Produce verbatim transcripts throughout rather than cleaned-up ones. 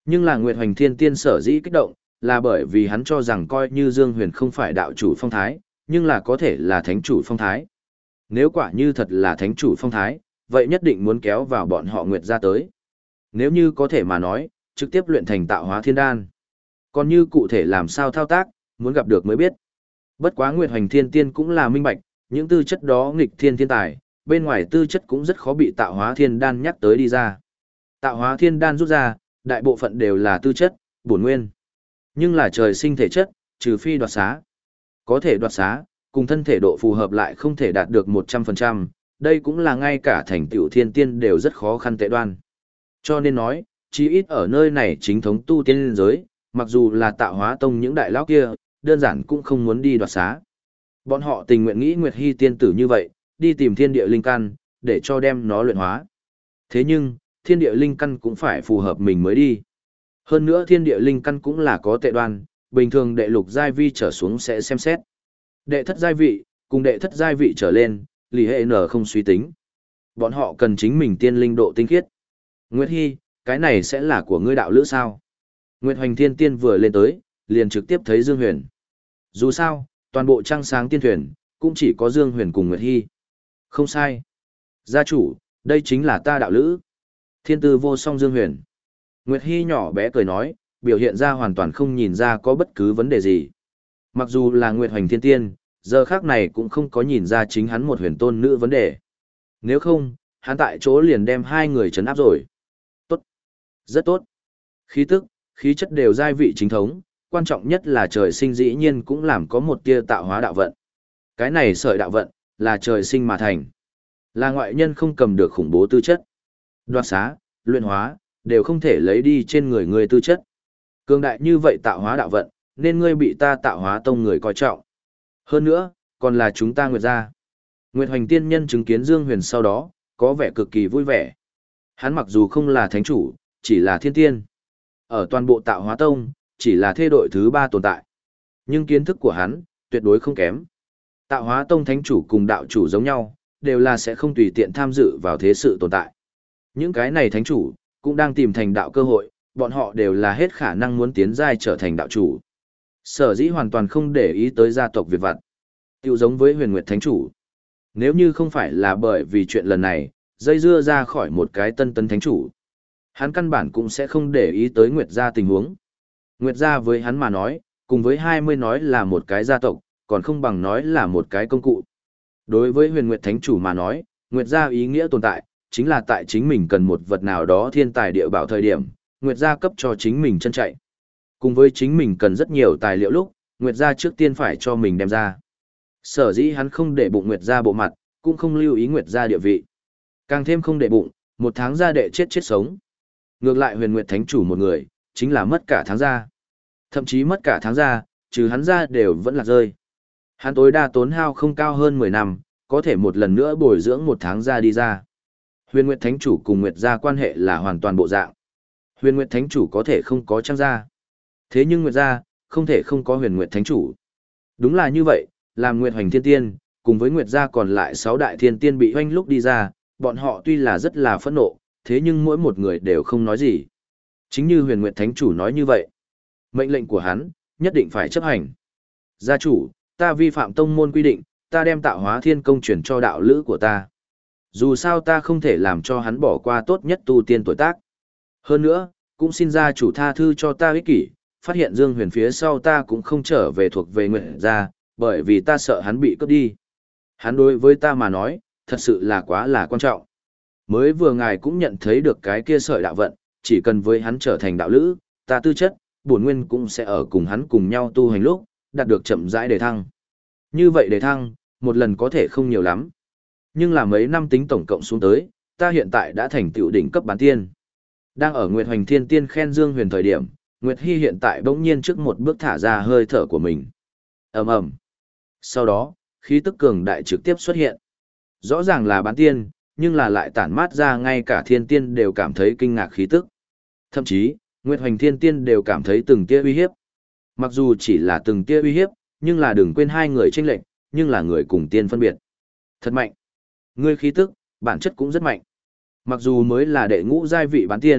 Nhưng là Nguyệt Hoành Thiên Tiên sở dĩ kích động, là bởi vì hắn cho rằng coi như Dương Huyền không phải đạo chủ phong thái, nhưng là có thể là thánh chủ phong thái. Nếu quả như thật là thánh chủ phong thái, vậy nhất định muốn kéo vào bọn họ Nguyệt gia tới. Nếu như có thể mà nói, trực tiếp luyện thành tạo hóa thiên đan. Còn như cụ thể làm sao thao tác, muốn gặp được mới biết. Bất quá Nguyệt Hoành Thiên Tiên cũng là minh bạch, những tư chất đó nghịch thiên thiên tài, bên ngoài tư chất cũng rất khó bị tạo hóa thiên đan nhắc tới đi ra. Tạo hóa thiên đan rút ra, đại bộ phận đều là tư chất, bổn nguyên. Nhưng là trời sinh thể chất, trừ phi đoạt xá. Có thể đoạt xá, cùng thân thể độ phù hợp lại không thể đạt được một trăm phần trăm, đây cũng là ngay cả thành tựu thiên tiên đều rất khó khăn tệ đoan. Cho nên nói, chí ít ở nơi này chính thống tu tiên liên giới, mặc dù là tạo hóa tông những đại lão kia, đơn giản cũng không muốn đi đoạt xá. Bọn họ tình nguyện nghĩ Nguyệt Hy tiên tử như vậy, đi tìm thiên địa linh căn, để cho đem nó luyện hóa. Thế nhưng, thiên địa linh căn cũng phải phù hợp mình mới đi. Hơn nữa thiên địa linh căn cũng là có tệ đoan, bình thường đệ lục giai vi trở xuống sẽ xem xét. Đệ thất giai vị, cùng đệ thất giai vị trở lên, lì hệ nở không suy tính. Bọn họ cần chính mình tiên linh độ tinh khiết. Nguyệt Hy, cái này sẽ là của ngươi đạo lữ sao? Nguyệt Hoành Thiên Tiên vừa lên tới, liền trực tiếp thấy Dương Huyền. Dù sao, toàn bộ trăng sáng tiên thuyền, cũng chỉ có Dương Huyền cùng Nguyệt Hy. Không sai. Gia chủ, đây chính là ta đạo lữ. Thiên tư vô song Dương Huyền. Nguyệt Hy nhỏ bé cười nói, biểu hiện ra hoàn toàn không nhìn ra có bất cứ vấn đề gì. Mặc dù là Nguyệt Hoành Thiên Tiên, giờ khác này cũng không có nhìn ra chính hắn một huyền tôn nữ vấn đề. Nếu không, hắn tại chỗ liền đem hai người trấn áp rồi. Tốt. Rất tốt. Khí tức, khí chất đều giai vị chính thống, quan trọng nhất là trời sinh dĩ nhiên cũng làm có một tia tạo hóa đạo vận. Cái này sợi đạo vận, là trời sinh mà thành. Là ngoại nhân không cầm được khủng bố tư chất. Đoạt xá, luyện hóa, đều không thể lấy đi trên người người tư chất. Cường đại như vậy tạo hóa đạo vận, nên ngươi bị ta tạo hóa tông người coi trọng. Hơn nữa, còn là chúng ta Nguyệt gia. Nguyệt Hoành Tiên Nhân chứng kiến Dương Huyền sau đó, có vẻ cực kỳ vui vẻ. Hắn mặc dù không là thánh chủ, chỉ là thiên tiên. Ở toàn bộ tạo hóa tông, chỉ là thê đội thứ ba tồn tại. Nhưng kiến thức của hắn, tuyệt đối không kém. Tạo hóa tông thánh chủ cùng đạo chủ giống nhau, đều là sẽ không tùy tiện tham dự vào thế sự tồn tại. Những cái này thánh chủ, cũng đang tìm thành đạo cơ hội, bọn họ đều là hết khả năng muốn tiến giai trở thành đạo chủ. Sở dĩ hoàn toàn không để ý tới gia tộc Việt vặt. Tiểu giống với Huyền Nguyệt thánh chủ. Nếu như không phải là bởi vì chuyện lần này, dây dưa ra khỏi một cái tân tân thánh chủ, hắn căn bản cũng sẽ không để ý tới Nguyệt gia tình huống. Nguyệt gia với hắn mà nói, cùng với hai mươi nói là một cái gia tộc, còn không bằng nói là một cái công cụ. Đối với Huyền Nguyệt thánh chủ mà nói, Nguyệt gia ý nghĩa tồn tại, chính là tại chính mình cần một vật nào đó thiên tài địa bảo thời điểm, Nguyệt gia cấp cho chính mình chân chạy. Cùng với chính mình cần rất nhiều tài liệu lúc, Nguyệt gia trước tiên phải cho mình đem ra. Sở dĩ hắn không để bụng Nguyệt gia bộ mặt, cũng không lưu ý Nguyệt gia địa vị. Càng thêm không để bụng, một tháng gia đệ chết chết sống. Ngược lại Huyền Nguyệt thánh chủ một người, chính là mất cả tháng gia. Thậm chí mất cả tháng gia, trừ hắn ra đều vẫn là rơi. Hắn tối đa tốn hao không cao hơn mười năm, có thể một lần nữa bồi dưỡng một tháng gia đi ra. Huyền Nguyệt thánh chủ cùng Nguyệt gia quan hệ là hoàn toàn bộ dạng. Huyền Nguyệt thánh chủ có thể không có trang gia. Thế nhưng Nguyệt gia, không thể không có Huyền Nguyệt thánh chủ. Đúng là như vậy, làm Nguyệt Hoành Thiên Tiên, cùng với Nguyệt gia còn lại sáu đại thiên tiên bị hoanh lúc đi ra, bọn họ tuy là rất là phẫn nộ, thế nhưng mỗi một người đều không nói gì. Chính như Huyền Nguyệt thánh chủ nói như vậy. Mệnh lệnh của hắn, nhất định phải chấp hành. Gia chủ, ta vi phạm tông môn quy định, ta đem tạo hóa thiên công chuyển cho đạo lữ của ta. Dù sao ta không thể làm cho hắn bỏ qua tốt nhất tu tiên tuổi tác. Hơn nữa, cũng xin gia chủ tha thư cho ta ích kỷ, phát hiện Dương Huyền phía sau ta cũng không trở về thuộc về Nguyệt gia, bởi vì ta sợ hắn bị cướp đi. Hắn đối với ta mà nói, thật sự là quá là quan trọng. Mới vừa ngài cũng nhận thấy được cái kia sợi đạo vận, chỉ cần với hắn trở thành đạo lữ, ta tư chất, bổn nguyên cũng sẽ ở cùng hắn cùng nhau tu hành lúc, đạt được chậm rãi đề thăng. Như vậy đề thăng, một lần có thể không nhiều lắm. Nhưng là mấy năm tính tổng cộng xuống tới, ta hiện tại đã thành tựu đỉnh cấp bán tiên. Đang ở Nguyệt Hoành Thiên Tiên khen Dương Huyền thời điểm, Nguyệt Hy hiện tại bỗng nhiên trước một bước thả ra hơi thở của mình. Ầm ầm. Sau đó, khí tức cường đại trực tiếp xuất hiện. Rõ ràng là bán tiên, nhưng là lại tản mát ra ngay cả thiên tiên đều cảm thấy kinh ngạc khí tức. Thậm chí, Nguyệt Hoành Thiên Tiên đều cảm thấy từng tia uy hiếp. Mặc dù chỉ là từng tia uy hiếp, nhưng là đừng quên hai người chênh lệch, nhưng là người cùng tiên phân biệt. Thật mạnh. Ngươi khí tức, bản chất cũng rất mạnh. Mặc dù mới là đệ ngũ giai vị bán tiên,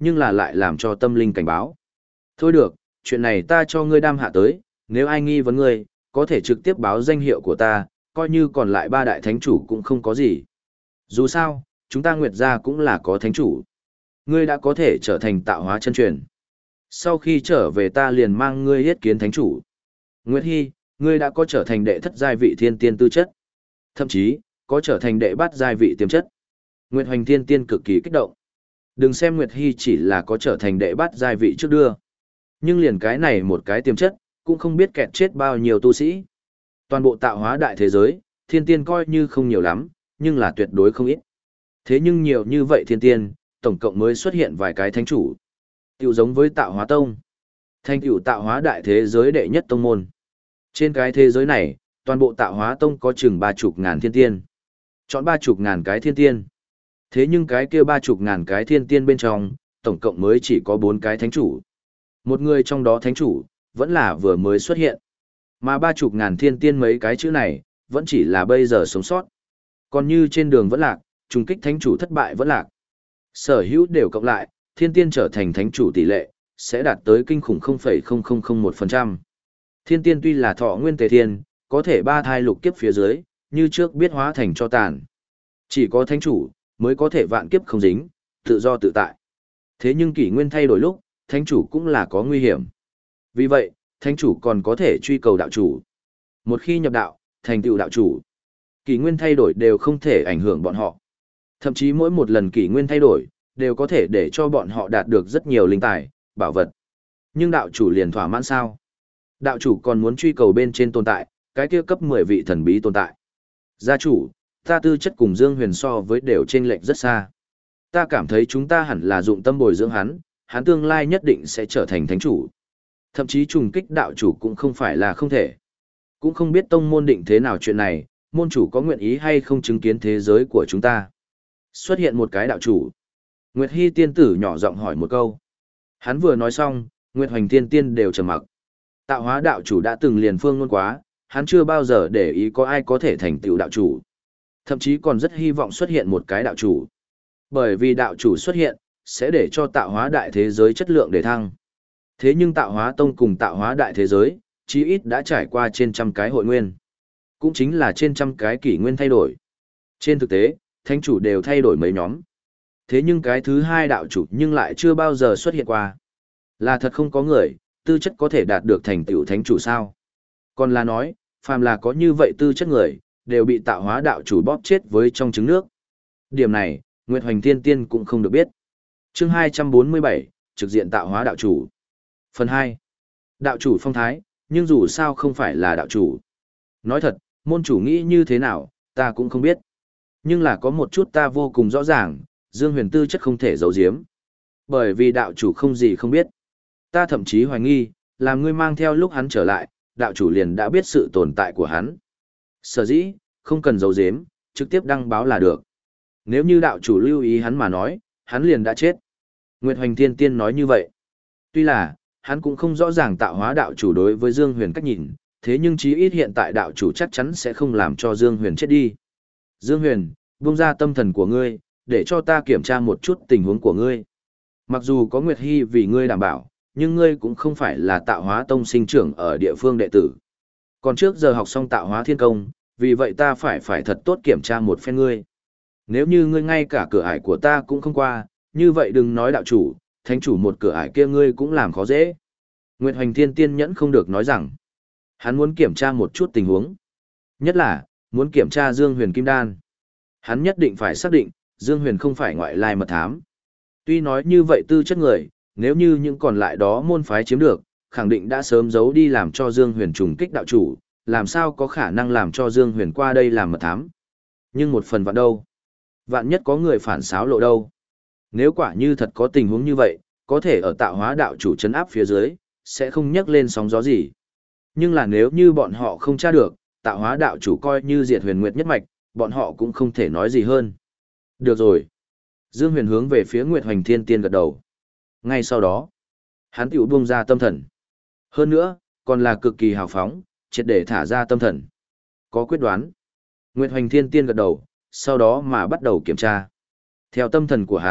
nhưng là lại làm cho tâm linh cảnh báo. Thôi được, chuyện này ta cho ngươi đam hạ tới, nếu ai nghi vấn ngươi, có thể trực tiếp báo danh hiệu của ta, coi như còn lại ba đại thánh chủ cũng không có gì. Dù sao, chúng ta Nguyệt gia cũng là có thánh chủ. Ngươi đã có thể trở thành tạo hóa chân truyền. Sau khi trở về ta liền mang ngươi yết kiến thánh chủ. Nguyệt Hy, ngươi đã có trở thành đệ thất giai vị thiên tiên tư chất. Thậm chí, có trở thành đệ bát giai vị tiềm chất. Nguyệt Hoành Thiên Tiên cực kỳ kích động. Đừng xem Nguyệt Hy chỉ là có trở thành đệ bát giai vị trước đưa. Nhưng liền cái này một cái tiềm chất, cũng không biết kẹt chết bao nhiêu tu sĩ. Toàn bộ tạo hóa đại thế giới, thiên tiên coi như không nhiều lắm, nhưng là tuyệt đối không ít. Thế nhưng nhiều như vậy thiên tiên, tổng cộng mới xuất hiện vài cái thánh chủ. Tiểu giống với tạo hóa tông. Thành tựu tạo hóa đại thế giới đệ nhất tông môn. Trên cái thế giới này, toàn bộ tạo hóa tông có chừng ba chục ngàn thiên tiên. Chọn ba chục ngàn cái thiên tiên. Thế nhưng cái kia ba chục ngàn cái thiên tiên bên trong, tổng cộng mới chỉ có bốn cái thánh chủ. Một người trong đó thánh chủ, vẫn là vừa mới xuất hiện. Mà ba chục ngàn thiên tiên mấy cái chữ này, vẫn chỉ là bây giờ sống sót. Còn như trên đường vẫn lạc, trùng kích thánh chủ thất bại vẫn lạc. Sở hữu đều cộng lại, thiên tiên trở thành thánh chủ tỷ lệ, sẽ đạt tới kinh khủng không phẩy không không không một phần trăm. Thiên tiên tuy là thọ nguyên tề thiên, có thể ba thai lục kiếp phía dưới, như trước biết hóa thành cho tàn. Chỉ có thánh chủ, mới có thể vạn kiếp không dính, tự do tự tại. Thế nhưng kỷ nguyên thay đổi lúc, thánh chủ cũng là có nguy hiểm. Vì vậy, thánh chủ còn có thể truy cầu đạo chủ. Một khi nhập đạo, thành tựu đạo chủ, kỷ nguyên thay đổi đều không thể ảnh hưởng bọn họ. Thậm chí mỗi một lần kỷ nguyên thay đổi, đều có thể để cho bọn họ đạt được rất nhiều linh tài, bảo vật. Nhưng đạo chủ liền thỏa mãn sao? Đạo chủ còn muốn truy cầu bên trên tồn tại, cái kia cấp mười vị thần bí tồn tại. Gia chủ, ta tư chất cùng Dương Huyền so với đều chênh lệch rất xa. Ta cảm thấy chúng ta hẳn là dụng tâm bồi dưỡng hắn, hắn tương lai nhất định sẽ trở thành thánh chủ. Thậm chí trùng kích đạo chủ cũng không phải là không thể. Cũng không biết tông môn định thế nào chuyện này, môn chủ có nguyện ý hay không chứng kiến thế giới của chúng ta. Xuất hiện một cái đạo chủ. Nguyệt Hy tiên tử nhỏ giọng hỏi một câu. Hắn vừa nói xong, Nguyệt Hoành Tiên Tiên đều trầm mặc. Tạo hóa đạo chủ đã từng liền phương luôn quá, hắn chưa bao giờ để ý có ai có thể thành tựu đạo chủ. Thậm chí còn rất hy vọng xuất hiện một cái đạo chủ. Bởi vì đạo chủ xuất hiện, sẽ để cho tạo hóa đại thế giới chất lượng để thăng. Thế nhưng tạo hóa tông cùng tạo hóa đại thế giới, chí ít đã trải qua trên trăm cái hội nguyên. Cũng chính là trên trăm cái kỷ nguyên thay đổi. Trên thực tế, thánh chủ đều thay đổi mấy nhóm. Thế nhưng cái thứ hai đạo chủ nhưng lại chưa bao giờ xuất hiện qua. Là thật không có người, tư chất có thể đạt được thành tựu thánh chủ sao. Còn là nói, phàm là có như vậy tư chất người, đều bị tạo hóa đạo chủ bóp chết với trong trứng nước. Điểm này, Nguyệt Hoành Tiên Tiên cũng không được biết. Chương hai trăm bốn mươi bảy, trực diện tạo hóa đạo chủ. Phần hai. Đạo chủ phong thái, nhưng dù sao không phải là đạo chủ. Nói thật, môn chủ nghĩ như thế nào, ta cũng không biết. Nhưng là có một chút ta vô cùng rõ ràng, Dương Huyền tư chất không thể giấu giếm. Bởi vì đạo chủ không gì không biết. Ta thậm chí hoài nghi, làm ngươi mang theo lúc hắn trở lại, đạo chủ liền đã biết sự tồn tại của hắn. Sở dĩ, không cần giấu giếm, trực tiếp đăng báo là được. Nếu như đạo chủ lưu ý hắn mà nói, hắn liền đã chết. Nguyệt Hoành Thiên Tiên nói như vậy. Tuy là, hắn cũng không rõ ràng tạo hóa đạo chủ đối với Dương Huyền cách nhìn, thế nhưng chí ít hiện tại đạo chủ chắc chắn sẽ không làm cho Dương Huyền chết đi. Dương Huyền, buông ra tâm thần của ngươi, để cho ta kiểm tra một chút tình huống của ngươi. Mặc dù có Nguyệt Hy vì ngươi đảm bảo, nhưng ngươi cũng không phải là tạo hóa tông sinh trưởng ở địa phương đệ tử. Còn trước giờ học xong tạo hóa thiên công, vì vậy ta phải phải thật tốt kiểm tra một phen ngươi. Nếu như ngươi ngay cả cửa ải của ta cũng không qua, như vậy đừng nói đạo chủ, thánh chủ một cửa ải kia ngươi cũng làm khó dễ. Nguyệt Hoành Thiên Tiên nhẫn không được nói rằng, hắn muốn kiểm tra một chút tình huống. Nhất là, muốn kiểm tra Dương Huyền Kim Đan. Hắn nhất định phải xác định, Dương Huyền không phải ngoại lai mật thám. Tuy nói như vậy tư chất người, nếu như những còn lại đó môn phái chiếm được, khẳng định đã sớm giấu đi làm cho Dương Huyền trùng kích đạo chủ, làm sao có khả năng làm cho Dương Huyền qua đây làm mật thám. Nhưng một phần vạn đâu? Vạn nhất có người phản xáo lộ đâu? Nếu quả như thật có tình huống như vậy, có thể ở tạo hóa đạo chủ trấn áp phía dưới, sẽ không nhắc lên sóng gió gì. Nhưng là nếu như bọn họ không tra được, tạo hóa đạo chủ coi như diệt huyền nguyệt nhất mạch, bọn họ cũng không thể nói gì hơn. Được rồi. Dương Huyền hướng về phía Nguyệt Hoành Thiên Tiên gật đầu. Ngay sau đó, hắn tiểu buông ra tâm thần. Hơn nữa, còn là cực kỳ hào phóng, triệt để thả ra tâm thần. Có quyết đoán. Nguyệt Hoành Thiên Tiên gật đầu, sau đó mà bắt đầu kiểm tra. Theo tâm thần của hắn,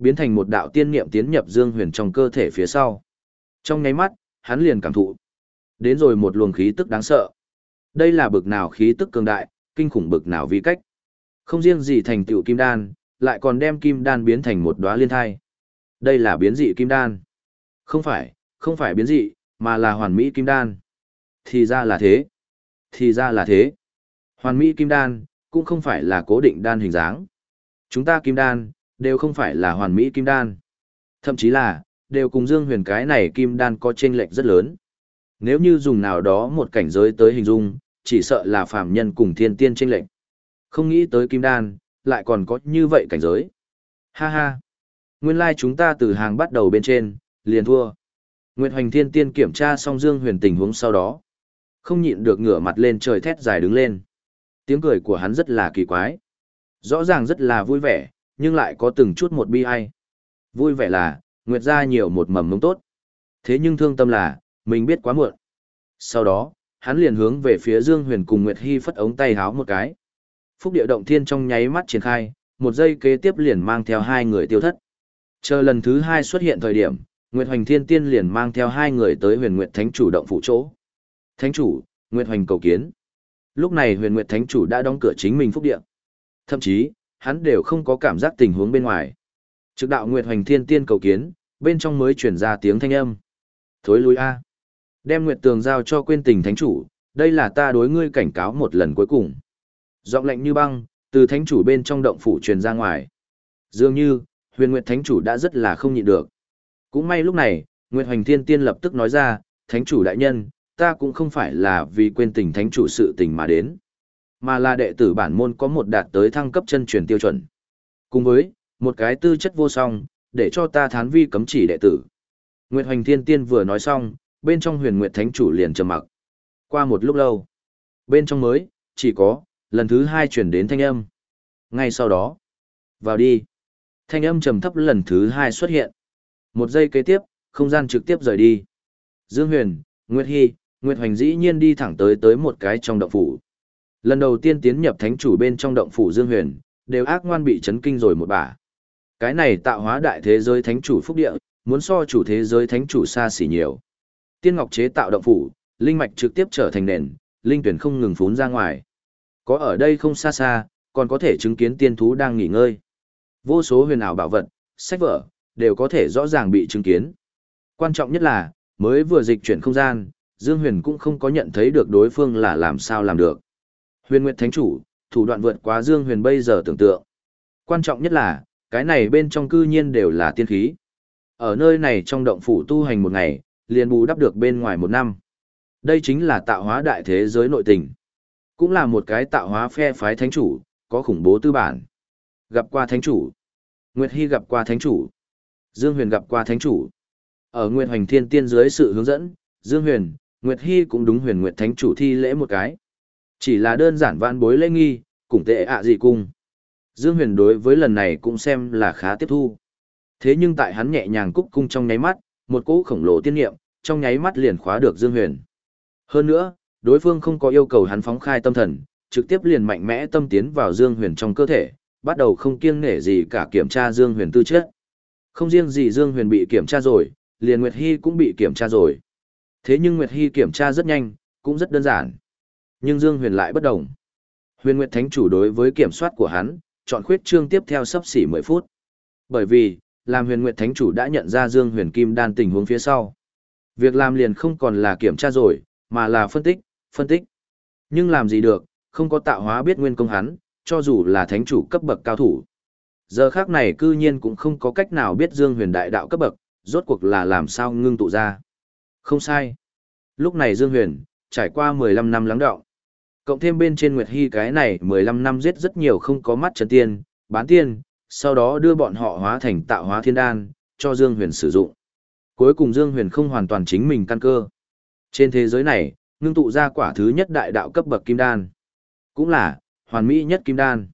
biến thành một đạo tiên niệm tiến nhập Dương Huyền trong cơ thể phía sau. Trong nháy mắt, hắn liền cảm thụ đến rồi một luồng khí tức đáng sợ. Đây là bực nào khí tức cường đại, kinh khủng bực nào vi cách. Không riêng gì thành tựu kim đan, lại còn đem kim đan biến thành một đóa liên thai. Đây là biến dị kim đan. Không phải, không phải biến dị, mà là hoàn mỹ kim đan. Thì ra là thế. Thì ra là thế. Hoàn mỹ kim đan, cũng không phải là cố định đan hình dáng. Chúng ta kim đan, đều không phải là hoàn mỹ kim đan. Thậm chí là, đều cùng Dương Huyền cái này kim đan có chênh lệch rất lớn. Nếu như dùng nào đó một cảnh giới tới hình dung, chỉ sợ là phàm nhân cùng thiên tiên chênh lệch. Không nghĩ tới kim đan, lại còn có như vậy cảnh giới. Ha ha. Nguyên lai like chúng ta từ hàng bắt đầu bên trên, liền thua. Nguyệt Hoành Thiên Tiên kiểm tra xong Dương Huyền tình huống sau đó. Không nhịn được ngửa mặt lên trời thét dài đứng lên. Tiếng cười của hắn rất là kỳ quái. Rõ ràng rất là vui vẻ, nhưng lại có từng chút một bi ai. Vui vẻ là, Nguyệt gia nhiều một mầm mống tốt. Thế nhưng thương tâm là, mình biết quá muộn. Sau đó, hắn liền hướng về phía Dương Huyền cùng Nguyệt Hy phất ống tay háo một cái. Phúc Điệu Động Thiên trong nháy mắt triển khai, một giây kế tiếp liền mang theo hai người tiêu thất. Chờ lần thứ hai xuất hiện thời điểm, Nguyệt Hoành Thiên Tiên liền mang theo hai người tới Huyền Nguyệt Thánh Chủ động phủ chỗ. Thánh chủ, Nguyệt Hoành cầu kiến. Lúc này Huyền Nguyệt Thánh Chủ đã đóng cửa chính mình phúc địa. Thậm chí, hắn đều không có cảm giác tình huống bên ngoài. Trực đạo Nguyệt Hoành Thiên Tiên cầu kiến, bên trong mới truyền ra tiếng thanh âm. Thối lui a. Đem Nguyệt Tường giao cho Quên Tình Thánh Chủ, đây là ta đối ngươi cảnh cáo một lần cuối cùng. Giọng lạnh như băng, từ Thánh Chủ bên trong động phủ truyền ra ngoài. Dường như, Huyền Nguyệt Thánh Chủ đã rất là không nhịn được. Cũng may lúc này, Nguyệt Hoành Thiên Tiên lập tức nói ra, Thánh Chủ đại nhân, ta cũng không phải là vì Quên Tình Thánh Chủ sự tình mà đến, mà là đệ tử bản môn có một đạt tới thăng cấp chân truyền tiêu chuẩn. Cùng với, một cái tư chất vô song, để cho ta thán vi cấm chỉ đệ tử. Nguyệt Hoành Thiên Tiên vừa nói xong, bên trong Huyền Nguyệt Thánh Chủ liền trầm mặc. Qua một lúc lâu, bên trong mới, chỉ có, lần thứ hai chuyển đến thanh âm. Ngay sau đó, vào đi. Thanh âm trầm thấp lần thứ hai xuất hiện. Một giây kế tiếp, không gian trực tiếp rời đi. Dương Huyền, Nguyệt Hy, Nguyệt Hoành dĩ nhiên đi thẳng tới tới một cái trong động phủ. Lần đầu tiên tiến nhập thánh chủ bên trong động phủ Dương Huyền, đều ác ngoan bị chấn kinh rồi một bả. Cái này tạo hóa đại thế giới thánh chủ phúc địa, muốn so chủ thế giới thánh chủ xa xỉ nhiều. Tiên ngọc chế tạo động phủ, linh mạch trực tiếp trở thành nền, linh tuyển không ngừng phún ra ngoài. Có ở đây không xa xa, còn có thể chứng kiến tiên thú đang nghỉ ngơi. Vô số huyền ảo bảo vật, sách vở, đều có thể rõ ràng bị chứng kiến. Quan trọng nhất là, mới vừa dịch chuyển không gian, Dương Huyền cũng không có nhận thấy được đối phương là làm sao làm được. Huyền Nguyệt Thánh Chủ, thủ đoạn vượt quá Dương Huyền bây giờ tưởng tượng. Quan trọng nhất là, cái này bên trong cư nhiên đều là tiên khí. Ở nơi này trong động phủ tu hành một ngày, liền bù đắp được bên ngoài một năm. Đây chính là tạo hóa đại thế giới nội tình. Cũng là một cái tạo hóa phe phái thánh chủ, có khủng bố tư bản. Gặp qua thánh chủ. Nguyệt Hy gặp qua thánh chủ. Dương Huyền gặp qua thánh chủ. Ở Nguyệt Hoành Thiên Tiên dưới sự hướng dẫn, Dương Huyền, Nguyệt Hy cũng đúng Huyền Nguyệt Thánh Chủ thi lễ một cái. Chỉ là đơn giản vãn bối lễ nghi, cùng tệ ạ gì cung. Dương Huyền đối với lần này cũng xem là khá tiếp thu. Thế nhưng tại hắn nhẹ nhàng cúc cung trong nháy mắt, một cỗ khổng lồ tiên niệm, trong nháy mắt liền khóa được Dương Huyền. Hơn nữa, đối phương không có yêu cầu hắn phóng khai tâm thần, trực tiếp liền mạnh mẽ tâm tiến vào Dương Huyền trong cơ thể, bắt đầu không kiêng nể gì cả kiểm tra Dương Huyền tư chất. Không riêng gì Dương Huyền bị kiểm tra rồi, liền Nguyệt Hy cũng bị kiểm tra rồi. Thế nhưng Nguyệt Hy kiểm tra rất nhanh, cũng rất đơn giản. Nhưng Dương Huyền lại bất đồng. Huyền Nguyệt Thánh Chủ đối với kiểm soát của hắn, chọn khuyết chương tiếp theo sắp xỉ mười phút. Bởi vì, làm Huyền Nguyệt Thánh Chủ đã nhận ra Dương Huyền Kim Đan tình huống phía sau. Việc làm liền không còn là kiểm tra rồi, mà là phân tích, phân tích. Nhưng làm gì được, không có tạo hóa biết nguyên công hắn, cho dù là Thánh Chủ cấp bậc cao thủ. Giờ khác này cư nhiên cũng không có cách nào biết Dương Huyền đại đạo cấp bậc, rốt cuộc là làm sao ngưng tụ ra. Không sai. Lúc này Dương Huyền, trải qua mười lăm năm lắng đọng. Cộng thêm bên trên Nguyệt Hy cái này mười lăm năm giết rất nhiều không có mắt chân tiên, bán tiên, sau đó đưa bọn họ hóa thành tạo hóa thiên đan, cho Dương Huyền sử dụng. Cuối cùng Dương Huyền không hoàn toàn chính mình căn cơ. Trên thế giới này, ngưng tụ ra quả thứ nhất đại đạo cấp bậc kim đan. Cũng là, hoàn mỹ nhất kim đan.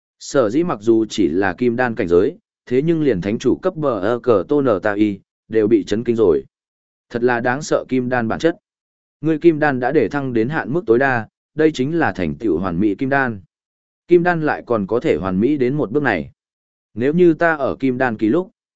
Sở dĩ mặc dù chỉ là kim đan cảnh giới, thế nhưng liền thánh chủ cấp bờ ơ cờ tô nở ta y, đều bị chấn kinh rồi. Thật là đáng sợ kim đan bản chất. Người kim đan đã để thăng đến hạn mức tối đa, đây chính là thành tựu hoàn mỹ kim đan. Kim đan lại còn có thể hoàn mỹ đến một bước này. Nếu như ta ở kim đan kỳ lúc,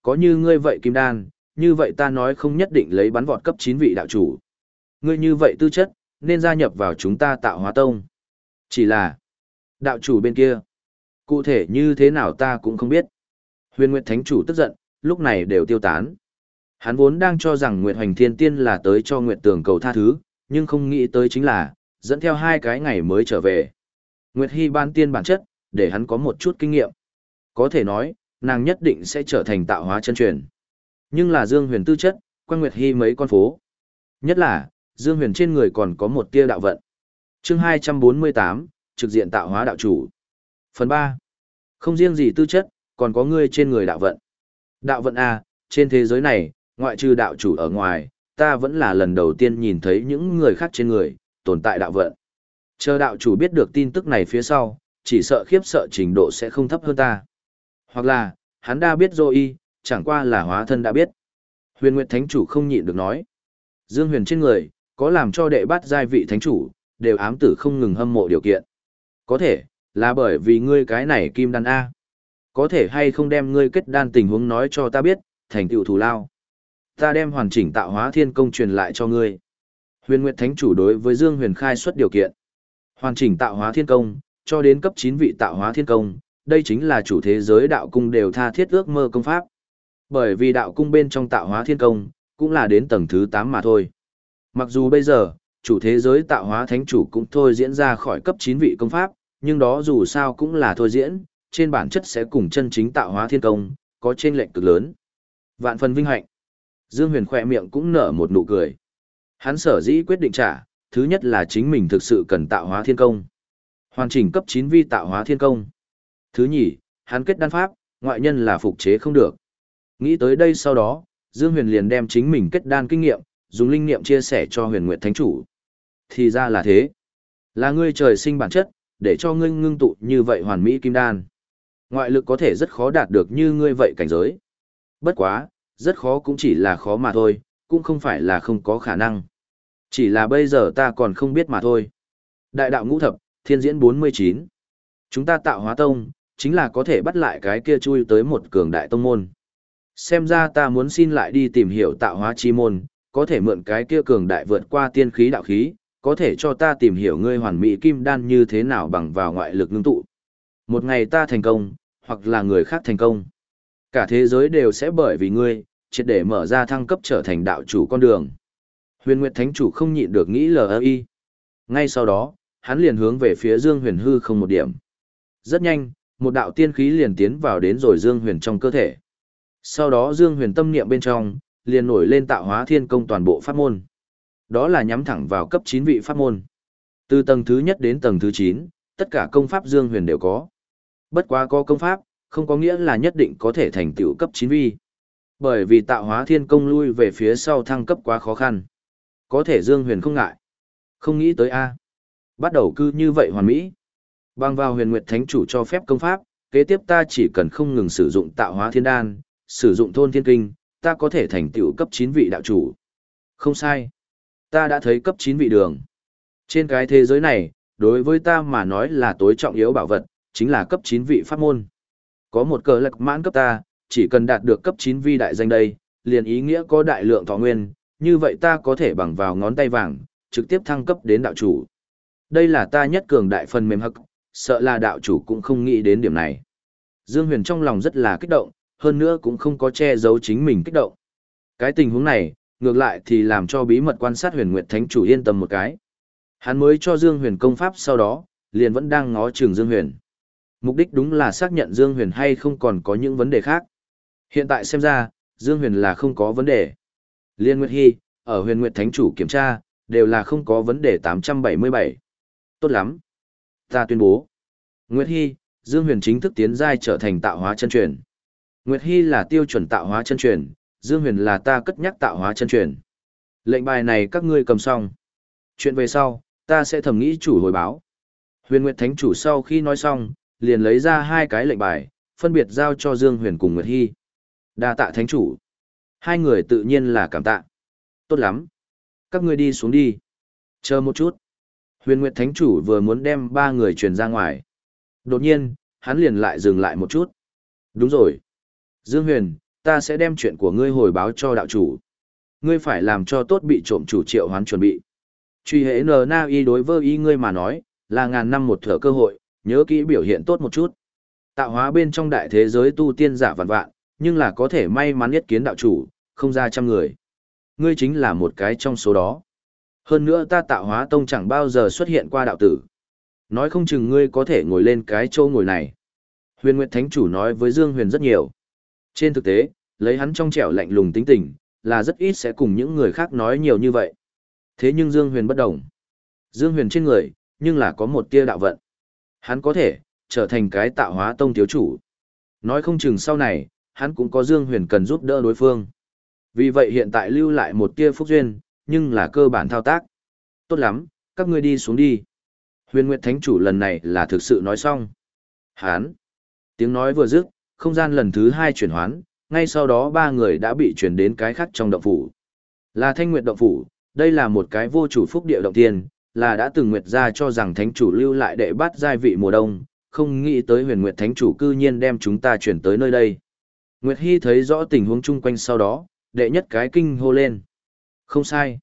có như ngươi vậy kim đan, như vậy ta nói không nhất định lấy bắn vọt cấp chín vị đạo chủ. Ngươi như vậy tư chất, nên gia nhập vào chúng ta tạo hóa tông. Chỉ là, đạo chủ bên kia, cụ thể như thế nào ta cũng không biết. Huyền Nguyệt Thánh Chủ tức giận, lúc này đều tiêu tán. Hắn vốn đang cho rằng Nguyệt Hoành Thiên Tiên là tới cho Nguyệt Tường cầu tha thứ, nhưng không nghĩ tới chính là, dẫn theo hai cái ngày mới trở về. Nguyệt Hy ban tiên bản chất, để hắn có một chút kinh nghiệm. Có thể nói, nàng nhất định sẽ trở thành tạo hóa chân truyền. Nhưng là Dương Huyền tư chất, quan Nguyệt Hy mấy con phố. Nhất là, Dương Huyền trên người còn có một tia đạo vận. Chương hai trăm bốn mươi tám, trực diện tạo hóa đạo chủ. Phần ba. Không riêng gì tư chất, còn có ngươi trên người đạo vận. Đạo vận A, trên thế giới này, ngoại trừ đạo chủ ở ngoài, ta vẫn là lần đầu tiên nhìn thấy những người khác trên người, tồn tại đạo vận. Chờ đạo chủ biết được tin tức này phía sau, chỉ sợ khiếp sợ trình độ sẽ không thấp hơn ta. Hoặc là, hắn đã biết rồi, chẳng qua là hóa thân đã biết. Huyền Nguyệt Thánh Chủ không nhịn được nói. Dương Huyền trên người, có làm cho đệ bát giai vị Thánh Chủ, đều ám tử không ngừng hâm mộ điều kiện. Có thể, là bởi vì ngươi cái này kim đan A. Có thể hay không đem ngươi kết đan tình huống nói cho ta biết, thành tựu thù lao. Ta đem hoàn chỉnh tạo hóa thiên công truyền lại cho ngươi. Huyền Nguyệt Thánh Chủ đối với Dương Huyền khai xuất điều kiện. Hoàn chỉnh tạo hóa thiên công, cho đến cấp chín vị tạo hóa thiên công, đây chính là chủ thế giới đạo cung đều tha thiết ước mơ công pháp. Bởi vì đạo cung bên trong tạo hóa thiên công, cũng là đến tầng thứ tám mà thôi. Mặc dù bây giờ, chủ thế giới tạo hóa thánh chủ cũng thôi diễn ra khỏi cấp chín vị công pháp, nhưng đó dù sao cũng là thôi diễn, trên bản chất sẽ cùng chân chính tạo hóa thiên công, có chênh lệch cực lớn. Vạn phần vinh hạnh. Dương Huyền khỏe miệng cũng nở một nụ cười. Hắn sở dĩ quyết định trả, thứ nhất là chính mình thực sự cần tạo hóa thiên công. Hoàn chỉnh cấp chín vi tạo hóa thiên công. Thứ nhì, hắn kết đan pháp, ngoại nhân là phục chế không được. Nghĩ tới đây sau đó, Dương Huyền liền đem chính mình kết đan kinh nghiệm, dùng linh nghiệm chia sẻ cho Huyền Nguyệt Thánh Chủ. Thì ra là thế. Là ngươi trời sinh bản chất, để cho ngươi ngưng tụ như vậy hoàn mỹ kim đan. Ngoại lực có thể rất khó đạt được như ngươi vậy cảnh giới. Bất quá, rất khó cũng chỉ là khó mà thôi, cũng không phải là không có khả năng. Chỉ là bây giờ ta còn không biết mà thôi. Đại đạo ngũ thập, thiên diễn bốn mươi chín. Chúng ta tạo hóa tông, chính là có thể bắt lại cái kia chui tới một cường đại tông môn. Xem ra ta muốn xin lại đi tìm hiểu tạo hóa chi môn, có thể mượn cái kia cường đại vượt qua tiên khí đạo khí, có thể cho ta tìm hiểu ngươi hoàn mỹ kim đan như thế nào bằng vào ngoại lực ngưng tụ. Một ngày ta thành công, hoặc là người khác thành công. Cả thế giới đều sẽ bởi vì ngươi, triệt để mở ra thăng cấp trở thành đạo chủ con đường. Huyền Nguyệt Thánh Chủ không nhịn được nghĩ lờ y. Ngay sau đó, hắn liền hướng về phía Dương Huyền hư không một điểm. Rất nhanh, một đạo tiên khí liền tiến vào đến rồi Dương Huyền trong cơ thể. Sau đó Dương Huyền tâm niệm bên trong, liền nổi lên tạo hóa thiên công toàn bộ pháp môn. Đó là nhắm thẳng vào cấp chín vị pháp môn. Từ tầng thứ nhất đến tầng thứ chín, tất cả công pháp Dương Huyền đều có. Bất quá có công pháp, không có nghĩa là nhất định có thể thành tựu cấp chín vi. Bởi vì tạo hóa thiên công lui về phía sau thăng cấp quá khó khăn. Có thể Dương Huyền không ngại. Không nghĩ tới A. Bắt đầu cứ như vậy hoàn mỹ. Bằng vào Huyền Nguyệt Thánh Chủ cho phép công pháp, kế tiếp ta chỉ cần không ngừng sử dụng tạo hóa thiên đan, sử dụng thôn thiên kinh, ta có thể thành tựu cấp chín vị đạo chủ. Không sai. Ta đã thấy cấp chín vị đường. Trên cái thế giới này, đối với ta mà nói là tối trọng yếu bảo vật, chính là cấp chín vị pháp môn. Có một cờ lạc mãn cấp ta, chỉ cần đạt được cấp chín vi đại danh đây, liền ý nghĩa có đại lượng thọ nguyên, như vậy ta có thể bằng vào ngón tay vàng, trực tiếp thăng cấp đến đạo chủ. Đây là ta nhất cường đại phần mềm hắc, sợ là đạo chủ cũng không nghĩ đến điểm này. Dương Huyền trong lòng rất là kích động, hơn nữa cũng không có che giấu chính mình kích động. Cái tình huống này, ngược lại thì làm cho bí mật quan sát Huyền Nguyệt Thánh Chủ yên tâm một cái. Hắn mới cho Dương Huyền công pháp sau đó, liền vẫn đang ngó chừng Dương Huyền. Mục đích đúng là xác nhận Dương Huyền hay không còn có những vấn đề khác. Hiện tại xem ra, Dương Huyền là không có vấn đề. Liên Nguyệt Hy, ở Huyền Nguyệt Thánh Chủ kiểm tra, đều là không có vấn đề tám trăm bảy mươi bảy. Tốt lắm. Ta tuyên bố. Nguyệt Hy, Dương Huyền chính thức tiến giai trở thành tạo hóa chân truyền. Nguyệt Hy là tiêu chuẩn tạo hóa chân truyền, Dương Huyền là ta cất nhắc tạo hóa chân truyền. Lệnh bài này các ngươi cầm xong. Chuyện về sau, ta sẽ thẩm nghĩ chủ hồi báo. Huyền Nguyệt Thánh Chủ sau khi nói xong, liền lấy ra hai cái lệnh bài, phân biệt giao cho Dương Huyền cùng Nguyệt Hy. Đa tạ Thánh Chủ. Hai người tự nhiên là cảm tạ. Tốt lắm. Các ngươi đi xuống đi. Chờ một chút. Huyền Nguyệt Thánh Chủ vừa muốn đem ba người truyền ra ngoài. Đột nhiên, hắn liền lại dừng lại một chút. Đúng rồi. Dương Huyền, Ta sẽ đem chuyện của ngươi hồi báo cho đạo chủ. Ngươi phải làm cho tốt bị trộm chủ triệu hoán chuẩn bị. Truy hệ N Na Y đối với ý ngươi mà nói, là ngàn năm một thở cơ hội, nhớ kỹ biểu hiện tốt một chút. Tạo hóa bên trong đại thế giới tu tiên giả vạn vạn, nhưng là có thể may mắn nhất kiến đạo chủ, không ra trăm người. Ngươi chính là một cái trong số đó. Hơn nữa ta tạo hóa tông chẳng bao giờ xuất hiện qua đạo tử. Nói không chừng ngươi có thể ngồi lên cái châu ngồi này. Huyền Nguyệt Thánh Chủ nói với Dương Huyền rất nhiều. Trên thực tế, lấy hắn trong trẻo lạnh lùng tính tình, là rất ít sẽ cùng những người khác nói nhiều như vậy. Thế nhưng Dương Huyền bất đồng. Dương Huyền trên người, nhưng là có một tia đạo vận. Hắn có thể trở thành cái tạo hóa tông thiếu chủ. Nói không chừng sau này, hắn cũng có Dương Huyền cần giúp đỡ đối phương. Vì vậy hiện tại lưu lại một tia phúc duyên, nhưng là cơ bản thao tác. Tốt lắm, các ngươi đi xuống đi. Huyền Nguyệt Thánh Chủ lần này là thực sự nói xong. Hán. Tiếng nói vừa dứt, không gian lần thứ hai chuyển hoán, ngay sau đó ba người đã bị chuyển đến cái khác trong động phủ. Là Thanh Nguyệt động phủ, đây là một cái vô chủ phúc địa động tiên, là đã từng Nguyệt gia cho rằng Thánh Chủ lưu lại đệ bát giai vị mùa đông, không nghĩ tới Huyền Nguyệt Thánh Chủ cư nhiên đem chúng ta chuyển tới nơi đây. Nguyệt Hy thấy rõ tình huống chung quanh sau đó, đệ nhất cái kinh hô lên. Không sai.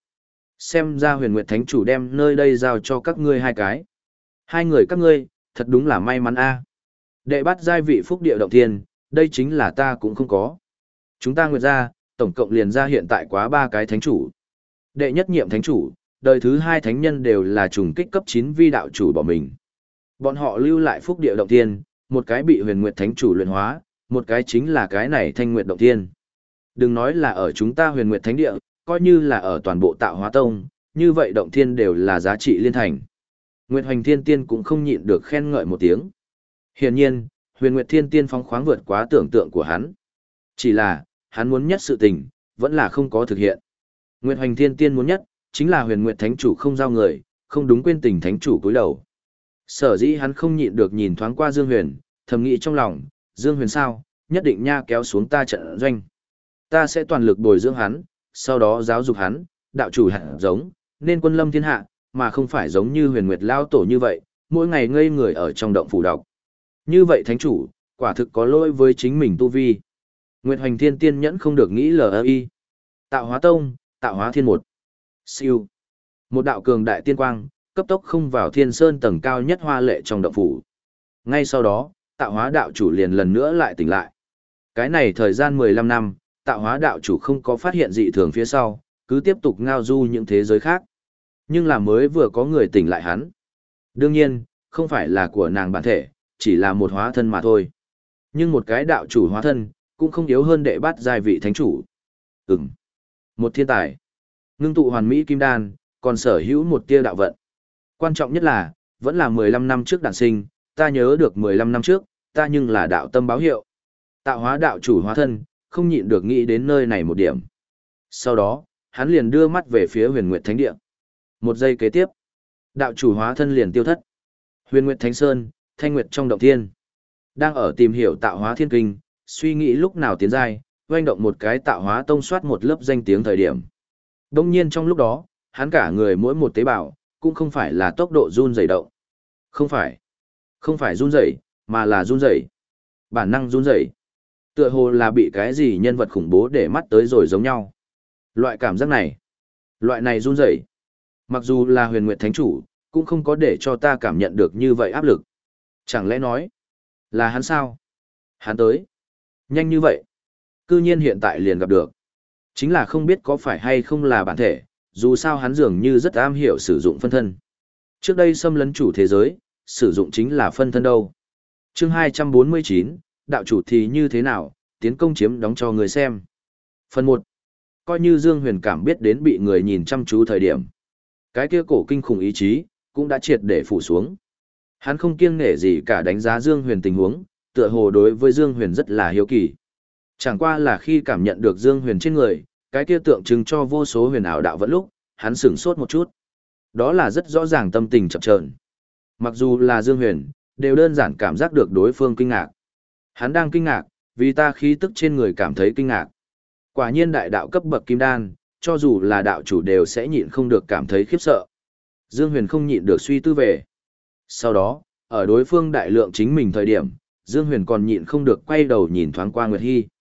Xem ra Huyền Nguyệt Thánh Chủ đem nơi đây giao cho các ngươi hai cái. Hai người các ngươi, thật đúng là may mắn a. Đệ bát giai vị phúc địa động thiên, đây chính là ta cũng không có. Chúng ta Nguyệt gia, tổng cộng liền ra hiện tại quá ba cái thánh chủ. Đệ nhất nhiệm thánh chủ, đời thứ hai thánh nhân đều là trùng kích cấp chín vi đạo chủ bỏ mình. Bọn họ lưu lại phúc địa động thiên, một cái bị Huyền Nguyệt Thánh Chủ luyện hóa, một cái chính là cái này Thanh Nguyệt động thiên. Đừng nói là ở chúng ta Huyền Nguyệt Thánh địa, coi như là ở toàn bộ Tạo Hóa Tông, như vậy động thiên đều là giá trị liên thành. Nguyệt Hoành Thiên Tiên cũng không nhịn được khen ngợi một tiếng. Hiển nhiên, Huyền Nguyệt Thiên Tiên phóng khoáng vượt quá tưởng tượng của hắn. Chỉ là, hắn muốn nhất sự tình, vẫn là không có thực hiện. Nguyệt Hoành Thiên Tiên muốn nhất, chính là Huyền Nguyệt Thánh Chủ không giao người, không đúng quên tình Thánh Chủ cúi đầu. Sở dĩ hắn không nhịn được nhìn thoáng qua Dương Huyền, thầm nghĩ trong lòng, Dương Huyền sao, nhất định nha kéo xuống ta trận doanh. Ta sẽ toàn lực bồi dưỡng hắn, sau đó giáo dục hắn, đạo chủ hạt giống, nên quân lâm thiên hạ, mà không phải giống như Huyền Nguyệt Lao Tổ như vậy, mỗi ngày ngây người ở trong động phủ đọc. Như vậy Thánh Chủ, quả thực có lỗi với chính mình tu vi. Nguyệt Hoành Thiên Tiên nhẫn không được nghĩ lờ y. Tạo Hóa Tông, Tạo Hóa Thiên một. Siêu. Một đạo cường đại tiên quang, cấp tốc không vào thiên sơn tầng cao nhất hoa lệ trong động phủ. Ngay sau đó, Tạo Hóa đạo chủ liền lần nữa lại tỉnh lại. Cái này thời gian mười lăm năm, Tạo Hóa đạo chủ không có phát hiện dị thường phía sau, cứ tiếp tục ngao du những thế giới khác. Nhưng là mới vừa có người tỉnh lại hắn. Đương nhiên, không phải là của nàng bản thể, chỉ là một hóa thân mà thôi. Nhưng một cái đạo chủ hóa thân, cũng không yếu hơn đệ bát giai vị thánh chủ. Ừm. Một thiên tài. Ngưng tụ hoàn mỹ kim đan, còn sở hữu một tia đạo vận. Quan trọng nhất là, vẫn là mười lăm năm trước đản sinh, ta nhớ được mười lăm năm trước, ta nhưng là đạo tâm báo hiệu. Tạo Hóa đạo chủ hóa thân, không nhịn được nghĩ đến nơi này một điểm. Sau đó, hắn liền đưa mắt về phía Huyền Nguyệt Thánh Địa. Một giây kế tiếp, đạo chủ hóa thân liền tiêu thất. Huyền Nguyệt Thánh Sơn, Thanh Nguyệt trong động thiên. Đang ở tìm hiểu Tạo Hóa Thiên Kinh, suy nghĩ lúc nào tiến giai, oanh động một cái Tạo Hóa tông soát một lớp danh tiếng thời điểm. Đông nhiên trong lúc đó, hắn cả người mỗi một tế bào, cũng không phải là tốc độ run rẩy động. Không phải. Không phải run rẩy, mà là run rẩy. Bản năng run rẩy. Tựa hồ là bị cái gì nhân vật khủng bố để mắt tới rồi giống nhau. Loại cảm giác này, loại này run rẩy. Mặc dù là Huyền Nguyệt Thánh Chủ, cũng không có để cho ta cảm nhận được như vậy áp lực. Chẳng lẽ nói, là hắn sao? Hắn tới. Nhanh như vậy. Cư nhiên hiện tại liền gặp được. Chính là không biết có phải hay không là bản thể, dù sao hắn dường như rất am hiểu sử dụng phân thân. Trước đây xâm lấn chủ thế giới, sử dụng chính là phân thân đâu. Chương hai trăm bốn mươi chín, đạo chủ thì như thế nào, tiến công chiếm đóng cho người xem. Phần một. Coi như Dương Huyền cảm biết đến bị người nhìn chăm chú thời điểm. Cái kia cổ kinh khủng ý chí, cũng đã triệt để phủ xuống. Hắn không kiêng nể gì cả đánh giá Dương Huyền tình huống, tựa hồ đối với Dương Huyền rất là hiếu kỳ. Chẳng qua là khi cảm nhận được Dương Huyền trên người, cái kia tượng trưng cho vô số huyền ảo đạo vẫn lúc, hắn sửng sốt một chút. Đó là rất rõ ràng tâm tình chập chờn. Mặc dù là Dương Huyền, đều đơn giản cảm giác được đối phương kinh ngạc. Hắn đang kinh ngạc, vì ta khí tức trên người cảm thấy kinh ngạc. Quả nhiên đại đạo cấp bậc kim đan, cho dù là đạo chủ đều sẽ nhịn không được cảm thấy khiếp sợ. Dương Huyền không nhịn được suy tư về. Sau đó, ở đối phương đại lượng chính mình thời điểm, Dương Huyền còn nhịn không được quay đầu nhìn thoáng qua Nguyệt Hy.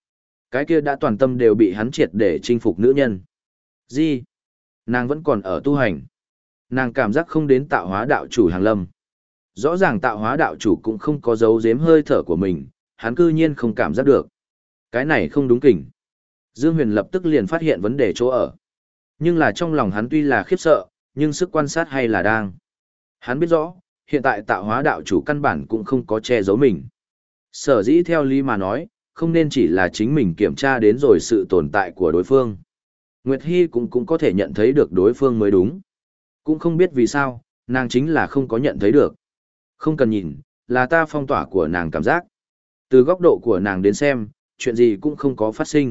Cái kia đã toàn tâm đều bị hắn triệt để chinh phục nữ nhân. Gì? Nàng vẫn còn ở tu hành. Nàng cảm giác không đến tạo hóa đạo chủ hàng lâm. Rõ ràng tạo hóa đạo chủ cũng không có giấu giếm hơi thở của mình, hắn cư nhiên không cảm giác được. Cái này không đúng kỉnh. Dương Huyền lập tức liền phát hiện vấn đề chỗ ở. Nhưng là trong lòng hắn tuy là khiếp sợ, nhưng sức quan sát hay là đang. Hắn biết rõ, hiện tại tạo hóa đạo chủ căn bản cũng không có che giấu mình. Sở dĩ theo lý mà nói, không nên chỉ là chính mình kiểm tra đến rồi sự tồn tại của đối phương. Nguyệt Hy cũng cũng có thể nhận thấy được đối phương mới đúng. Cũng không biết vì sao, nàng chính là không có nhận thấy được. Không cần nhìn, là ta phong tỏa của nàng cảm giác. Từ góc độ của nàng đến xem, chuyện gì cũng không có phát sinh.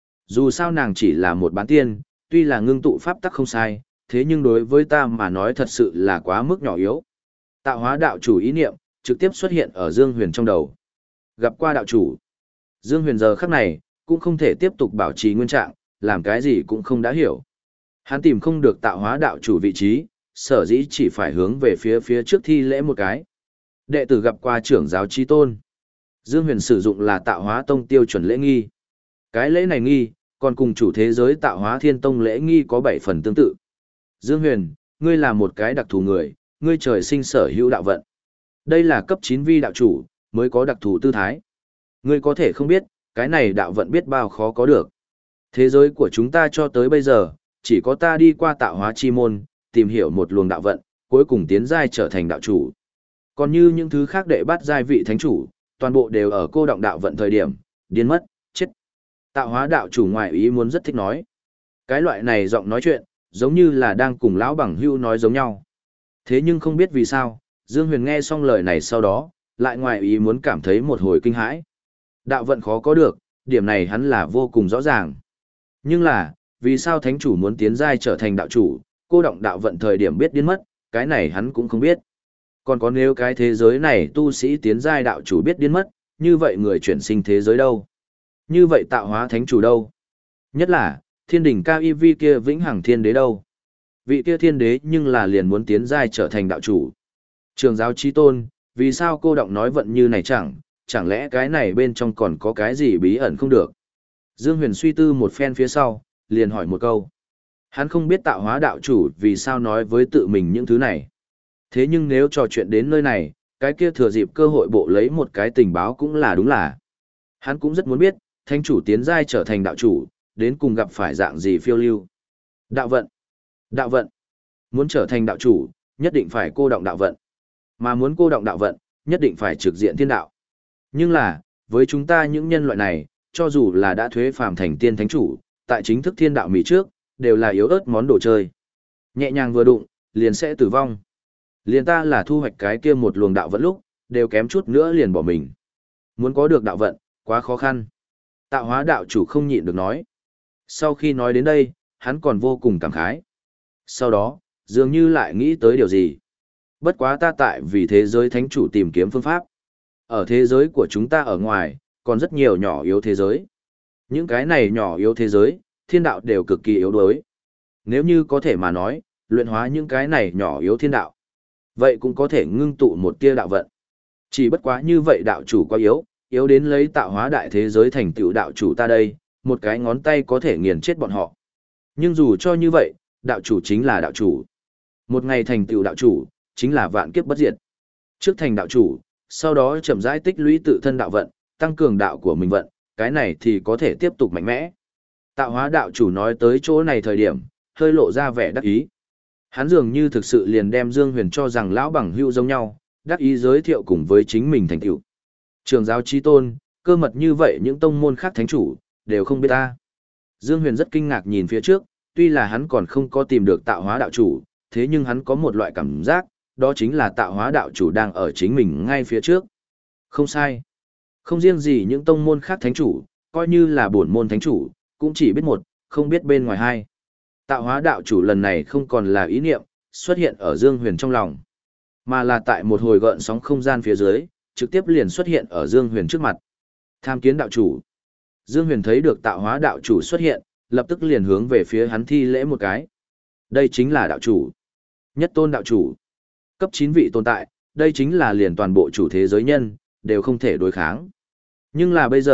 Dù sao nàng chỉ là một bán tiên, tuy là ngưng tụ pháp tắc không sai, thế nhưng đối với ta mà nói thật sự là quá mức nhỏ yếu. Tạo hóa đạo chủ ý niệm, trực tiếp xuất hiện ở Dương Huyền trong đầu. Gặp qua đạo chủ. Dương Huyền giờ khắc này, cũng không thể tiếp tục bảo trì nguyên trạng, làm cái gì cũng không đã hiểu. Hắn tìm không được tạo hóa đạo chủ vị trí, sở dĩ chỉ phải hướng về phía phía trước thi lễ một cái. Đệ tử gặp qua trưởng giáo Chí Tôn. Dương Huyền sử dụng là tạo hóa tông tiêu chuẩn lễ nghi. Cái lễ này nghi, còn cùng chủ thế giới tạo hóa thiên tông lễ nghi có bảy phần tương tự. Dương Huyền, ngươi là một cái đặc thù người, ngươi trời sinh sở hữu đạo vận. Đây là cấp chín vi đạo chủ, mới có đặc thù tư thái. Ngươi có thể không biết, cái này đạo vận biết bao khó có được. Thế giới của chúng ta cho tới bây giờ, chỉ có ta đi qua tạo hóa chi môn, tìm hiểu một luồng đạo vận, cuối cùng tiến giai trở thành đạo chủ. Còn như những thứ khác đệ bắt giai vị thánh chủ, toàn bộ đều ở cô động đạo vận thời điểm, điên mất, chết. Tạo hóa đạo chủ ngoài ý muốn rất thích nói. Cái loại này giọng nói chuyện, giống như là đang cùng lão bằng hưu nói giống nhau. Thế nhưng không biết vì sao, Dương Huyền nghe xong lời này sau đó, lại ngoài ý muốn cảm thấy một hồi kinh hãi. Đạo vận khó có được, điểm này hắn là vô cùng rõ ràng. Nhưng là, vì sao thánh chủ muốn tiến giai trở thành đạo chủ, cô động đạo vận thời điểm biết điên mất, cái này hắn cũng không biết. Còn có nếu cái thế giới này tu sĩ tiến giai đạo chủ biết điên mất, như vậy người chuyển sinh thế giới đâu? Như vậy tạo hóa thánh chủ đâu? Nhất là, thiên đỉnh cao y vi kia vĩnh hằng thiên đế đâu? Vị kia thiên đế nhưng là liền muốn tiến giai trở thành đạo chủ. Trường giáo Chí Tôn, vì sao cô động nói vận như này chẳng, chẳng lẽ cái này bên trong còn có cái gì bí ẩn không được? Dương Huyền suy tư một phen phía sau, liền hỏi một câu. Hắn không biết tạo hóa đạo chủ vì sao nói với tự mình những thứ này. Thế nhưng nếu trò chuyện đến nơi này, cái kia thừa dịp cơ hội bộ lấy một cái tình báo cũng là đúng là. Hắn cũng rất muốn biết, thánh chủ tiến giai trở thành đạo chủ, đến cùng gặp phải dạng gì phiêu lưu. Đạo vận. Đạo vận. Muốn trở thành đạo chủ, nhất định phải cô động đạo vận. Mà muốn cô động đạo vận, nhất định phải trực diện thiên đạo. Nhưng là, với chúng ta những nhân loại này, cho dù là đã thuế phàm thành tiên thánh chủ, tại chính thức thiên đạo mỹ trước, đều là yếu ớt món đồ chơi. Nhẹ nhàng vừa đụng, liền sẽ tử vong. Liền ta là thu hoạch cái kia một luồng đạo vận lúc, đều kém chút nữa liền bỏ mình. Muốn có được đạo vận, quá khó khăn. Tạo hóa đạo chủ không nhịn được nói. Sau khi nói đến đây, hắn còn vô cùng cảm khái. Sau đó, dường như lại nghĩ tới điều gì. Bất quá ta tại vì thế giới thánh chủ tìm kiếm phương pháp. Ở thế giới của chúng ta ở ngoài, còn rất nhiều nhỏ yếu thế giới. Những cái này nhỏ yếu thế giới, thiên đạo đều cực kỳ yếu đuối. Nếu như có thể mà nói, luyện hóa những cái này nhỏ yếu thiên đạo. Vậy cũng có thể ngưng tụ một tia đạo vận. Chỉ bất quá như vậy đạo chủ quá yếu, yếu đến lấy tạo hóa đại thế giới thành tựu đạo chủ ta đây, một cái ngón tay có thể nghiền chết bọn họ. Nhưng dù cho như vậy, đạo chủ chính là đạo chủ. Một ngày thành tựu đạo chủ, chính là vạn kiếp bất diệt. Trước thành đạo chủ, sau đó chậm rãi tích lũy tự thân đạo vận, tăng cường đạo của mình vận, cái này thì có thể tiếp tục mạnh mẽ. Tạo hóa đạo chủ nói tới chỗ này thời điểm, hơi lộ ra vẻ đắc ý. Hắn dường như thực sự liền đem Dương Huyền cho rằng lão bằng hữu giống nhau, đắc ý giới thiệu cùng với chính mình thành tựu. Trường giáo Chí Tôn, cơ mật như vậy những tông môn khác thánh chủ, đều không biết ta. Dương Huyền rất kinh ngạc nhìn phía trước, tuy là hắn còn không có tìm được tạo hóa đạo chủ, thế nhưng hắn có một loại cảm giác, đó chính là tạo hóa đạo chủ đang ở chính mình ngay phía trước. Không sai. Không riêng gì những tông môn khác thánh chủ, coi như là bổn môn thánh chủ, cũng chỉ biết một, không biết bên ngoài hai. Tạo hóa đạo chủ lần này không còn là ý niệm, xuất hiện ở Dương Huyền trong lòng, mà là tại một hồi gợn sóng không gian phía dưới, trực tiếp liền xuất hiện ở Dương Huyền trước mặt. Tham kiến đạo chủ. Dương Huyền thấy được tạo hóa đạo chủ xuất hiện, lập tức liền hướng về phía hắn thi lễ một cái. Đây chính là đạo chủ. Nhất tôn đạo chủ. Cấp chín vị tồn tại, đây chính là liền toàn bộ chủ thế giới nhân, đều không thể đối kháng. Nhưng là bây giờ,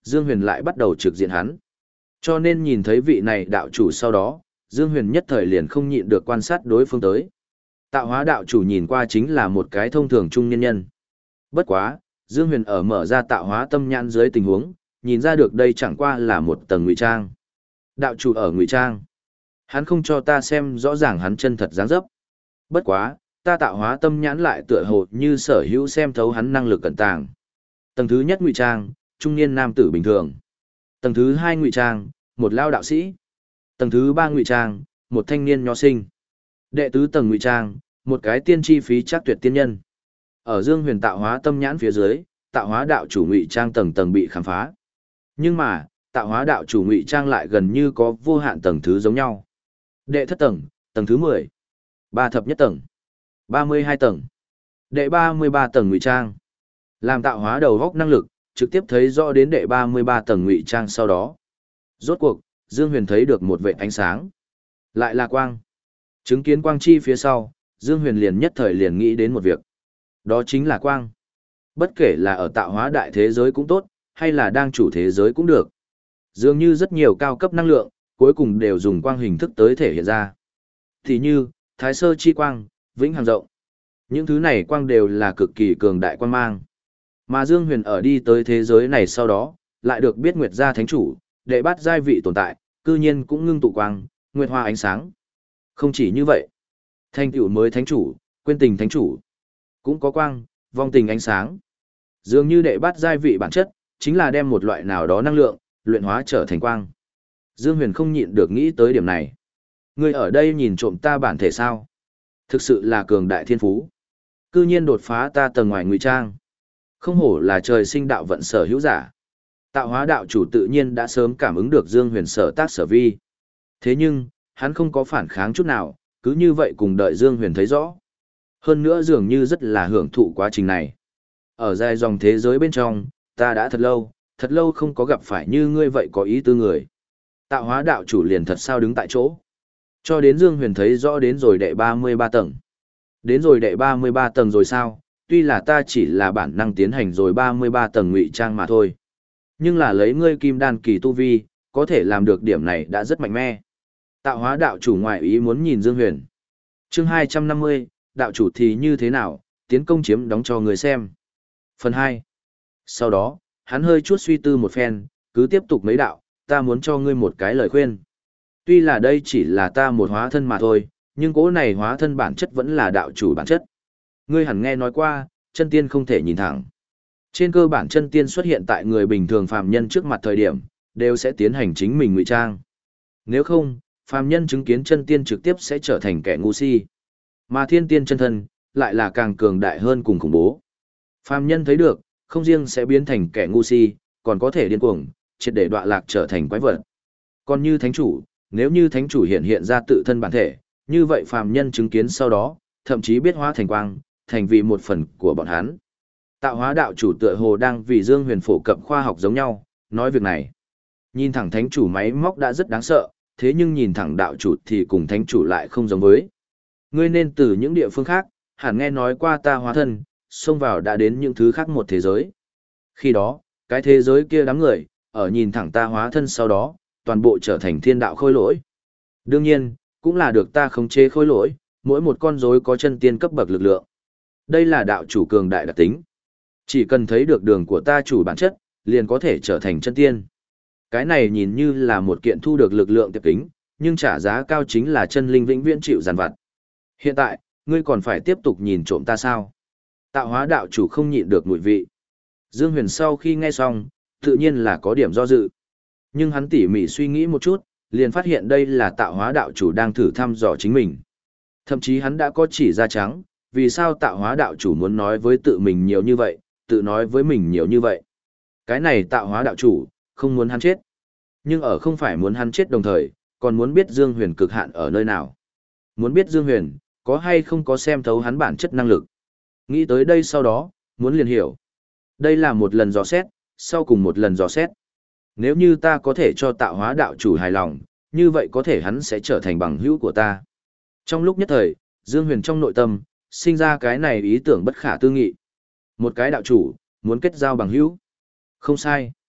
Dương Huyền lại bắt đầu trực diện hắn. Cho nên nhìn thấy vị này đạo chủ sau đó, Dương Huyền nhất thời liền không nhịn được quan sát đối phương tới. Tạo hóa đạo chủ nhìn qua chính là một cái thông thường trung nhân nhân. Bất quá, Dương Huyền ở mở ra tạo hóa tâm nhãn dưới tình huống, nhìn ra được đây chẳng qua là một tầng ngụy trang. Đạo chủ ở ngụy trang. Hắn không cho ta xem rõ ràng hắn chân thật dáng dấp. Bất quá, ta tạo hóa tâm nhãn lại tựa hồ như sở hữu xem thấu hắn năng lực cẩn tàng. Tầng thứ nhất ngụy trang, trung niên nam tử bình thường. Tầng thứ hai ngụy trang, một lao đạo sĩ. Tầng thứ ba ngụy trang, một thanh niên nho sinh. Đệ tứ tầng ngụy trang, một cái tiên chi phí chắc tuyệt tiên nhân. Ở Dương Huyền tạo hóa tâm nhãn phía dưới, tạo hóa đạo chủ ngụy trang tầng tầng bị khám phá. Nhưng mà, tạo hóa đạo chủ ngụy trang lại gần như có vô hạn tầng thứ giống nhau. Đệ thất tầng, tầng thứ mười. Ba thập nhất tầng. Ba mươi hai tầng. Đệ ba mươi ba tầng ngụy trang. Làm tạo hóa đầu góc năng lực, trực tiếp thấy rõ đến đệ ba mươi ba tầng ngụy trang sau đó. Rốt cuộc, Dương Huyền thấy được một vệt ánh sáng. Lại là quang. Chứng kiến quang chi phía sau, Dương Huyền liền nhất thời liền nghĩ đến một việc. Đó chính là quang. Bất kể là ở tạo hóa đại thế giới cũng tốt, hay là đang chủ thế giới cũng được. Dường như rất nhiều cao cấp năng lượng, cuối cùng đều dùng quang hình thức tới thể hiện ra. Thì như, Thái Sơ Chi Quang, Vĩnh Hằng Rộng. Những thứ này quang đều là cực kỳ cường đại quang mang. Mà Dương Huyền ở đi tới thế giới này sau đó, lại được biết Nguyệt Gia Thánh Chủ, đệ bát giai vị tồn tại, cư nhiên cũng ngưng tụ quang, nguyệt hoa ánh sáng. Không chỉ như vậy, thành tựu mới Thánh Chủ, quên tình Thánh Chủ, cũng có quang, vong tình ánh sáng. Dường như đệ bát giai vị bản chất, chính là đem một loại nào đó năng lượng, luyện hóa trở thành quang. Dương Huyền không nhịn được nghĩ tới điểm này. Ngươi ở đây nhìn trộm ta bản thể sao? Thực sự là cường đại thiên phú. Cư nhiên đột phá ta tầng ngoài ngụy trang. Không hổ là trời sinh đạo vận sở hữu giả. Tạo hóa đạo chủ tự nhiên đã sớm cảm ứng được Dương Huyền sở tác sở vi. Thế nhưng, hắn không có phản kháng chút nào, cứ như vậy cùng đợi Dương Huyền thấy rõ. Hơn nữa dường như rất là hưởng thụ quá trình này. Ở dài dòng thế giới bên trong, ta đã thật lâu, thật lâu không có gặp phải như ngươi vậy có ý tư người. Tạo hóa đạo chủ liền thật sao đứng tại chỗ. Cho đến Dương Huyền thấy rõ đến rồi đệ ba mươi ba tầng. Đến rồi đệ ba mươi ba tầng rồi sao, tuy là ta chỉ là bản năng tiến hành rồi ba mươi ba tầng ngụy trang mà thôi. Nhưng là lấy ngươi kim đan kỳ tu vi, có thể làm được điểm này đã rất mạnh mẽ. Tạo hóa đạo chủ ngoại ý muốn nhìn Dương Huyền. Chương hai trăm năm mươi, đạo chủ thì như thế nào, tiến công chiếm đóng cho người xem. Phần hai. Sau đó, hắn hơi chút suy tư một phen, cứ tiếp tục mấy đạo, ta muốn cho ngươi một cái lời khuyên. Tuy là đây chỉ là ta một hóa thân mà thôi, nhưng cỗ này hóa thân bản chất vẫn là đạo chủ bản chất. Ngươi hẳn nghe nói qua, chân tiên không thể nhìn thẳng. Trên cơ bản chân tiên xuất hiện tại người bình thường phàm nhân trước mặt thời điểm, đều sẽ tiến hành chính mình ngụy trang. Nếu không, phàm nhân chứng kiến chân tiên trực tiếp sẽ trở thành kẻ ngu si. Mà thiên tiên chân thân, lại là càng cường đại hơn cùng khủng bố. Phàm nhân thấy được, không riêng sẽ biến thành kẻ ngu si, còn có thể điên cuồng, triệt để đọa lạc trở thành quái vật. Còn như thánh chủ, nếu như thánh chủ hiện hiện ra tự thân bản thể, như vậy phàm nhân chứng kiến sau đó, thậm chí biết hóa thành quang, thành vì một phần của bọn hắn. Tạo hóa đạo chủ tựa hồ đang vì Dương Huyền phổ cập khoa học giống nhau, nói việc này. Nhìn thẳng thánh chủ máy móc đã rất đáng sợ, thế nhưng nhìn thẳng đạo chủ thì cùng thánh chủ lại không giống với. Ngươi nên từ những địa phương khác, hẳn nghe nói qua ta hóa thân, xông vào đã đến những thứ khác một thế giới. Khi đó, cái thế giới kia đám người, ở nhìn thẳng ta hóa thân sau đó, toàn bộ trở thành thiên đạo khôi lỗi. Đương nhiên, cũng là được ta khống chế khôi lỗi, mỗi một con rối có chân tiên cấp bậc lực lượng. Đây là đạo chủ cường đại đặc tính. Chỉ cần thấy được đường của ta chủ bản chất, liền có thể trở thành chân tiên. Cái này nhìn như là một kiện thu được lực lượng tiệp kính, nhưng trả giá cao chính là chân linh vĩnh viễn chịu giàn vặt. Hiện tại, ngươi còn phải tiếp tục nhìn trộm ta sao? Tạo hóa đạo chủ không nhịn được mùi vị. Dương Huyền sau khi nghe xong, tự nhiên là có điểm do dự. Nhưng hắn tỉ mỉ suy nghĩ một chút, liền phát hiện đây là tạo hóa đạo chủ đang thử thăm dò chính mình. Thậm chí hắn đã có chỉ ra trắng, vì sao tạo hóa đạo chủ muốn nói với tự mình nhiều như vậy, tự nói với mình nhiều như vậy. Cái này tạo hóa đạo chủ, không muốn hắn chết. Nhưng ở không phải muốn hắn chết đồng thời, còn muốn biết Dương Huyền cực hạn ở nơi nào. Muốn biết Dương Huyền, có hay không có xem thấu hắn bản chất năng lực. Nghĩ tới đây sau đó, muốn liền hiểu. Đây là một lần dò xét, sau cùng một lần dò xét. Nếu như ta có thể cho tạo hóa đạo chủ hài lòng, như vậy có thể hắn sẽ trở thành bằng hữu của ta. Trong lúc nhất thời, Dương Huyền trong nội tâm, sinh ra cái này ý tưởng bất khả tư nghị. Một cái đạo chủ, muốn kết giao bằng hữu. Không sai.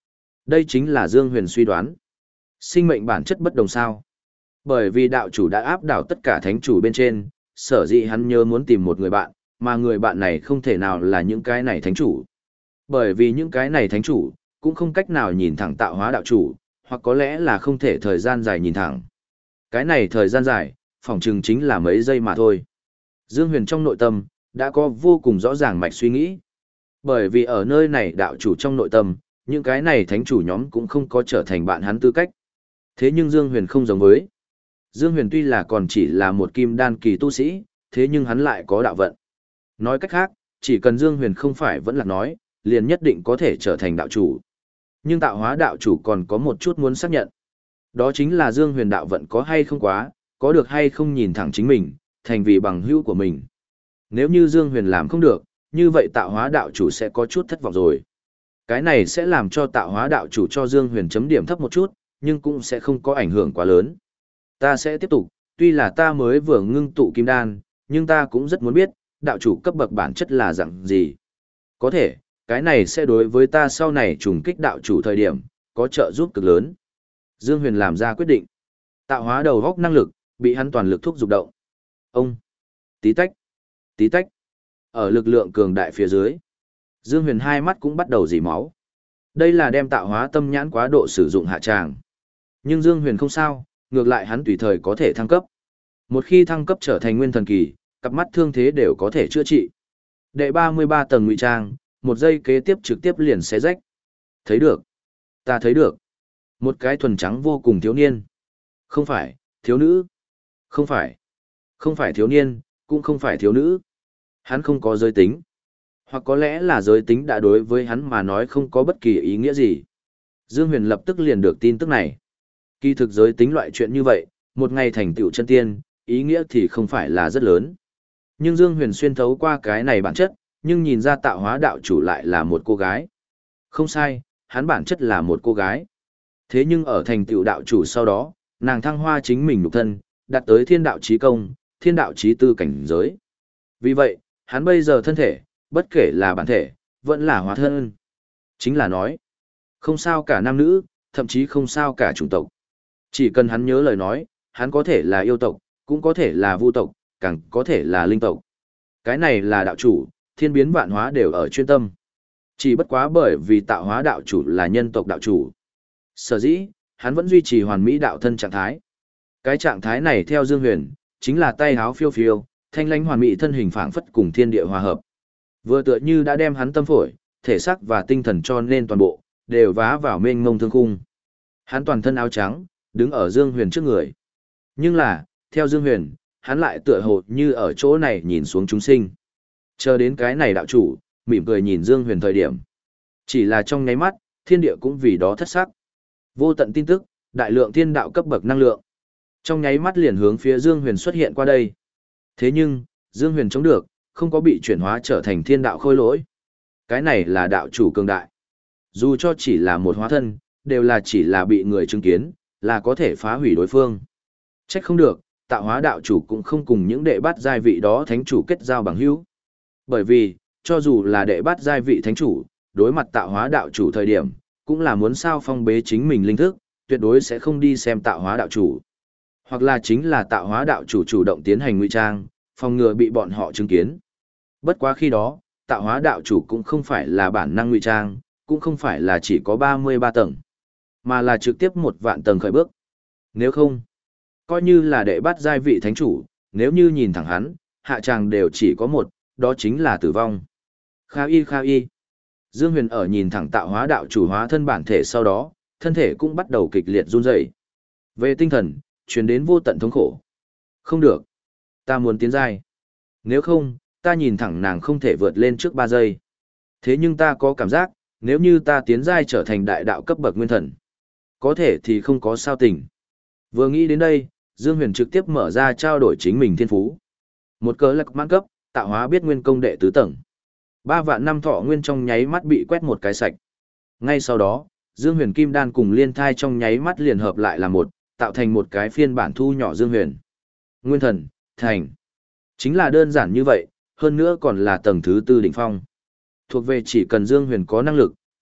Đây chính là Dương Huyền suy đoán. Sinh mệnh bản chất bất đồng sao? Bởi vì đạo chủ đã áp đảo tất cả thánh chủ bên trên, sở dĩ hắn nhớ muốn tìm một người bạn, mà người bạn này không thể nào là những cái này thánh chủ. Bởi vì những cái này thánh chủ, cũng không cách nào nhìn thẳng tạo hóa đạo chủ, hoặc có lẽ là không thể thời gian dài nhìn thẳng. Cái này thời gian dài, phỏng chừng chính là mấy giây mà thôi. Dương Huyền trong nội tâm, đã có vô cùng rõ ràng mạch suy nghĩ. Bởi vì ở nơi này đạo chủ trong nội tâm, những cái này thánh chủ nhóm cũng không có trở thành bạn hắn tư cách. Thế nhưng Dương Huyền không giống với. Dương Huyền tuy là còn chỉ là một kim đan kỳ tu sĩ, thế nhưng hắn lại có đạo vận. Nói cách khác, chỉ cần Dương Huyền không phải vẫn là nói, liền nhất định có thể trở thành đạo chủ. Nhưng tạo hóa đạo chủ còn có một chút muốn xác nhận. Đó chính là Dương Huyền đạo vận có hay không quá, có được hay không nhìn thẳng chính mình, thành vì bằng hữu của mình. Nếu như Dương Huyền làm không được, như vậy tạo hóa đạo chủ sẽ có chút thất vọng rồi. Cái này sẽ làm cho tạo hóa đạo chủ cho Dương Huyền chấm điểm thấp một chút, nhưng cũng sẽ không có ảnh hưởng quá lớn. Ta sẽ tiếp tục, tuy là ta mới vừa ngưng tụ kim đan, nhưng ta cũng rất muốn biết, đạo chủ cấp bậc bản chất là dạng gì. Có thể, cái này sẽ đối với ta sau này trùng kích đạo chủ thời điểm, có trợ giúp cực lớn. Dương Huyền làm ra quyết định. Tạo hóa đầu góc năng lực, bị hắn toàn lực thúc dục động. Ông, tí tách, tí tách. Ở lực lượng cường đại phía dưới, Dương Huyền hai mắt cũng bắt đầu rỉ máu. Đây là đem tạo hóa tâm nhãn quá độ sử dụng hạ tràng. Nhưng Dương Huyền không sao, ngược lại hắn tùy thời có thể thăng cấp. Một khi thăng cấp trở thành nguyên thần kỳ, cặp mắt thương thế đều có thể chữa trị. Đệ ba mươi ba tầng ngụy trang, một giây kế tiếp trực tiếp liền xé rách. Thấy được. Ta thấy được. Một cái thuần trắng vô cùng thiếu niên. Không phải, thiếu nữ. Không phải. Không phải thiếu niên, cũng không phải thiếu nữ. Hắn không có giới tính. Hoặc có lẽ là giới tính đã đối với hắn mà nói không có bất kỳ ý nghĩa gì. Dương Huyền lập tức liền được tin tức này. Kỳ thực giới tính loại chuyện như vậy, một ngày thành tựu chân tiên, ý nghĩa thì không phải là rất lớn. Nhưng Dương Huyền xuyên thấu qua cái này bản chất, nhưng nhìn ra tạo hóa đạo chủ lại là một cô gái. Không sai, hắn bản chất là một cô gái. Thế nhưng ở thành tựu đạo chủ sau đó, nàng thăng hoa chính mình nhục thân, đạt tới thiên đạo chí công, thiên đạo chí tư cảnh giới. Vì vậy, hắn bây giờ thân thể, bất kể là bản thể, vẫn là hóa thân. Chính là nói, không sao cả nam nữ, thậm chí không sao cả chủng tộc. Chỉ cần hắn nhớ lời nói, hắn có thể là yêu tộc, cũng có thể là vu tộc, càng có thể là linh tộc. Cái này là đạo chủ, thiên biến vạn hóa đều ở chuyên tâm. Chỉ bất quá bởi vì tạo hóa đạo chủ là nhân tộc đạo chủ. Sở dĩ, hắn vẫn duy trì hoàn mỹ đạo thân trạng thái. Cái trạng thái này theo Dương Huyền, chính là tay háo phiêu phiêu, thanh lãnh hoàn mỹ thân hình phảng phất cùng thiên địa hòa hợp. Vừa tựa như đã đem hắn tâm phổi, thể xác và tinh thần cho nên toàn bộ, đều vá vào mênh mông thương khung. Hắn toàn thân áo trắng, đứng ở Dương Huyền trước người. Nhưng là, theo Dương Huyền, hắn lại tựa hồ như ở chỗ này nhìn xuống chúng sinh. Chờ đến cái này đạo chủ, mỉm cười nhìn Dương Huyền thời điểm. Chỉ là trong nháy mắt, thiên địa cũng vì đó thất sắc. Vô tận tin tức, đại lượng thiên đạo cấp bậc năng lượng. Trong nháy mắt liền hướng phía Dương Huyền xuất hiện qua đây. Thế nhưng, Dương Huyền chống được, không có bị chuyển hóa trở thành thiên đạo khôi lỗi. Cái này là đạo chủ cường đại. Dù cho chỉ là một hóa thân, đều là chỉ là bị người chứng kiến, là có thể phá hủy đối phương. Trách không được, tạo hóa đạo chủ cũng không cùng những đệ bát giai vị đó thánh chủ kết giao bằng hữu. Bởi vì, cho dù là đệ bát giai vị thánh chủ, đối mặt tạo hóa đạo chủ thời điểm, cũng là muốn sao phong bế chính mình linh thức, tuyệt đối sẽ không đi xem tạo hóa đạo chủ. Hoặc là chính là tạo hóa đạo chủ chủ động tiến hành ngụy trang, phòng ngừa bị bọn họ chứng kiến. Bất quá khi đó, tạo hóa đạo chủ cũng không phải là bản năng ngụy trang, cũng không phải là chỉ có ba mươi ba tầng, mà là trực tiếp một vạn tầng khởi bước. Nếu không, coi như là đệ bát giai vị thánh chủ, nếu như nhìn thẳng hắn, hạ tràng đều chỉ có một, đó chính là tử vong. Kha y kha y. Dương Huyền ở nhìn thẳng tạo hóa đạo chủ hóa thân bản thể sau đó, thân thể cũng bắt đầu kịch liệt run rẩy. Về tinh thần, truyền đến vô tận thống khổ. Không được. Ta muốn tiến giai. Nếu không, ta nhìn thẳng nàng không thể vượt lên trước ba giây. Thế nhưng ta có cảm giác, nếu như ta tiến giai trở thành đại đạo cấp bậc nguyên thần, có thể thì không có sao tỉnh. Vừa nghĩ đến đây, Dương Huyền trực tiếp mở ra trao đổi chính mình thiên phú. Một cớ lạc mãn cấp, tạo hóa biết nguyên công đệ tứ tầng. Ba vạn năm thọ nguyên trong nháy mắt bị quét một cái sạch. Ngay sau đó, Dương Huyền Kim Đan cùng Liên Thai trong nháy mắt liền hợp lại là một, tạo thành một cái phiên bản thu nhỏ Dương Huyền. Nguyên thần, thành. Chính là đơn giản như vậy, hơn nữa còn là tầng thứ tư đỉnh phong. Thuộc về chỉ cần Dương Huyền có năng lực,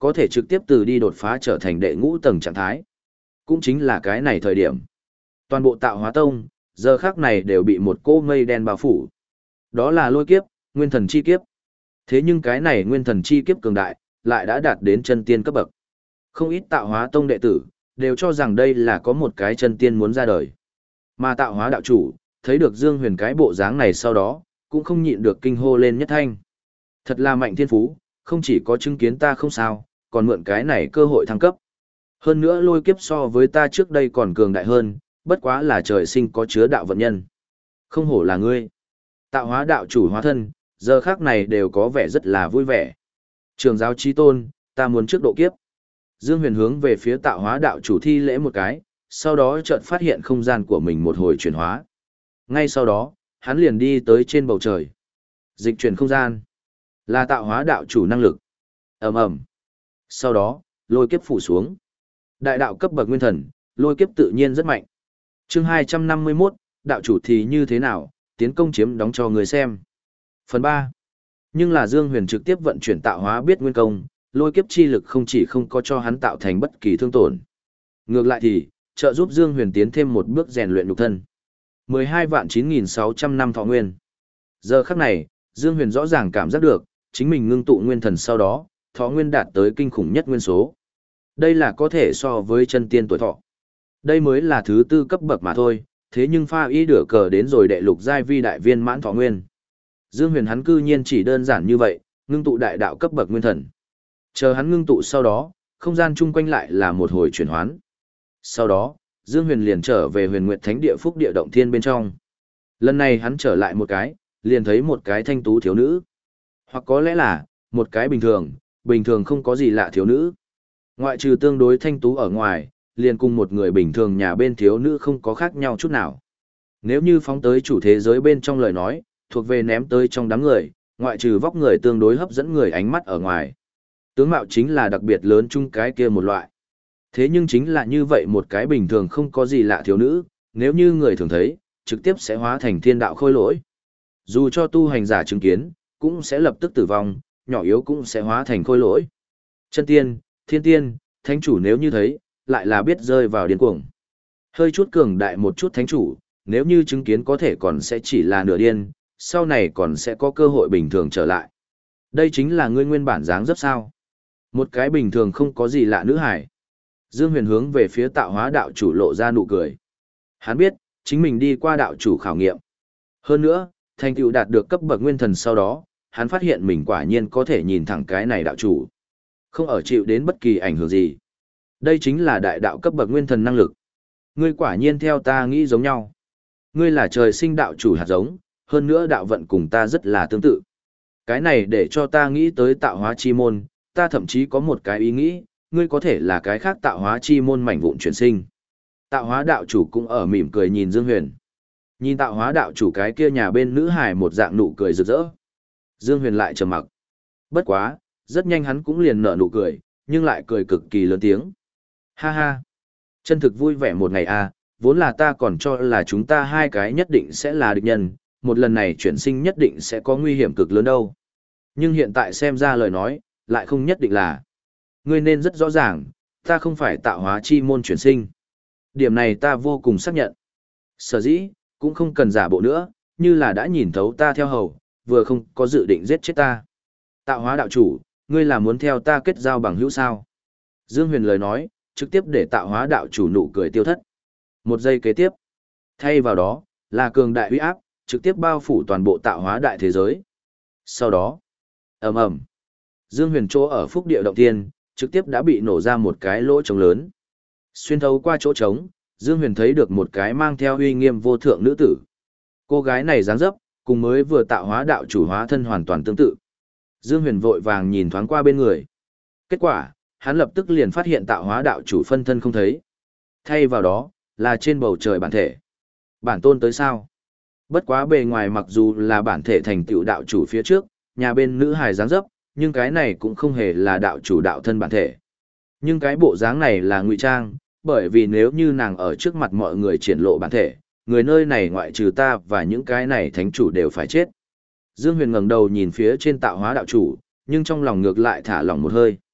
có thể trực tiếp từ đi đột phá trở thành đệ ngũ tầng trạng thái. Cũng chính là cái này thời điểm. Toàn bộ tạo hóa tông, giờ khác này đều bị một cỗ mây đen bao phủ. Đó là lôi kiếp, nguyên thần chi kiếp. Thế nhưng cái này nguyên thần chi kiếp cường đại, lại đã đạt đến chân tiên cấp bậc. Không ít tạo hóa tông đệ tử, đều cho rằng đây là có một cái chân tiên muốn ra đời. Mà tạo hóa đạo chủ, thấy được Dương Huyền cái bộ dáng này sau đó, cũng không nhịn được kinh hô lên nhất thanh. Thật là mạnh thiên phú, không chỉ có chứng kiến ta không sao, còn mượn cái này cơ hội thăng cấp. Hơn nữa lôi kiếp so với ta trước đây còn cường đại hơn, bất quá là trời sinh có chứa đạo vận nhân. Không hổ là ngươi. Tạo hóa đạo chủ hóa thân, giờ khác này đều có vẻ rất là vui vẻ. Trường giáo chí tôn, ta muốn trước độ kiếp. Dương Huyền hướng về phía tạo hóa đạo chủ thi lễ một cái, sau đó chợt phát hiện không gian của mình một hồi chuyển hóa. Ngay sau đó, hắn liền đi tới trên bầu trời. Dịch chuyển không gian, là tạo hóa đạo chủ năng lực. Ầm ầm. Sau đó, lôi kiếp phủ xuống. Đại đạo cấp bậc nguyên thần, lôi kiếp tự nhiên rất mạnh. Chương hai trăm năm mươi mốt, đạo chủ thì như thế nào, tiến công chiếm đóng cho người xem. Phần ba. Nhưng là Dương Huyền trực tiếp vận chuyển tạo hóa biết nguyên công, lôi kiếp chi lực không chỉ không có cho hắn tạo thành bất kỳ thương tổn. Ngược lại thì, trợ giúp Dương Huyền tiến thêm một bước rèn luyện nhục thân. mười hai vạn chín nghìn sáu trăm năm thọ nguyên. Giờ khắc này, Dương Huyền rõ ràng cảm giác được, chính mình ngưng tụ nguyên thần sau đó, thọ nguyên đạt tới kinh khủng nhất nguyên số. Đây là có thể so với chân tiên tuổi thọ. Đây mới là thứ tư cấp bậc mà thôi, thế nhưng pha y đửa cờ đến rồi đệ lục giai vi đại viên mãn thọ nguyên. Dương Huyền hắn cư nhiên chỉ đơn giản như vậy, ngưng tụ đại đạo cấp bậc nguyên thần. Chờ hắn ngưng tụ sau đó, không gian chung quanh lại là một hồi chuyển hoán. Sau đó, Dương Huyền liền trở về Huyền Nguyệt Thánh Địa Phúc Địa Động Thiên bên trong. Lần này hắn trở lại một cái, liền thấy một cái thanh tú thiếu nữ. Hoặc có lẽ là, một cái bình thường, bình thường không có gì lạ thiếu nữ. Ngoại trừ tương đối thanh tú ở ngoài, liền cùng một người bình thường nhà bên thiếu nữ không có khác nhau chút nào. Nếu như phóng tới chủ thế giới bên trong lời nói, thuộc về ném tới trong đám người, ngoại trừ vóc người tương đối hấp dẫn người ánh mắt ở ngoài. Tướng mạo chính là đặc biệt lớn chung cái kia một loại. Thế nhưng chính là như vậy một cái bình thường không có gì lạ thiếu nữ, nếu như người thường thấy, trực tiếp sẽ hóa thành thiên đạo khôi lỗi. Dù cho tu hành giả chứng kiến, cũng sẽ lập tức tử vong, nhỏ yếu cũng sẽ hóa thành khôi lỗi. Chân tiên, thiên tiên, thánh chủ nếu như thấy, lại là biết rơi vào điên cuồng. Hơi chút cường đại một chút thánh chủ, nếu như chứng kiến có thể còn sẽ chỉ là nửa điên, sau này còn sẽ có cơ hội bình thường trở lại. Đây chính là ngươi nguyên bản dáng dấp sao. Một cái bình thường không có gì lạ nữ hải. Dương Huyền hướng về phía tạo hóa đạo chủ lộ ra nụ cười. Hắn biết, chính mình đi qua đạo chủ khảo nghiệm. Hơn nữa, thành tựu đạt được cấp bậc nguyên thần sau đó, hắn phát hiện mình quả nhiên có thể nhìn thẳng cái này đạo chủ. Không ở chịu đến bất kỳ ảnh hưởng gì. Đây chính là đại đạo cấp bậc nguyên thần năng lực. Ngươi quả nhiên theo ta nghĩ giống nhau. Ngươi là trời sinh đạo chủ hạt giống, hơn nữa đạo vận cùng ta rất là tương tự. Cái này để cho ta nghĩ tới tạo hóa chi môn, ta thậm chí có một cái ý nghĩ, ngươi có thể là cái khác tạo hóa chi môn mảnh vụn chuyển sinh. Tạo hóa đạo chủ cũng ở mỉm cười nhìn Dương Huyền. Nhìn tạo hóa đạo chủ cái kia nhà bên nữ hài một dạng nụ cười rực rỡ. Dương Huyền lại trầm mặc. Bất quá, rất nhanh hắn cũng liền nở nụ cười, nhưng lại cười cực kỳ lớn tiếng. Ha ha! Chân thực vui vẻ một ngày à, vốn là ta còn cho là chúng ta hai cái nhất định sẽ là địch nhân, một lần này chuyển sinh nhất định sẽ có nguy hiểm cực lớn đâu. Nhưng hiện tại xem ra lời nói, lại không nhất định là. Ngươi nên rất rõ ràng, ta không phải tạo hóa chi môn chuyển sinh. Điểm này ta vô cùng xác nhận. Sở dĩ, cũng không cần giả bộ nữa, như là đã nhìn thấu ta theo hầu, vừa không có dự định giết chết ta. Tạo hóa đạo chủ, ngươi là muốn theo ta kết giao bằng hữu sao? Dương Huyền lời nói, trực tiếp để tạo hóa đạo chủ nụ cười tiêu thất. Một giây kế tiếp, thay vào đó, là cường đại uy áp, trực tiếp bao phủ toàn bộ tạo hóa đại thế giới. Sau đó, ầm ầm, Dương Huyền chỗ ở phúc địa động thiên, trực tiếp đã bị nổ ra một cái lỗ trống lớn. Xuyên thấu qua chỗ trống, Dương Huyền thấy được một cái mang theo uy nghiêm vô thượng nữ tử. Cô gái này dáng dấp, cùng mới vừa tạo hóa đạo chủ hóa thân hoàn toàn tương tự. Dương Huyền vội vàng nhìn thoáng qua bên người. Kết quả, hắn lập tức liền phát hiện tạo hóa đạo chủ phân thân không thấy. Thay vào đó, là trên bầu trời bản thể. Bản tôn tới sao? Bất quá bề ngoài mặc dù là bản thể thành tựu đạo chủ phía trước, nhà bên nữ hài dáng dấp, nhưng cái này cũng không hề là đạo chủ đạo thân bản thể. Nhưng cái bộ dáng này là ngụy trang, bởi vì nếu như nàng ở trước mặt mọi người triển lộ bản thể, người nơi này ngoại trừ ta và những cái này thánh chủ đều phải chết. Dương Huyền ngẩng đầu nhìn phía trên tạo hóa đạo chủ, nhưng trong lòng ngược lại thả lỏng một hơi.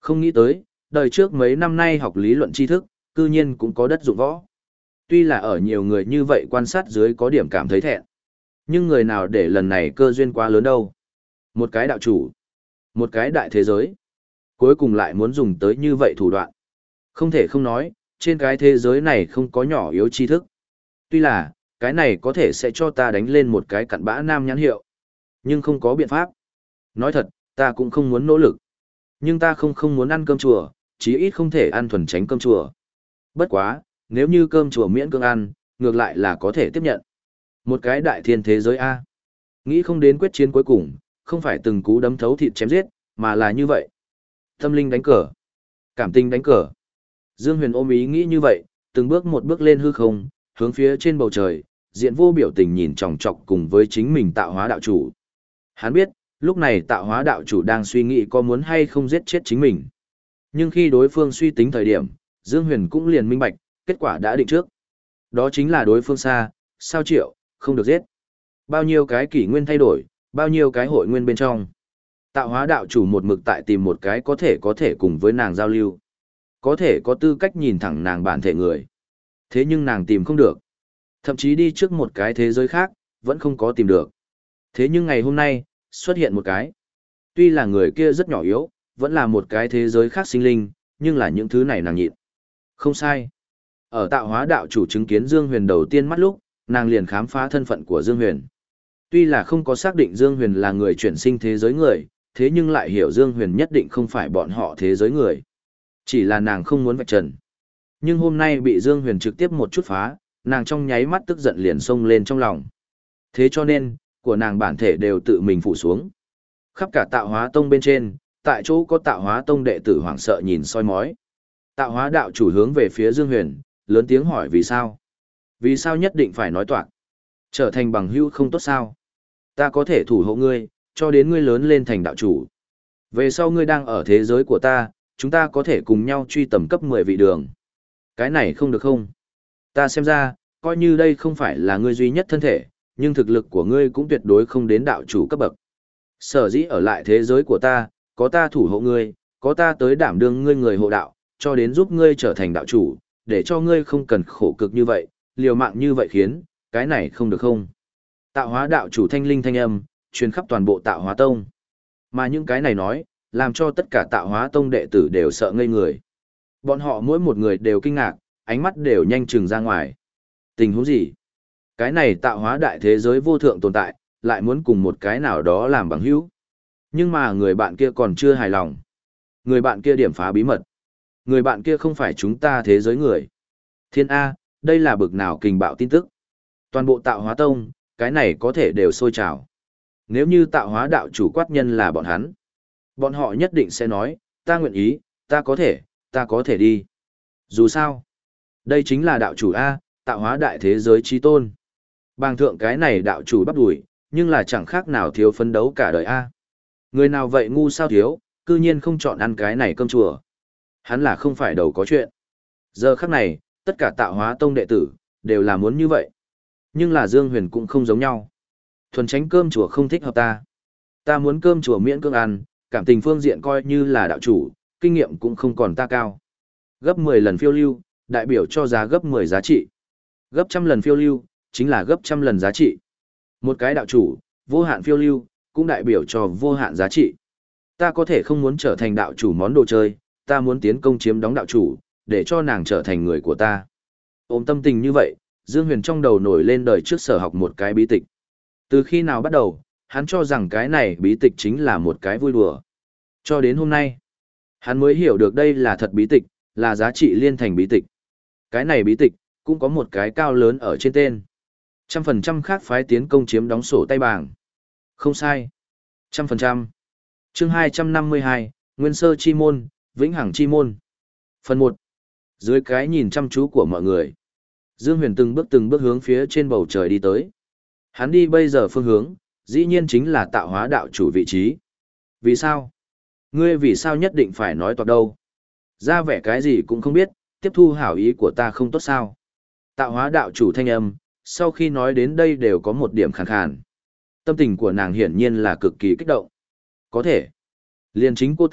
Không nghĩ tới, đời trước mấy năm nay học lý luận tri thức, cư nhiên cũng có đất dụng võ. Tuy là ở nhiều người như vậy quan sát dưới có điểm cảm thấy thẹn. Nhưng người nào để lần này cơ duyên quá lớn đâu. Một cái đạo chủ, một cái đại thế giới. Cuối cùng lại muốn dùng tới như vậy thủ đoạn. Không thể không nói, trên cái thế giới này không có nhỏ yếu tri thức. Tuy là, cái này có thể sẽ cho ta đánh lên một cái cặn bã nam nhãn hiệu. Nhưng không có biện pháp. Nói thật, ta cũng không muốn nỗ lực. Nhưng ta không không muốn ăn cơm chùa, chí ít không thể ăn thuần tránh cơm chùa. Bất quá, nếu như cơm chùa miễn cưỡng ăn, ngược lại là có thể tiếp nhận. Một cái đại thiên thế giới A. Nghĩ không đến quyết chiến cuối cùng, không phải từng cú đấm thấu thịt chém giết, mà là như vậy. Tâm linh đánh cờ. Cảm tình đánh cờ. Dương Huyền ôm ý nghĩ như vậy, từng bước một bước lên hư không, hướng phía trên bầu trời, diện vô biểu tình nhìn chòng chọc cùng với chính mình tạo hóa đạo chủ. Hắn biết, lúc này tạo hóa đạo chủ đang suy nghĩ có muốn hay không giết chết chính mình. Nhưng khi đối phương suy tính thời điểm, Dương Huyền cũng liền minh bạch, kết quả đã định trước. Đó chính là đối phương xa, sao triệu, không được giết. Bao nhiêu cái kỷ nguyên thay đổi, bao nhiêu cái hội nguyên bên trong. Tạo hóa đạo chủ một mực tại tìm một cái có thể có thể cùng với nàng giao lưu. Có thể có tư cách nhìn thẳng nàng bản thể người. Thế nhưng nàng tìm không được. Thậm chí đi trước một cái thế giới khác, vẫn không có tìm được. Thế nhưng ngày hôm nay, xuất hiện một cái. Tuy là người kia rất nhỏ yếu, vẫn là một cái thế giới khác sinh linh, nhưng là những thứ này nàng nhịn. Không sai. Ở tạo hóa đạo chủ chứng kiến Dương Huyền đầu tiên mắt lúc, nàng liền khám phá thân phận của Dương Huyền. Tuy là không có xác định Dương Huyền là người chuyển sinh thế giới người, thế nhưng lại hiểu Dương Huyền nhất định không phải bọn họ thế giới người. Chỉ là nàng không muốn vạch trần. Nhưng hôm nay bị Dương Huyền trực tiếp một chút phá, nàng trong nháy mắt tức giận liền xông lên trong lòng. Thế cho nên, của nàng bản thể đều tự mình phủ xuống. Khắp cả tạo hóa tông bên trên, tại chỗ có tạo hóa tông đệ tử hoảng sợ nhìn soi mói. Tạo hóa đạo chủ hướng về phía Dương Huyền, lớn tiếng hỏi vì sao? Vì sao nhất định phải nói toạc? Trở thành bằng hữu không tốt sao? Ta có thể thủ hộ ngươi, cho đến ngươi lớn lên thành đạo chủ. Về sau ngươi đang ở thế giới của ta, chúng ta có thể cùng nhau truy tầm cấp mười vị đường. Cái này không được không? Ta xem ra, coi như đây không phải là ngươi duy nhất thân thể, nhưng thực lực của ngươi cũng tuyệt đối không đến đạo chủ cấp bậc. Sở dĩ ở lại thế giới của ta, có ta thủ hộ ngươi, có ta tới đảm đương ngươi người hộ đạo, cho đến giúp ngươi trở thành đạo chủ, để cho ngươi không cần khổ cực như vậy, liều mạng như vậy khiến, cái này không được không? Tạo hóa đạo chủ thanh linh thanh âm, truyền khắp toàn bộ tạo hóa tông. Mà những cái này nói, làm cho tất cả tạo hóa tông đệ tử đều sợ ngây người. Bọn họ mỗi một người đều kinh ngạc, ánh mắt đều nhanh chừng ra ngoài. Tình huống gì? Cái này tạo hóa đại thế giới vô thượng tồn tại, lại muốn cùng một cái nào đó làm bằng hữu. Nhưng mà người bạn kia còn chưa hài lòng. Người bạn kia điểm phá bí mật. Người bạn kia không phải chúng ta thế giới người. Thiên A, đây là bực nào kình bạo tin tức. Toàn bộ tạo hóa tông, cái này có thể đều sôi trào. Nếu như tạo hóa đạo chủ quát nhân là bọn hắn, bọn họ nhất định sẽ nói, ta nguyện ý, ta có thể, ta có thể đi. Dù sao, đây chính là đạo chủ A, tạo hóa đại thế giới trí tôn. Bàng thượng cái này đạo chủ bắt đuổi, nhưng là chẳng khác nào thiếu phấn đấu cả đời A. Người nào vậy ngu sao thiếu, cư nhiên không chọn ăn cái này cơm chùa. Hắn là không phải đầu có chuyện. Giờ khắc này, tất cả tạo hóa tông đệ tử, đều là muốn như vậy. Nhưng là Dương Huyền cũng không giống nhau. Thuần tránh cơm chùa không thích hợp ta. Ta muốn cơm chùa miễn cưỡng ăn, cảm tình phương diện coi như là đạo chủ, kinh nghiệm cũng không còn ta cao. Gấp mười lần phiêu lưu, đại biểu cho giá gấp mười giá trị. Gấp trăm lần phiêu lưu, chính là gấp trăm lần giá trị. Một cái đạo chủ, vô hạn phiêu lưu, cũng đại biểu cho vô hạn giá trị. Ta có thể không muốn trở thành đạo chủ món đồ chơi, ta muốn tiến công chiếm đóng đạo chủ, để cho nàng trở thành người của ta. Ôm tâm tình như vậy, Dương Huyền trong đầu nổi lên đời trước sở học một cái bí tịch. Từ khi nào bắt đầu, hắn cho rằng cái này bí tịch chính là một cái vui đùa. Cho đến hôm nay, hắn mới hiểu được đây là thật bí tịch, là giá trị liên thành bí tịch. Cái này bí tịch, cũng có một cái cao lớn ở trên tên. Trăm phần trăm khác phái tiến công chiếm đóng sổ tay bảng. Không sai. Trăm phần trăm. Chương hai trăm năm mươi hai, Nguyên Sơ Chi Môn, Vĩnh Hằng Chi Môn. Phần một. Dưới cái nhìn chăm chú của mọi người, Dương Huyền từng bước từng bước hướng phía trên bầu trời đi tới. Hắn đi bây giờ phương hướng, dĩ nhiên chính là tạo hóa đạo chủ vị trí. Vì sao? Ngươi vì sao nhất định phải nói toạc đâu? Ra vẻ cái gì cũng không biết, tiếp thu hảo ý của ta không tốt sao? Tạo hóa đạo chủ thanh âm, sau khi nói đến đây đều có một điểm khàn khàn. Tâm tình của nàng hiển nhiên là cực kỳ kích động. Có thể. Liền chính cô ta,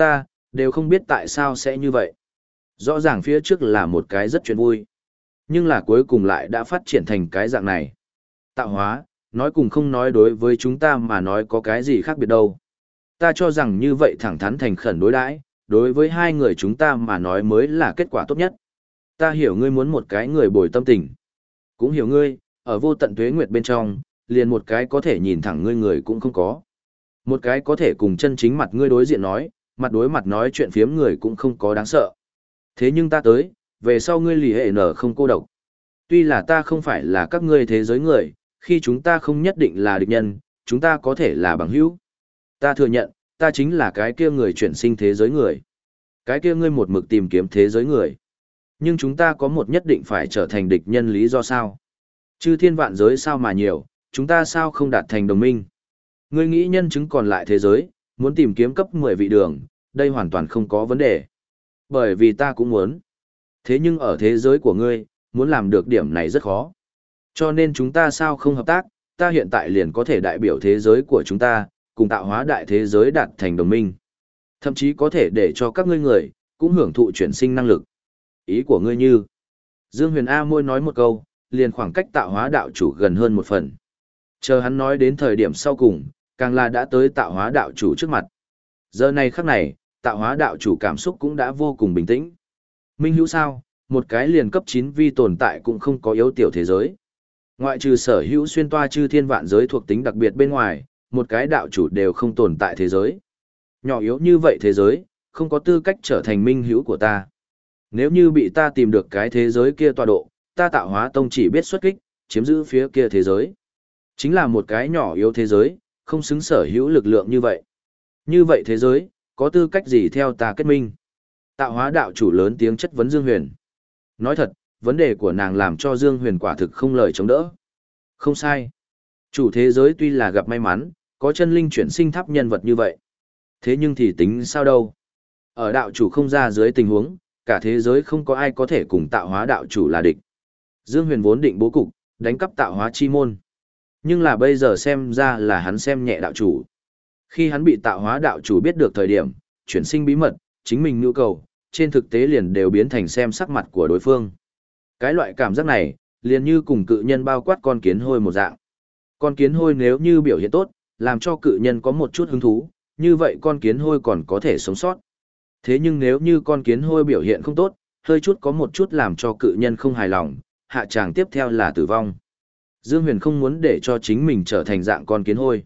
Đều không biết tại sao sẽ như vậy. Rõ ràng phía trước là một cái rất chuyện vui. Nhưng là cuối cùng lại đã phát triển thành cái dạng này. Tạo hóa, nói cùng không nói đối với chúng ta mà nói có cái gì khác biệt đâu. Ta cho rằng như vậy thẳng thắn thành khẩn đối đãi, đối với hai người chúng ta mà nói mới là kết quả tốt nhất. Ta hiểu ngươi muốn một cái người bồi tâm tình. Cũng hiểu ngươi, ở vô tận tuế nguyệt bên trong, liền một cái có thể nhìn thẳng ngươi người cũng không có. Một cái có thể cùng chân chính mặt ngươi đối diện nói, mặt đối mặt nói chuyện phiếm người cũng không có đáng sợ. Thế nhưng ta tới, về sau ngươi lì hệ nở không cô độc. Tuy là ta không phải là các ngươi thế giới người, khi chúng ta không nhất định là địch nhân, chúng ta có thể là bằng hữu. Ta thừa nhận, ta chính là cái kia người chuyển sinh thế giới người. Cái kia ngươi một mực tìm kiếm thế giới người. Nhưng chúng ta có một nhất định phải trở thành địch nhân lý do sao? Chư thiên vạn giới sao mà nhiều, chúng ta sao không đạt thành đồng minh? Ngươi nghĩ nhân chứng còn lại thế giới, muốn tìm kiếm cấp mười vị đường, đây hoàn toàn không có vấn đề. Bởi vì ta cũng muốn. Thế nhưng ở thế giới của ngươi, muốn làm được điểm này rất khó. Cho nên chúng ta sao không hợp tác, ta hiện tại liền có thể đại biểu thế giới của chúng ta, cùng tạo hóa đại thế giới đạt thành đồng minh. Thậm chí có thể để cho các ngươi người, cũng hưởng thụ chuyển sinh năng lực. Ý của ngươi như, Dương Huyền A môi nói một câu, liền khoảng cách tạo hóa đạo chủ gần hơn một phần. Chờ hắn nói đến thời điểm sau cùng, càng là đã tới tạo hóa đạo chủ trước mặt. Giờ này khắc này, tạo hóa đạo chủ cảm xúc cũng đã vô cùng bình tĩnh. Minh hữu sao, một cái liền cấp chín vi tồn tại cũng không có yếu tiểu thế giới. Ngoại trừ sở hữu xuyên toa chư thiên vạn giới thuộc tính đặc biệt bên ngoài, một cái đạo chủ đều không tồn tại thế giới. Nhỏ yếu như vậy thế giới, không có tư cách trở thành minh hữu của ta. Nếu như bị ta tìm được cái thế giới kia tọa độ, ta tạo hóa tông chỉ biết xuất kích, chiếm giữ phía kia thế giới. Chính là một cái nhỏ yếu thế giới, không xứng sở hữu lực lượng như vậy. Như vậy thế giới, có tư cách gì theo ta kết minh? Tạo hóa đạo chủ lớn tiếng chất vấn Dương Huyền. Nói thật, vấn đề của nàng làm cho Dương Huyền quả thực không lời chống đỡ. Không sai. Chủ thế giới tuy là gặp may mắn, có chân linh chuyển sinh tháp nhân vật như vậy. Thế nhưng thì tính sao đâu? Ở đạo chủ không ra dưới tình huống, cả thế giới không có ai có thể cùng tạo hóa đạo chủ là địch. Dương Huyền vốn định bố cục, đánh cắp tạo hóa chi môn. Nhưng là bây giờ xem ra là hắn xem nhẹ đạo chủ. Khi hắn bị tạo hóa đạo chủ biết được thời điểm, chuyển sinh bí mật, chính mình nhu cầu, trên thực tế liền đều biến thành xem sắc mặt của đối phương. Cái loại cảm giác này, liền như cùng cự nhân bao quát con kiến hôi một dạng. Con kiến hôi nếu như biểu hiện tốt, làm cho cự nhân có một chút hứng thú, như vậy con kiến hôi còn có thể sống sót. Thế nhưng nếu như con kiến hôi biểu hiện không tốt, hơi chút có một chút làm cho cự nhân không hài lòng, hạ tràng tiếp theo là tử vong. Dương Huyền không muốn để cho chính mình trở thành dạng con kiến hôi.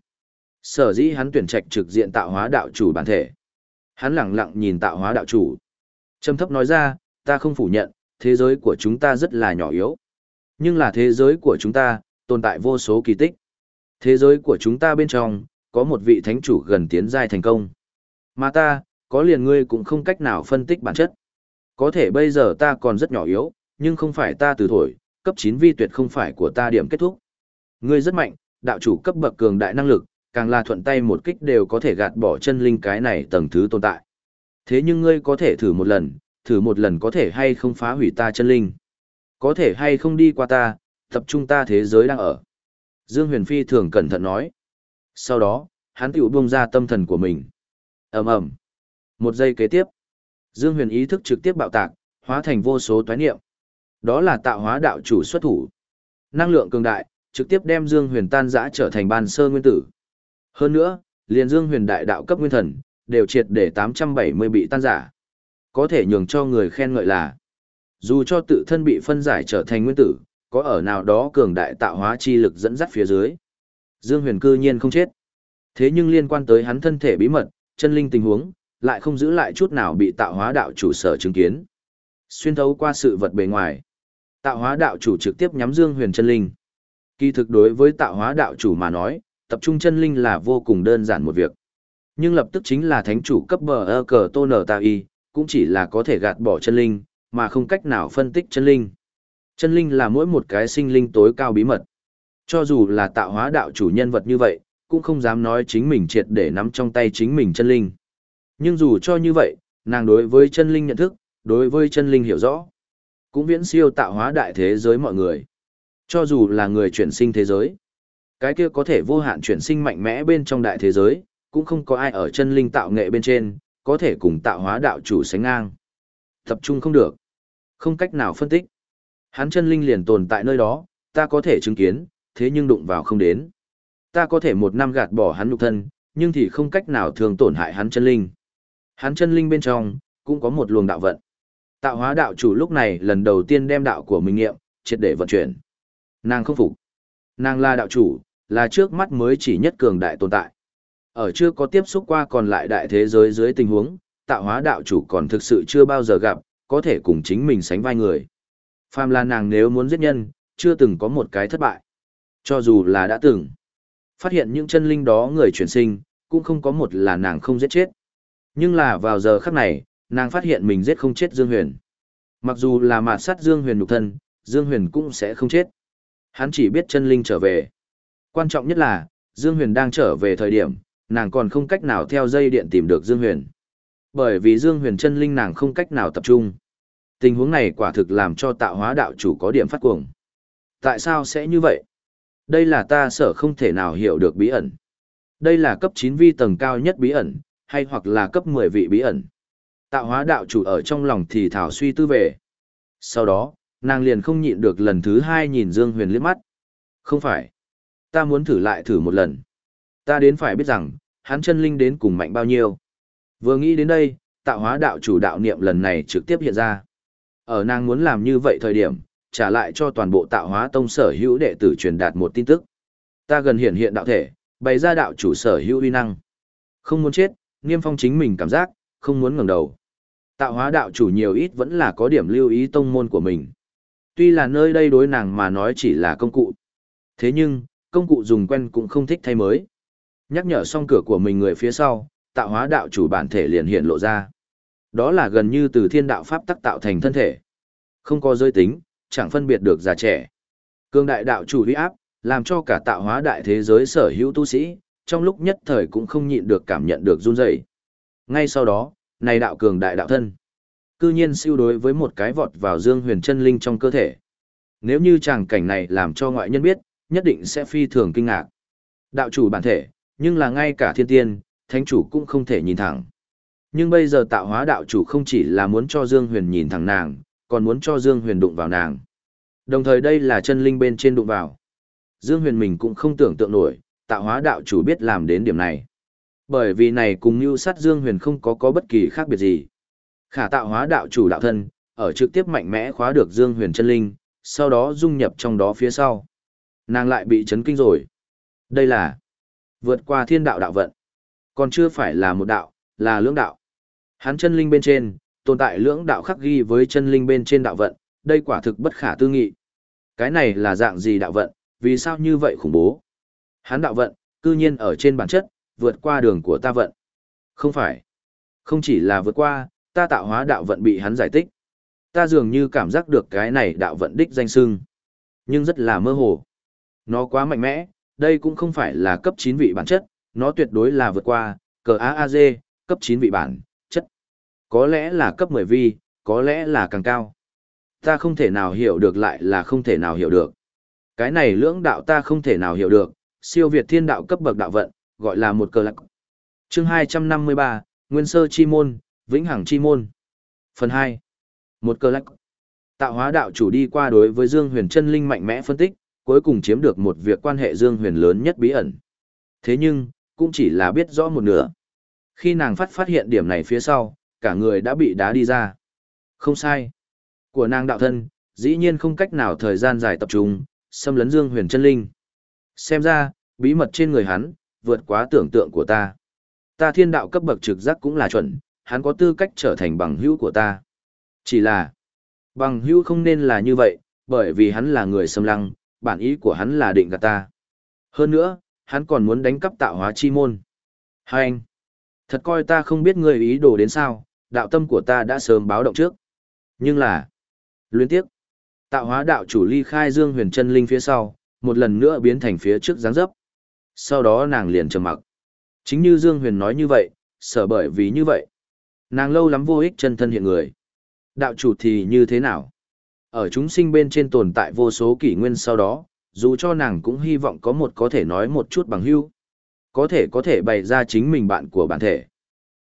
Sở dĩ hắn tuyển trạch trực diện tạo hóa đạo chủ bản thể. Hắn lẳng lặng nhìn tạo hóa đạo chủ. Trầm thấp nói ra, ta không phủ nhận, thế giới của chúng ta rất là nhỏ yếu. Nhưng là thế giới của chúng ta, tồn tại vô số kỳ tích. Thế giới của chúng ta bên trong, có một vị thánh chủ gần tiến giai thành công. Mà ta, có liền ngươi cũng không cách nào phân tích bản chất. Có thể bây giờ ta còn rất nhỏ yếu, nhưng không phải ta từ thổi, cấp chín vi tuyệt không phải của ta điểm kết thúc. Ngươi rất mạnh, đạo chủ cấp bậc cường đại năng lực, càng là thuận tay một kích đều có thể gạt bỏ chân linh cái này tầng thứ tồn tại. Thế nhưng ngươi có thể thử một lần, thử một lần có thể hay không phá hủy ta chân linh. Có thể hay không đi qua ta, tập trung ta thế giới đang ở. Dương Huyền Phi thường cẩn thận nói. Sau đó, hắn tiểu buông ra tâm thần của mình. ầm ầm. Một giây kế tiếp, Dương Huyền ý thức trực tiếp bạo tạc, hóa thành vô số toái niệm. Đó là tạo hóa đạo chủ xuất thủ. Năng lượng cường đại, trực tiếp đem Dương Huyền tan rã trở thành ban sơ nguyên tử. Hơn nữa, liền Dương Huyền đại đạo cấp nguyên thần, đều triệt để tám trăm bảy mươi bị tan rã. Có thể nhường cho người khen ngợi là, dù cho tự thân bị phân giải trở thành nguyên tử, có ở nào đó cường đại tạo hóa chi lực dẫn dắt phía dưới. Dương Huyền cư nhiên không chết. Thế nhưng liên quan tới hắn thân thể bí mật, chân linh tình huống, lại không giữ lại chút nào bị tạo hóa đạo chủ sở chứng kiến. Xuyên thấu qua sự vật bề ngoài, tạo hóa đạo chủ trực tiếp nhắm Dương Huyền chân linh. Kỳ thực đối với tạo hóa đạo chủ mà nói, tập trung chân linh là vô cùng đơn giản một việc. Nhưng lập tức chính là thánh chủ cấp bờ ơ cờ tô nở ta y, cũng chỉ là có thể gạt bỏ chân linh, mà không cách nào phân tích chân linh. Chân linh là mỗi một cái sinh linh tối cao bí mật. Cho dù là tạo hóa đạo chủ nhân vật như vậy, cũng không dám nói chính mình triệt để nắm trong tay chính mình chân linh. Nhưng dù cho như vậy, nàng đối với chân linh nhận thức, đối với chân linh hiểu rõ, cũng viễn siêu tạo hóa đại thế giới mọi người. Cho dù là người chuyển sinh thế giới, cái kia có thể vô hạn chuyển sinh mạnh mẽ bên trong đại thế giới, cũng không có ai ở chân linh tạo nghệ bên trên, có thể cùng tạo hóa đạo chủ sánh ngang. Tập trung không được, không cách nào phân tích. Hắn chân linh liền tồn tại nơi đó, ta có thể chứng kiến, thế nhưng đụng vào không đến. Ta có thể một năm gạt bỏ hắn nhục thân, nhưng thì không cách nào thường tổn hại hắn chân linh. Hắn chân linh bên trong, cũng có một luồng đạo vận. Tạo hóa đạo chủ lúc này lần đầu tiên đem đạo của mình nghiệm, triệt để vận chuyển. Nàng không phục. Nàng là đạo chủ, là trước mắt mới chỉ nhất cường đại tồn tại. Ở chưa có tiếp xúc qua còn lại đại thế giới dưới tình huống, tạo hóa đạo chủ còn thực sự chưa bao giờ gặp, có thể cùng chính mình sánh vai người. Phàm là nàng nếu muốn giết nhân, chưa từng có một cái thất bại. Cho dù là đã từng. Phát hiện những chân linh đó người chuyển sinh, cũng không có một là nàng không giết chết. Nhưng là vào giờ khắc này, nàng phát hiện mình giết không chết Dương Huyền. Mặc dù là mạt sát Dương Huyền nhục thân, Dương Huyền cũng sẽ không chết. Hắn chỉ biết chân linh trở về. Quan trọng nhất là, Dương Huyền đang trở về thời điểm, nàng còn không cách nào theo dây điện tìm được Dương Huyền. Bởi vì Dương Huyền chân linh nàng không cách nào tập trung. Tình huống này quả thực làm cho tạo hóa đạo chủ có điểm phát cuồng. Tại sao sẽ như vậy? Đây là ta sở không thể nào hiểu được bí ẩn. Đây là cấp chín vi tầng cao nhất bí ẩn, hay hoặc là cấp mười vị bí ẩn. Tạo hóa đạo chủ ở trong lòng thì thảo suy tư về. Sau đó, nàng liền không nhịn được lần thứ hai nhìn Dương Huyền liếc mắt. Không phải. Ta muốn thử lại thử một lần. Ta đến phải biết rằng, hắn chân linh đến cùng mạnh bao nhiêu. Vừa nghĩ đến đây, tạo hóa đạo chủ đạo niệm lần này trực tiếp hiện ra. Ở nàng muốn làm như vậy thời điểm, trả lại cho toàn bộ tạo hóa tông sở hữu đệ tử truyền đạt một tin tức. Ta gần hiện hiện đạo thể, bày ra đạo chủ sở hữu uy năng. Không muốn chết, Niêm Phong chính mình cảm giác, không muốn ngẩng đầu. Tạo hóa đạo chủ nhiều ít vẫn là có điểm lưu ý tông môn của mình. Tuy là nơi đây đối nàng mà nói chỉ là công cụ. Thế nhưng, công cụ dùng quen cũng không thích thay mới. Nhắc nhở xong cửa của mình người phía sau, tạo hóa đạo chủ bản thể liền hiện lộ ra. Đó là gần như từ thiên đạo pháp tắc tạo thành thân thể. Không có giới tính, chẳng phân biệt được già trẻ. Cương đại đạo chủ uy áp, làm cho cả tạo hóa đại thế giới sở hữu tu sĩ, trong lúc nhất thời cũng không nhịn được cảm nhận được run rẩy. Ngay sau đó, này đạo cường đại đạo thân, cư nhiên siêu đối với một cái vọt vào Dương Huyền chân linh trong cơ thể. Nếu như tràng cảnh này làm cho ngoại nhân biết, nhất định sẽ phi thường kinh ngạc. Đạo chủ bản thể, nhưng là ngay cả thiên tiên, thánh chủ cũng không thể nhìn thẳng. Nhưng bây giờ tạo hóa đạo chủ không chỉ là muốn cho Dương Huyền nhìn thẳng nàng, còn muốn cho Dương Huyền đụng vào nàng. Đồng thời đây là chân linh bên trên đụng vào. Dương Huyền mình cũng không tưởng tượng nổi, tạo hóa đạo chủ biết làm đến điểm này. Bởi vì này cùng như sát Dương Huyền không có có bất kỳ khác biệt gì. Khả tạo hóa đạo chủ đạo thân, ở trực tiếp mạnh mẽ khóa được Dương Huyền chân linh, sau đó dung nhập trong đó phía sau. Nàng lại bị chấn kinh rồi. Đây là vượt qua thiên đạo đạo vận. Còn chưa phải là một đạo, là lưỡng đạo. Hắn chân linh bên trên, tồn tại lưỡng đạo khắc ghi với chân linh bên trên đạo vận, đây quả thực bất khả tư nghị. Cái này là dạng gì đạo vận, vì sao như vậy khủng bố? Hắn đạo vận, cư nhiên ở trên bản chất, vượt qua đường của ta vận. Không phải. Không chỉ là vượt qua, ta tạo hóa đạo vận bị hắn giải tích. Ta dường như cảm giác được cái này đạo vận đích danh sưng. Nhưng rất là mơ hồ. Nó quá mạnh mẽ, đây cũng không phải là cấp chín vị bản chất, nó tuyệt đối là vượt qua, cờ a a dê, cấp chín vị bản chất. Có lẽ là cấp mười vi, có lẽ là càng cao. Ta không thể nào hiểu được lại là không thể nào hiểu được. Cái này lưỡng đạo ta không thể nào hiểu được, siêu việt thiên đạo cấp bậc đạo vận, gọi là một cờ lạc. Chương hai trăm năm mươi ba, Nguyên Sơ Chi Môn, Vĩnh Hằng Chi Môn. Phần hai. Một cờ lạc. Tạo hóa đạo chủ đi qua đối với Dương Huyền chân linh mạnh mẽ phân tích, cuối cùng chiếm được một việc quan hệ Dương Huyền lớn nhất bí ẩn. Thế nhưng, cũng chỉ là biết rõ một nửa. Khi nàng phát phát hiện điểm này phía sau, cả người đã bị đá đi ra. Không sai. Của nàng đạo thân, dĩ nhiên không cách nào thời gian dài tập trung, xâm lấn Dương Huyền chân linh. Xem ra, bí mật trên người hắn, vượt quá tưởng tượng của ta. Ta thiên đạo cấp bậc trực giác cũng là chuẩn, hắn có tư cách trở thành bằng hữu của ta. Chỉ là, bằng hữu không nên là như vậy, bởi vì hắn là người xâm lăng, bản ý của hắn là định gạt ta. Hơn nữa, hắn còn muốn đánh cắp tạo hóa chi môn. Hai anh, thật coi ta không biết ngươi ý đồ đến sao, đạo tâm của ta đã sớm báo động trước. Nhưng là, luyến tiếc, tạo hóa đạo chủ ly khai Dương Huyền chân linh phía sau, một lần nữa biến thành phía trước dáng dấp. Sau đó nàng liền trầm mặc. Chính như Dương Huyền nói như vậy, sở bởi vì như vậy. Nàng lâu lắm vô ích chân thân hiện người. Đạo chủ thì như thế nào? Ở chúng sinh bên trên tồn tại vô số kỷ nguyên sau đó, dù cho nàng cũng hy vọng có một có thể nói một chút bằng hữu. Có thể có thể bày ra chính mình bạn của bản thể.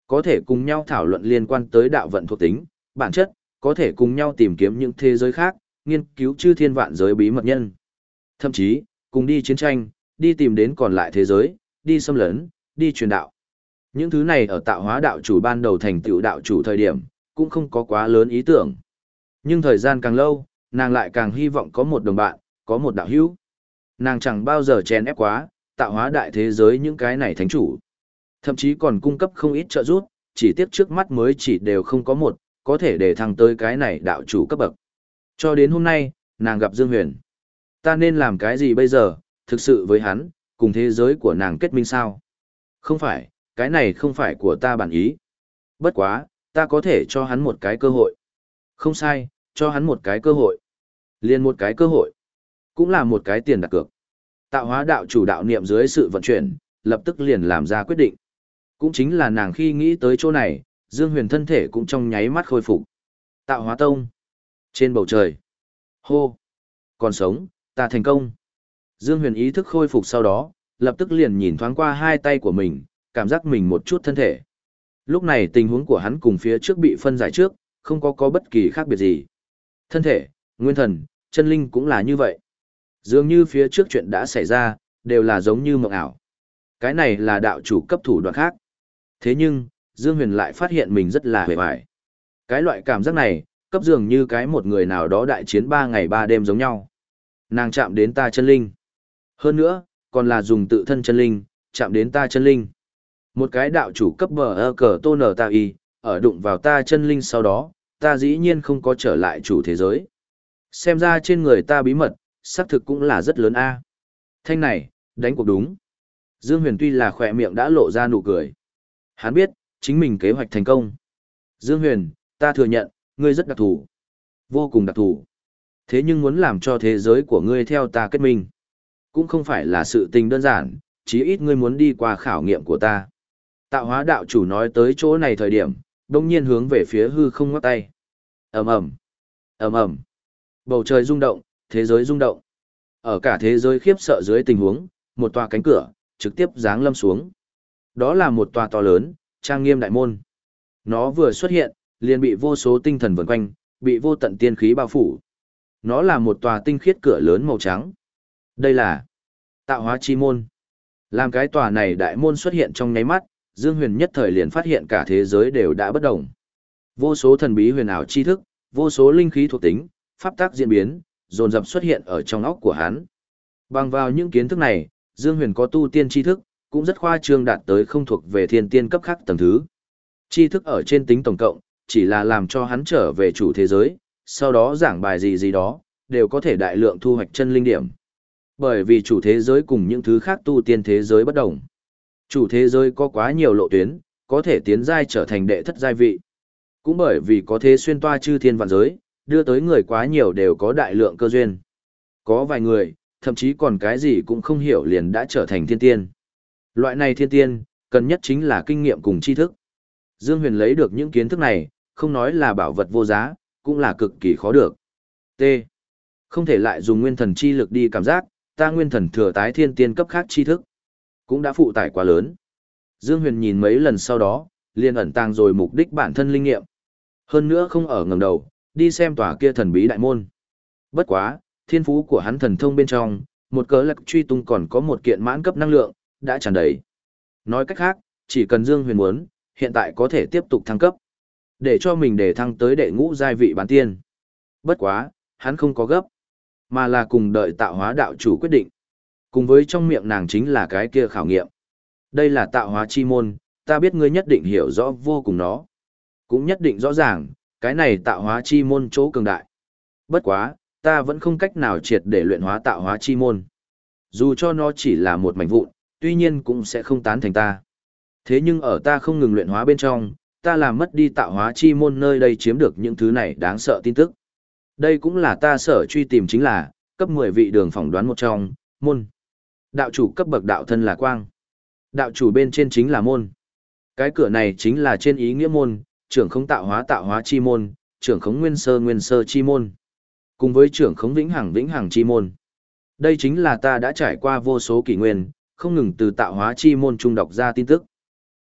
Có thể cùng nhau thảo luận liên quan tới đạo vận thuộc tính, bản chất, có thể cùng nhau tìm kiếm những thế giới khác, nghiên cứu chư thiên vạn giới bí mật nhân. Thậm chí, cùng đi chiến tranh, đi tìm đến còn lại thế giới, đi xâm lấn, đi truyền đạo. Những thứ này ở tạo hóa đạo chủ ban đầu thành tựu đạo chủ thời điểm, cũng không có quá lớn ý tưởng. Nhưng thời gian càng lâu, nàng lại càng hy vọng có một đồng bạn, có một đạo hữu. Nàng chẳng bao giờ chèn ép quá, tạo hóa đại thế giới những cái này thánh chủ. Thậm chí còn cung cấp không ít trợ giúp, chỉ tiếc trước mắt mới chỉ đều không có một, có thể để thăng tới cái này đạo chủ cấp bậc. Cho đến hôm nay, nàng gặp Dương Huyền. Ta nên làm cái gì bây giờ, thực sự với hắn, cùng thế giới của nàng kết minh sao? Không phải, cái này không phải của ta bản ý. Bất quá, ta có thể cho hắn một cái cơ hội. Không sai, cho hắn một cái cơ hội. Liền một cái cơ hội. Cũng là một cái tiền đặt cược. Tạo hóa đạo chủ đạo niệm dưới sự vận chuyển, lập tức liền làm ra quyết định. Cũng chính là nàng khi nghĩ tới chỗ này, Dương Huyền thân thể cũng trong nháy mắt khôi phục. Tạo hóa tông. Trên bầu trời. Hô. Còn sống, ta thành công. Dương Huyền ý thức khôi phục sau đó, lập tức liền nhìn thoáng qua hai tay của mình, cảm giác mình một chút thân thể. Lúc này tình huống của hắn cùng phía trước bị phân giải trước, không có có bất kỳ khác biệt gì. Thân thể, nguyên thần, chân linh cũng là như vậy. Dường như phía trước chuyện đã xảy ra, đều là giống như mộng ảo. Cái này là đạo chủ cấp thủ đoạn khác. Thế nhưng, Dương Huyền lại phát hiện mình rất là hề hoài. Cái loại cảm giác này, cấp dường như cái một người nào đó đại chiến ba ngày ba đêm giống nhau. Nàng chạm đến ta chân linh. Hơn nữa, còn là dùng tự thân chân linh, chạm đến ta chân linh. Một cái đạo chủ cấp bờ ơ cờ tô nở ta y, ở đụng vào ta chân linh sau đó, ta dĩ nhiên không có trở lại chủ thế giới. Xem ra trên người ta bí mật, xác thực cũng là rất lớn a. Thanh này, đánh cuộc đúng. Dương Huyền tuy là khỏe miệng đã lộ ra nụ cười. Hắn biết, chính mình kế hoạch thành công. Dương Huyền, ta thừa nhận, ngươi rất đặc thù. Vô cùng đặc thù. Thế nhưng muốn làm cho thế giới của ngươi theo ta kết minh, cũng không phải là sự tình đơn giản, chí ít ngươi muốn đi qua khảo nghiệm của ta. Tạo hóa đạo chủ nói tới chỗ này thời điểm, đông nhiên hướng về phía hư không ngoắc tay. ầm ầm, ầm ầm, bầu trời rung động, thế giới rung động. Ở cả thế giới khiếp sợ dưới tình huống, một tòa cánh cửa trực tiếp giáng lâm xuống. Đó là một tòa to lớn, trang nghiêm đại môn. Nó vừa xuất hiện, liền bị vô số tinh thần vần quanh, bị vô tận tiên khí bao phủ. Nó là một tòa tinh khiết cửa lớn màu trắng. Đây là tạo hóa chi môn. Làm cái tòa này đại môn xuất hiện trong nháy mắt, Dương Huyền nhất thời liền phát hiện cả thế giới đều đã bất động. Vô số thần bí huyền ảo tri thức, vô số linh khí thuộc tính, pháp tác diễn biến, dồn dập xuất hiện ở trong óc của hắn. Bằng vào những kiến thức này, Dương Huyền có tu tiên tri thức, cũng rất khoa trương đạt tới không thuộc về thiên tiên cấp khác tầng thứ. Tri thức ở trên tính tổng cộng, chỉ là làm cho hắn trở về chủ thế giới, sau đó giảng bài gì gì đó, đều có thể đại lượng thu hoạch chân linh điểm. Bởi vì chủ thế giới cùng những thứ khác tu tiên thế giới bất đồng. Chủ thế giới có quá nhiều lộ tuyến, có thể tiến giai trở thành đệ thất giai vị. Cũng bởi vì có thế xuyên toa chư thiên vạn giới, đưa tới người quá nhiều đều có đại lượng cơ duyên. Có vài người, thậm chí còn cái gì cũng không hiểu liền đã trở thành thiên tiên. Loại này thiên tiên, cần nhất chính là kinh nghiệm cùng tri thức. Dương Huyền lấy được những kiến thức này, không nói là bảo vật vô giá, cũng là cực kỳ khó được. T. Không thể lại dùng nguyên thần chi lực đi cảm giác, ta nguyên thần thừa tái thiên tiên cấp khác tri thức. Cũng đã phụ tải quá lớn. Dương Huyền nhìn mấy lần sau đó, liền ẩn tàng rồi mục đích bản thân linh nghiệm. Hơn nữa không ở ngẩng đầu, đi xem tòa kia thần bí đại môn. Bất quá, thiên phú của hắn thần thông bên trong, một cớ lạc truy tung còn có một kiện mãn cấp năng lượng, đã tràn đầy. Nói cách khác, chỉ cần Dương Huyền muốn, hiện tại có thể tiếp tục thăng cấp. Để cho mình để thăng tới đệ ngũ giai vị bán tiên. Bất quá, hắn không có gấp, mà là cùng đợi tạo hóa đạo chủ quyết định. Cùng với trong miệng nàng chính là cái kia khảo nghiệm. Đây là tạo hóa chi môn, ta biết ngươi nhất định hiểu rõ vô cùng nó. Cũng nhất định rõ ràng, cái này tạo hóa chi môn chỗ cường đại. Bất quá, ta vẫn không cách nào triệt để luyện hóa tạo hóa chi môn. Dù cho nó chỉ là một mảnh vụn, tuy nhiên cũng sẽ không tán thành ta. Thế nhưng ở ta không ngừng luyện hóa bên trong, ta làm mất đi tạo hóa chi môn nơi đây chiếm được những thứ này đáng sợ tin tức. Đây cũng là ta sở truy tìm chính là, cấp mười vị đường phỏng đoán một trong, môn. Đạo chủ cấp bậc đạo thân là quang. Đạo chủ bên trên chính là môn. Cái cửa này chính là trên ý nghĩa môn, trưởng không tạo hóa tạo hóa chi môn, trưởng khống nguyên sơ nguyên sơ chi môn. Cùng với trưởng khống vĩnh hằng vĩnh hằng chi môn. Đây chính là ta đã trải qua vô số kỷ nguyên, không ngừng từ tạo hóa chi môn trung đọc ra tin tức.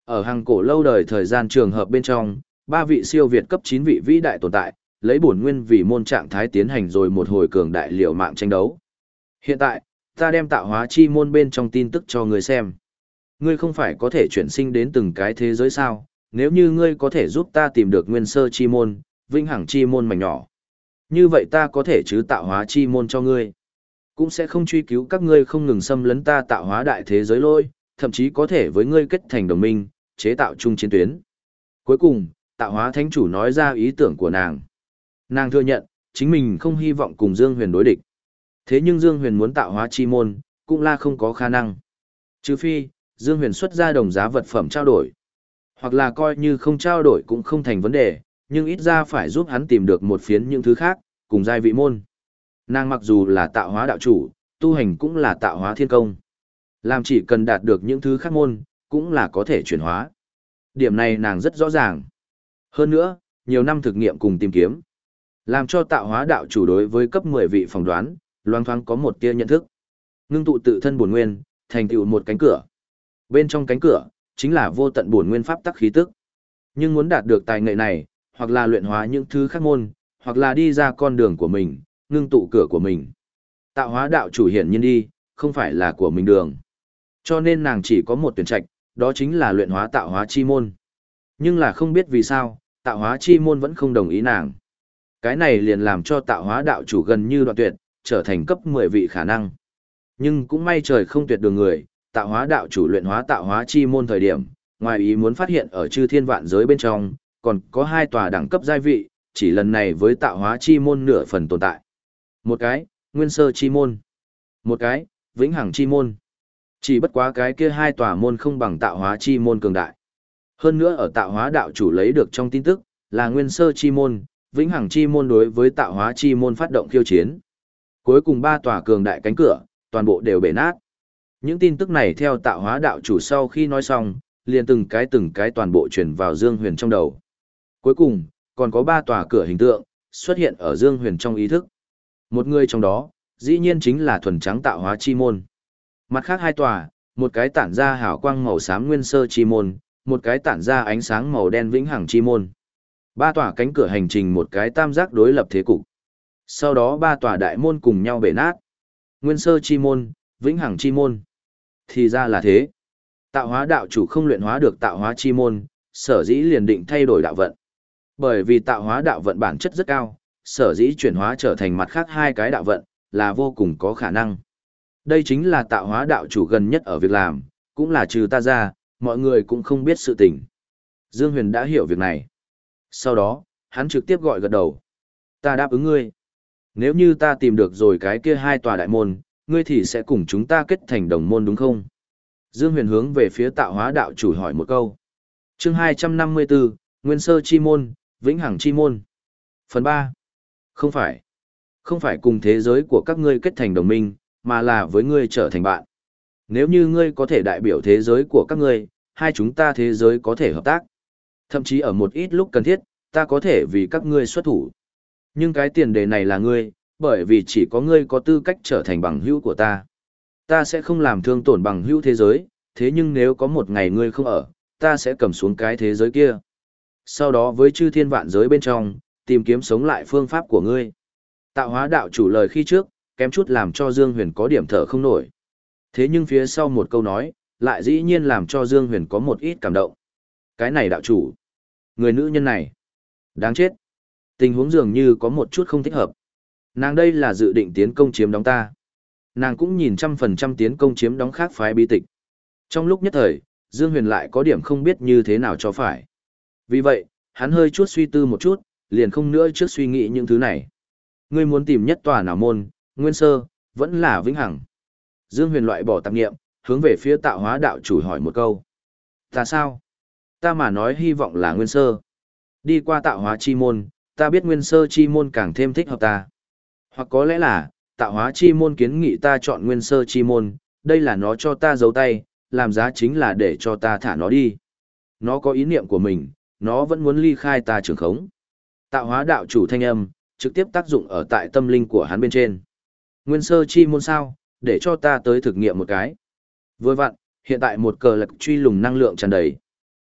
Ở hàng cổ lâu đời thời gian trường hợp bên trong, ba vị siêu việt cấp chín vị vĩ đại tồn tại, lấy bổn nguyên vì môn trạng thái tiến hành rồi một hồi cường đại liều mạng tranh đấu. Hiện tại, ta đem tạo hóa chi môn bên trong tin tức cho ngươi xem. Ngươi không phải có thể chuyển sinh đến từng cái thế giới sao? Nếu như ngươi có thể giúp ta tìm được nguyên sơ chi môn, vĩnh hằng chi môn mảnh nhỏ. Như vậy ta có thể chứ tạo hóa chi môn cho ngươi. Cũng sẽ không truy cứu các ngươi không ngừng xâm lấn ta tạo hóa đại thế giới lôi, thậm chí có thể với ngươi kết thành đồng minh, chế tạo chung chiến tuyến. Cuối cùng, tạo hóa thánh chủ nói ra ý tưởng của nàng. Nàng thừa nhận, chính mình không hy vọng cùng Dương Huyền đối địch. Thế nhưng Dương Huyền muốn tạo hóa chi môn, cũng là không có khả năng. Trừ phi, Dương Huyền xuất ra đồng giá vật phẩm trao đổi. Hoặc là coi như không trao đổi cũng không thành vấn đề, nhưng ít ra phải giúp hắn tìm được một phiến những thứ khác, cùng giai vị môn. Nàng mặc dù là tạo hóa đạo chủ, tu hành cũng là tạo hóa thiên công. Làm chỉ cần đạt được những thứ khác môn, cũng là có thể chuyển hóa. Điểm này nàng rất rõ ràng. Hơn nữa, nhiều năm thực nghiệm cùng tìm kiếm. Làm cho tạo hóa đạo chủ đối với cấp mười vị phỏng đoán, loang thoáng có một tia nhận thức. Ngưng tụ tự thân bổn nguyên, thành tựu một cánh cửa. Bên trong cánh cửa, chính là vô tận bổn nguyên pháp tắc khí tức. Nhưng muốn đạt được tài nghệ này, hoặc là luyện hóa những thứ khác môn, hoặc là đi ra con đường của mình, ngưng tụ cửa của mình. Tạo hóa đạo chủ hiển nhiên đi, không phải là của mình đường. Cho nên nàng chỉ có một tuyển trạch, đó chính là luyện hóa tạo hóa chi môn. Nhưng là không biết vì sao, tạo hóa chi môn vẫn không đồng ý nàng. Cái này liền làm cho tạo hóa đạo chủ gần như đoạn tuyệt, trở thành cấp mười vị khả năng. Nhưng cũng may trời không tuyệt đường người, tạo hóa đạo chủ luyện hóa tạo hóa chi môn thời điểm, ngoài ý muốn phát hiện ở chư thiên vạn giới bên trong, còn có hai tòa đẳng cấp giai vị, chỉ lần này với tạo hóa chi môn nửa phần tồn tại. Một cái, nguyên sơ chi môn. Một cái, vĩnh hằng chi môn. Chỉ bất quá cái kia hai tòa môn không bằng tạo hóa chi môn cường đại. Hơn nữa ở tạo hóa đạo chủ lấy được trong tin tức, là nguyên sơ chi môn, vĩnh hằng chi môn đối với tạo hóa chi môn phát động khiêu chiến. Cuối cùng ba tòa cường đại cánh cửa, toàn bộ đều bể nát. Những tin tức này theo tạo hóa đạo chủ sau khi nói xong, liền từng cái từng cái toàn bộ truyền vào Dương Huyền trong đầu. Cuối cùng, còn có ba tòa cửa hình tượng, xuất hiện ở Dương Huyền trong ý thức. Một người trong đó, dĩ nhiên chính là thuần trắng tạo hóa chi môn. Mặt khác hai tòa, một cái tản ra hào quang màu xám nguyên sơ chi môn, một cái tản ra ánh sáng màu đen vĩnh hằng chi môn. Ba tòa cánh cửa hành trình một cái tam giác đối lập thế cục. Sau đó ba tòa đại môn cùng nhau bể nát. Nguyên sơ chi môn, vĩnh hằng chi môn. Thì ra là thế. Tạo hóa đạo chủ không luyện hóa được tạo hóa chi môn, sở dĩ liền định thay đổi đạo vận. Bởi vì tạo hóa đạo vận bản chất rất cao, sở dĩ chuyển hóa trở thành mặt khác hai cái đạo vận, là vô cùng có khả năng. Đây chính là tạo hóa đạo chủ gần nhất ở việc làm, cũng là trừ ta ra, mọi người cũng không biết sự tình. Dương Huyền đã hiểu việc này. Sau đó, hắn trực tiếp gọi gật đầu. Ta đáp ứng ngươi. Nếu như ta tìm được rồi cái kia hai tòa đại môn, ngươi thì sẽ cùng chúng ta kết thành đồng môn đúng không? Dương Huyền hướng về phía tạo hóa đạo chủ hỏi một câu. Chương hai trăm năm mươi tư, Nguyên sơ chi môn, vĩnh hằng chi môn. Phần ba. Không phải. Không phải cùng thế giới của các ngươi kết thành đồng minh, mà là với ngươi trở thành bạn. Nếu như ngươi có thể đại biểu thế giới của các ngươi, hai chúng ta thế giới có thể hợp tác. Thậm chí ở một ít lúc cần thiết, ta có thể vì các ngươi xuất thủ. Nhưng cái tiền đề này là ngươi, bởi vì chỉ có ngươi có tư cách trở thành bằng hữu của ta. Ta sẽ không làm thương tổn bằng hữu thế giới, thế nhưng nếu có một ngày ngươi không ở, ta sẽ cầm xuống cái thế giới kia. Sau đó với chư thiên vạn giới bên trong, tìm kiếm sống lại phương pháp của ngươi. Tạo hóa đạo chủ lời khi trước, kém chút làm cho Dương Huyền có điểm thở không nổi. Thế nhưng phía sau một câu nói, lại dĩ nhiên làm cho Dương Huyền có một ít cảm động. Cái này đạo chủ, người nữ nhân này, đáng chết. Tình huống dường như có một chút không thích hợp. Nàng đây là dự định tiến công chiếm đóng ta. Nàng cũng nhìn trăm phần trăm tiến công chiếm đóng khác phái bí tịch. Trong lúc nhất thời, Dương Huyền lại có điểm không biết như thế nào cho phải. Vì vậy, hắn hơi chút suy tư một chút, liền không nữa trước suy nghĩ những thứ này. Ngươi muốn tìm nhất tòa nào môn, nguyên sơ, vẫn là vĩnh hằng. Dương Huyền loại bỏ tạp nghiệm, hướng về phía tạo hóa đạo chủ hỏi một câu. Ta sao? Ta mà nói hy vọng là nguyên sơ. Đi qua tạo hóa chi môn, ta biết nguyên sơ chi môn càng thêm thích hợp ta. Hoặc có lẽ là, tạo hóa chi môn kiến nghị ta chọn nguyên sơ chi môn, đây là nó cho ta giấu tay, làm giá chính là để cho ta thả nó đi. Nó có ý niệm của mình, nó vẫn muốn ly khai ta trường khống. Tạo hóa đạo chủ thanh âm, trực tiếp tác dụng ở tại tâm linh của hắn bên trên. Nguyên sơ chi môn sao, để cho ta tới thực nghiệm một cái. Vừa vặn, hiện tại một cờ lạc truy lùng năng lượng tràn đầy.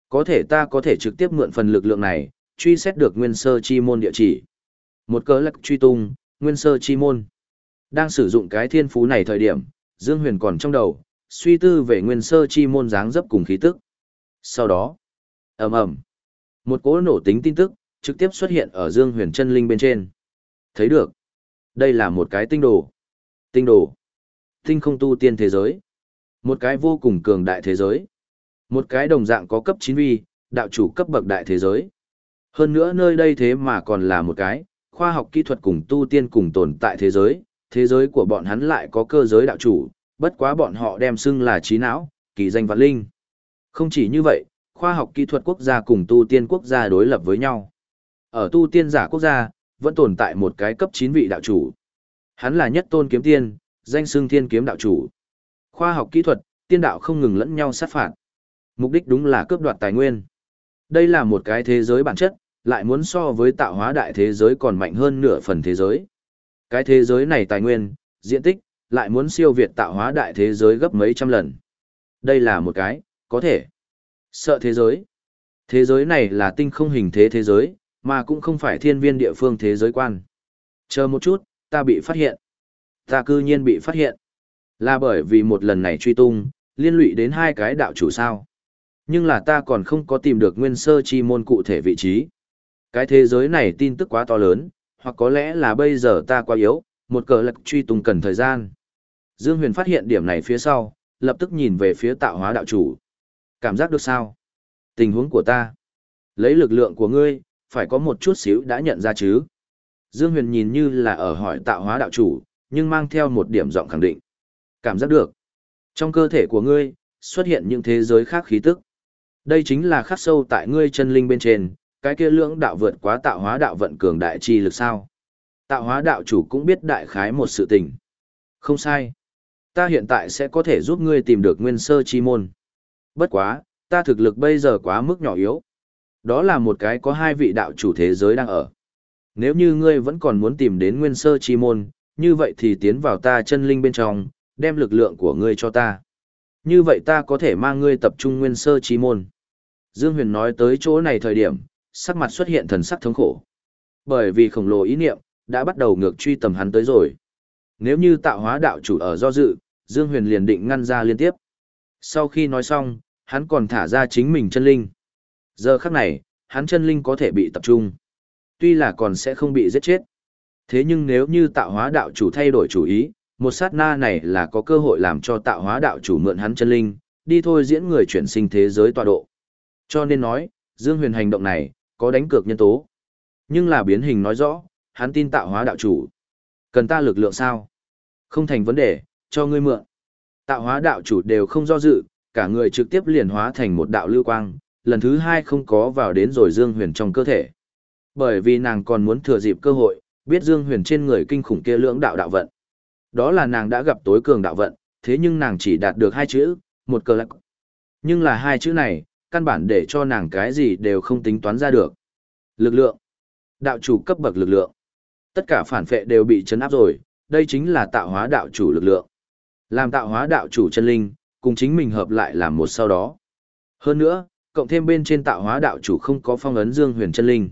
Có thể ta có thể trực tiếp mượn phần lực lượng này, truy xét được nguyên sơ chi môn địa chỉ. Một cớ lạc truy tung, nguyên sơ chi môn. Đang sử dụng cái thiên phú này thời điểm, Dương Huyền còn trong đầu, suy tư về nguyên sơ chi môn dáng dấp cùng khí tức. Sau đó, ầm ầm, một cỗ nổ tính tin tức, trực tiếp xuất hiện ở Dương Huyền chân linh bên trên. Thấy được, đây là một cái tinh đồ. Tinh đồ, tinh không tu tiên thế giới. Một cái vô cùng cường đại thế giới. Một cái đồng dạng có cấp chín vi, đạo chủ cấp bậc đại thế giới. Hơn nữa nơi đây thế mà còn là một cái, khoa học kỹ thuật cùng tu tiên cùng tồn tại thế giới, thế giới của bọn hắn lại có cơ giới đạo chủ, bất quá bọn họ đem xưng là trí não, kỳ danh vạn linh. Không chỉ như vậy, khoa học kỹ thuật quốc gia cùng tu tiên quốc gia đối lập với nhau. Ở tu tiên giả quốc gia, vẫn tồn tại một cái cấp chín vị đạo chủ. Hắn là nhất tôn kiếm tiên, danh xưng thiên kiếm đạo chủ. Khoa học kỹ thuật, tiên đạo không ngừng lẫn nhau sát phạt. Mục đích đúng là cướp đoạt tài nguyên. Đây là một cái thế giới bản chất, lại muốn so với tạo hóa đại thế giới còn mạnh hơn nửa phần thế giới. Cái thế giới này tài nguyên, diện tích, lại muốn siêu việt tạo hóa đại thế giới gấp mấy trăm lần. Đây là một cái, có thể, sợ thế giới. Thế giới này là tinh không hình thế thế giới, mà cũng không phải thiên viên địa phương thế giới quan. Chờ một chút, ta bị phát hiện. Ta cư nhiên bị phát hiện. Là bởi vì một lần này truy tung, liên lụy đến hai cái đạo chủ sao. Nhưng là ta còn không có tìm được nguyên sơ chi môn cụ thể vị trí. Cái thế giới này tin tức quá to lớn, hoặc có lẽ là bây giờ ta quá yếu, một cờ lạc truy tung cần thời gian. Dương Huyền phát hiện điểm này phía sau, lập tức nhìn về phía tạo hóa đạo chủ. Cảm giác được sao? Tình huống của ta. Lấy lực lượng của ngươi, phải có một chút xíu đã nhận ra chứ. Dương Huyền nhìn như là ở hỏi tạo hóa đạo chủ, nhưng mang theo một điểm giọng khẳng định. Cảm giác được. Trong cơ thể của ngươi, xuất hiện những thế giới khác khí tức. Đây chính là khắc sâu tại ngươi chân linh bên trên, cái kia lưỡng đạo vượt quá tạo hóa đạo vận cường đại chi lực sao. Tạo hóa đạo chủ cũng biết đại khái một sự tình. Không sai. Ta hiện tại sẽ có thể giúp ngươi tìm được nguyên sơ chi môn. Bất quá, ta thực lực bây giờ quá mức nhỏ yếu. Đó là một cái có hai vị đạo chủ thế giới đang ở. Nếu như ngươi vẫn còn muốn tìm đến nguyên sơ chi môn, như vậy thì tiến vào ta chân linh bên trong, đem lực lượng của ngươi cho ta. Như vậy ta có thể mang ngươi tập trung nguyên sơ chi môn. Dương Huyền nói tới chỗ này thời điểm, sắc mặt xuất hiện thần sắc thống khổ. Bởi vì khổng lồ ý niệm, đã bắt đầu ngược truy tầm hắn tới rồi. Nếu như tạo hóa đạo chủ ở do dự, Dương Huyền liền định ngăn ra liên tiếp. Sau khi nói xong, hắn còn thả ra chính mình chân linh. Giờ khắc này, hắn chân linh có thể bị tập trung. Tuy là còn sẽ không bị giết chết. Thế nhưng nếu như tạo hóa đạo chủ thay đổi chủ ý, một sát na này là có cơ hội làm cho tạo hóa đạo chủ mượn hắn chân linh, đi thôi diễn người chuyển sinh thế giới tọa độ. Cho nên nói, Dương Huyền hành động này, có đánh cược nhân tố. Nhưng là biến hình nói rõ, hắn tin tạo hóa đạo chủ. Cần ta lực lượng sao? Không thành vấn đề, cho ngươi mượn. Tạo hóa đạo chủ đều không do dự, cả người trực tiếp liền hóa thành một đạo lưu quang, lần thứ hai không có vào đến rồi Dương Huyền trong cơ thể. Bởi vì nàng còn muốn thừa dịp cơ hội, biết Dương Huyền trên người kinh khủng kia lưỡng đạo đạo vận. Đó là nàng đã gặp tối cường đạo vận, thế nhưng nàng chỉ đạt được hai chữ, một cờ lạc. Nhưng là hai chữ này, căn bản để cho nàng cái gì đều không tính toán ra được. Lực lượng. Đạo chủ cấp bậc lực lượng. Tất cả phản phệ đều bị chấn áp rồi, đây chính là tạo hóa đạo chủ lực lượng. Làm tạo hóa đạo chủ chân linh, cùng chính mình hợp lại làm một sau đó. Hơn nữa, cộng thêm bên trên tạo hóa đạo chủ không có phong ấn Dương Huyền chân linh.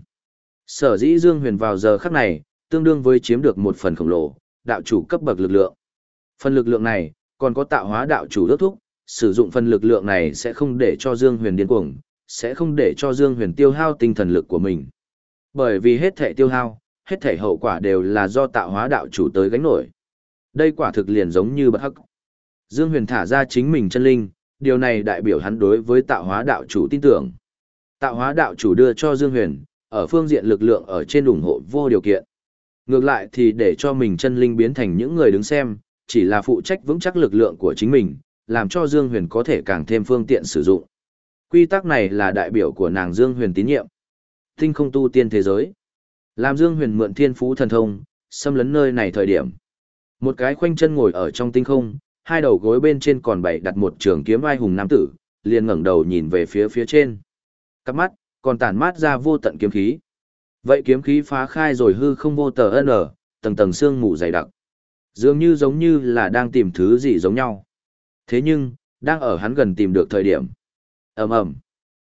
Sở dĩ Dương Huyền vào giờ khắc này, tương đương với chiếm được một phần khổng lồ, đạo chủ cấp bậc lực lượng. Phần lực lượng này, còn có tạo hóa đạo chủ đốc thúc, sử dụng phần lực lượng này sẽ không để cho Dương Huyền điên cuồng, sẽ không để cho Dương Huyền tiêu hao tinh thần lực của mình. Bởi vì hết thể tiêu hao, hết thể hậu quả đều là do tạo hóa đạo chủ tới gánh nổi. Đây quả thực liền giống như bất hắc. Dương Huyền thả ra chính mình chân linh, điều này đại biểu hắn đối với tạo hóa đạo chủ tin tưởng. Tạo hóa đạo chủ đưa cho Dương Huyền, ở phương diện lực lượng ở trên ủng hộ vô điều kiện. Ngược lại thì để cho mình chân linh biến thành những người đứng xem, chỉ là phụ trách vững chắc lực lượng của chính mình, làm cho Dương Huyền có thể càng thêm phương tiện sử dụng. Quy tắc này là đại biểu của nàng Dương Huyền tín nhiệm. Tinh không tu tiên thế giới. Làm Dương Huyền mượn thiên phú thần thông, xâm lấn nơi này thời điểm. Một cái khoanh chân ngồi ở trong tinh không, hai đầu gối bên trên còn bày đặt một trường kiếm vai hùng nam tử, liền ngẩng đầu nhìn về phía phía trên. Cặp mắt, còn tản mát ra vô tận kiếm khí. Vậy kiếm khí phá khai rồi hư không vô tờ ân ở, tầng tầng sương mù dày đặc. Dường như giống như là đang tìm thứ gì giống nhau. Thế nhưng, đang ở hắn gần tìm được thời điểm. Ầm ầm.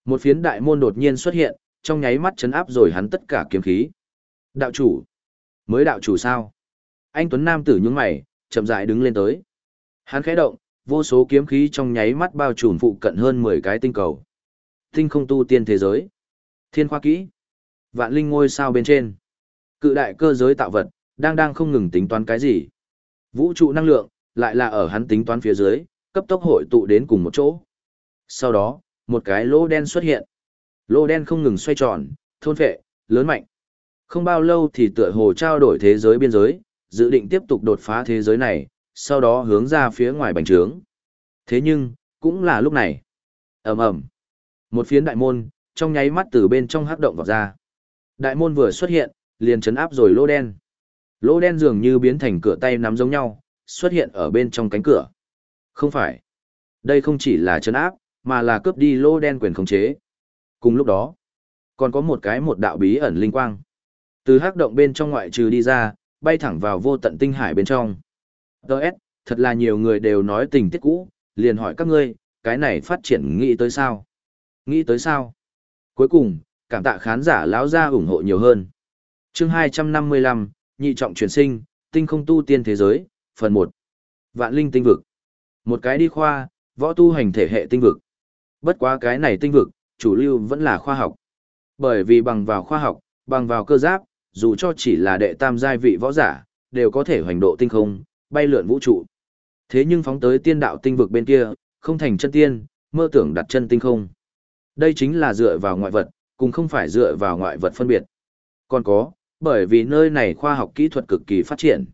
Một phiến đại môn đột nhiên xuất hiện, trong nháy mắt chấn áp rồi hắn tất cả kiếm khí. Đạo chủ. Mới đạo chủ sao? Anh Tuấn Nam tử nhướng mày, chậm rãi đứng lên tới. Hắn khẽ động, vô số kiếm khí trong nháy mắt bao trùm phụ cận hơn mười cái tinh cầu. Tinh không tu tiên thế giới. Thiên khoa kỹ. Vạn linh ngôi sao bên trên. Cự đại cơ giới tạo vật, đang đang không ngừng tính toán cái gì. Vũ trụ năng lượng, lại là ở hắn tính toán phía dưới, cấp tốc hội tụ đến cùng một chỗ. Sau đó, một cái lỗ đen xuất hiện. Lỗ đen không ngừng xoay tròn, thôn phệ, lớn mạnh. Không bao lâu thì tựa hồ trao đổi thế giới biên giới, dự định tiếp tục đột phá thế giới này, sau đó hướng ra phía ngoài bành trướng. Thế nhưng, cũng là lúc này. Ầm ầm. Một phiến đại môn, trong nháy mắt từ bên trong hắc động vọt ra. Đại môn vừa xuất hiện, liền chấn áp rồi lỗ đen. Lỗ đen dường như biến thành cửa tay nắm giống nhau, xuất hiện ở bên trong cánh cửa. Không phải. Đây không chỉ là chấn áp, mà là cướp đi lỗ đen quyền khống chế. Cùng lúc đó, còn có một cái một đạo bí ẩn linh quang. Từ hắc động bên trong ngoại trừ đi ra, bay thẳng vào vô tận tinh hải bên trong. Đợt, thật là nhiều người đều nói tình tiết cũ, liền hỏi các ngươi, cái này phát triển nghĩ tới sao? Nghĩ tới sao? Cuối cùng, cảm tạ khán giả lão gia ủng hộ nhiều hơn. Chương hai trăm năm mươi lăm, nhị trọng chuyển sinh, tinh không tu tiên thế giới, phần một. Vạn linh tinh vực. Một cái đi khoa, võ tu hành thể hệ tinh vực. Bất quá cái này tinh vực, chủ lưu vẫn là khoa học. Bởi vì bằng vào khoa học, bằng vào cơ giáp, dù cho chỉ là đệ tam giai vị võ giả, đều có thể hoành độ tinh không, bay lượn vũ trụ. Thế nhưng phóng tới tiên đạo tinh vực bên kia, không thành chân tiên, mơ tưởng đặt chân tinh không. Đây chính là dựa vào ngoại vật, cùng không phải dựa vào ngoại vật phân biệt. Còn có, bởi vì nơi này khoa học kỹ thuật cực kỳ phát triển.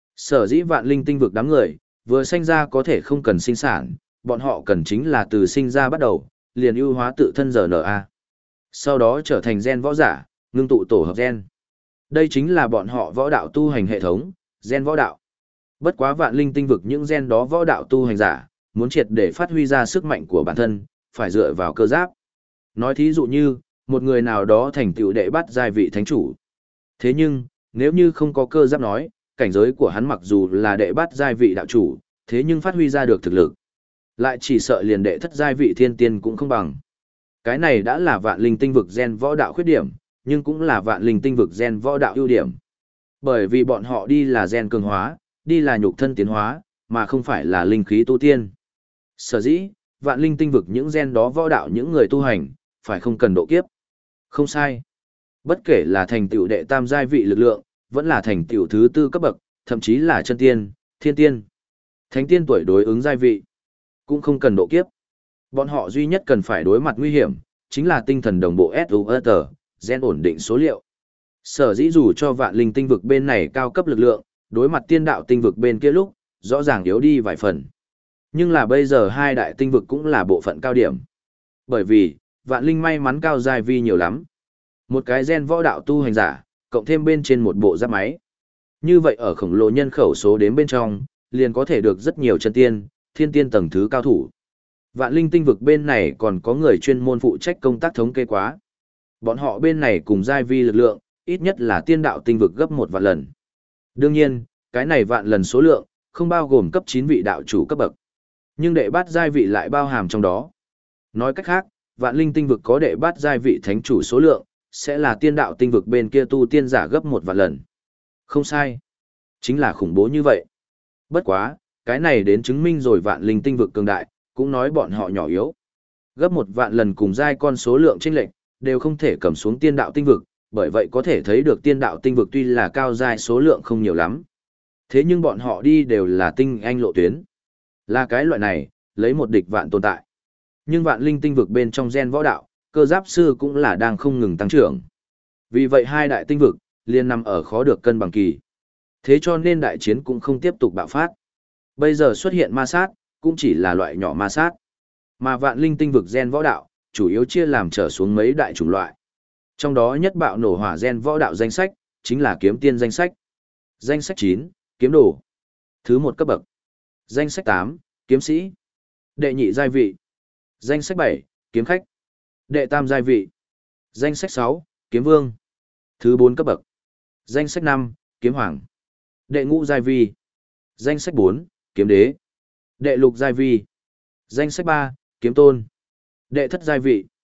Sở dĩ vạn linh tinh vực đám người, vừa sinh ra có thể không cần sinh sản, bọn họ cần chính là từ sinh ra bắt đầu, liền ưu hóa tự thân R N A. Sau đó trở thành gen võ giả, ngưng tụ tổ hợp gen. Đây chính là bọn họ võ đạo tu hành hệ thống, gen võ đạo. Bất quá vạn linh tinh vực những gen đó võ đạo tu hành giả, muốn triệt để phát huy ra sức mạnh của bản thân, phải dựa vào cơ giáp. Nói thí dụ như, một người nào đó thành tựu đệ bắt giai vị thánh chủ. Thế nhưng, nếu như không có cơ giáp nói, cảnh giới của hắn mặc dù là đệ bắt giai vị đạo chủ, thế nhưng phát huy ra được thực lực. Lại chỉ sợ liền đệ thất giai vị thiên tiên cũng không bằng. Cái này đã là vạn linh tinh vực gen võ đạo khuyết điểm, nhưng cũng là vạn linh tinh vực gen võ đạo ưu điểm. Bởi vì bọn họ đi là gen cường hóa, đi là nhục thân tiến hóa, mà không phải là linh khí tu tiên. Sở dĩ, vạn linh tinh vực những gen đó võ đạo những người tu hành, phải không cần độ kiếp. Không sai. Bất kể là thành tựu đệ tam giai vị lực lượng, vẫn là thành tựu thứ tư cấp bậc, thậm chí là chân tiên, thiên tiên. Thánh tiên tuổi đối ứng giai vị, cũng không cần độ kiếp. Bọn họ duy nhất cần phải đối mặt nguy hiểm, chính là tinh thần đồng bộ S U R T, gen ổn định số liệu. Sở dĩ dù cho vạn linh tinh vực bên này cao cấp lực lượng, đối mặt tiên đạo tinh vực bên kia lúc, rõ ràng yếu đi vài phần. Nhưng là bây giờ hai đại tinh vực cũng là bộ phận cao điểm. Bởi vì, vạn linh may mắn cao giai vi nhiều lắm. Một cái gen võ đạo tu hành giả, cộng thêm bên trên một bộ giáp máy. Như vậy ở khổng lồ nhân khẩu số đến bên trong, liền có thể được rất nhiều chân tiên, thiên tiên tầng thứ cao thủ. Vạn linh tinh vực bên này còn có người chuyên môn phụ trách công tác thống kê quá. Bọn họ bên này cùng giai vi lực lượng, ít nhất là tiên đạo tinh vực gấp một vạn lần. Đương nhiên, cái này vạn lần số lượng, không bao gồm cấp chín vị đạo chủ cấp bậc. Nhưng đệ bát giai vị lại bao hàm trong đó. Nói cách khác, vạn linh tinh vực có đệ bát giai vị thánh chủ số lượng, sẽ là tiên đạo tinh vực bên kia tu tiên giả gấp một vạn lần. Không sai. Chính là khủng bố như vậy. Bất quá, cái này đến chứng minh rồi vạn linh tinh vực cường đại, cũng nói bọn họ nhỏ yếu. Gấp một vạn lần cùng giai con số lượng chênh lệch, đều không thể cầm xuống tiên đạo tinh vực, bởi vậy có thể thấy được tiên đạo tinh vực tuy là cao giai số lượng không nhiều lắm. Thế nhưng bọn họ đi đều là tinh anh lộ tuyến. Là cái loại này, lấy một địch vạn tồn tại. Nhưng vạn linh tinh vực bên trong gen võ đạo, cơ giáp sư cũng là đang không ngừng tăng trưởng. Vì vậy hai đại tinh vực, liền nằm ở khó được cân bằng kỳ. Thế cho nên đại chiến cũng không tiếp tục bạo phát. Bây giờ xuất hiện ma sát, cũng chỉ là loại nhỏ ma sát. Mà vạn linh tinh vực gen võ đạo, chủ yếu chia làm trở xuống mấy đại chủng loại. Trong đó nhất bạo nổ hỏa gen võ đạo danh sách, chính là kiếm tiên danh sách. Danh sách chín, kiếm đồ. Thứ một cấp bậc. Danh sách tám, kiếm sĩ. Đệ nhị giai vị. Danh sách bảy, kiếm khách. Đệ tam giai vị. Danh sách sáu, kiếm vương. Thứ bốn cấp bậc. Danh sách năm, kiếm hoàng. Đệ ngũ giai vị. Danh sách bốn, kiếm đế. Đệ lục giai vị. Danh sách ba, kiếm tôn. Đệ thất giai vị.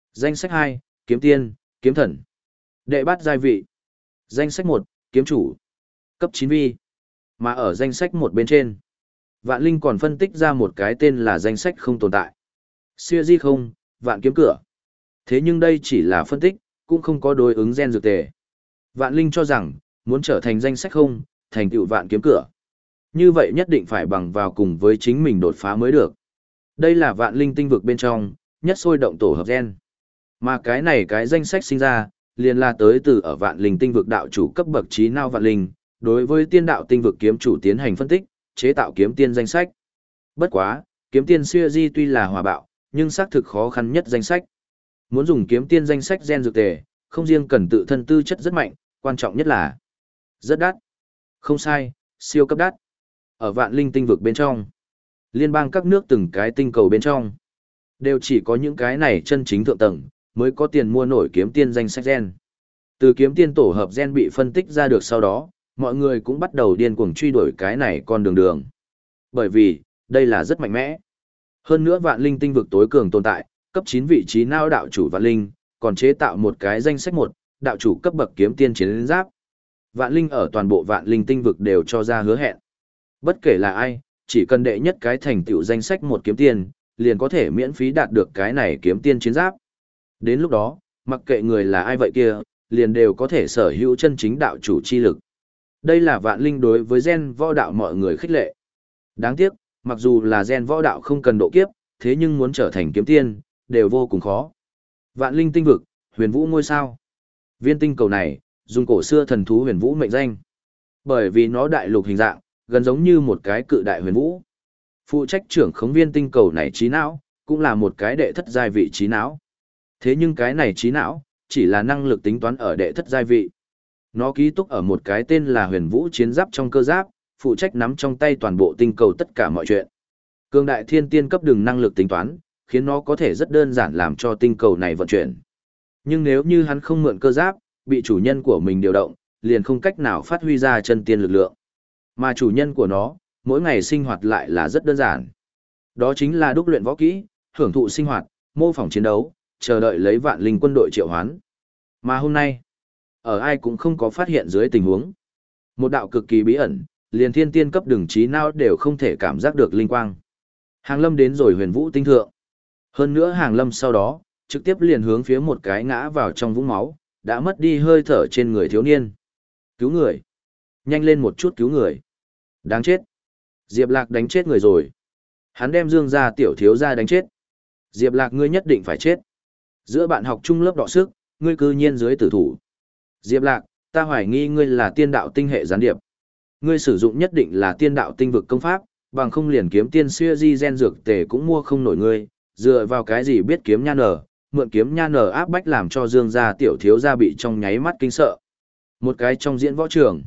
Danh sách hai, Kiếm Tiên, Kiếm Thần. Đệ bát giai vị. Danh sách một, Kiếm Chủ. Cấp chín vi. Mà ở danh sách một bên trên, Vạn Linh còn phân tích ra một cái tên là danh sách không tồn tại. Xưa di không, Vạn Kiếm Cửa. Thế nhưng đây chỉ là phân tích, cũng không có đối ứng gen dược tề. Vạn Linh cho rằng, muốn trở thành danh sách không, thành tựu Vạn Kiếm Cửa. Như vậy nhất định phải bằng vào cùng với chính mình đột phá mới được. Đây là Vạn Linh tinh vực bên trong, nhất sôi động tổ hợp gen. Mà cái này cái danh sách sinh ra, liền là tới từ ở Vạn Linh tinh vực đạo chủ cấp bậc trí não Vạn Linh, đối với tiên đạo tinh vực kiếm chủ tiến hành phân tích, chế tạo kiếm tiên danh sách. Bất quá, kiếm tiên xưa di tuy là hòa bạo, nhưng xác thực khó khăn nhất danh sách. Muốn dùng kiếm tiên danh sách gen dược tề, không riêng cần tự thân tư chất rất mạnh, quan trọng nhất là rất đắt. Không sai, siêu cấp đắt. Ở Vạn Linh tinh vực bên trong, liên bang các nước từng cái tinh cầu bên trong, đều chỉ có những cái này chân chính thượng tầng, mới có tiền mua nổi kiếm tiên danh sách gen. Từ kiếm tiên tổ hợp gen bị phân tích ra được sau đó, mọi người cũng bắt đầu điên cuồng truy đuổi cái này con đường đường. Bởi vì, đây là rất mạnh mẽ. Hơn nữa Vạn Linh tinh vực tối cường tồn tại, cấp chín vị trí não đạo chủ Vạn Linh, còn chế tạo một cái danh sách một, đạo chủ cấp bậc kiếm tiên chiến giáp. Vạn Linh ở toàn bộ Vạn Linh tinh vực đều cho ra hứa hẹn. Bất kể là ai, chỉ cần đệ nhất cái thành tựu danh sách một kiếm tiên, liền có thể miễn phí đạt được cái này kiếm tiên chiến giáp. Đến lúc đó, mặc kệ người là ai vậy kia, liền đều có thể sở hữu chân chính đạo chủ chi lực. Đây là Vạn Linh đối với gen võ đạo mọi người khích lệ. Đáng tiếc, mặc dù là gen võ đạo không cần độ kiếp, thế nhưng muốn trở thành kiếm tiên, đều vô cùng khó. Vạn Linh tinh vực, huyền vũ ngôi sao. Viên tinh cầu này, dùng cổ xưa thần thú huyền vũ mệnh danh. Bởi vì nó đại lục hình dạng, gần giống như một cái cự đại huyền vũ. Phụ trách trưởng khống viên tinh cầu này trí não, cũng là một cái đệ thất giai vị trí não. Thế nhưng cái này trí não, chỉ là năng lực tính toán ở đệ thất giai vị. Nó ký túc ở một cái tên là huyền vũ chiến giáp trong cơ giáp, phụ trách nắm trong tay toàn bộ tinh cầu tất cả mọi chuyện. Cường đại thiên tiên cấp đường năng lực tính toán, khiến nó có thể rất đơn giản làm cho tinh cầu này vận chuyển. Nhưng nếu như hắn không mượn cơ giáp, bị chủ nhân của mình điều động, liền không cách nào phát huy ra chân tiên lực lượng. Mà chủ nhân của nó, mỗi ngày sinh hoạt lại là rất đơn giản. Đó chính là đúc luyện võ kỹ, hưởng thụ sinh hoạt, mô phỏng chiến đấu, chờ đợi lấy Vạn Linh quân đội triệu hoán. Mà hôm nay, ở ai cũng không có phát hiện dưới tình huống. Một đạo cực kỳ bí ẩn, liền thiên tiên cấp đường trí não đều không thể cảm giác được linh quang. Hàng Lâm đến rồi huyền vũ tinh thượng. Hơn nữa Hàng Lâm sau đó, trực tiếp liền hướng phía một cái ngã vào trong vũng máu, đã mất đi hơi thở trên người thiếu niên. Cứu người. Nhanh lên một chút cứu người. Đáng chết. Diệp Lạc đánh chết người rồi. Hắn đem Dương gia tiểu thiếu gia đánh chết. Diệp Lạc ngươi nhất định phải chết. Giữa bạn học chung lớp đọ sức, ngươi cư nhiên dưới tử thủ. Diệp Lạc, ta hoài nghi ngươi là tiên đạo tinh hệ gián điệp. Ngươi sử dụng nhất định là tiên đạo tinh vực công pháp, bằng không liền kiếm tiên xưa di gen dược tề cũng mua không nổi ngươi, dựa vào cái gì biết kiếm nha nở, mượn kiếm nha nở áp bách làm cho Dương gia tiểu thiếu gia bị trong nháy mắt kinh sợ. Một cái trong diễn võ trường,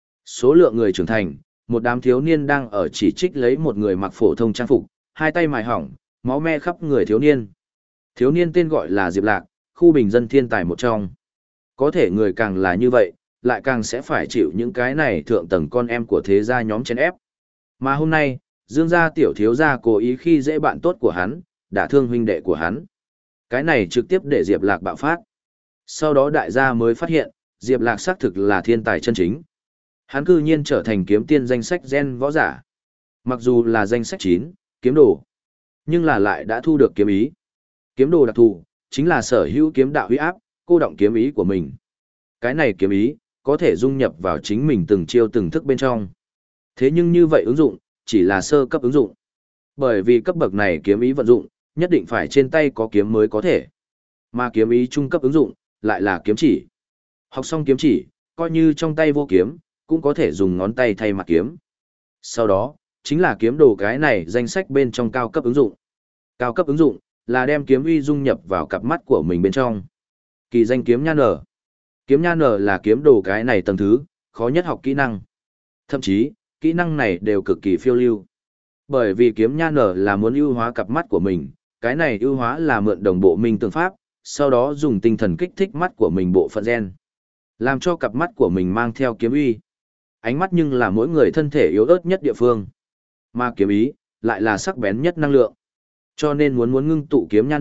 số lượng người trưởng thành, một đám thiếu niên đang ở chỉ trích lấy một người mặc phổ thông trang phục, hai tay mài hỏng, máu me khắp người thiếu niên. Thiếu niên tên gọi là Diệp Lạc, khu bình dân thiên tài một trong. Có thể người càng là như vậy, lại càng sẽ phải chịu những cái này thượng tầng con em của thế gia nhóm chèn ép. Mà hôm nay, Dương gia tiểu thiếu gia cố ý khi dễ bạn tốt của hắn, đả thương huynh đệ của hắn. Cái này trực tiếp để Diệp Lạc bạo phát. Sau đó đại gia mới phát hiện, Diệp Lạc xác thực là thiên tài chân chính. Hắn cư nhiên trở thành kiếm tiên danh sách gen võ giả. Mặc dù là danh sách chín, kiếm đồ, nhưng là lại đã thu được kiếm ý. Kiếm đồ đặc thù, chính là sở hữu kiếm đạo huy áp, cô động kiếm ý của mình. Cái này kiếm ý, có thể dung nhập vào chính mình từng chiêu từng thức bên trong. Thế nhưng như vậy ứng dụng, chỉ là sơ cấp ứng dụng. Bởi vì cấp bậc này kiếm ý vận dụng, nhất định phải trên tay có kiếm mới có thể. Mà kiếm ý trung cấp ứng dụng, lại là kiếm chỉ. Học xong kiếm chỉ, coi như trong tay vô kiếm, cũng có thể dùng ngón tay thay mặt kiếm. Sau đó, chính là kiếm đồ cái này danh sách bên trong cao cấp ứng dụng. Cao cấp ứng dụng, là đem kiếm uy dung nhập vào cặp mắt của mình bên trong. Kỳ danh kiếm nha nở. Kiếm nha nở là kiếm đồ cái này tầng thứ, khó nhất học kỹ năng. Thậm chí, kỹ năng này đều cực kỳ phiêu lưu. Bởi vì kiếm nha nở là muốn ưu hóa cặp mắt của mình, cái này ưu hóa là mượn đồng bộ minh tương pháp, sau đó dùng tinh thần kích thích mắt của mình bộ phận gen. Làm cho cặp mắt của mình mang theo kiếm uy. Ánh mắt nhưng là mỗi người thân thể yếu ớt nhất địa phương. Mà kiếm ý, lại là sắc bén nhất năng lượng. Cho nên muốn muốn ngưng tụ kiếm nha nở,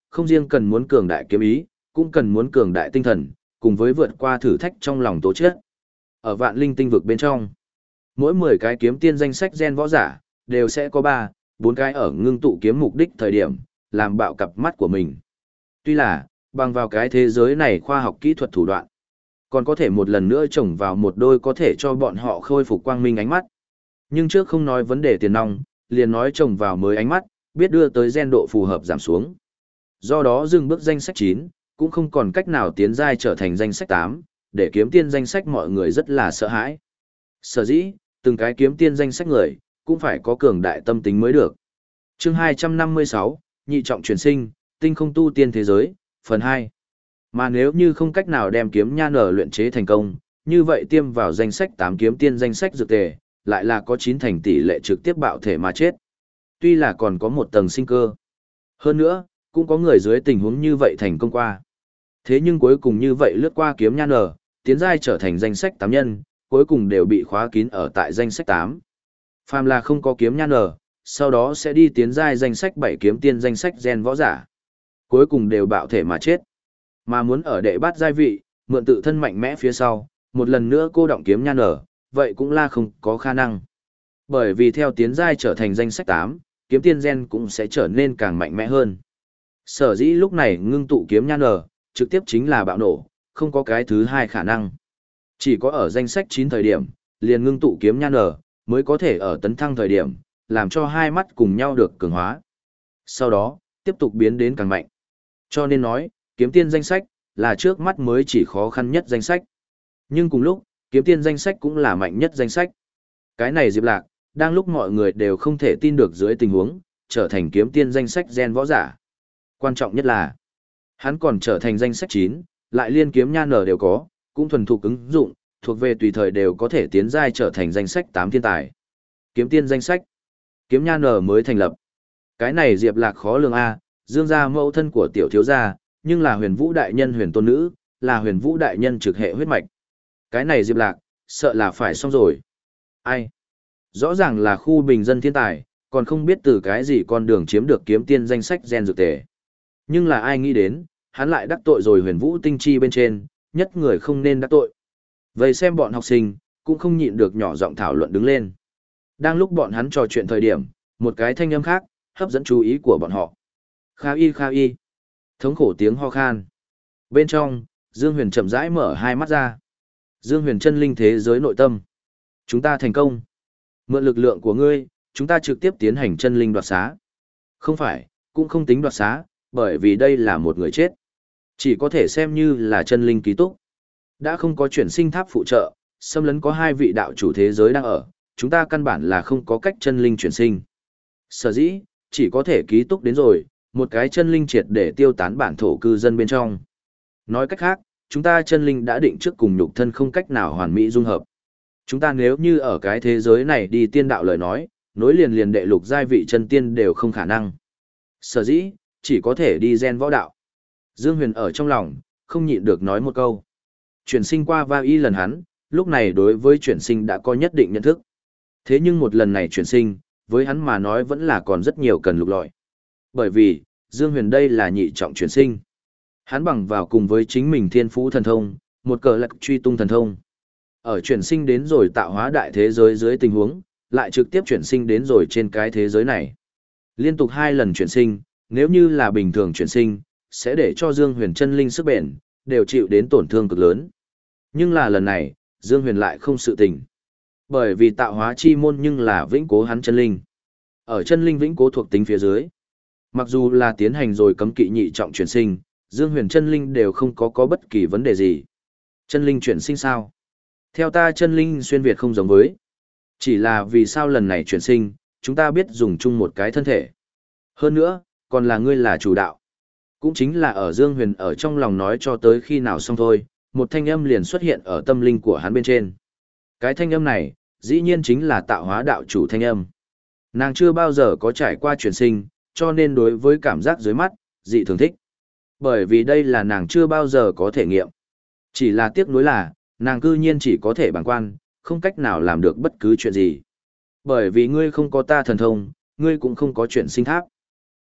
không riêng cần muốn cường đại kiếm ý, cũng cần muốn cường đại tinh thần, cùng với vượt qua thử thách trong lòng tố chất. Ở vạn linh tinh vực bên trong, mỗi mười cái kiếm tiên danh sách gen võ giả, đều sẽ có ba, bốn cái ở ngưng tụ kiếm mục đích thời điểm, làm bạo cặp mắt của mình. Tuy là, bằng vào cái thế giới này khoa học kỹ thuật thủ đoạn, còn có thể một lần nữa trồng vào một đôi có thể cho bọn họ khôi phục quang minh ánh mắt. Nhưng trước không nói vấn đề tiền nong, liền nói trồng vào mới ánh mắt, biết đưa tới gen độ phù hợp giảm xuống. Do đó dừng bước danh sách chín, cũng không còn cách nào tiến giai trở thành danh sách tám, để kiếm tiên danh sách mọi người rất là sợ hãi. Sở dĩ, từng cái kiếm tiên danh sách người, cũng phải có cường đại tâm tính mới được. Chương hai trăm năm mươi sáu, nhị trọng chuyển sinh, tinh không tu tiên thế giới, phần hai. Mà nếu như không cách nào đem kiếm nha nở luyện chế thành công, như vậy tiêm vào danh sách tám kiếm tiên danh sách dược tề, lại là có chín thành tỷ lệ trực tiếp bạo thể mà chết. Tuy là còn có một tầng sinh cơ. Hơn nữa, cũng có người dưới tình huống như vậy thành công qua. Thế nhưng cuối cùng như vậy lướt qua kiếm nha nở, tiến giai trở thành danh sách tám nhân, cuối cùng đều bị khóa kín ở tại danh sách tám. Phàm là không có kiếm nha nở, sau đó sẽ đi tiến giai danh sách bảy kiếm tiên danh sách gen võ giả. Cuối cùng đều bạo thể mà chết. Mà muốn ở đệ bát giai vị, mượn tự thân mạnh mẽ phía sau, một lần nữa cô động kiếm nha nở, vậy cũng là không có khả năng. Bởi vì theo tiến giai trở thành danh sách tám, kiếm tiên gen cũng sẽ trở nên càng mạnh mẽ hơn. Sở dĩ lúc này ngưng tụ kiếm nha nở, trực tiếp chính là bạo nổ, không có cái thứ hai khả năng. Chỉ có ở danh sách chín thời điểm, liền ngưng tụ kiếm nha nở, mới có thể ở tấn thăng thời điểm, làm cho hai mắt cùng nhau được cường hóa. Sau đó, tiếp tục biến đến càng mạnh. Cho nên nói, kiếm tiên danh sách, là trước mắt mới chỉ khó khăn nhất danh sách. Nhưng cùng lúc, kiếm tiên danh sách cũng là mạnh nhất danh sách. Cái này Diệp Lạc, đang lúc mọi người đều không thể tin được dưới tình huống, trở thành kiếm tiên danh sách gen võ giả. Quan trọng nhất là, hắn còn trở thành danh sách chín, lại liên kiếm nha nở đều có, cũng thuần thục ứng dụng, thuộc về tùy thời đều có thể tiến giai trở thành danh sách tám thiên tài. Kiếm tiên danh sách, kiếm nha nở mới thành lập. Cái này Diệp Lạc khó lường a, Dương gia mẫu thân của tiểu thiếu gia, nhưng là Huyền Vũ đại nhân huyền tôn nữ, là Huyền Vũ đại nhân trực hệ huyết mạch. Cái này Diệp Lạc, sợ là phải xong rồi. Ai? Rõ ràng là khu bình dân thiên tài, còn không biết từ cái gì con đường chiếm được kiếm tiên danh sách gen dược tề. Nhưng là ai nghĩ đến, hắn lại đắc tội rồi Huyền Vũ tinh chi bên trên, nhất người không nên đắc tội. Vậy xem bọn học sinh, cũng không nhịn được nhỏ giọng thảo luận đứng lên. Đang lúc bọn hắn trò chuyện thời điểm, một cái thanh âm khác, hấp dẫn chú ý của bọn họ. Kha y kha y. Thống khổ tiếng ho khan. Bên trong, Dương Huyền chậm rãi mở hai mắt ra. Dương Huyền chân linh thế giới nội tâm. Chúng ta thành công. Mượn lực lượng của ngươi, chúng ta trực tiếp tiến hành chân linh đoạt xá. Không phải, cũng không tính đoạt xá, bởi vì đây là một người chết. Chỉ có thể xem như là chân linh ký túc. Đã không có chuyển sinh tháp phụ trợ, xâm lấn có hai vị đạo chủ thế giới đang ở, chúng ta căn bản là không có cách chân linh chuyển sinh. Sở dĩ, chỉ có thể ký túc đến rồi, một cái chân linh triệt để tiêu tán bản thổ cư dân bên trong. Nói cách khác, chúng ta chân linh đã định trước cùng nhục thân không cách nào hoàn mỹ dung hợp. Chúng ta nếu như ở cái thế giới này đi tiên đạo lời nói, nối liền liền đệ lục giai vị chân tiên đều không khả năng. Sở dĩ, chỉ có thể đi gen võ đạo. Dương Huyền ở trong lòng, không nhịn được nói một câu. Chuyển sinh qua va y lần hắn, lúc này đối với chuyển sinh đã có nhất định nhận thức. Thế nhưng một lần này chuyển sinh, với hắn mà nói vẫn là còn rất nhiều cần lục lọi. Bởi vì, Dương Huyền đây là nhị trọng chuyển sinh. Hắn bằng vào cùng với chính mình thiên phú thần thông, một cờ lạc truy tung thần thông. Ở chuyển sinh đến rồi tạo hóa đại thế giới dưới tình huống, lại trực tiếp chuyển sinh đến rồi trên cái thế giới này. Liên tục hai lần chuyển sinh, nếu như là bình thường chuyển sinh, sẽ để cho Dương Huyền chân linh sức bền, đều chịu đến tổn thương cực lớn. Nhưng là lần này, Dương Huyền lại không sự tình. Bởi vì tạo hóa chi môn nhưng là vĩnh cố hắn chân linh. Ở chân linh vĩnh cố thuộc tính phía dưới. Mặc dù là tiến hành rồi cấm kỵ nhị trọng chuyển sinh, Dương Huyền chân linh đều không có có bất kỳ vấn đề gì. Chân linh chuyển sinh sao? Theo ta chân linh xuyên Việt không giống với. Chỉ là vì sao lần này chuyển sinh, chúng ta biết dùng chung một cái thân thể. Hơn nữa, còn là ngươi là chủ đạo. Cũng chính là ở Dương Huyền ở trong lòng nói cho tới khi nào xong thôi, một thanh âm liền xuất hiện ở tâm linh của hắn bên trên. Cái thanh âm này, dĩ nhiên chính là tạo hóa đạo chủ thanh âm. Nàng chưa bao giờ có trải qua chuyển sinh, cho nên đối với cảm giác dưới mắt, dị thường thích. Bởi vì đây là nàng chưa bao giờ có thể nghiệm. Chỉ là tiếc nuối là, nàng cư nhiên chỉ có thể bàng quan, không cách nào làm được bất cứ chuyện gì. Bởi vì ngươi không có ta thần thông, ngươi cũng không có chuyển sinh tháp.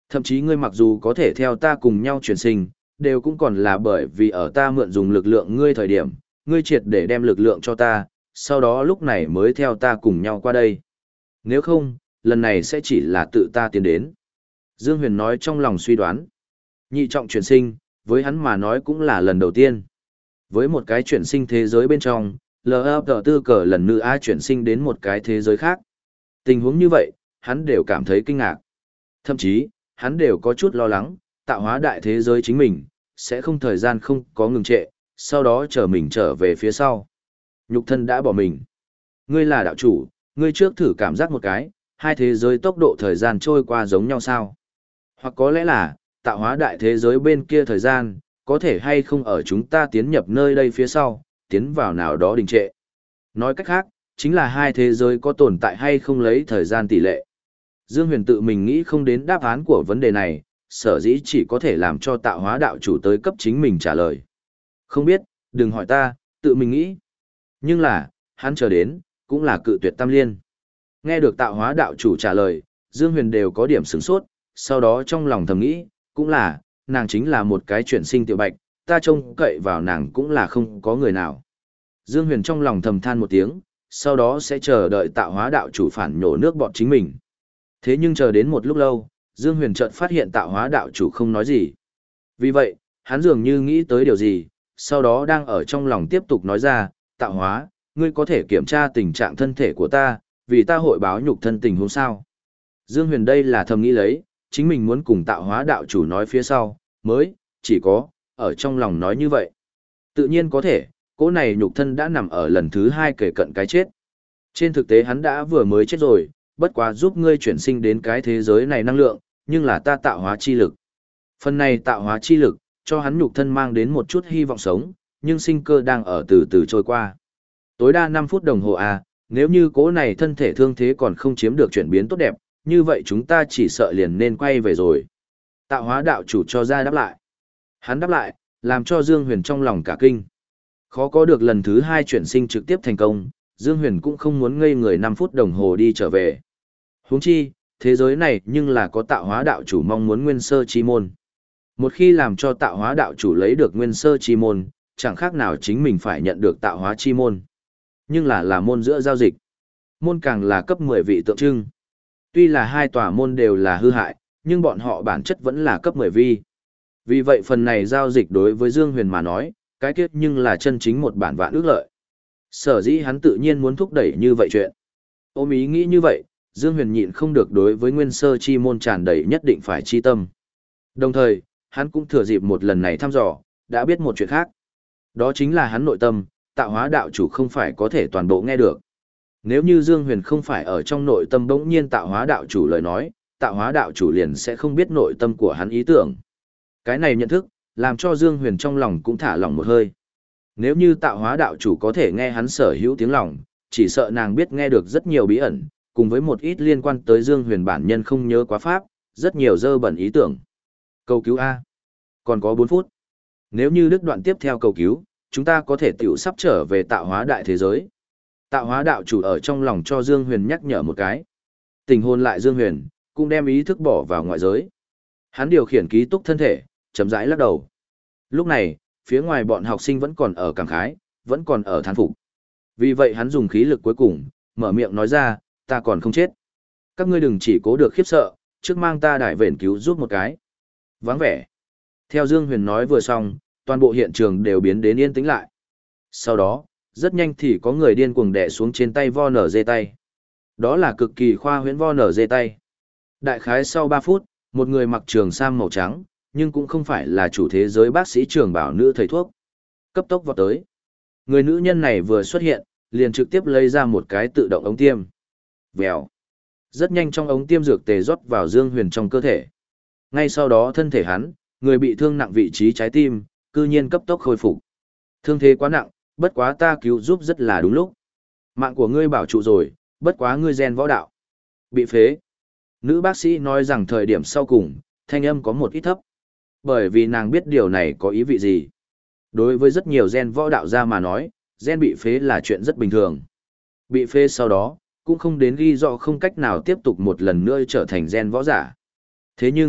Thậm chí ngươi mặc dù có thể theo ta cùng nhau chuyển sinh, đều cũng còn là bởi vì ở ta mượn dùng lực lượng ngươi thời điểm, ngươi triệt để đem lực lượng cho ta, sau đó lúc này mới theo ta cùng nhau qua đây. Nếu không, lần này sẽ chỉ là tự ta tiến đến. Dương Huyền nói trong lòng suy đoán. Nhị trọng chuyển sinh, với hắn mà nói cũng là lần đầu tiên. Với một cái chuyển sinh thế giới bên trong, lờ ấp tư cờ lần nữa ai chuyển sinh đến một cái thế giới khác. Tình huống như vậy, hắn đều cảm thấy kinh ngạc. Thậm chí, hắn đều có chút lo lắng, tạo hóa đại thế giới chính mình, sẽ không thời gian không có ngừng trệ, sau đó chờ mình trở về phía sau. Nhục thân đã bỏ mình. Ngươi là đạo chủ, ngươi trước thử cảm giác một cái, hai thế giới tốc độ thời gian trôi qua giống nhau sao? Hoặc có lẽ là, tạo hóa đại thế giới bên kia thời gian, có thể hay không ở chúng ta tiến nhập nơi đây phía sau, tiến vào nào đó đình trệ. Nói cách khác, chính là hai thế giới có tồn tại hay không lấy thời gian tỷ lệ. Dương Huyền tự mình nghĩ không đến đáp án của vấn đề này, sở dĩ chỉ có thể làm cho tạo hóa đạo chủ tới cấp chính mình trả lời. Không biết, đừng hỏi ta, tự mình nghĩ. Nhưng là, hắn chờ đến, cũng là cự tuyệt tam liên. Nghe được tạo hóa đạo chủ trả lời, Dương Huyền đều có điểm sửng sốt, sau đó trong lòng thầm nghĩ, cũng là, nàng chính là một cái chuyển sinh tiểu bạch, ta trông cậy vào nàng cũng là không có người nào. Dương Huyền trong lòng thầm than một tiếng, sau đó sẽ chờ đợi tạo hóa đạo chủ phản nhổ nước bọt chính mình. Thế nhưng chờ đến một lúc lâu, Dương Huyền chợt phát hiện tạo hóa đạo chủ không nói gì. Vì vậy, hắn dường như nghĩ tới điều gì, sau đó đang ở trong lòng tiếp tục nói ra, tạo hóa, ngươi có thể kiểm tra tình trạng thân thể của ta, vì ta hội báo nhục thân tình huống sao. Dương Huyền đây là thầm nghĩ lấy, chính mình muốn cùng tạo hóa đạo chủ nói phía sau, mới, chỉ có, ở trong lòng nói như vậy. Tự nhiên có thể, cỗ này nhục thân đã nằm ở lần thứ hai kể cận cái chết. Trên thực tế hắn đã vừa mới chết rồi, bất quá giúp ngươi chuyển sinh đến cái thế giới này năng lượng, nhưng là ta tạo hóa chi lực. Phần này tạo hóa chi lực, cho hắn nhục thân mang đến một chút hy vọng sống, nhưng sinh cơ đang ở từ từ trôi qua. Tối đa năm phút đồng hồ à, nếu như cỗ này thân thể thương thế còn không chiếm được chuyển biến tốt đẹp, như vậy chúng ta chỉ sợ liền nên quay về rồi. Tạo hóa đạo chủ cho ra đáp lại. Hắn đáp lại, làm cho Dương Huyền trong lòng cả kinh. Khó có được lần thứ hai chuyển sinh trực tiếp thành công, Dương Huyền cũng không muốn ngây người năm phút đồng hồ đi trở về. Huống chi, thế giới này nhưng là có tạo hóa đạo chủ mong muốn nguyên sơ chi môn. Một khi làm cho tạo hóa đạo chủ lấy được nguyên sơ chi môn, chẳng khác nào chính mình phải nhận được tạo hóa chi môn. Nhưng là là môn giữa giao dịch. Môn càng là cấp mười vị tượng trưng. Tuy là hai tòa môn đều là hư hại, nhưng bọn họ bản chất vẫn là cấp mười vi. Vì vậy phần này giao dịch đối với Dương Huyền mà nói, cái kết nhưng là chân chính một bản vạn ước lợi. Sở dĩ hắn tự nhiên muốn thúc đẩy như vậy chuyện. Ôm ý nghĩ như vậy, Dương Huyền nhịn không được đối với nguyên sơ chi môn tràn đầy nhất định phải chi tâm. Đồng thời, hắn cũng thừa dịp một lần này thăm dò, đã biết một chuyện khác. Đó chính là hắn nội tâm, tạo hóa đạo chủ không phải có thể toàn bộ nghe được. Nếu như Dương Huyền không phải ở trong nội tâm bỗng nhiên tạo hóa đạo chủ lời nói, tạo hóa đạo chủ liền sẽ không biết nội tâm của hắn ý tưởng. Cái này nhận thức, làm cho Dương Huyền trong lòng cũng thả lòng một hơi. Nếu như tạo hóa đạo chủ có thể nghe hắn sở hữu tiếng lòng, chỉ sợ nàng biết nghe được rất nhiều bí ẩn, cùng với một ít liên quan tới Dương Huyền bản nhân không nhớ quá pháp, rất nhiều dơ bẩn ý tưởng. Cầu cứu A. Còn có bốn phút. Nếu như đứt đoạn tiếp theo cầu cứu, chúng ta có thể tiểu sắp trở về tạo hóa đại thế giới. Tạo hóa đạo chủ ở trong lòng cho Dương Huyền nhắc nhở một cái. Tình hồn lại Dương Huyền, cũng đem ý thức bỏ vào ngoại giới. Hắn điều khiển ký túc thân thể, chậm rãi lắc đầu. Lúc này, phía ngoài bọn học sinh vẫn còn ở cảm khái, vẫn còn ở thán phục. Vì vậy hắn dùng khí lực cuối cùng, mở miệng nói ra, ta còn không chết. Các ngươi đừng chỉ cố được khiếp sợ, trước mang ta đại vện cứu giúp một cái. Vắng vẻ. Theo Dương Huyền nói vừa xong, toàn bộ hiện trường đều biến đến yên tĩnh lại. Sau đó, rất nhanh thì có người điên cuồng đè xuống trên tay vo nở dê tay. Đó là cực kỳ khoa huyễn vo nở dê tay. Đại khái sau ba phút, một người mặc trường sam màu trắng, nhưng cũng không phải là chủ thế giới bác sĩ trường bảo nữ thầy thuốc. Cấp tốc vọt tới. Người nữ nhân này vừa xuất hiện, liền trực tiếp lấy ra một cái tự động ống tiêm. Vèo. Rất nhanh trong ống tiêm dược tề rót vào Dương Huyền trong cơ thể. Ngay sau đó thân thể hắn, người bị thương nặng vị trí trái tim, cư nhiên cấp tốc khôi phục. Thương thế quá nặng, bất quá ta cứu giúp rất là đúng lúc. Mạng của ngươi bảo trụ rồi, bất quá ngươi gen võ đạo. Bị phế. Nữ bác sĩ nói rằng thời điểm sau cùng, thanh âm có một ít thấp. Bởi vì nàng biết điều này có ý vị gì. Đối với rất nhiều gen võ đạo gia mà nói, gen bị phế là chuyện rất bình thường. Bị phế sau đó, cũng không đến ghi rõ không cách nào tiếp tục một lần nữa trở thành gen võ giả. Thế nhưng,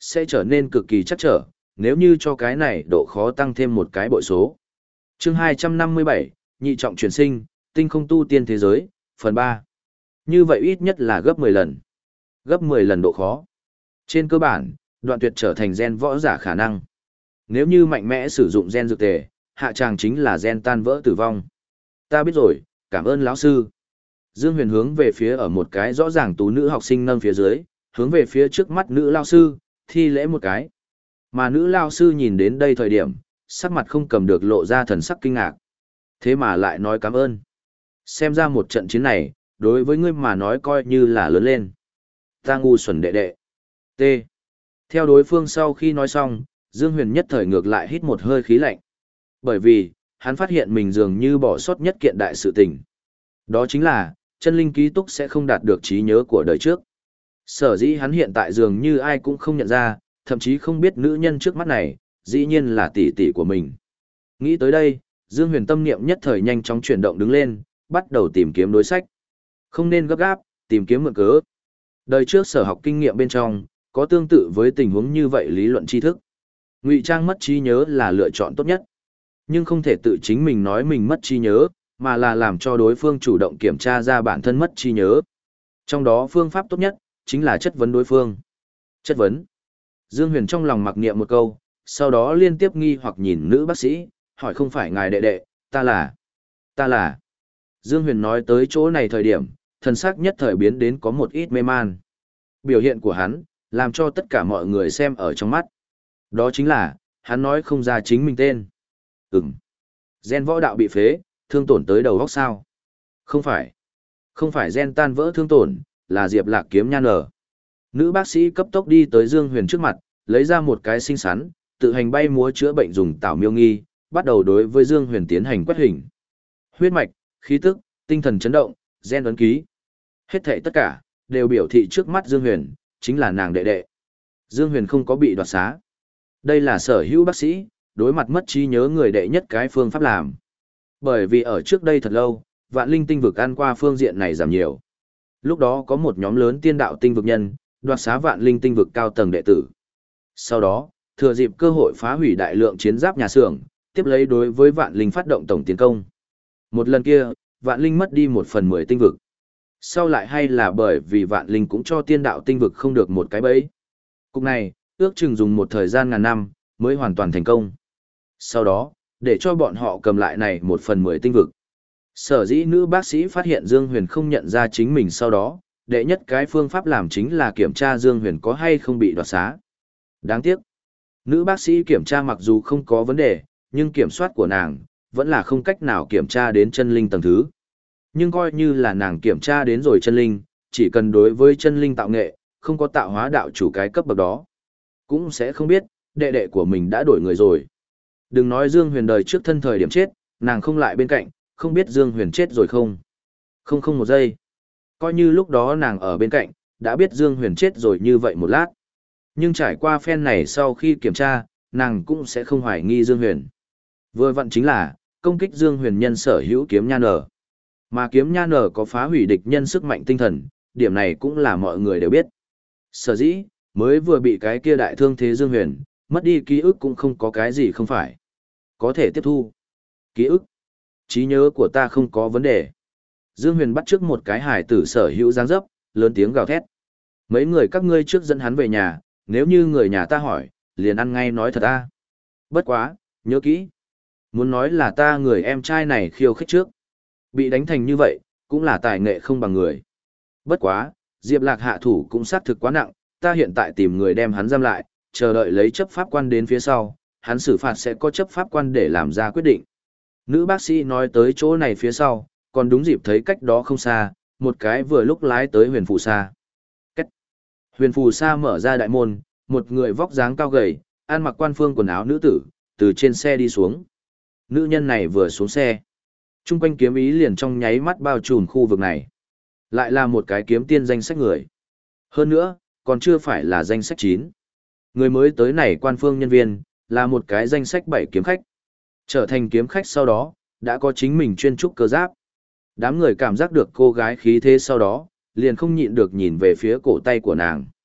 sẽ trở nên cực kỳ chắc trở, nếu như cho cái này độ khó tăng thêm một cái bội số. Chương hai trăm năm mươi bảy, nhị trọng chuyển sinh, tinh không tu tiên thế giới, phần ba. Như vậy ít nhất là gấp mười lần. Gấp mười lần độ khó. Trên cơ bản, đoạn tuyệt trở thành gen võ giả khả năng. Nếu như mạnh mẽ sử dụng gen dược tề, hạ tràng chính là gen tan vỡ tử vong. Ta biết rồi, cảm ơn lão sư. Dương Huyền hướng về phía ở một cái rõ ràng tú nữ học sinh nâng phía dưới, hướng về phía trước mắt nữ lao sư, thi lễ một cái. Mà nữ lao sư nhìn đến đây thời điểm, sắc mặt không cầm được lộ ra thần sắc kinh ngạc. Thế mà lại nói cảm ơn. Xem ra một trận chiến này, đối với ngươi mà nói coi như là lớn lên. Ta ngu xuẩn đệ đệ. T. Theo đối phương sau khi nói xong, Dương Huyền nhất thời ngược lại hít một hơi khí lạnh. Bởi vì, hắn phát hiện mình dường như bỏ sót nhất kiện đại sự tình. Đó chính là, chân linh ký túc sẽ không đạt được trí nhớ của đời trước. Sở dĩ hắn hiện tại dường như ai cũng không nhận ra, thậm chí không biết nữ nhân trước mắt này, dĩ nhiên là tỷ tỷ của mình. Nghĩ tới đây, Dương Huyền tâm niệm nhất thời nhanh chóng chuyển động đứng lên, bắt đầu tìm kiếm đối sách. Không nên gấp gáp, tìm kiếm mượn cớ. Đời trước sở học kinh nghiệm bên trong, có tương tự với tình huống như vậy lý luận tri thức. Ngụy trang mất trí nhớ là lựa chọn tốt nhất. Nhưng không thể tự chính mình nói mình mất trí nhớ, mà là làm cho đối phương chủ động kiểm tra ra bản thân mất trí nhớ. Trong đó phương pháp tốt nhất, chính là chất vấn đối phương. Chất vấn. Dương Huyền trong lòng mặc niệm một câu, sau đó liên tiếp nghi hoặc nhìn nữ bác sĩ, hỏi không phải ngài đệ đệ, ta là, ta là. Dương Huyền nói tới chỗ này thời điểm, thần sắc nhất thời biến đến có một ít mê man. Biểu hiện của hắn, làm cho tất cả mọi người xem ở trong mắt. Đó chính là, hắn nói không ra chính mình tên. Ừm. Gen võ đạo bị phế, thương tổn tới đầu góc sao? Không phải. Không phải gen tan vỡ thương tổn, là Diệp Lạc kiếm nhan nở. Nữ bác sĩ cấp tốc đi tới Dương Huyền trước mặt, lấy ra một cái xinh xắn, tự hành bay múa chữa bệnh dùng tảo miêu nghi, bắt đầu đối với Dương Huyền tiến hành quét hình. Huyết mạch, khí tức, tinh thần chấn động, gen ấn ký. Hết thảy tất cả, đều biểu thị trước mắt Dương Huyền, chính là nàng đệ đệ. Dương Huyền không có bị đoạt xá. Đây là sở hữu bác sĩ, đối mặt mất trí nhớ người đệ nhất cái phương pháp làm. Bởi vì ở trước đây thật lâu, vạn linh tinh vực ăn qua phương diện này giảm nhiều. Lúc đó có một nhóm lớn tiên đạo tinh vực nhân, đoạt xá vạn linh tinh vực cao tầng đệ tử. Sau đó, thừa dịp cơ hội phá hủy đại lượng chiến giáp nhà xưởng, tiếp lấy đối với vạn linh phát động tổng tiến công. Một lần kia, vạn linh mất đi một phần mười tinh vực. Sau lại hay là bởi vì vạn linh cũng cho tiên đạo tinh vực không được một cái bẫy. Cục này, ước chừng dùng một thời gian ngàn năm, mới hoàn toàn thành công. Sau đó, để cho bọn họ cầm lại này một phần mười tinh vực. Sở dĩ nữ bác sĩ phát hiện Dương Huyền không nhận ra chính mình sau đó, đệ nhất cái phương pháp làm chính là kiểm tra Dương Huyền có hay không bị đoạt xá. Đáng tiếc, nữ bác sĩ kiểm tra mặc dù không có vấn đề, nhưng kiểm soát của nàng, vẫn là không cách nào kiểm tra đến chân linh tầng thứ. Nhưng coi như là nàng kiểm tra đến rồi chân linh, chỉ cần đối với chân linh tạo nghệ, không có tạo hóa đạo chủ cái cấp bậc đó, cũng sẽ không biết, đệ đệ của mình đã đổi người rồi. Đừng nói Dương Huyền đời trước thân thời điểm chết, nàng không lại bên cạnh, không biết Dương Huyền chết rồi không. Không không một giây. Coi như lúc đó nàng ở bên cạnh, đã biết Dương Huyền chết rồi như vậy một lát. Nhưng trải qua phen này sau khi kiểm tra, nàng cũng sẽ không hoài nghi Dương Huyền. Vừa vặn chính là, công kích Dương Huyền nhân sở hữu kiếm nha nở. Mà kiếm nha nở có phá hủy địch nhân sức mạnh tinh thần, điểm này cũng là mọi người đều biết. Sở dĩ, mới vừa bị cái kia đại thương thế Dương Huyền, mất đi ký ức cũng không có cái gì không phải. Có thể tiếp thu. Ký ức. Trí nhớ của ta không có vấn đề. Dương Huyền bắt trước một cái hài tử sở hữu dáng dấp, lớn tiếng gào thét. Mấy người các ngươi trước dẫn hắn về nhà, nếu như người nhà ta hỏi, liền ăn ngay nói thật ta. Bất quá, nhớ kỹ. Muốn nói là ta người em trai này khiêu khích trước. Bị đánh thành như vậy, cũng là tài nghệ không bằng người. Bất quá, Diệp Lạc hạ thủ cũng xác thực quá nặng, ta hiện tại tìm người đem hắn giam lại, chờ đợi lấy chấp pháp quan đến phía sau, hắn xử phạt sẽ có chấp pháp quan để làm ra quyết định. Nữ bác sĩ nói tới chỗ này phía sau, còn đúng dịp thấy cách đó không xa, một cái vừa lúc lái tới huyền phù sa. Cách. Huyền phù sa mở ra đại môn, một người vóc dáng cao gầy, ăn mặc quan phương quần áo nữ tử, từ trên xe đi xuống. Nữ nhân này vừa xuống xe. Trung quanh kiếm ý liền trong nháy mắt bao trùm khu vực này. Lại là một cái kiếm tiên danh sách người. Hơn nữa, còn chưa phải là danh sách chín. Người mới tới này quan phương nhân viên, là một cái danh sách bảy kiếm khách. Trở thành kiếm khách sau đó, đã có chính mình chuyên trúc cơ giáp. Đám người cảm giác được cô gái khí thế sau đó, liền không nhịn được nhìn về phía cổ tay của nàng.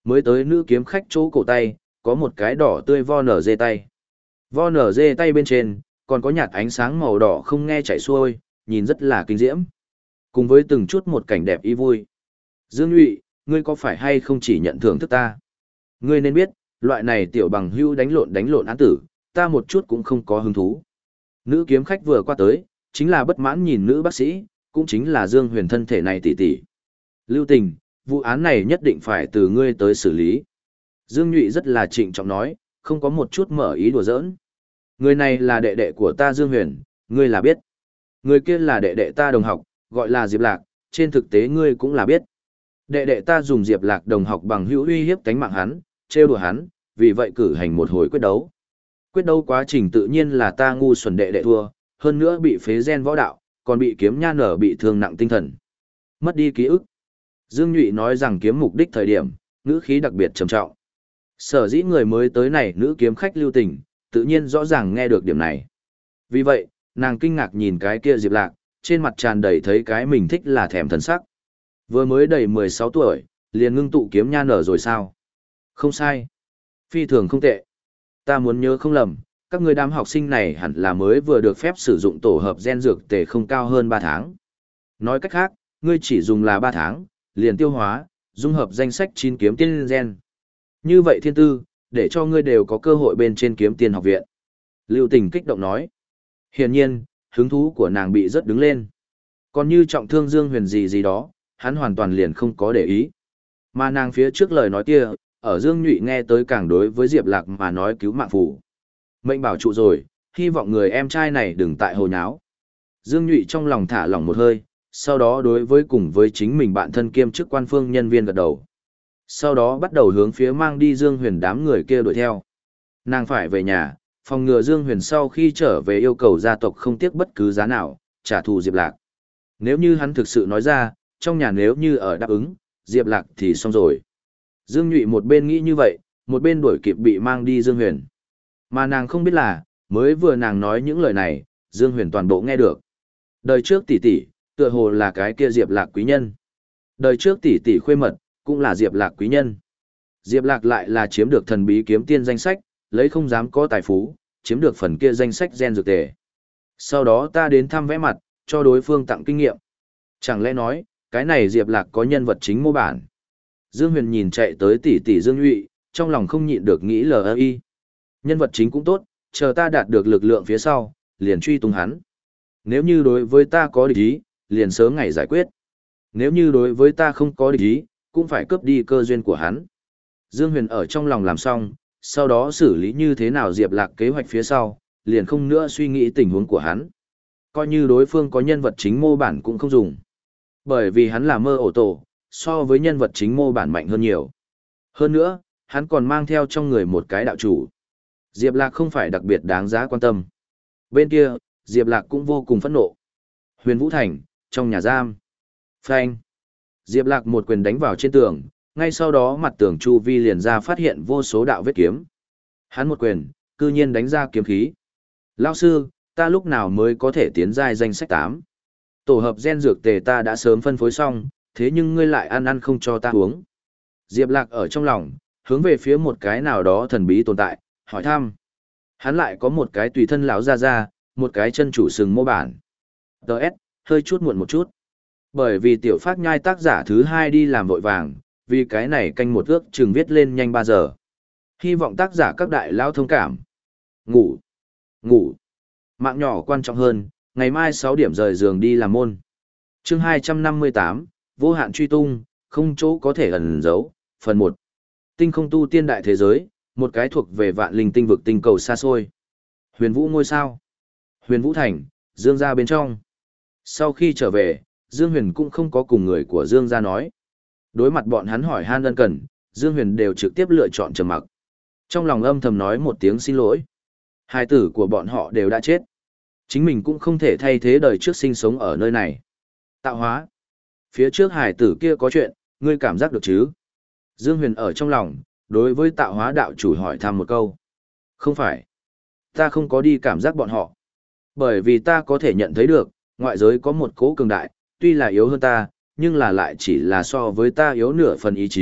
Mới tới nữ kiếm khách chỗ cổ tay, có một cái đỏ tươi vo nở dê tay. Vo nở dê tay bên trên, còn có nhạt ánh sáng màu đỏ không nghe chảy xuôi, nhìn rất là kinh diễm. Cùng với từng chút một cảnh đẹp ý vui. Dương Nhụy, ngươi có phải hay không chỉ nhận thưởng thức ta? Ngươi nên biết, loại này tiểu bằng hưu đánh lộn đánh lộn án tử, ta một chút cũng không có hứng thú. Nữ kiếm khách vừa qua tới, chính là bất mãn nhìn nữ bác sĩ, cũng chính là Dương Huyền thân thể này tỷ tỷ. Lưu Tình, vụ án này nhất định phải từ ngươi tới xử lý. Dương Nhụy rất là trịnh trọng nói, không có một chút mở ý đùa giỡn. Người này là đệ đệ của ta Dương Huyền, ngươi là biết. Người kia là đệ đệ ta đồng học, gọi là Diệp Lạc, trên thực tế ngươi cũng là biết. Đệ đệ ta dùng Diệp Lạc đồng học bằng hữu uy hiếp cánh mạng hắn, trêu đùa hắn, vì vậy cử hành một hồi quyết đấu. Quyết đấu quá trình tự nhiên là ta ngu xuẩn đệ đệ thua, hơn nữa bị phế gen võ đạo, còn bị kiếm nha nở bị thương nặng tinh thần. Mất đi ký ức. Dương Nhụy nói rằng kiếm mục đích thời điểm, ngữ khí đặc biệt trầm trọng. Sở dĩ người mới tới này nữ kiếm khách Lưu Tình, tự nhiên rõ ràng nghe được điểm này. Vì vậy, nàng kinh ngạc nhìn cái kia Diệp Lạc, trên mặt tràn đầy thấy cái mình thích là thèm thần sắc. Vừa mới đầy mười sáu tuổi, liền ngưng tụ kiếm nha nở rồi sao? Không sai. Phi thường không tệ. Ta muốn nhớ không lầm, các người đám học sinh này hẳn là mới vừa được phép sử dụng tổ hợp gen dược tề không cao hơn ba tháng. Nói cách khác, ngươi chỉ dùng là ba tháng, liền tiêu hóa, dung hợp danh sách chín kiếm tiên gen. Như vậy thiên tư, để cho ngươi đều có cơ hội bên trên kiếm tiên học viện. Lưu Tình kích động nói. Hiển nhiên, hứng thú của nàng bị rất đứng lên. Còn như trọng thương Dương Huyền gì gì đó, hắn hoàn toàn liền không có để ý. Mà nàng phía trước lời nói kia, ở Dương Nhụy nghe tới càng đối với Diệp Lạc mà nói cứu mạng phủ. Mệnh bảo trụ rồi, hy vọng người em trai này đừng tại hồ nháo. Dương Nhụy trong lòng thả lỏng một hơi, sau đó đối với cùng với chính mình bạn thân kiêm chức quan phương nhân viên gật đầu. Sau đó bắt đầu hướng phía mang đi Dương Huyền đám người kia đuổi theo. Nàng phải về nhà, phòng ngừa Dương Huyền sau khi trở về yêu cầu gia tộc không tiếc bất cứ giá nào, trả thù Diệp Lạc. Nếu như hắn thực sự nói ra, trong nhà nếu như ở đáp ứng, Diệp Lạc thì xong rồi. Dương Nhụy một bên nghĩ như vậy, một bên đuổi kịp bị mang đi Dương Huyền. Mà nàng không biết là, mới vừa nàng nói những lời này, Dương Huyền toàn bộ nghe được. Đời trước tỷ tỷ, tựa hồ là cái kia Diệp Lạc quý nhân. Đời trước tỷ tỷ khuê mật, cũng là Diệp Lạc quý nhân. Diệp Lạc lại là chiếm được thần bí kiếm tiên danh sách, lấy không dám có tài phú, chiếm được phần kia danh sách gen dược tề. Sau đó ta đến thăm vẽ mặt, cho đối phương tặng kinh nghiệm. Chẳng lẽ nói, cái này Diệp Lạc có nhân vật chính mô bản. Dương Huyền nhìn chạy tới tỷ tỷ Dương Nhụy, trong lòng không nhịn được nghĩ lờ y. Nhân vật chính cũng tốt, chờ ta đạt được lực lượng phía sau, liền truy tung hắn. Nếu như đối với ta có địch ý, liền sớm ngày giải quyết. Nếu như đối với ta không có địch ý, cũng phải cướp đi cơ duyên của hắn. Dương Huyền ở trong lòng làm xong, sau đó xử lý như thế nào Diệp Lạc kế hoạch phía sau, liền không nữa suy nghĩ tình huống của hắn. Coi như đối phương có nhân vật chính mô bản cũng không dùng. Bởi vì hắn là mơ ổ tổ, so với nhân vật chính mô bản mạnh hơn nhiều. Hơn nữa, hắn còn mang theo trong người một cái đạo chủ. Diệp Lạc không phải đặc biệt đáng giá quan tâm. Bên kia, Diệp Lạc cũng vô cùng phẫn nộ. Huyền Vũ Thành, trong nhà giam. Phanh. Diệp Lạc một quyền đánh vào trên tường, ngay sau đó mặt tường chu vi liền ra phát hiện vô số đạo vết kiếm. Hắn một quyền, cư nhiên đánh ra kiếm khí. Lão sư, ta lúc nào mới có thể tiến giai danh sách tám? Tổ hợp gen dược tề ta đã sớm phân phối xong, thế nhưng ngươi lại ăn ăn không cho ta uống. Diệp Lạc ở trong lòng, hướng về phía một cái nào đó thần bí tồn tại, hỏi thăm. Hắn lại có một cái tùy thân lão ra ra, một cái chân chủ sừng mô bản. Đợt, hơi chút muộn một chút. Bởi vì tiểu phát nhai tác giả thứ hai đi làm vội vàng, vì cái này canh một ước chừng viết lên nhanh ba giờ. Hy vọng tác giả các đại lão thông cảm. Ngủ. Ngủ. Mạng nhỏ quan trọng hơn, ngày mai sáu điểm rời giường đi làm môn. Chương hai trăm năm mươi tám, vô hạn truy tung, không chỗ có thể ẩn giấu, phần một. Tinh không tu tiên đại thế giới, một cái thuộc về vạn linh tinh vực tinh cầu xa xôi. Huyền Vũ ngôi sao. Huyền Vũ Thành, Dương gia bên trong. Sau khi trở về, Dương Huyền cũng không có cùng người của Dương gia nói. Đối mặt bọn hắn hỏi han ân cần, Dương Huyền đều trực tiếp lựa chọn trầm mặc. Trong lòng âm thầm nói một tiếng xin lỗi. Hai tử của bọn họ đều đã chết. Chính mình cũng không thể thay thế đời trước sinh sống ở nơi này. Tạo hóa. Phía trước hải tử kia có chuyện, ngươi cảm giác được chứ? Dương Huyền ở trong lòng, đối với tạo hóa đạo chủ hỏi thăm một câu. Không phải. Ta không có đi cảm giác bọn họ. Bởi vì ta có thể nhận thấy được, ngoại giới có một cố cường đại, tuy là yếu hơn ta, nhưng là lại chỉ là so với ta yếu nửa phần ý chí,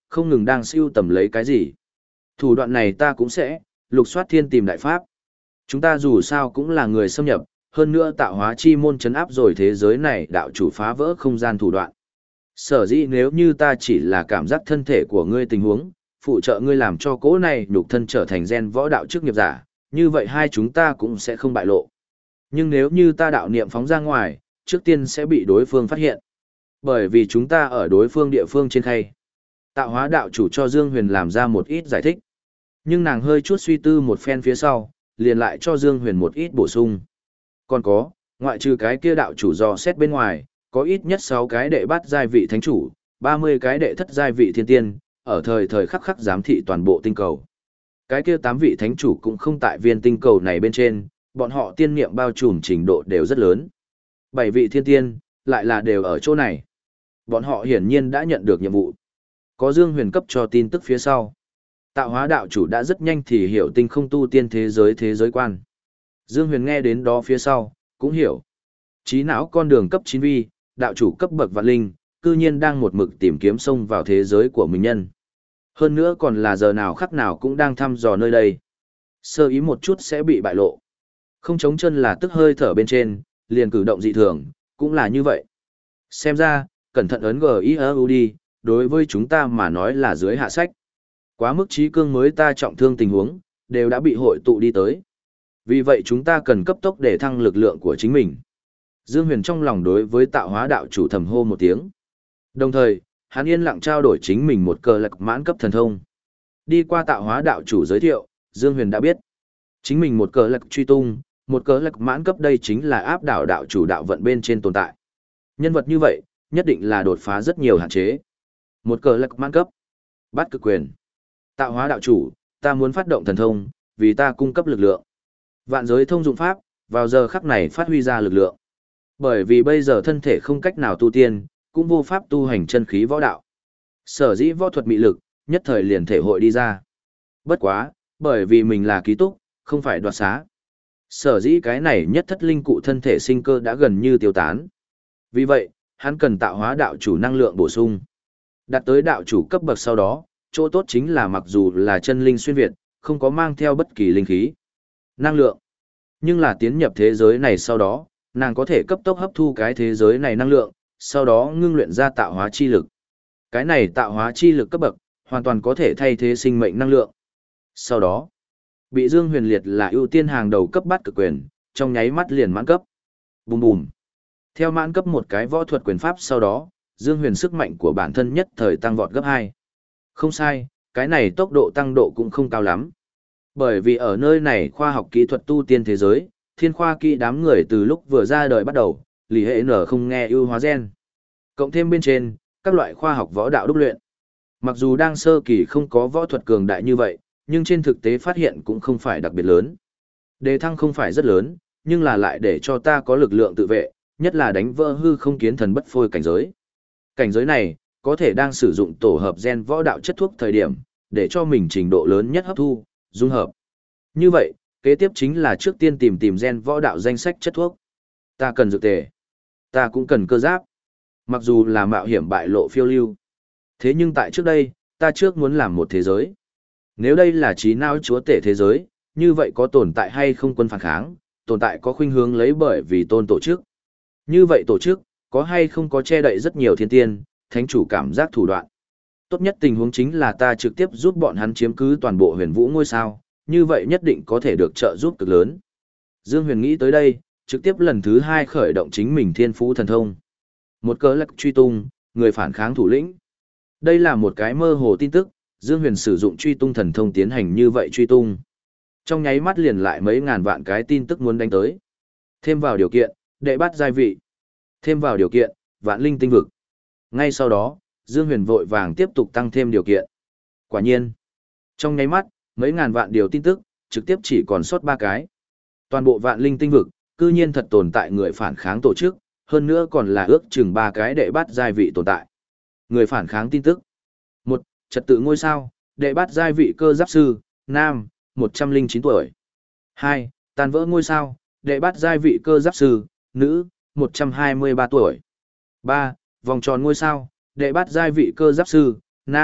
không ngừng đang siêu tầm lấy cái gì. Thủ đoạn này ta cũng sẽ, lục soát thiên tìm đại pháp. Chúng ta dù sao cũng là người xâm nhập, hơn nữa tạo hóa chi môn chấn áp rồi thế giới này đạo chủ phá vỡ không gian thủ đoạn. Sở dĩ nếu như ta chỉ là cảm giác thân thể của ngươi tình huống, phụ trợ ngươi làm cho cỗ này nhục thân trở thành gen võ đạo chức nghiệp giả, như vậy hai chúng ta cũng sẽ không bại lộ. Nhưng nếu như ta đạo niệm phóng ra ngoài, trước tiên sẽ bị đối phương phát hiện. Bởi vì chúng ta ở đối phương địa phương trên khay. Tạo hóa đạo chủ cho Dương Huyền làm ra một ít giải thích. Nhưng nàng hơi chút suy tư một phen phía sau, liền lại cho Dương Huyền một ít bổ sung. Còn có, ngoại trừ cái kia đạo chủ dò xét bên ngoài, có ít nhất sáu cái đệ bát giai vị thánh chủ, ba mươi cái đệ thất giai vị thiên tiên, ở thời thời khắc khắc giám thị toàn bộ tinh cầu. Cái kia tám vị thánh chủ cũng không tại viên tinh cầu này bên trên, bọn họ tiên niệm bao trùm trình độ đều rất lớn. Bảy vị thiên tiên, lại là đều ở chỗ này. Bọn họ hiển nhiên đã nhận được nhiệm vụ. Có Dương Huyền cấp cho tin tức phía sau. Tạo hóa đạo chủ đã rất nhanh thì hiểu tinh không tu tiên thế giới thế giới quan. Dương Huyền nghe đến đó phía sau, cũng hiểu. Trí não con đường cấp chín vi, đạo chủ cấp bậc vạn linh, cư nhiên đang một mực tìm kiếm xông vào thế giới của mình nhân. Hơn nữa còn là giờ nào khắc nào cũng đang thăm dò nơi đây. Sơ ý một chút sẽ bị bại lộ. Không chống chân là tức hơi thở bên trên, liền cử động dị thường, cũng là như vậy. Xem ra, cẩn thận ấn G I E U đi, đối với chúng ta mà nói là dưới hạ sách. Quá mức trí cương mới ta trọng thương tình huống, đều đã bị hội tụ đi tới. Vì vậy chúng ta cần cấp tốc để thăng lực lượng của chính mình. Dương Huyền trong lòng đối với tạo hóa đạo chủ thầm hô một tiếng. Đồng thời, hắn yên lặng trao đổi chính mình một cờ lạc mãn cấp thần thông. Đi qua tạo hóa đạo chủ giới thiệu, Dương Huyền đã biết. Chính mình một cờ lạc truy tung, một cờ lạc mãn cấp đây chính là áp đảo đạo chủ đạo vận bên trên tồn tại. Nhân vật như vậy, nhất định là đột phá rất nhiều hạn chế. Một cờ lạc mãn cấp. Bắt cực quyền. Tạo hóa đạo chủ, ta muốn phát động thần thông, vì ta cung cấp lực lượng. Vạn giới thông dụng pháp, vào giờ khắc này phát huy ra lực lượng. Bởi vì bây giờ thân thể không cách nào tu tiên, cũng vô pháp tu hành chân khí võ đạo. Sở dĩ võ thuật mị lực, nhất thời liền thể hội đi ra. Bất quá, bởi vì mình là ký túc, không phải đoạt xá. Sở dĩ cái này nhất thất linh cụ thân thể sinh cơ đã gần như tiêu tán. Vì vậy, hắn cần tạo hóa đạo chủ năng lượng bổ sung. Đạt tới đạo chủ cấp bậc sau đó, chỗ tốt chính là mặc dù là chân linh xuyên Việt, không có mang theo bất kỳ linh khí, năng lượng. Nhưng là tiến nhập thế giới này sau đó, nàng có thể cấp tốc hấp thu cái thế giới này năng lượng, sau đó ngưng luyện ra tạo hóa chi lực. Cái này tạo hóa chi lực cấp bậc, hoàn toàn có thể thay thế sinh mệnh năng lượng. Sau đó, bị Dương Huyền liệt là ưu tiên hàng đầu cấp bắt cực quyền, trong nháy mắt liền mãn cấp. Bùm bùm. Theo mãn cấp một cái võ thuật quyền pháp sau đó, Dương Huyền sức mạnh của bản thân nhất thời tăng vọt gấp hai. Không sai, cái này tốc độ tăng độ cũng không cao lắm. Bởi vì ở nơi này khoa học kỹ thuật tu tiên thế giới, thiên khoa kỹ đám người từ lúc vừa ra đời bắt đầu, lì hệ nở không nghe ưu hóa gen. Cộng thêm bên trên, các loại khoa học võ đạo đúc luyện. Mặc dù đang sơ kỳ không có võ thuật cường đại như vậy, nhưng trên thực tế phát hiện cũng không phải đặc biệt lớn. Đề thăng không phải rất lớn, nhưng là lại để cho ta có lực lượng tự vệ, nhất là đánh vỡ hư không kiến thần bất phôi cảnh giới. Cảnh giới này, có thể đang sử dụng tổ hợp gen võ đạo chất thuốc thời điểm, để cho mình trình độ lớn nhất hấp thu, dung hợp. Như vậy, kế tiếp chính là trước tiên tìm tìm gen võ đạo danh sách chất thuốc. Ta cần dược tề. Ta cũng cần cơ giáp. Mặc dù là mạo hiểm bại lộ phiêu lưu. Thế nhưng tại trước đây, ta trước muốn làm một thế giới. Nếu đây là trí não chúa tể thế giới, như vậy có tồn tại hay không quân phản kháng, tồn tại có khuynh hướng lấy bởi vì tôn tổ chức. Như vậy tổ chức, có hay không có che đậy rất nhiều thiên tiên, thánh chủ cảm giác thủ đoạn. Tốt nhất tình huống chính là ta trực tiếp giúp bọn hắn chiếm cứ toàn bộ huyền vũ ngôi sao, như vậy nhất định có thể được trợ giúp cực lớn. Dương Huyền nghĩ tới đây, trực tiếp lần thứ hai khởi động chính mình thiên phú thần thông. Một cớ lắc truy tung, người phản kháng thủ lĩnh. Đây là một cái mơ hồ tin tức, Dương Huyền sử dụng truy tung thần thông tiến hành như vậy truy tung. Trong nháy mắt liền lại mấy ngàn vạn cái tin tức muốn đánh tới. Thêm vào điều kiện, đệ bát giai vị. Thêm vào điều kiện, vạn linh tinh vực. Ngay sau đó, Dương Huyền vội vàng tiếp tục tăng thêm điều kiện. Quả nhiên, trong nháy mắt, mấy ngàn vạn điều tin tức, trực tiếp chỉ còn sót ba cái. Toàn bộ vạn linh tinh vực, cư nhiên thật tồn tại người phản kháng tổ chức, hơn nữa còn là ước chừng ba cái đệ bát giai vị tồn tại. Người phản kháng tin tức. Một, trật tự ngôi sao, đệ bát giai vị cơ giáp sư, nam, một trăm lẻ chín tuổi. Hai, tan vỡ ngôi sao, đệ bát giai vị cơ giáp sư, nữ, một trăm hai mươi ba tuổi. Ba, vòng tròn ngôi sao, đệ bát giai vị cơ giáp sư, nam,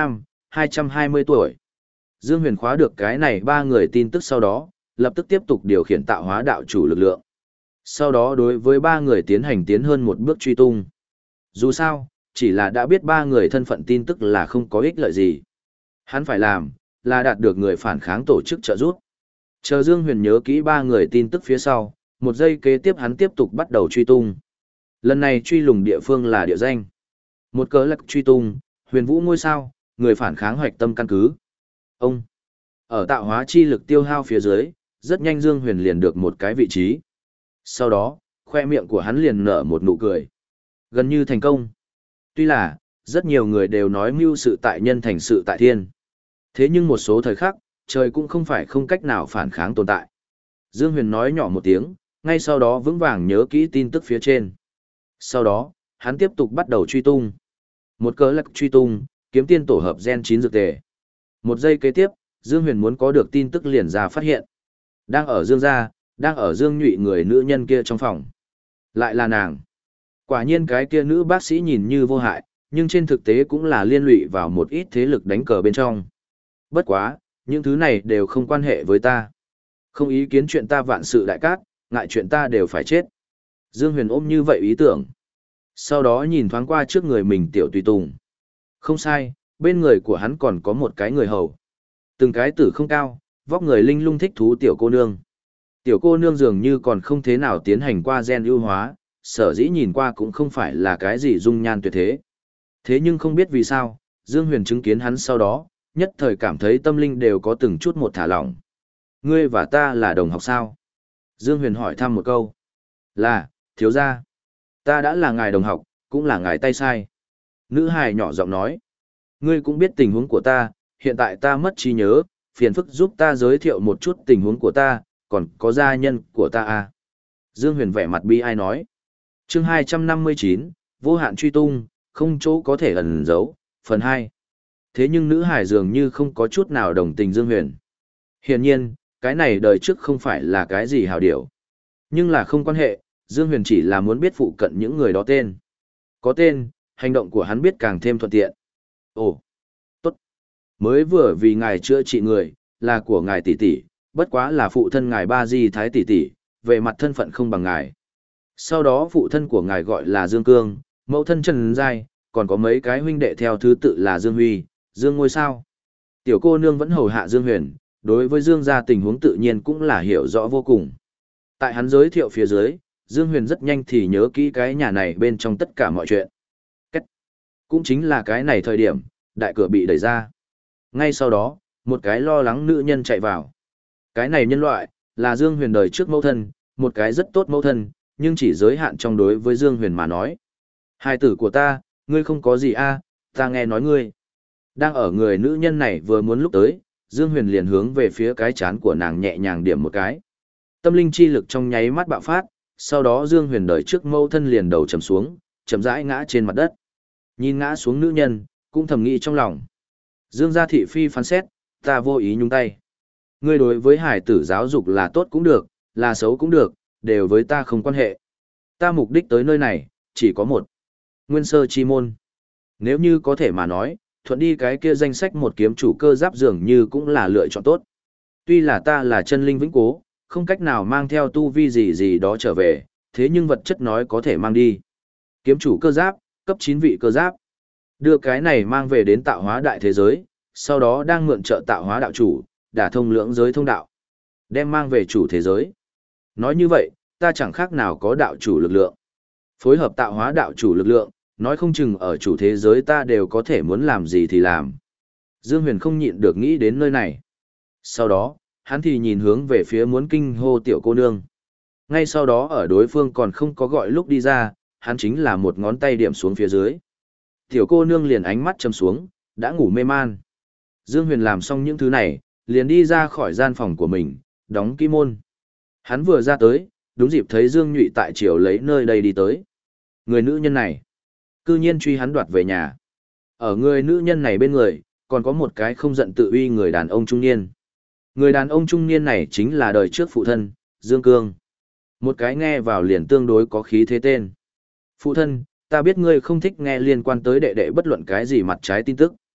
hai trăm hai mươi tuổi. Dương Huyền khóa được cái này ba người tin tức sau đó, lập tức tiếp tục điều khiển tạo hóa đạo chủ lực lượng. Sau đó đối với ba người tiến hành tiến hơn một bước truy tung. Dù sao, chỉ là đã biết ba người thân phận tin tức là không có ích lợi gì. Hắn phải làm, là đạt được người phản kháng tổ chức trợ giúp. Chờ Dương Huyền nhớ kỹ ba người tin tức phía sau, một giây kế tiếp hắn tiếp tục bắt đầu truy tung. Lần này truy lùng địa phương là địa danh. Một cớ lạc truy tung, huyền vũ ngôi sao, người phản kháng hoạch tâm căn cứ. Ông, ở tạo hóa chi lực tiêu hao phía dưới, rất nhanh Dương Huyền liền được một cái vị trí. Sau đó, khoe miệng của hắn liền nở một nụ cười. Gần như thành công. Tuy là, rất nhiều người đều nói mưu sự tại nhân thành sự tại thiên. Thế nhưng một số thời khắc, trời cũng không phải không cách nào phản kháng tồn tại. Dương Huyền nói nhỏ một tiếng, ngay sau đó vững vàng nhớ kỹ tin tức phía trên. Sau đó, hắn tiếp tục bắt đầu truy tung. Một cớ lạc truy tung, kiếm tiên tổ hợp gen chín dược tề. Một giây kế tiếp, Dương Huyền muốn có được tin tức liền ra phát hiện. Đang ở Dương gia, đang ở Dương Nhụy người nữ nhân kia trong phòng. Lại là nàng. Quả nhiên cái kia nữ bác sĩ nhìn như vô hại, nhưng trên thực tế cũng là liên lụy vào một ít thế lực đánh cờ bên trong. Bất quá, những thứ này đều không quan hệ với ta. Không ý kiến chuyện ta vạn sự đại cát, ngại chuyện ta đều phải chết. Dương Huyền ôm như vậy ý tưởng. Sau đó nhìn thoáng qua trước người mình tiểu tùy tùng. Không sai, bên người của hắn còn có một cái người hầu. Từng cái tử không cao, vóc người linh lung thích thú tiểu cô nương. Tiểu cô nương dường như còn không thế nào tiến hành qua gen ưu hóa, sở dĩ nhìn qua cũng không phải là cái gì dung nhan tuyệt thế. Thế nhưng không biết vì sao, Dương Huyền chứng kiến hắn sau đó, nhất thời cảm thấy tâm linh đều có từng chút một thả lỏng. Ngươi và ta là đồng học sao? Dương Huyền hỏi thăm một câu. Là, thiếu gia. Ta đã là ngài đồng học, cũng là ngài tay sai. Nữ hài nhỏ giọng nói. Ngươi cũng biết tình huống của ta, hiện tại ta mất trí nhớ, phiền phức giúp ta giới thiệu một chút tình huống của ta, còn có gia nhân của ta à. Dương Huyền vẻ mặt bi ai nói. Chương hai trăm năm mươi chín, vô hạn truy tung, không chỗ có thể ẩn giấu, phần hai. Thế nhưng nữ hải dường như không có chút nào đồng tình Dương Huyền. Hiển nhiên, cái này đời trước không phải là cái gì hào điểu. Nhưng là không quan hệ, Dương Huyền chỉ là muốn biết phụ cận những người đó tên. Có tên, hành động của hắn biết càng thêm thuận tiện. Ồ, tốt. Mới vừa vì ngài chữa trị người, là của ngài tỷ tỷ, bất quá là phụ thân ngài Ba Di Thái tỷ tỷ, về mặt thân phận không bằng ngài. Sau đó phụ thân của ngài gọi là Dương Cương, mẫu thân Trần Giai, còn có mấy cái huynh đệ theo thứ tự là Dương Huy, Dương Ngôi Sao. Tiểu cô nương vẫn hầu hạ Dương Huyền, đối với Dương gia tình huống tự nhiên cũng là hiểu rõ vô cùng. Tại hắn giới thiệu phía dưới, Dương Huyền rất nhanh thì nhớ kỹ cái nhà này bên trong tất cả mọi chuyện. Cách. Cũng chính là cái này thời điểm, đại cửa bị đẩy ra. Ngay sau đó, một cái lo lắng nữ nhân chạy vào. Cái này nhân loại, là Dương Huyền đời trước mẫu thân, một cái rất tốt mẫu thân, nhưng chỉ giới hạn trong đối với Dương Huyền mà nói. Hai tử của ta, ngươi không có gì a, ta nghe nói ngươi. Đang ở người nữ nhân này vừa muốn lúc tới, Dương Huyền liền hướng về phía cái chán của nàng nhẹ nhàng điểm một cái. Tâm linh chi lực trong nháy mắt bạo phát, sau đó Dương Huyền đời trước mẫu thân liền đầu chầm xuống, chậm rãi ngã trên mặt đất. Nhìn ngã xuống nữ nhân, cũng thầm nghĩ trong lòng. Dương gia thị phi phán xét, ta vô ý nhúng tay. Ngươi đối với hải tử giáo dục là tốt cũng được, là xấu cũng được, đều với ta không quan hệ. Ta mục đích tới nơi này, chỉ có một. Nguyên sơ chi môn. Nếu như có thể mà nói, thuận đi cái kia danh sách một kiếm chủ cơ giáp dường như cũng là lựa chọn tốt. Tuy là ta là chân linh vĩnh cố, không cách nào mang theo tu vi gì gì đó trở về, thế nhưng vật chất nói có thể mang đi. Kiếm chủ cơ giáp, cấp chín vị cơ giáp. Đưa cái này mang về đến tạo hóa đại thế giới, sau đó đang mượn trợ tạo hóa đạo chủ, đả thông lưỡng giới thông đạo. Đem mang về chủ thế giới. Nói như vậy, ta chẳng khác nào có đạo chủ lực lượng. Phối hợp tạo hóa đạo chủ lực lượng, nói không chừng ở chủ thế giới ta đều có thể muốn làm gì thì làm. Dương Huyền không nhịn được nghĩ đến nơi này. Sau đó, hắn thì nhìn hướng về phía muốn kinh hô tiểu cô nương. Ngay sau đó ở đối phương còn không có gọi lúc đi ra, hắn chính là một ngón tay điểm xuống phía dưới. Tiểu cô nương liền ánh mắt chầm xuống, đã ngủ mê man. Dương Huyền làm xong những thứ này, liền đi ra khỏi gian phòng của mình, đóng kỹ môn. Hắn vừa ra tới, đúng dịp thấy Dương Nhụy tại chiều lấy nơi đây đi tới. Người nữ nhân này, cư nhiên truy hắn đoạt về nhà. Ở người nữ nhân này bên người, còn có một cái không giận tự uy người đàn ông trung niên. Người đàn ông trung niên này chính là đời trước phụ thân, Dương Cương. Một cái nghe vào liền tương đối có khí thế tên. Phụ thân, ta biết ngươi không thích nghe liên quan tới đệ đệ bất luận cái gì mặt trái tin tức.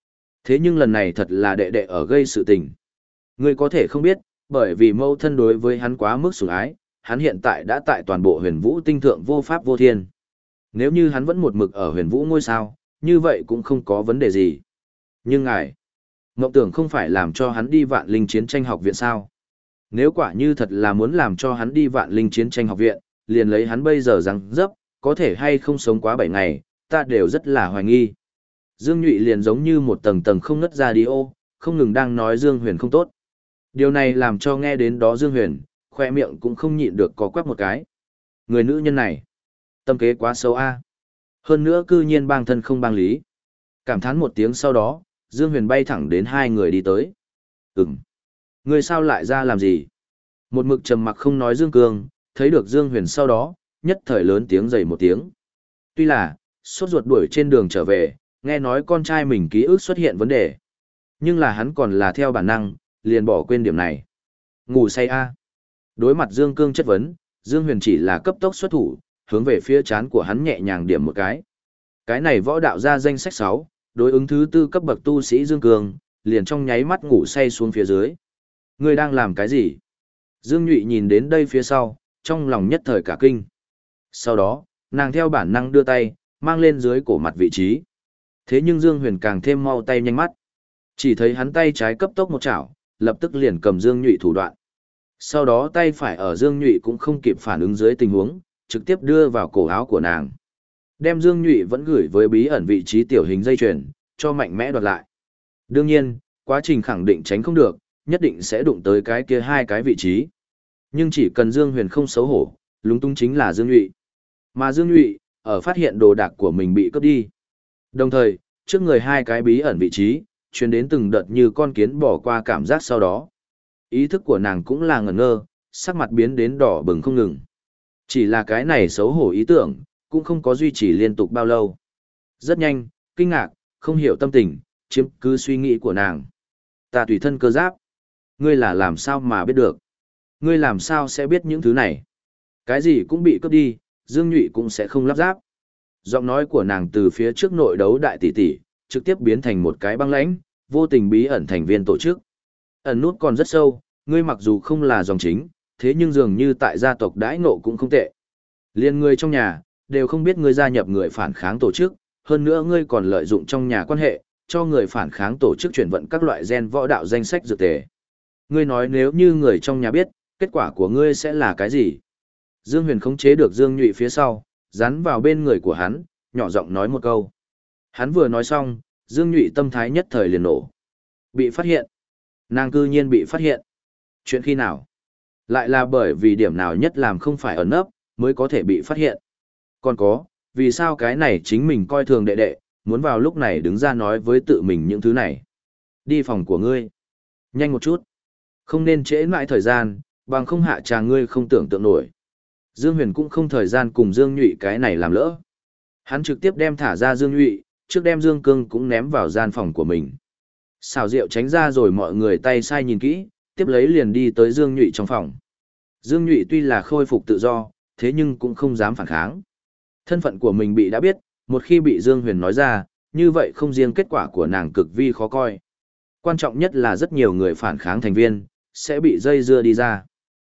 Thế nhưng lần này thật là đệ đệ ở gây sự tình. Ngươi có thể không biết, bởi vì mâu thân đối với hắn quá mức sủng ái, hắn hiện tại đã tại toàn bộ huyền vũ tinh thượng vô pháp vô thiên. Nếu như hắn vẫn một mực ở huyền vũ ngôi sao, như vậy cũng không có vấn đề gì. Nhưng ngài, mộng tưởng không phải làm cho hắn đi vạn linh chiến tranh học viện sao? Nếu quả như thật là muốn làm cho hắn đi vạn linh chiến tranh học viện, liền lấy hắn bây giờ răng dấp, có thể hay không sống quá bảy ngày, ta đều rất là hoài nghi. Dương Nhụy liền giống như một tầng tầng không ngất ra đi ô, không ngừng đang nói Dương Huyền không tốt. Điều này làm cho nghe đến đó Dương Huyền, khoe miệng cũng không nhịn được có quắc một cái. Người nữ nhân này, tâm kế quá xấu a. Hơn nữa cư nhiên bang thân không bang lý. Cảm thán một tiếng sau đó, Dương Huyền bay thẳng đến hai người đi tới. Ừm, người sao lại ra làm gì? Một mực trầm mặc không nói Dương Cương, thấy được Dương Huyền sau đó, nhất thời lớn tiếng dày một tiếng. Tuy là, sốt ruột đuổi trên đường trở về, nghe nói con trai mình ký ức xuất hiện vấn đề. Nhưng là hắn còn là theo bản năng, liền bỏ quên điểm này. Ngủ say a. Đối mặt Dương Cương chất vấn, Dương Huyền chỉ là cấp tốc xuất thủ, hướng về phía trán của hắn nhẹ nhàng điểm một cái. Cái này võ đạo ra danh sách sáu, đối ứng thứ tư cấp bậc tu sĩ Dương Cương, liền trong nháy mắt ngủ say xuống phía dưới. Ngươi đang làm cái gì? Dương Nhụy nhìn đến đây phía sau, trong lòng nhất thời cả kinh. Sau đó, nàng theo bản năng đưa tay, mang lên dưới cổ mặt vị trí. Thế nhưng Dương Huyền càng thêm mau tay nhanh mắt. Chỉ thấy hắn tay trái cấp tốc một chảo, lập tức liền cầm Dương Nhụy thủ đoạn. Sau đó tay phải ở Dương Nhụy cũng không kịp phản ứng dưới tình huống, trực tiếp đưa vào cổ áo của nàng. Đem Dương Nhụy vẫn gửi với bí ẩn vị trí tiểu hình dây chuyền, cho mạnh mẽ đoạt lại. Đương nhiên, quá trình khẳng định tránh không được, nhất định sẽ đụng tới cái kia hai cái vị trí. Nhưng chỉ cần Dương Huyền không xấu hổ, lúng túng chính là Dương Nhụy. Mà Dương Nhụy, ở phát hiện đồ đạc của mình bị cướp đi. Đồng thời, trước người hai cái bí ẩn vị trí, truyền đến từng đợt như con kiến bỏ qua cảm giác sau đó. Ý thức của nàng cũng là ngẩn ngơ, sắc mặt biến đến đỏ bừng không ngừng. Chỉ là cái này xấu hổ ý tưởng, cũng không có duy trì liên tục bao lâu. Rất nhanh, kinh ngạc, không hiểu tâm tình, chiếm cứ suy nghĩ của nàng. Ta tùy thân cơ giáp. Ngươi là làm sao mà biết được? Ngươi làm sao sẽ biết những thứ này? Cái gì cũng bị cướp đi, Dương Nhụy cũng sẽ không lắp ráp. Giọng nói của nàng từ phía trước nội đấu đại tỷ tỷ, trực tiếp biến thành một cái băng lãnh, vô tình bí ẩn thành viên tổ chức. Ẩn nút còn rất sâu, ngươi mặc dù không là dòng chính, thế nhưng dường như tại gia tộc đãi ngộ cũng không tệ. Liên người trong nhà, đều không biết ngươi gia nhập người phản kháng tổ chức, hơn nữa ngươi còn lợi dụng trong nhà quan hệ, cho người phản kháng tổ chức chuyển vận các loại gen võ đạo danh sách dược tề. Ngươi nói nếu như người trong nhà biết, kết quả của ngươi sẽ là cái gì? Dương Huyền khống chế được Dương Nhụy phía sau, dán vào bên người của hắn, nhỏ giọng nói một câu. Hắn vừa nói xong, Dương Nhụy tâm thái nhất thời liền nổ. Bị phát hiện. Nàng cư nhiên bị phát hiện. Chuyện khi nào? Lại là bởi vì điểm nào nhất làm không phải ẩn nấp, mới có thể bị phát hiện. Còn có, vì sao cái này chính mình coi thường đệ đệ, muốn vào lúc này đứng ra nói với tự mình những thứ này. Đi phòng của ngươi. Nhanh một chút. Không nên trễ mãi thời gian, bằng không hạ trà ngươi không tưởng tượng nổi. Dương Huyền cũng không thời gian cùng Dương Nhụy cái này làm lỡ. Hắn trực tiếp đem thả ra Dương Nhụy, trước đem Dương Cương cũng ném vào gian phòng của mình. Xào rượu tránh ra rồi mọi người tay sai nhìn kỹ, tiếp lấy liền đi tới Dương Nhụy trong phòng. Dương Nhụy tuy là khôi phục tự do, thế nhưng cũng không dám phản kháng. Thân phận của mình bị đã biết, một khi bị Dương Huyền nói ra, như vậy không riêng kết quả của nàng cực vi khó coi. Quan trọng nhất là rất nhiều người phản kháng thành viên, sẽ bị dây dưa đi ra.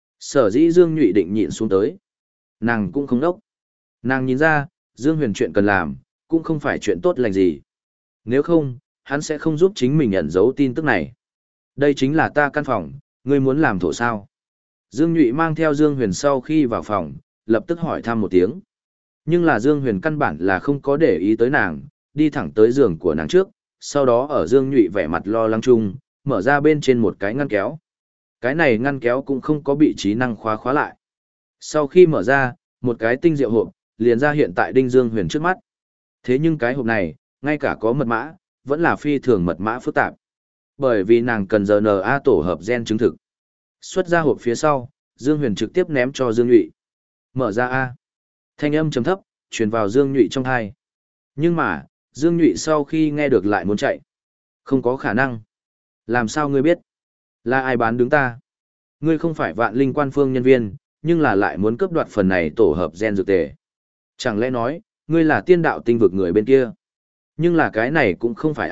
Sở dĩ Dương Nhụy định nhịn xuống tới. Nàng cũng không đốc. Nàng nhìn ra, Dương Huyền chuyện cần làm, cũng không phải chuyện tốt lành gì. Nếu không, hắn sẽ không giúp chính mình ẩn giấu tin tức này. Đây chính là ta căn phòng, ngươi muốn làm thổ sao? Dương Nhụy mang theo Dương Huyền sau khi vào phòng, lập tức hỏi thăm một tiếng. Nhưng là Dương Huyền căn bản là không có để ý tới nàng, đi thẳng tới giường của nàng trước, sau đó ở Dương Nhụy vẻ mặt lo lắng chung, mở ra bên trên một cái ngăn kéo. Cái này ngăn kéo cũng không có bị trí năng khóa khóa lại. Sau khi mở ra, một cái tinh diệu hộp, liền ra hiện tại Đinh Dương Huyền trước mắt. Thế nhưng cái hộp này, ngay cả có mật mã, vẫn là phi thường mật mã phức tạp. Bởi vì nàng cần rờ en a tổ hợp gen chứng thực. Xuất ra hộp phía sau, Dương Huyền trực tiếp ném cho Dương Nhụy. Mở ra A. Thanh âm trầm thấp, truyền vào Dương Nhụy trong tai. Nhưng mà, Dương Nhụy sau khi nghe được lại muốn chạy. Không có khả năng. Làm sao ngươi biết? Là ai bán đứng ta? Ngươi không phải vạn linh quan phương nhân viên, nhưng là lại muốn cướp đoạt phần này tổ hợp gen dược tề. Chẳng lẽ nói, ngươi là tiên đạo tinh vực người bên kia? Nhưng là cái này cũng không phải A,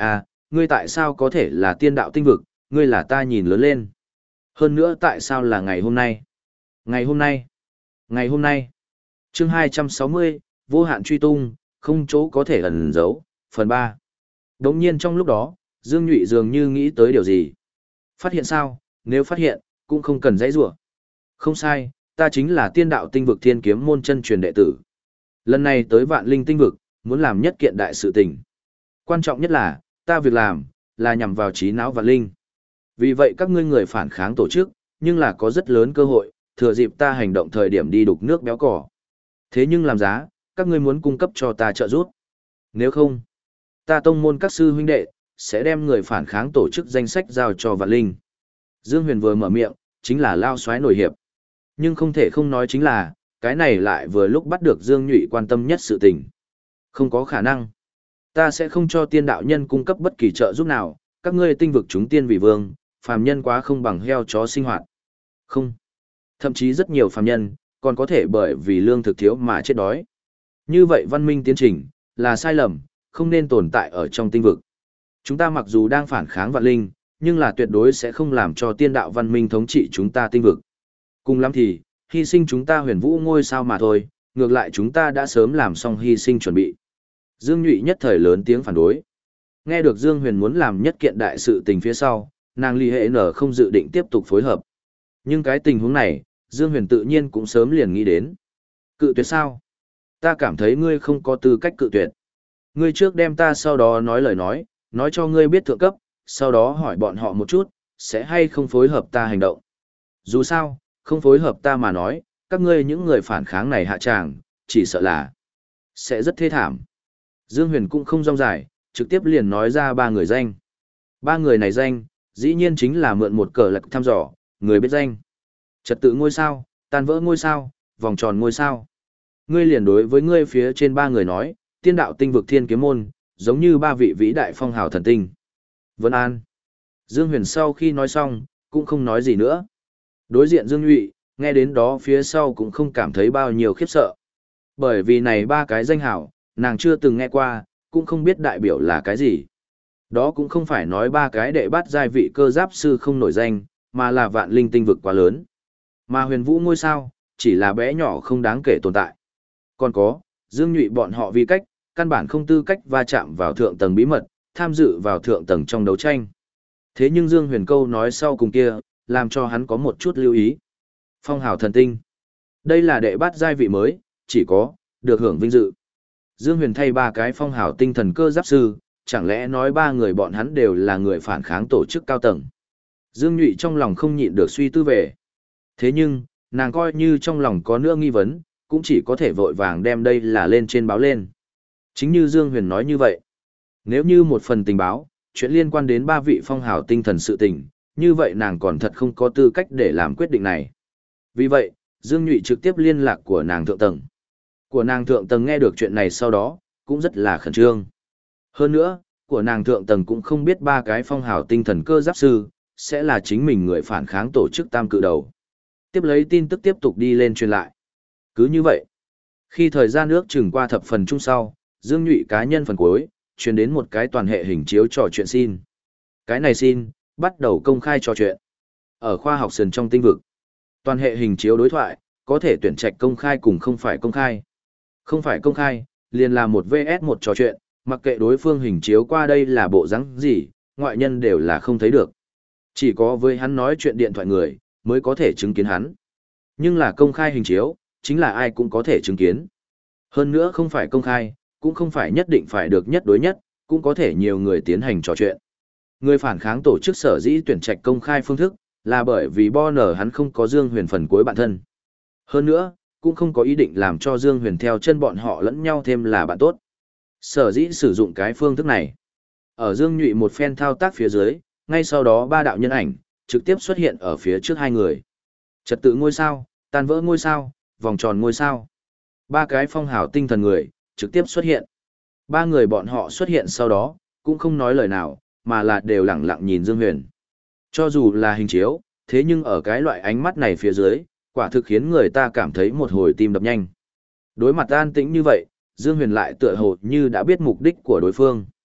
ngươi tại sao có thể là tiên đạo tinh vực, ngươi là ta nhìn lớn lên. Hơn nữa tại sao là ngày hôm nay? Ngày hôm nay? Ngày hôm nay? Chương hai trăm sáu mươi, vô hạn truy tung, không chỗ có thể ẩn giấu, phần ba. Đống nhiên trong lúc đó, Dương Nhụy dường như nghĩ tới điều gì. Phát hiện sao? Nếu phát hiện, cũng không cần dãy rủa. Không sai, ta chính là tiên đạo tinh vực thiên kiếm môn chân truyền đệ tử. Lần này tới vạn linh tinh vực, muốn làm nhất kiện đại sự tình. Quan trọng nhất là, ta việc làm, là nhằm vào trí não vạn linh. Vì vậy các ngươi người phản kháng tổ chức, nhưng là có rất lớn cơ hội, thừa dịp ta hành động thời điểm đi đục nước béo cỏ. Thế nhưng làm giá, các ngươi muốn cung cấp cho ta trợ giúp. Nếu không, ta tông môn các sư huynh đệ, sẽ đem người phản kháng tổ chức danh sách giao cho vạn linh. Dương Huyền vừa mở miệng, chính là lao xoái nổi hiệp. Nhưng không thể không nói chính là, cái này lại vừa lúc bắt được Dương Nhụy quan tâm nhất sự tình. Không có khả năng. Ta sẽ không cho tiên đạo nhân cung cấp bất kỳ trợ giúp nào, các ngươi tinh vực chúng tiên vì vương, phàm nhân quá không bằng heo chó sinh hoạt. Không. Thậm chí rất nhiều phàm nhân, còn có thể bởi vì lương thực thiếu mà chết đói. Như vậy văn minh tiến trình, là sai lầm, không nên tồn tại ở trong tinh vực. Chúng ta mặc dù đang phản kháng vạn linh, nhưng là tuyệt đối sẽ không làm cho tiên đạo văn minh thống trị chúng ta tinh vực. Cùng lắm thì, hy sinh chúng ta huyền vũ ngôi sao mà thôi, ngược lại chúng ta đã sớm làm xong hy sinh chuẩn bị. Dương Nhụy nhất thời lớn tiếng phản đối. Nghe được Dương Huyền muốn làm nhất kiện đại sự tình phía sau, nàng Ly Hệ Nở không dự định tiếp tục phối hợp. Nhưng cái tình huống này, Dương Huyền tự nhiên cũng sớm liền nghĩ đến. Cự tuyệt sao? Ta cảm thấy ngươi không có tư cách cự tuyệt. Ngươi trước đem ta sau đó nói lời nói, nói cho ngươi biết thượng cấp, sau đó hỏi bọn họ một chút, sẽ hay không phối hợp ta hành động. Dù sao, không phối hợp ta mà nói, các ngươi những người phản kháng này hạ tràng, chỉ sợ là sẽ rất thê thảm. Dương Huyền cũng không rong dài, trực tiếp liền nói ra ba người danh. Ba người này danh, dĩ nhiên chính là mượn một cờ lạc thăm dò, người biết danh. Trật tự ngôi sao, tan vỡ ngôi sao, vòng tròn ngôi sao. Ngươi liền đối với ngươi phía trên ba người nói, tiên đạo tinh vực thiên kiếm môn, giống như ba vị vĩ đại phong hào thần tinh. Vân An. Dương Huyền sau khi nói xong, cũng không nói gì nữa. Đối diện Dương Nhụy, nghe đến đó phía sau cũng không cảm thấy bao nhiêu khiếp sợ. Bởi vì này ba cái danh hào, nàng chưa từng nghe qua, cũng không biết đại biểu là cái gì. Đó cũng không phải nói ba cái đệ bát giai vị cơ giáp sư không nổi danh, mà là vạn linh tinh vực quá lớn. Mà huyền vũ ngôi sao, chỉ là bé nhỏ không đáng kể tồn tại. Còn có, Dương Nhụy bọn họ vì cách, căn bản không tư cách va chạm vào thượng tầng bí mật, tham dự vào thượng tầng trong đấu tranh. Thế nhưng Dương Huyền câu nói sau cùng kia, làm cho hắn có một chút lưu ý. Phong hào thần tinh. Đây là đệ bát giai vị mới, chỉ có, được hưởng vinh dự. Dương Huyền thay ba cái phong hào tinh thần cơ giáp sư, chẳng lẽ nói ba người bọn hắn đều là người phản kháng tổ chức cao tầng. Dương Nhụy trong lòng không nhịn được suy tư về. Thế nhưng, nàng coi như trong lòng có nữa nghi vấn, cũng chỉ có thể vội vàng đem đây là lên trên báo lên. Chính như Dương Huyền nói như vậy. Nếu như một phần tình báo, chuyện liên quan đến ba vị phong hào tinh thần sự tình, như vậy nàng còn thật không có tư cách để làm quyết định này. Vì vậy, Dương Nhụy trực tiếp liên lạc của nàng thượng tầng. Của nàng thượng tầng nghe được chuyện này sau đó, cũng rất là khẩn trương. Hơn nữa, của nàng thượng tầng cũng không biết ba cái phong hào tinh thần cơ giáp sư, sẽ là chính mình người phản kháng tổ chức tam cự đầu. Tiếp lấy tin tức tiếp tục đi lên truyền lại. Cứ như vậy, khi thời gian ước chừng qua thập phần chung sau, Dương Nhụy cá nhân phần cuối, truyền đến một cái toàn hệ hình chiếu trò chuyện xin. Cái này xin, bắt đầu công khai trò chuyện. Ở khoa học sườn trong tinh vực, toàn hệ hình chiếu đối thoại, có thể tuyển trạch công khai cùng không phải công khai. Không phải công khai, liền là một vs một trò chuyện, mặc kệ đối phương hình chiếu qua đây là bộ dáng gì, ngoại nhân đều là không thấy được. Chỉ có với hắn nói chuyện điện thoại người, mới có thể chứng kiến hắn. Nhưng là công khai hình chiếu, chính là ai cũng có thể chứng kiến. Hơn nữa không phải công khai, cũng không phải nhất định phải được nhất đối nhất, cũng có thể nhiều người tiến hành trò chuyện. Người phản kháng tổ chức sở dĩ tuyển trạch công khai phương thức, là bởi vì Bonner hắn không có Dương Huyền phần cuối bản thân. Hơn nữa, cũng không có ý định làm cho Dương Huyền theo chân bọn họ lẫn nhau thêm là bạn tốt. Sở dĩ sử dụng cái phương thức này. Ở Dương Nhụy một phen thao tác phía dưới, ngay sau đó ba đạo nhân ảnh, trực tiếp xuất hiện ở phía trước hai người. Trật tự ngôi sao, tan vỡ ngôi sao, vòng tròn ngôi sao. Ba cái phong hào tinh thần người, trực tiếp xuất hiện. Ba người bọn họ xuất hiện sau đó, cũng không nói lời nào, mà là đều lặng lặng nhìn Dương Huyền. Cho dù là hình chiếu, thế nhưng ở cái loại ánh mắt này phía dưới, quả thực khiến người ta cảm thấy một hồi tim đập nhanh. Đối mặt an tĩnh như vậy, Dương Huyền lại tựa hồ như đã biết mục đích của đối phương.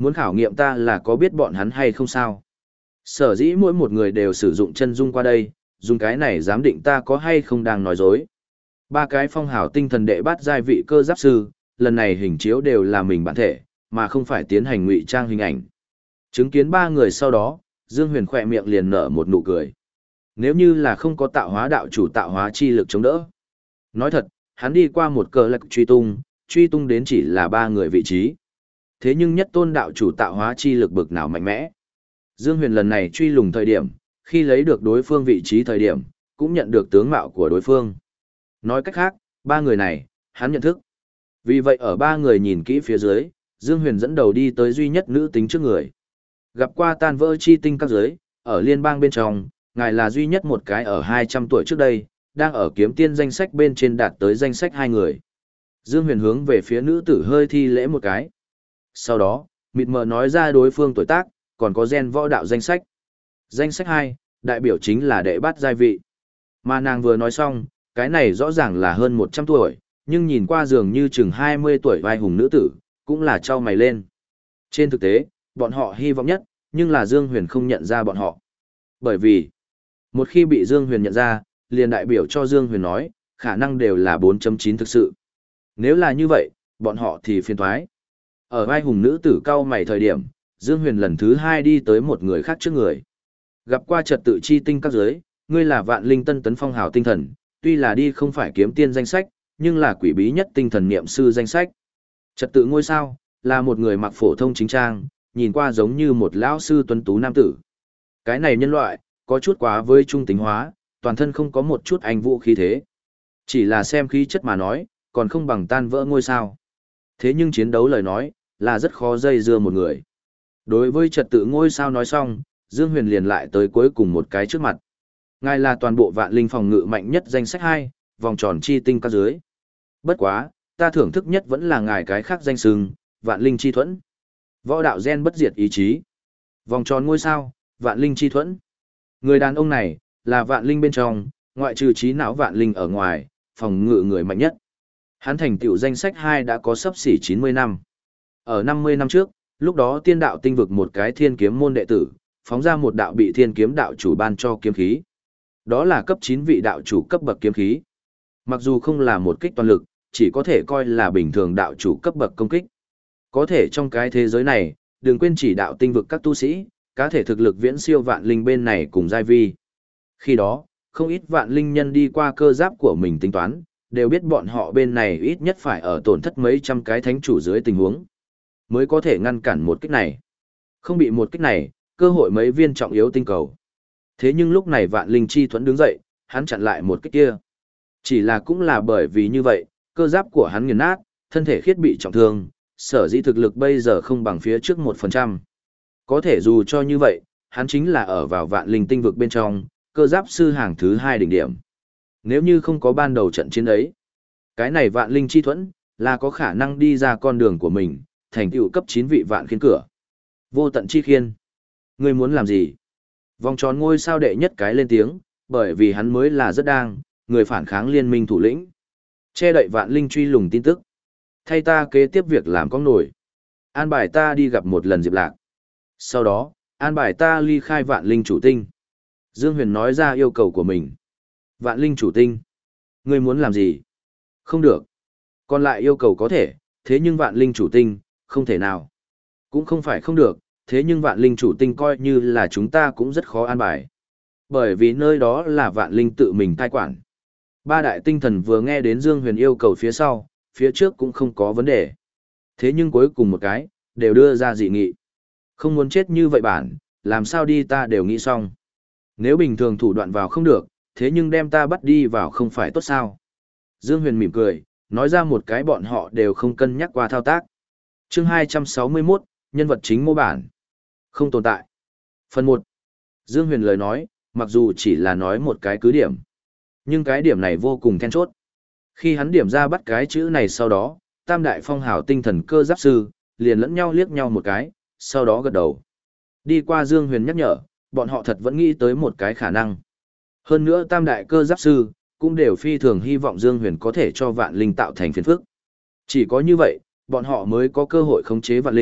Muốn khảo nghiệm ta là có biết bọn hắn hay không sao? Sở dĩ mỗi một người đều sử dụng chân dung qua đây, dùng cái này giám định ta có hay không đang nói dối. Ba cái phong hào tinh thần đệ bát giai vị cơ giáp sư, lần này hình chiếu đều là mình bản thể, mà không phải tiến hành ngụy trang hình ảnh. Chứng kiến ba người sau đó, Dương Huyền khỏe miệng liền nở một nụ cười. Nếu như là không có tạo hóa đạo chủ tạo hóa chi lực chống đỡ. Nói thật, hắn đi qua một cờ lạc truy tung, truy tung đến chỉ là ba người vị trí. Thế nhưng nhất tôn đạo chủ tạo hóa chi lực bực nào mạnh mẽ. Dương Huyền lần này truy lùng thời điểm, khi lấy được đối phương vị trí thời điểm, cũng nhận được tướng mạo của đối phương. Nói cách khác, ba người này, hắn nhận thức. Vì vậy ở ba người nhìn kỹ phía dưới, Dương Huyền dẫn đầu đi tới duy nhất nữ tính trước người. Gặp qua tan vỡ chi tinh các giới, ở liên bang bên trong, ngài là duy nhất một cái ở hai trăm tuổi trước đây, đang ở kiếm tiên danh sách bên trên đạt tới danh sách hai người. Dương Huyền hướng về phía nữ tử hơi thi lễ một cái. Sau đó, mịt mờ nói ra đối phương tuổi tác, còn có gen võ đạo danh sách. Danh sách hai, đại biểu chính là đệ bát giai vị. Mà nàng vừa nói xong, cái này rõ ràng là hơn một trăm tuổi, nhưng nhìn qua dường như chừng hai mươi tuổi vai hùng nữ tử, cũng là trao mày lên. Trên thực tế, bọn họ hy vọng nhất, nhưng là Dương Huyền không nhận ra bọn họ. Bởi vì, một khi bị Dương Huyền nhận ra, liền đại biểu cho Dương Huyền nói, khả năng đều là bốn chấm chín thực sự. Nếu là như vậy, bọn họ thì phiền thoái. Ở vai hùng nữ tử cao mày thời điểm, Dương Huyền lần thứ hai đi tới một người khác trước người. Gặp qua trật tự chi tinh các giới, ngươi là vạn linh tân tấn phong hào tinh thần, tuy là đi không phải kiếm tiên danh sách, nhưng là quỷ bí nhất tinh thần niệm sư danh sách. Trật tự ngôi sao, là một người mặc phổ thông chính trang, nhìn qua giống như một lão sư tuấn tú nam tử. Cái này nhân loại, có chút quá với trung tính hóa, toàn thân không có một chút anh vũ khí thế. Chỉ là xem khí chất mà nói, còn không bằng tan vỡ ngôi sao. Thế nhưng chiến đấu lời nói, là rất khó dây dưa một người. Đối với trật tự ngôi sao nói xong, Dương Huyền liền lại tới cuối cùng một cái trước mặt. Ngài là toàn bộ vạn linh phòng ngự mạnh nhất danh sách hai, vòng tròn chi tinh các dưới. Bất quá, ta thưởng thức nhất vẫn là ngài cái khác danh sừng, vạn linh chi thuẫn. Võ đạo gen bất diệt ý chí. Vòng tròn ngôi sao, vạn linh chi thuẫn. Người đàn ông này, là vạn linh bên trong, ngoại trừ trí não vạn linh ở ngoài, phòng ngự người mạnh nhất. Hắn thành tựu danh sách hai đã có sấp xỉ chín mươi năm. Ở năm mươi năm trước, lúc đó tiên đạo tinh vực một cái thiên kiếm môn đệ tử, phóng ra một đạo bị thiên kiếm đạo chủ ban cho kiếm khí. Đó là cấp chín vị đạo chủ cấp bậc kiếm khí. Mặc dù không là một kích toàn lực, chỉ có thể coi là bình thường đạo chủ cấp bậc công kích. Có thể trong cái thế giới này, đừng quên chỉ đạo tinh vực các tu sĩ, cá thể thực lực viễn siêu vạn linh bên này cùng giai vi. Khi đó, không ít vạn linh nhân đi qua cơ giáp của mình tính toán, đều biết bọn họ bên này ít nhất phải ở tổn thất mấy trăm cái thánh chủ dưới tình huống, mới có thể ngăn cản một kích này. Không bị một kích này, cơ hội mấy viên trọng yếu tinh cầu. Thế nhưng lúc này vạn linh chi thuẫn đứng dậy, hắn chặn lại một kích kia. Chỉ là cũng là bởi vì như vậy, cơ giáp của hắn nghiền nát, thân thể khiết bị trọng thương, sở dĩ thực lực bây giờ không bằng phía trước một phần trăm. Có thể dù cho như vậy, hắn chính là ở vào vạn linh tinh vực bên trong, cơ giáp sư hàng thứ hai đỉnh điểm. Nếu như không có ban đầu trận chiến ấy, cái này vạn linh chi thuẫn, là có khả năng đi ra con đường của mình, thành tựu cấp chín vị vạn khiên cửa. Vô tận chi khiên. Ngươi muốn làm gì? Vòng tròn ngôi sao đệ nhất cái lên tiếng, bởi vì hắn mới là rất đang, người phản kháng liên minh thủ lĩnh. Che đậy vạn linh truy lùng tin tức. Thay ta kế tiếp việc làm con nổi. An bài ta đi gặp một lần Diệp Lạc. Sau đó, an bài ta ly khai vạn linh chủ tinh. Dương Huyền nói ra yêu cầu của mình. Vạn linh chủ tinh. Ngươi muốn làm gì? Không được. Còn lại yêu cầu có thể, thế nhưng vạn linh chủ tinh, không thể nào. Cũng không phải không được, thế nhưng vạn linh chủ tinh coi như là chúng ta cũng rất khó an bài. Bởi vì nơi đó là vạn linh tự mình cai quản. Ba đại tinh thần vừa nghe đến Dương Huyền yêu cầu phía sau, phía trước cũng không có vấn đề. Thế nhưng cuối cùng một cái, đều đưa ra dị nghị. Không muốn chết như vậy bản, làm sao đi ta đều nghĩ xong. Nếu bình thường thủ đoạn vào không được, thế nhưng đem ta bắt đi vào không phải tốt sao. Dương Huyền mỉm cười, nói ra một cái bọn họ đều không cân nhắc qua thao tác. Chương hai trăm sáu mươi mốt, nhân vật chính mô bản. Không tồn tại. Phần một. Dương Huyền lời nói, mặc dù chỉ là nói một cái cứ điểm, nhưng cái điểm này vô cùng then chốt. Khi hắn điểm ra bắt cái chữ này sau đó, tam đại phong hào tinh thần cơ giáp sư, liền lẫn nhau liếc nhau một cái, sau đó gật đầu. Đi qua Dương Huyền nhắc nhở, bọn họ thật vẫn nghĩ tới một cái khả năng. Hơn nữa tam đại cơ giáp sư, cũng đều phi thường hy vọng Dương Huyền có thể cho vạn linh tạo thành phiền phức. Chỉ có như vậy, bọn họ mới có cơ hội khống chế vạn linh,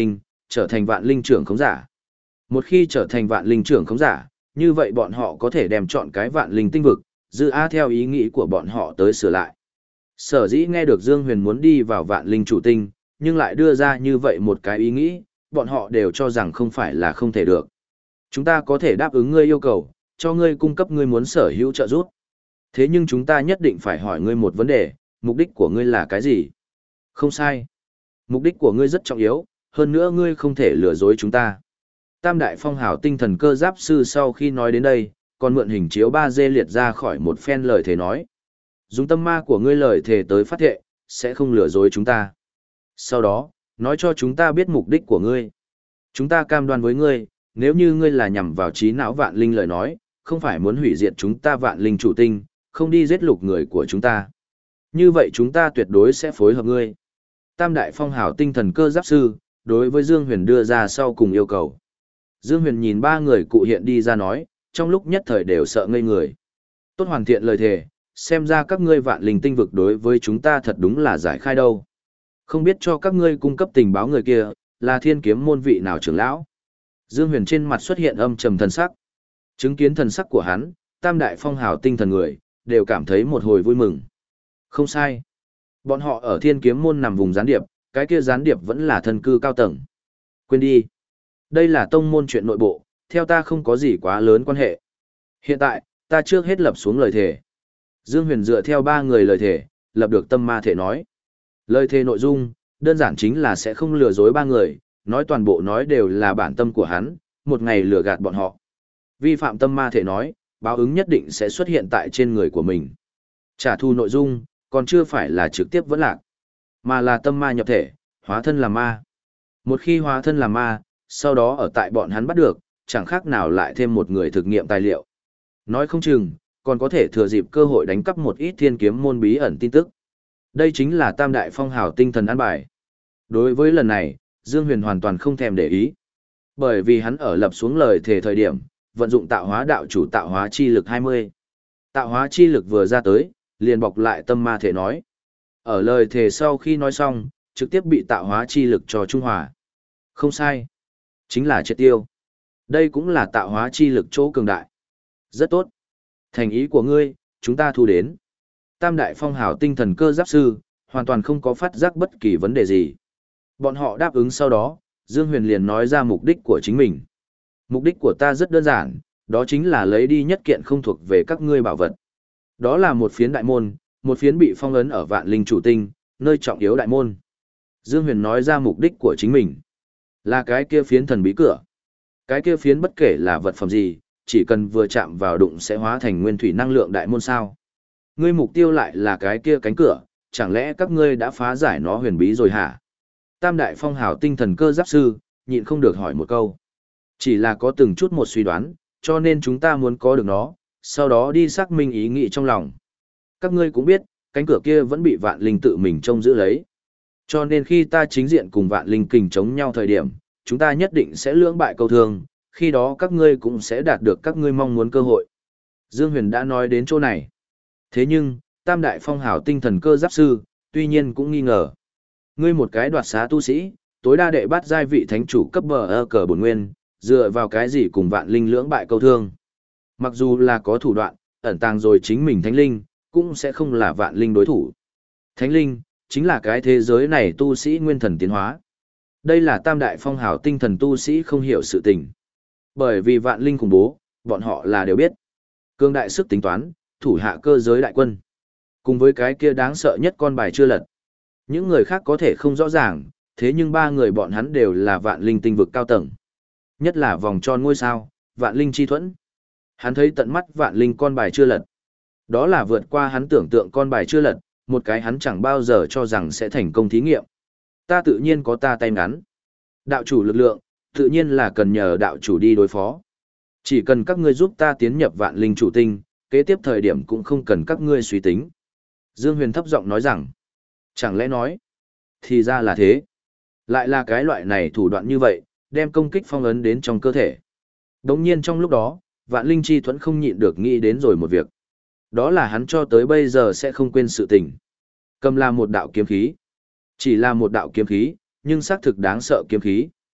trở thành vạn linh trưởng khống giả. Một khi trở thành vạn linh trưởng khống giả, như vậy bọn họ có thể đem chọn cái vạn linh tinh vực, dư á theo ý nghĩ của bọn họ tới sửa lại. Sở dĩ nghe được Dương Huyền muốn đi vào vạn linh chủ tinh, nhưng lại đưa ra như vậy một cái ý nghĩ, bọn họ đều cho rằng không phải là không thể được. Chúng ta có thể đáp ứng ngươi yêu cầu, cho ngươi cung cấp ngươi muốn sở hữu trợ giúp. Thế nhưng chúng ta nhất định phải hỏi ngươi một vấn đề, mục đích của ngươi là cái gì? Không sai. Mục đích của ngươi rất trọng yếu, hơn nữa ngươi không thể lừa dối chúng ta. Tam đại phong hào tinh thần cơ giáp sư sau khi nói đến đây, còn mượn hình chiếu ba D liệt ra khỏi một phen lời thề nói. Dùng tâm ma của ngươi lời thề tới phát thệ, sẽ không lừa dối chúng ta. Sau đó, nói cho chúng ta biết mục đích của ngươi. Chúng ta cam đoan với ngươi, nếu như ngươi là nhằm vào trí não vạn linh lời nói, không phải muốn hủy diệt chúng ta vạn linh chủ tinh, không đi giết lục người của chúng ta. Như vậy chúng ta tuyệt đối sẽ phối hợp ngươi. Tam đại phong hào tinh thần cơ giáp sư, đối với Dương Huyền đưa ra sau cùng yêu cầu. Dương Huyền nhìn ba người cụ hiện đi ra nói, trong lúc nhất thời đều sợ ngây người. Tốt hoàn thiện lời thề, xem ra các ngươi vạn linh tinh vực đối với chúng ta thật đúng là giải khai đâu. Không biết cho các ngươi cung cấp tình báo người kia, là thiên kiếm môn vị nào trưởng lão. Dương Huyền trên mặt xuất hiện âm trầm thần sắc. Chứng kiến thần sắc của hắn, tam đại phong hào tinh thần người, đều cảm thấy một hồi vui mừng. Không sai. Bọn họ ở thiên kiếm môn nằm vùng gián điệp, cái kia gián điệp vẫn là thân cư cao tầng. Quên đi. Đây là tông môn chuyện nội bộ, theo ta không có gì quá lớn quan hệ. Hiện tại, ta trước hết lập xuống lời thề. Dương Huyền dựa theo ba người lời thề, lập được tâm ma thể nói. Lời thề nội dung, đơn giản chính là sẽ không lừa dối ba người, nói toàn bộ nói đều là bản tâm của hắn, một ngày lừa gạt bọn họ. Vi phạm tâm ma thể nói, báo ứng nhất định sẽ xuất hiện tại trên người của mình. Trả thù nội dung, còn chưa phải là trực tiếp vẫn lạc, mà là tâm ma nhập thể, hóa thân làm ma. Một khi hóa thân làm ma, sau đó ở tại bọn hắn bắt được, chẳng khác nào lại thêm một người thực nghiệm tài liệu. Nói không chừng, còn có thể thừa dịp cơ hội đánh cắp một ít thiên kiếm môn bí ẩn tin tức. Đây chính là tam đại phong hào tinh thần an bài. Đối với lần này, Dương Huyền hoàn toàn không thèm để ý. Bởi vì hắn ở lập xuống lời thề thời điểm, vận dụng tạo hóa đạo chủ tạo hóa chi lực hai mươi. Tạo hóa chi lực vừa ra tới, liền bọc lại tâm ma thể nói. Ở lời thề sau khi nói xong, trực tiếp bị tạo hóa chi lực cho trung hòa. Không sai. Chính là triệt tiêu. Đây cũng là tạo hóa chi lực chỗ cường đại. Rất tốt. Thành ý của ngươi, chúng ta thu đến. Tam đại phong hào tinh thần cơ giáp sư, hoàn toàn không có phát giác bất kỳ vấn đề gì. Bọn họ đáp ứng sau đó, Dương Huyền liền nói ra mục đích của chính mình. Mục đích của ta rất đơn giản, đó chính là lấy đi nhất kiện không thuộc về các ngươi bảo vật. Đó là một phiến đại môn, một phiến bị phong ấn ở vạn linh chủ tinh, nơi trọng yếu đại môn. Dương Huyền nói ra mục đích của chính mình. Là cái kia phiến thần bí cửa. Cái kia phiến bất kể là vật phẩm gì, chỉ cần vừa chạm vào đụng sẽ hóa thành nguyên thủy năng lượng đại môn sao. Ngươi mục tiêu lại là cái kia cánh cửa, chẳng lẽ các ngươi đã phá giải nó huyền bí rồi hả? Tam đại phong hào tinh thần cơ giáp sư, nhịn không được hỏi một câu. Chỉ là có từng chút một suy đoán, cho nên chúng ta muốn có được nó, sau đó đi xác minh ý nghĩ trong lòng. Các ngươi cũng biết, cánh cửa kia vẫn bị vạn linh tự mình trông giữ lấy. Cho nên khi ta chính diện cùng vạn linh kình chống nhau thời điểm, chúng ta nhất định sẽ lưỡng bại câu thương, khi đó các ngươi cũng sẽ đạt được các ngươi mong muốn cơ hội. Dương Huyền đã nói đến chỗ này. Thế nhưng, tam đại phong hào tinh thần cơ giáp sư, tuy nhiên cũng nghi ngờ. Ngươi một cái đoạt xá tu sĩ, tối đa đệ bắt giai vị thánh chủ cấp bờ ơ cờ bổn nguyên, dựa vào cái gì cùng vạn linh lưỡng bại câu thương. Mặc dù là có thủ đoạn, ẩn tàng rồi chính mình thánh linh, cũng sẽ không là vạn linh đối thủ. Thánh linh, chính là cái thế giới này tu sĩ nguyên thần tiến hóa. Đây là tam đại phong hào tinh thần tu sĩ không hiểu sự tình. Bởi vì vạn linh khủng bố, bọn họ là đều biết. Cương đại sức tính toán, thủ hạ cơ giới đại quân. Cùng với cái kia đáng sợ nhất con bài chưa lật. Những người khác có thể không rõ ràng, thế nhưng ba người bọn hắn đều là vạn linh tinh vực cao tầng. Nhất là vòng tròn ngôi sao, vạn linh chi thuẫn. Hắn thấy tận mắt vạn linh con bài chưa lật. Đó là vượt qua hắn tưởng tượng con bài chưa lật, một cái hắn chẳng bao giờ cho rằng sẽ thành công thí nghiệm. Ta tự nhiên có ta tay ngắn. Đạo chủ lực lượng, tự nhiên là cần nhờ đạo chủ đi đối phó. Chỉ cần các ngươi giúp ta tiến nhập vạn linh chủ tinh, kế tiếp thời điểm cũng không cần các ngươi suy tính. Dương Huyền thấp giọng nói rằng, chẳng lẽ nói, thì ra là thế. Lại là cái loại này thủ đoạn như vậy, đem công kích phong ấn đến trong cơ thể. Đồng nhiên trong lúc đó, vạn linh chi thuẫn không nhịn được nghĩ đến rồi một việc. Đó là hắn cho tới bây giờ sẽ không quên sự tình. Cầm là một đạo kiếm khí. Chỉ là một đạo kiếm khí, nhưng xác thực đáng sợ kiếm khí.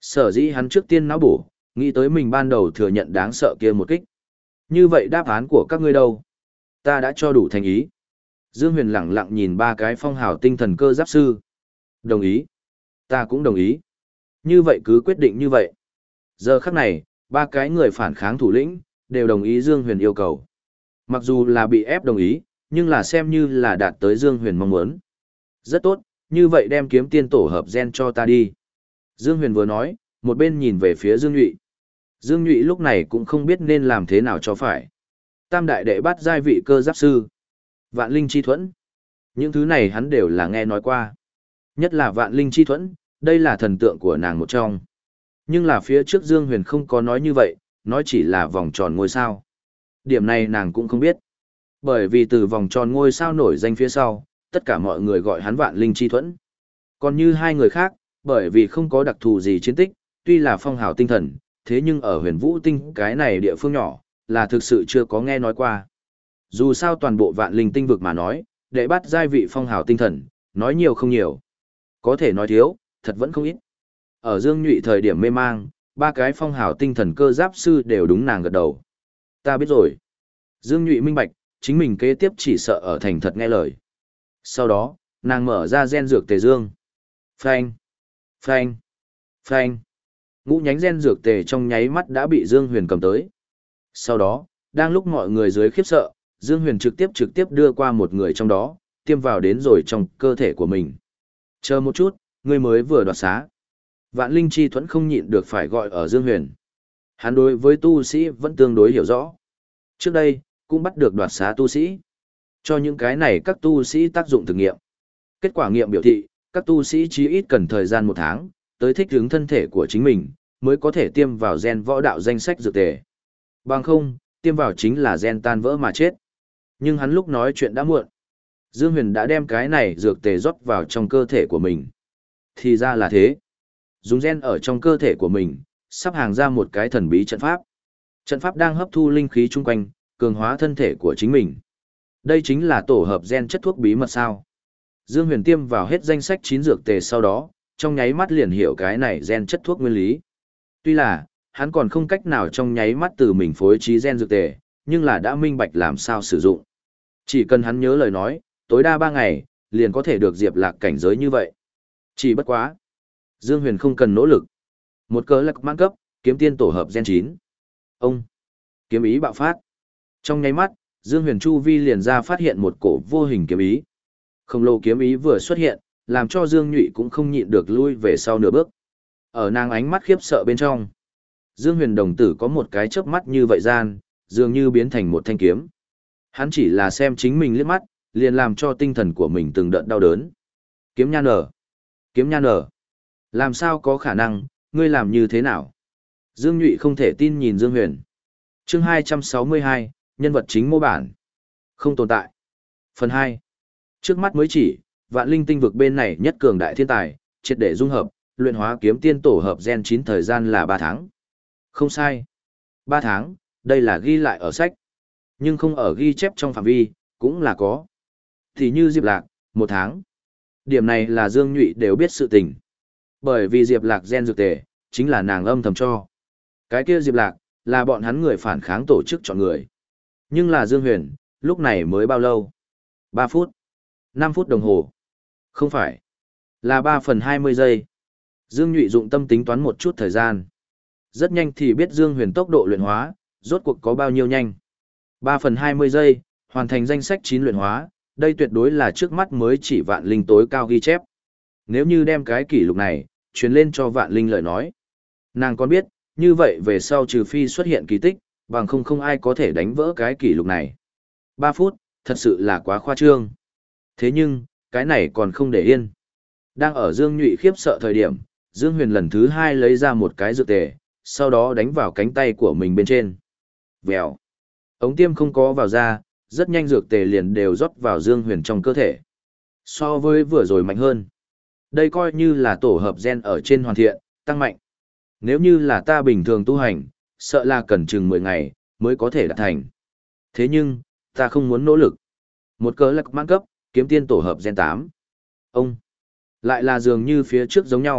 Sở dĩ hắn trước tiên não bổ, nghĩ tới mình ban đầu thừa nhận đáng sợ kia một kích. Như vậy đáp án của các ngươi đâu? Ta đã cho đủ thành ý. Dương Huyền lẳng lặng nhìn ba cái phong hào tinh thần cơ giáp sư. Đồng ý. Ta cũng đồng ý. Như vậy cứ quyết định như vậy. Giờ khắc này, ba cái người phản kháng thủ lĩnh, đều đồng ý Dương Huyền yêu cầu. Mặc dù là bị ép đồng ý, nhưng là xem như là đạt tới Dương Huyền mong muốn. Rất tốt, như vậy đem kiếm tiên tổ hợp gen cho ta đi. Dương Huyền vừa nói, một bên nhìn về phía Dương Nhụy. Dương Nhụy lúc này cũng không biết nên làm thế nào cho phải. Tam đại đệ bắt giai vị cơ giáp sư. Vạn linh chi thuẫn. Những thứ này hắn đều là nghe nói qua. Nhất là vạn linh chi thuẫn, đây là thần tượng của nàng một trong. Nhưng là phía trước Dương Huyền không có nói như vậy, nói chỉ là vòng tròn ngôi sao. Điểm này nàng cũng không biết. Bởi vì từ vòng tròn ngôi sao nổi danh phía sau, tất cả mọi người gọi hắn vạn linh chi thuẫn. Còn như hai người khác, bởi vì không có đặc thù gì chiến tích, tuy là phong hào tinh thần, thế nhưng ở huyền vũ tinh cái này địa phương nhỏ, là thực sự chưa có nghe nói qua. Dù sao toàn bộ vạn linh tinh vực mà nói, để bắt giai vị phong hào tinh thần, nói nhiều không nhiều. Có thể nói thiếu, thật vẫn không ít. Ở Dương Nhụy thời điểm mê mang, ba cái phong hào tinh thần cơ giáp sư đều đúng nàng gật đầu. Ta biết rồi. Dương Nhụy minh bạch, chính mình kế tiếp chỉ sợ ở thành thật nghe lời. Sau đó, nàng mở ra gen dược tề dương. Phanh, phanh, phanh. Ngũ nhánh gen dược tề trong nháy mắt đã bị Dương Huyền cầm tới. Sau đó, đang lúc mọi người dưới khiếp sợ, Dương Huyền trực tiếp trực tiếp đưa qua một người trong đó, tiêm vào đến rồi trong cơ thể của mình. Chờ một chút, người mới vừa đoạt xá. Vạn linh chi thuẫn không nhịn được phải gọi ở Dương Huyền. Hắn đối với tu sĩ vẫn tương đối hiểu rõ. Trước đây, cũng bắt được đoạt xá tu sĩ. Cho những cái này các tu sĩ tác dụng thử nghiệm. Kết quả nghiệm biểu thị, các tu sĩ chí ít cần thời gian một tháng, tới thích ứng thân thể của chính mình, mới có thể tiêm vào gen võ đạo danh sách dược tề. Bằng không, tiêm vào chính là gen tan vỡ mà chết. Nhưng hắn lúc nói chuyện đã muộn. Dương Huyền đã đem cái này dược tề rót vào trong cơ thể của mình. Thì ra là thế. Dùng gen ở trong cơ thể của mình, sắp hàng ra một cái thần bí trận pháp. Trận pháp đang hấp thu linh khí chung quanh, cường hóa thân thể của chính mình. Đây chính là tổ hợp gen chất thuốc bí mật sao. Dương Huyền tiêm vào hết danh sách chín dược tề sau đó, trong nháy mắt liền hiểu cái này gen chất thuốc nguyên lý. Tuy là, hắn còn không cách nào trong nháy mắt từ mình phối trí gen dược tề, nhưng là đã minh bạch làm sao sử dụng. Chỉ cần hắn nhớ lời nói, tối đa ba ngày, liền có thể được Diệp Lạc cảnh giới như vậy. Chỉ bất quá. Dương Huyền không cần nỗ lực. Một cớ lạc mãn cấp, kiếm tiên tổ hợp gen chín. Ông. Kiếm ý bạo phát. Trong nháy mắt, Dương Huyền chu vi liền ra phát hiện một cổ vô hình kiếm ý. Khổng lồ kiếm ý vừa xuất hiện, làm cho Dương Nhụy cũng không nhịn được lui về sau nửa bước. Ở nàng ánh mắt khiếp sợ bên trong, Dương Huyền đồng tử có một cái chớp mắt như vậy gian, dường như biến thành một thanh kiếm. Hắn chỉ là xem chính mình liếc mắt, liền làm cho tinh thần của mình từng đợt đau đớn. Kiếm nha nở. Kiếm nha nở. Làm sao có khả năng, ngươi làm như thế nào? Dương Nhụy không thể tin nhìn Dương Huyền. Chương hai trăm sáu mươi hai, nhân vật chính mô bản. Không tồn tại. Phần hai. Trước mắt mới chỉ, vạn linh tinh vực bên này nhất cường đại thiên tài, triệt để dung hợp, luyện hóa kiếm tiên tổ hợp gen chín thời gian là ba tháng. Không sai. ba tháng, đây là ghi lại ở sách. Nhưng không ở ghi chép trong phạm vi, cũng là có. Thì như Diệp Lạc, một tháng. Điểm này là Dương Nhụy đều biết sự tình. Bởi vì Diệp Lạc gen dược tề, chính là nàng âm thầm cho. Cái kia Diệp Lạc, là bọn hắn người phản kháng tổ chức chọn người. Nhưng là Dương Huyền, lúc này mới bao lâu? ba phút. năm phút đồng hồ. Không phải. Là ba phần hai mươi giây. Dương Nhụy dụng tâm tính toán một chút thời gian. Rất nhanh thì biết Dương Huyền tốc độ luyện hóa, rốt cuộc có bao nhiêu nhanh. ba phần hai mươi giây, hoàn thành danh sách chín luyện hóa, đây tuyệt đối là trước mắt mới chỉ vạn linh tối cao ghi chép. Nếu như đem cái kỷ lục này, truyền lên cho vạn linh lời nói. Nàng còn biết, như vậy về sau trừ phi xuất hiện kỳ tích, bằng không không ai có thể đánh vỡ cái kỷ lục này. ba phút, thật sự là quá khoa trương. Thế nhưng, cái này còn không để yên. Đang ở Dương Nhụy khiếp sợ thời điểm, Dương Huyền lần thứ hai lấy ra một cái dược tề, sau đó đánh vào cánh tay của mình bên trên. Vèo. Ống tiêm không có vào ra, rất nhanh dược tề liền đều rót vào Dương Huyền trong cơ thể. So với vừa rồi mạnh hơn. Đây coi như là tổ hợp gen ở trên hoàn thiện, tăng mạnh. Nếu như là ta bình thường tu hành, sợ là cần chừng mười ngày, mới có thể đạt thành. Thế nhưng, ta không muốn nỗ lực. Một cớ lạc mãn cấp, kiếm tiên tổ hợp gen tám. Ông. Lại là dường như phía trước giống nhau,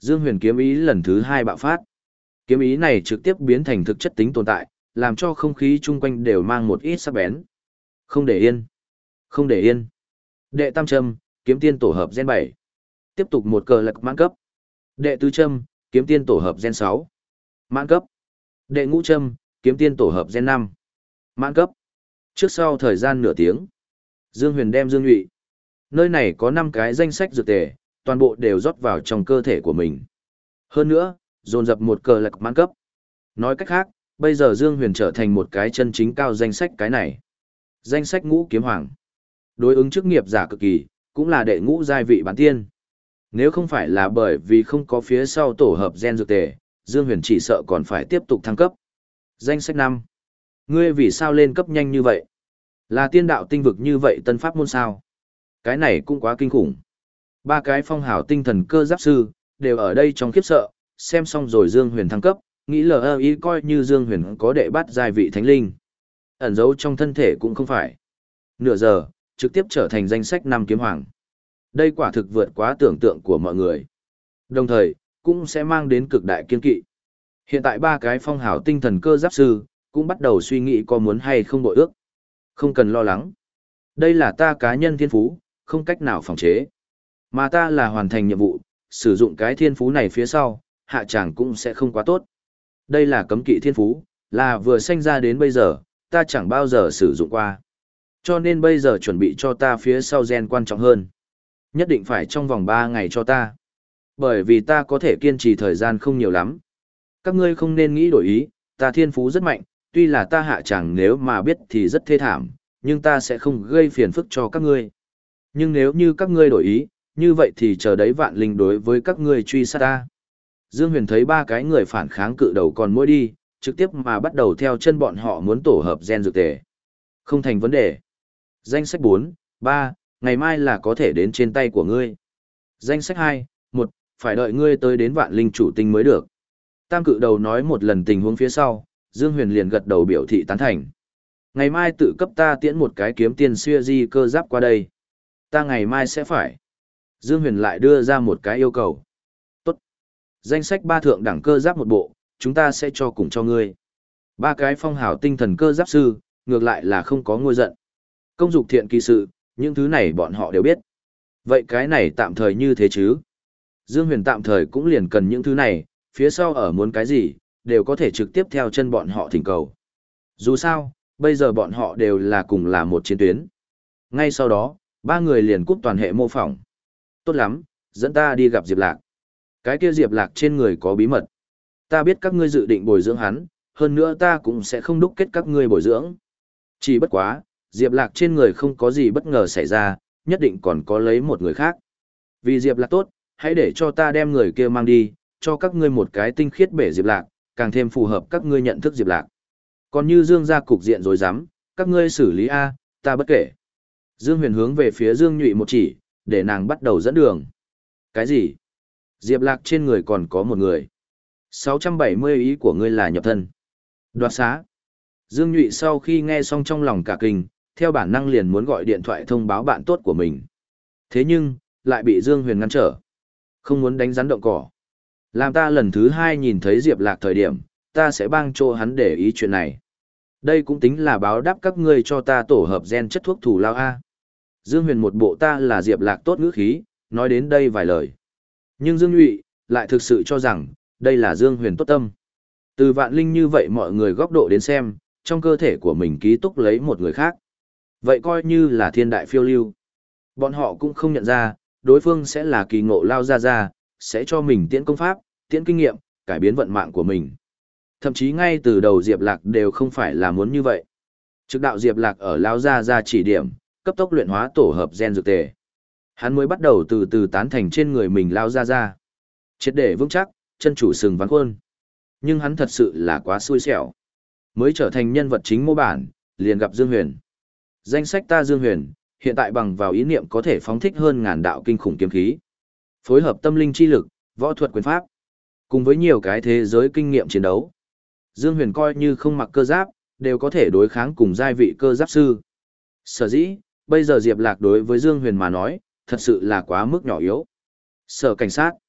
Dương Huyền kiếm ý lần thứ hai bạo phát. Kiếm ý này trực tiếp biến thành thực chất tính tồn tại, làm cho không khí chung quanh đều mang một ít sắc bén. Không để yên. Không để yên. Đệ tam châm, kiếm tiên tổ hợp gen bảy. Tiếp tục một cờ lạc mãn cấp. Đệ tứ châm, kiếm tiên tổ hợp gen sáu. Mãn cấp. Đệ ngũ châm, kiếm tiên tổ hợp gen năm. Mãn cấp. Trước sau thời gian nửa tiếng, Dương Huyền đem Dương Nhụy. Nơi này có năm cái danh sách dược tề, toàn bộ đều rót vào trong cơ thể của mình. Hơn nữa, dồn dập một cờ lạc mãn cấp. Nói cách khác, bây giờ Dương Huyền trở thành một cái chân chính cao danh sách cái này. Danh sách ngũ kiếm hoàng. Đối ứng chức nghiệp giả cực kỳ, cũng là đệ ngũ giai vị bán tiên. Nếu không phải là bởi vì không có phía sau tổ hợp gen dược tề, Dương Huyền chỉ sợ còn phải tiếp tục thăng cấp. Danh sách năm. Ngươi vì sao lên cấp nhanh như vậy? Là tiên đạo tinh vực như vậy tân pháp môn sao? Cái này cũng quá kinh khủng. Ba cái phong hào tinh thần cơ giáp sư, đều ở đây trong khiếp sợ, xem xong rồi Dương Huyền thăng cấp, nghĩ lờ ý coi như Dương Huyền có đệ bắt giai vị thánh linh. Ẩn giấu trong thân thể cũng không phải. Nửa giờ, trực tiếp trở thành danh sách năm kiếm hoàng. Đây quả thực vượt quá tưởng tượng của mọi người. Đồng thời, cũng sẽ mang đến cực đại kiên kỵ. Hiện tại ba cái phong hào tinh thần cơ giáp sư, cũng bắt đầu suy nghĩ có muốn hay không bội ước. Không cần lo lắng. Đây là ta cá nhân thiên phú, không cách nào phòng chế. Mà ta là hoàn thành nhiệm vụ, sử dụng cái thiên phú này phía sau, hạ tràng cũng sẽ không quá tốt. Đây là cấm kỵ thiên phú, là vừa sinh ra đến bây giờ, ta chẳng bao giờ sử dụng qua. Cho nên bây giờ chuẩn bị cho ta phía sau gen quan trọng hơn. Nhất định phải trong vòng ba ngày cho ta. Bởi vì ta có thể kiên trì thời gian không nhiều lắm. Các ngươi không nên nghĩ đổi ý, ta thiên phú rất mạnh, tuy là ta hạ chẳng nếu mà biết thì rất thê thảm, nhưng ta sẽ không gây phiền phức cho các ngươi. Nhưng nếu như các ngươi đổi ý, như vậy thì chờ đấy vạn linh đối với các ngươi truy sát ta. Dương Huyền thấy ba cái người phản kháng cự đầu còn mỗi đi, trực tiếp mà bắt đầu theo chân bọn họ muốn tổ hợp gen dược tề. Không thành vấn đề. Danh sách bốn, ba, ngày mai là có thể đến trên tay của ngươi. Danh sách hai, một, phải đợi ngươi tới đến vạn linh chủ tinh mới được. Tam cự đầu nói một lần tình huống phía sau, Dương Huyền liền gật đầu biểu thị tán thành. Ngày mai tự cấp ta tiễn một cái kiếm tiên xuya di cơ giáp qua đây. Ta ngày mai sẽ phải. Dương Huyền lại đưa ra một cái yêu cầu. Tốt. Danh sách ba thượng đẳng cơ giáp một bộ, chúng ta sẽ cho cùng cho ngươi. Ba cái phong hào tinh thần cơ giáp sư, ngược lại là không có ngôi giận. Công dục thiện kỳ sự, những thứ này bọn họ đều biết. Vậy cái này tạm thời như thế chứ? Dương Huyền tạm thời cũng liền cần những thứ này, phía sau ở muốn cái gì, đều có thể trực tiếp theo chân bọn họ thỉnh cầu. Dù sao, bây giờ bọn họ đều là cùng là một chiến tuyến. Ngay sau đó, ba người liền cúp toàn hệ mô phỏng. Tốt lắm, dẫn ta đi gặp Diệp Lạc. Cái kia Diệp Lạc trên người có bí mật. Ta biết các ngươi dự định bồi dưỡng hắn, hơn nữa ta cũng sẽ không đúc kết các ngươi bồi dưỡng. Chỉ bất quá, Diệp Lạc trên người không có gì bất ngờ xảy ra, nhất định còn có lấy một người khác. Vì Diệp Lạc tốt, hãy để cho ta đem người kia mang đi, cho các ngươi một cái tinh khiết bể Diệp Lạc, càng thêm phù hợp các ngươi nhận thức Diệp Lạc. Còn như Dương gia cục diện rối rắm, các ngươi xử lý a, ta bất kể. Dương Huyền hướng về phía Dương Nhụy một chỉ, để nàng bắt đầu dẫn đường. Cái gì? Diệp Lạc trên người còn có một người. sáu trăm bảy mươi ý của ngươi là nhập thân. Đoạt xá. Dương Nhụy sau khi nghe xong trong lòng cả kinh, theo bản năng liền muốn gọi điện thoại thông báo bạn tốt của mình. Thế nhưng, lại bị Dương Huyền ngăn trở. Không muốn đánh rắn động cỏ. Làm ta lần thứ hai nhìn thấy Diệp Lạc thời điểm, ta sẽ bang cho hắn để ý chuyện này. Đây cũng tính là báo đáp các ngươi cho ta tổ hợp gen chất thuốc thủ lao A. Dương Huyền một bộ ta là Diệp Lạc tốt ngữ khí, nói đến đây vài lời. Nhưng Dương Nhụy, lại thực sự cho rằng, đây là Dương Huyền tốt tâm. Từ vạn linh như vậy mọi người góc độ đến xem, trong cơ thể của mình ký túc lấy một người khác. Vậy coi như là thiên đại phiêu lưu. Bọn họ cũng không nhận ra, đối phương sẽ là kỳ ngộ lao ra ra, sẽ cho mình tiễn công pháp, tiễn kinh nghiệm, cải biến vận mạng của mình. Thậm chí ngay từ đầu Diệp Lạc đều không phải là muốn như vậy. Trực đạo Diệp Lạc ở lao ra ra chỉ điểm, cấp tốc luyện hóa tổ hợp gen dược tề. Hắn mới bắt đầu từ từ tán thành trên người mình lao ra ra. Triệt để vững chắc, chân chủ sừng ván khuôn. Nhưng hắn thật sự là quá xui xẻo. Mới trở thành nhân vật chính mô bản, liền gặp Dương Huyền. Danh sách ta Dương Huyền, hiện tại bằng vào ý niệm có thể phóng thích hơn ngàn đạo kinh khủng kiếm khí. Phối hợp tâm linh chi lực, võ thuật quyền pháp, cùng với nhiều cái thế giới kinh nghiệm chiến đấu. Dương Huyền coi như không mặc cơ giáp, đều có thể đối kháng cùng giai vị cơ giáp sư. Sở dĩ, bây giờ Diệp Lạc đối với Dương Huyền mà nói, thật sự là quá mức nhỏ yếu. Sở cảnh sát.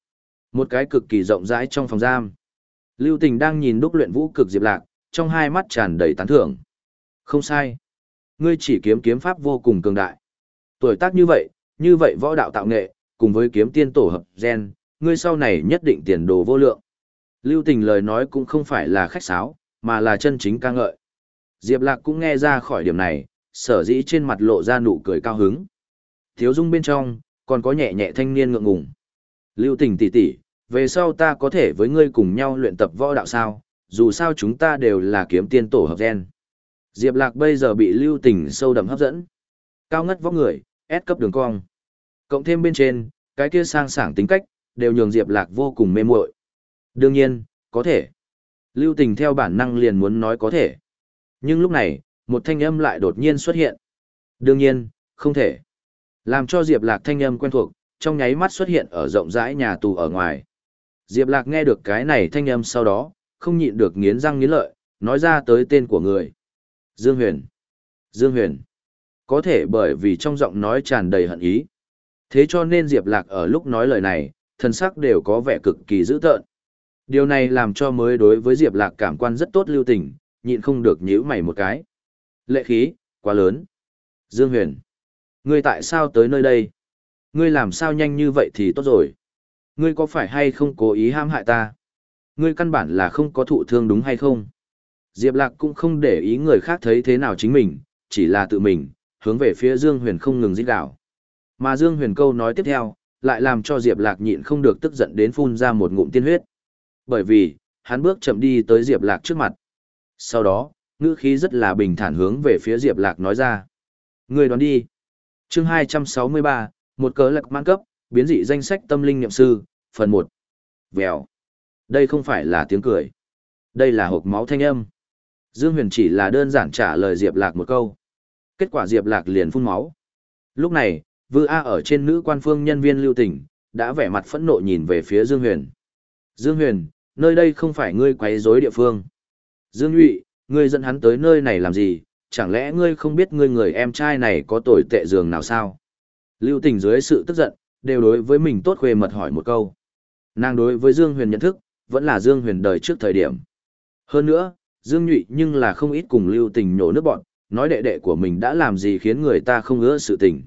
Một cái cực kỳ rộng rãi trong phòng giam. Lưu Tình đang nhìn đúc luyện vũ cực Diệp Lạc, trong hai mắt tràn đầy tán thưởng. Không sai. Ngươi chỉ kiếm kiếm pháp vô cùng cường đại. Tuổi tác như vậy, như vậy võ đạo tạo nghệ, cùng với kiếm tiên tổ hợp gen, ngươi sau này nhất định tiền đồ vô lượng. Lưu Tình lời nói cũng không phải là khách sáo, mà là chân chính ca ngợi. Diệp Lạc cũng nghe ra khỏi điểm này, sở dĩ trên mặt lộ ra nụ cười cao hứng. Thiếu dung bên trong, còn có nhẹ nhẹ thanh niên ngượng ngùng. Lưu Tình tỷ tỷ, về sau ta có thể với ngươi cùng nhau luyện tập võ đạo sao, dù sao chúng ta đều là kiếm tiên tổ hợp gen. Diệp Lạc bây giờ bị Lưu Tình sâu đậm hấp dẫn. Cao ngất vóc người, S cấp đường cong. Cộng thêm bên trên, cái kia sang sảng tính cách, đều nhường Diệp Lạc vô cùng mê muội. Đương nhiên, có thể. Lưu Tình theo bản năng liền muốn nói có thể. Nhưng lúc này, một thanh âm lại đột nhiên xuất hiện. Đương nhiên, không thể. Làm cho Diệp Lạc thanh âm quen thuộc, trong nháy mắt xuất hiện ở rộng rãi nhà tù ở ngoài. Diệp Lạc nghe được cái này thanh âm sau đó, không nhịn được nghiến răng nghiến lợi, nói ra tới tên của người. Dương Huyền. Dương Huyền. Có thể bởi vì trong giọng nói tràn đầy hận ý. Thế cho nên Diệp Lạc ở lúc nói lời này, thần sắc đều có vẻ cực kỳ dữ tợn. Điều này làm cho mới đối với Diệp Lạc cảm quan rất tốt Lưu Tình, nhịn không được nhíu mày một cái. Lệ khí, quá lớn. Dương Huyền. Ngươi tại sao tới nơi đây? Ngươi làm sao nhanh như vậy thì tốt rồi. Ngươi có phải hay không cố ý hãm hại ta? Ngươi căn bản là không có thụ thương đúng hay không? Diệp Lạc cũng không để ý người khác thấy thế nào chính mình, chỉ là tự mình, hướng về phía Dương Huyền không ngừng rít gào. Mà Dương Huyền câu nói tiếp theo, lại làm cho Diệp Lạc nhịn không được tức giận đến phun ra một ngụm tiên huyết. Bởi vì, hắn bước chậm đi tới Diệp Lạc trước mặt. Sau đó, ngữ khí rất là bình thản hướng về phía Diệp Lạc nói ra. Ngươi đoán đi. Chương hai trăm sáu mươi ba, một cớ lạc mãn cấp, biến dị danh sách tâm linh niệm sư, phần một. Vèo. Đây không phải là tiếng cười. Đây là hộp máu thanh âm. Dương Huyền chỉ là đơn giản trả lời Diệp Lạc một câu. Kết quả Diệp Lạc liền phun máu. Lúc này, Vư A ở trên nữ quan phương nhân viên Lưu Tình, đã vẻ mặt phẫn nộ nhìn về phía Dương Huyền. Dương Huyền, nơi đây không phải ngươi quấy rối địa phương. Dương Nhụy, ngươi dẫn hắn tới nơi này làm gì, chẳng lẽ ngươi không biết ngươi người em trai này có tồi tệ giường nào sao? Lưu Tình dưới sự tức giận, đều đối với mình tốt khuê mật hỏi một câu. Nàng đối với Dương Huyền nhận thức, vẫn là Dương Huyền đời trước thời điểm. Hơn nữa, Dương Nhụy nhưng là không ít cùng Lưu Tình nhổ nước bọn, nói đệ đệ của mình đã làm gì khiến người ta không ưa sự tình.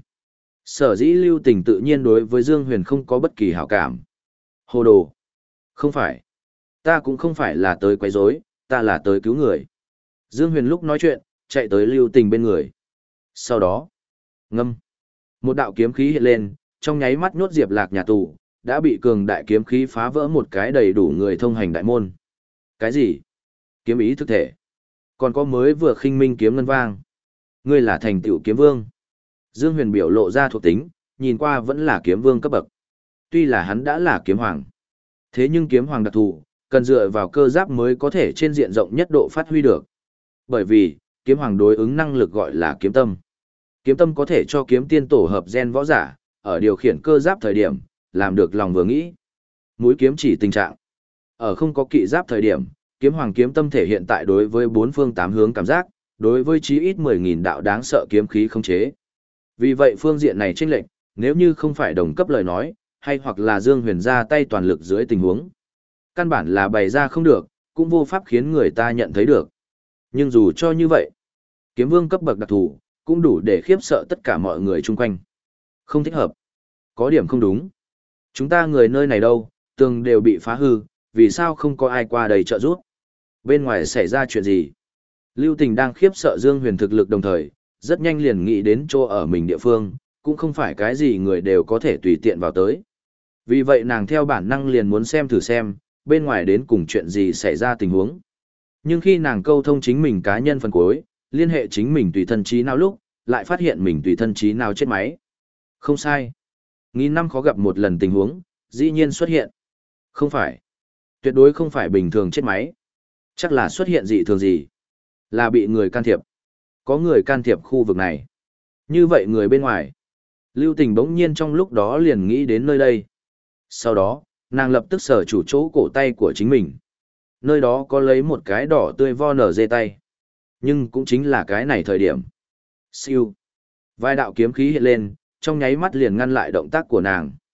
Sở dĩ Lưu Tình tự nhiên đối với Dương Huyền không có bất kỳ hảo cảm. Hồ đồ. Không phải. Ta cũng không phải là tới quấy rối, ta là tới cứu người. Dương Huyền lúc nói chuyện, chạy tới Lưu Tình bên người. Sau đó, ngâm. Một đạo kiếm khí hiện lên, trong nháy mắt nhốt Diệp Lạc nhà tù, đã bị cường đại kiếm khí phá vỡ một cái đầy đủ người thông hành đại môn. Cái gì? Kiếm ý thực thể. Còn có mới vừa khinh minh kiếm ngân vang. Ngươi là thành tựu kiếm vương. Dương Huyền biểu lộ ra thuộc tính, nhìn qua vẫn là kiếm vương cấp bậc. Tuy là hắn đã là kiếm hoàng. Thế nhưng kiếm hoàng đặc thù, cần dựa vào cơ giáp mới có thể trên diện rộng nhất độ phát huy được. Bởi vì, kiếm hoàng đối ứng năng lực gọi là kiếm tâm. Kiếm tâm có thể cho kiếm tiên tổ hợp gen võ giả, ở điều khiển cơ giáp thời điểm, làm được lòng vừa nghĩ. Mũi kiếm chỉ tình trạng. Ở không có kỵ giáp thời điểm, kiếm hoàng kiếm tâm thể hiện tại đối với bốn phương tám hướng cảm giác, đối với chí ít mười nghìn đạo đáng sợ kiếm khí không chế. Vì vậy phương diện này chênh lệch, nếu như không phải đồng cấp lời nói, hay hoặc là Dương Huyền ra tay toàn lực dưới tình huống. Căn bản là bày ra không được, cũng vô pháp khiến người ta nhận thấy được. Nhưng dù cho như vậy, kiếm vương cấp bậc đặc thù, cũng đủ để khiếp sợ tất cả mọi người chung quanh. Không thích hợp. Có điểm không đúng. Chúng ta người nơi này đâu, tường đều bị phá hư, vì sao không có ai qua đây trợ giúp? Bên ngoài xảy ra chuyện gì? Lưu Tình đang khiếp sợ Dương Huyền thực lực đồng thời, rất nhanh liền nghĩ đến chỗ ở mình địa phương, cũng không phải cái gì người đều có thể tùy tiện vào tới. Vì vậy nàng theo bản năng liền muốn xem thử xem, bên ngoài đến cùng chuyện gì xảy ra tình huống. Nhưng khi nàng câu thông chính mình cá nhân phần cuối, liên hệ chính mình tùy thân trí nào lúc, lại phát hiện mình tùy thân trí nào chết máy. Không sai. Nghìn năm khó gặp một lần tình huống, dĩ nhiên xuất hiện. Không phải. Tuyệt đối không phải bình thường chết máy. Chắc là xuất hiện dị thường gì. Là bị người can thiệp. Có người can thiệp khu vực này. Như vậy người bên ngoài. Lưu Tình bỗng nhiên trong lúc đó liền nghĩ đến nơi đây. Sau đó, nàng lập tức sở chủ chỗ cổ tay của chính mình. Nơi đó có lấy một cái đỏ tươi vo nở dê tay. Nhưng cũng chính là cái này thời điểm. Siêu. Vài đạo kiếm khí hiện lên, trong nháy mắt liền ngăn lại động tác của nàng.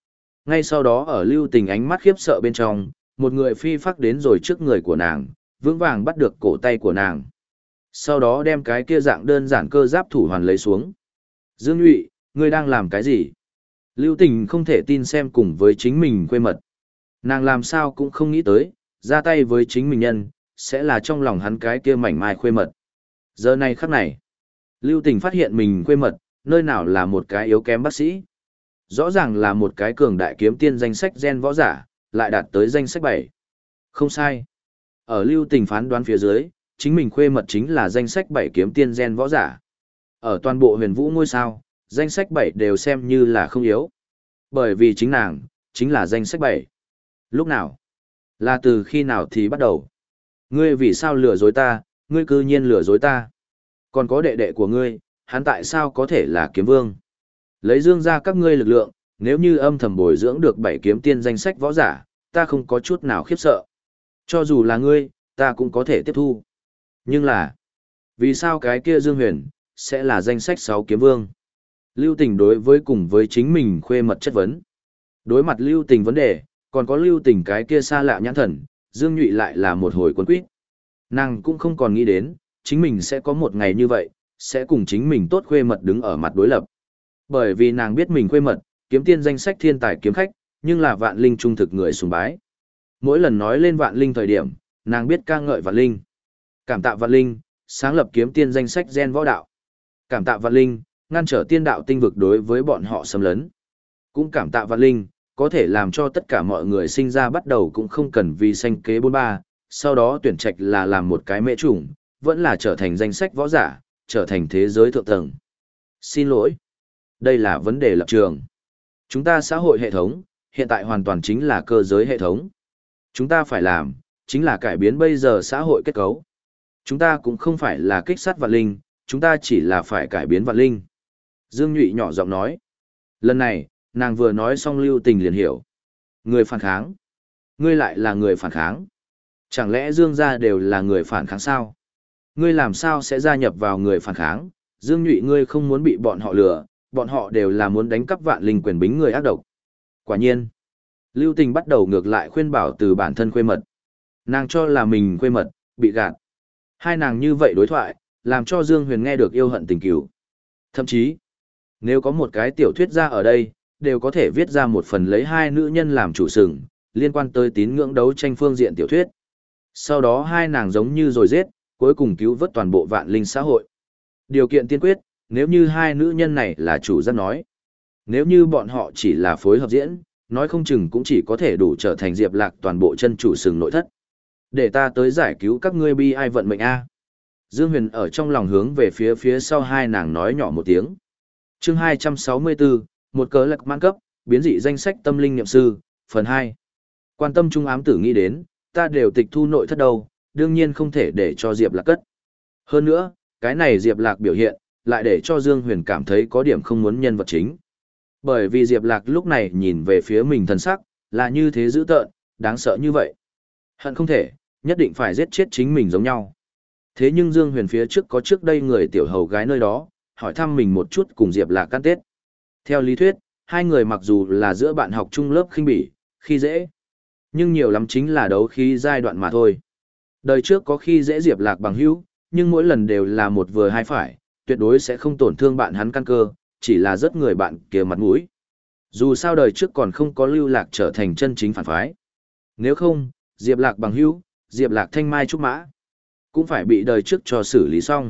Ngay sau đó ở Lưu Tình ánh mắt khiếp sợ bên trong, một người phi phác đến rồi trước người của nàng, vững vàng bắt được cổ tay của nàng. Sau đó đem cái kia dạng đơn giản cơ giáp thủ hoàn lấy xuống. Dương Nhụy, ngươi đang làm cái gì? Lưu Tình không thể tin xem cùng với chính mình quê mật. Nàng làm sao cũng không nghĩ tới, ra tay với chính mình nhân, sẽ là trong lòng hắn cái kia mảnh mai khuê mật. Giờ này khắc này, Lưu Tình phát hiện mình khuê mật, nơi nào là một cái yếu kém bác sĩ. Rõ ràng là một cái cường đại kiếm tiên danh sách gen võ giả, lại đạt tới danh sách bảy. Không sai. Ở Lưu Tình phán đoán phía dưới, chính mình khuê mật chính là danh sách bảy kiếm tiên gen võ giả. Ở toàn bộ huyền vũ ngôi sao, danh sách bảy đều xem như là không yếu. Bởi vì chính nàng, chính là danh sách bảy. Lúc nào? Là từ khi nào thì bắt đầu? Ngươi vì sao lừa dối ta, ngươi cư nhiên lừa dối ta? Còn có đệ đệ của ngươi, hắn tại sao có thể là kiếm vương? Lấy dương ra các ngươi lực lượng, nếu như âm thầm bồi dưỡng được bảy kiếm tiên danh sách võ giả, ta không có chút nào khiếp sợ. Cho dù là ngươi, ta cũng có thể tiếp thu. Nhưng là, vì sao cái kia Dương Huyền, sẽ là danh sách sáu kiếm vương? Lưu Tình đối với cùng với chính mình khuê mật chất vấn. Đối mặt Lưu Tình vấn đề, còn có Lưu Tình cái kia xa lạ nhãn thần, Dương Nhụy lại là một hồi cuốn quýt. Nàng cũng không còn nghĩ đến, chính mình sẽ có một ngày như vậy, sẽ cùng chính mình tốt khuê mật đứng ở mặt đối lập. Bởi vì nàng biết mình khuê mật, kiếm tiên danh sách thiên tài kiếm khách, nhưng là vạn linh trung thực người sùng bái. Mỗi lần nói lên vạn linh thời điểm, nàng biết ca ngợi vạn linh. Cảm tạ vạn linh, sáng lập kiếm tiên danh sách gen võ đạo. Cảm tạ vạn linh, ngăn trở tiên đạo tinh vực đối với bọn họ xâm lấn. Cũng cảm tạ vạn linh, có thể làm cho tất cả mọi người sinh ra bắt đầu cũng không cần vì sanh kế bốn ba, sau đó tuyển trạch là làm một cái mễ chủng, vẫn là trở thành danh sách võ giả, trở thành thế giới thượng tầng. Xin lỗi. Đây là vấn đề lập trường. Chúng ta xã hội hệ thống, hiện tại hoàn toàn chính là cơ giới hệ thống. Chúng ta phải làm, chính là cải biến bây giờ xã hội kết cấu. Chúng ta cũng không phải là kích sát vạn linh, chúng ta chỉ là phải cải biến vạn linh. Dương Nhụy nhỏ giọng nói. Lần này, nàng vừa nói xong Lưu Tình liền hiểu. Người phản kháng. Ngươi lại là người phản kháng. Chẳng lẽ Dương gia đều là người phản kháng sao? Ngươi làm sao sẽ gia nhập vào người phản kháng? Dương Nhụy ngươi không muốn bị bọn họ lừa, bọn họ đều là muốn đánh cắp vạn linh quyền bính người ác độc. Quả nhiên, Lưu Tình bắt đầu ngược lại khuyên bảo từ bản thân khuê mật. Nàng cho là mình khuê mật, bị gạt. Hai nàng như vậy đối thoại, làm cho Dương Huyền nghe được yêu hận tình cừu. Thậm chí, nếu có một cái tiểu thuyết gia ở đây, đều có thể viết ra một phần lấy hai nữ nhân làm chủ sừng, liên quan tới tín ngưỡng đấu tranh phương diện tiểu thuyết. Sau đó hai nàng giống như rồi giết, cuối cùng cứu vớt toàn bộ vạn linh xã hội. Điều kiện tiên quyết, nếu như hai nữ nhân này là chủ giác nói. Nếu như bọn họ chỉ là phối hợp diễn, nói không chừng cũng chỉ có thể đủ trở thành Diệp Lạc toàn bộ chân chủ sừng nội thất. Để ta tới giải cứu các ngươi bi ai vận mệnh a. Dương Huyền ở trong lòng hướng về phía phía sau hai nàng nói nhỏ một tiếng. Chương hai trăm sáu mươi bốn, một cớ lạc mãn cấp, biến dị danh sách tâm linh niệm sư, phần hai. Quan tâm trung ám tử nghĩ đến, ta đều tịch thu nội thất đâu, đương nhiên không thể để cho Diệp Lạc cất. Hơn nữa, cái này Diệp Lạc biểu hiện, lại để cho Dương Huyền cảm thấy có điểm không muốn nhân vật chính. Bởi vì Diệp Lạc lúc này nhìn về phía mình thần sắc, là như thế dữ tợn, đáng sợ như vậy. Hận không thể, nhất định phải giết chết chính mình giống nhau. Thế nhưng Dương Huyền phía trước có trước đây người tiểu hầu gái nơi đó, hỏi thăm mình một chút cùng Diệp Lạc căn tết. Theo lý thuyết, hai người mặc dù là giữa bạn học chung lớp khinh bỉ, khi dễ, nhưng nhiều lắm chính là đấu khí giai đoạn mà thôi. Đời trước có khi dễ Diệp Lạc bằng hữu, nhưng mỗi lần đều là một vừa hai phải, tuyệt đối sẽ không tổn thương bạn hắn căn cơ, chỉ là rất người bạn kia mặt mũi. Dù sao đời trước còn không có Lưu Lạc trở thành chân chính phản phái. Nếu không, Diệp Lạc bằng hữu, Diệp Lạc thanh mai trúc mã, cũng phải bị đời trước cho xử lý xong.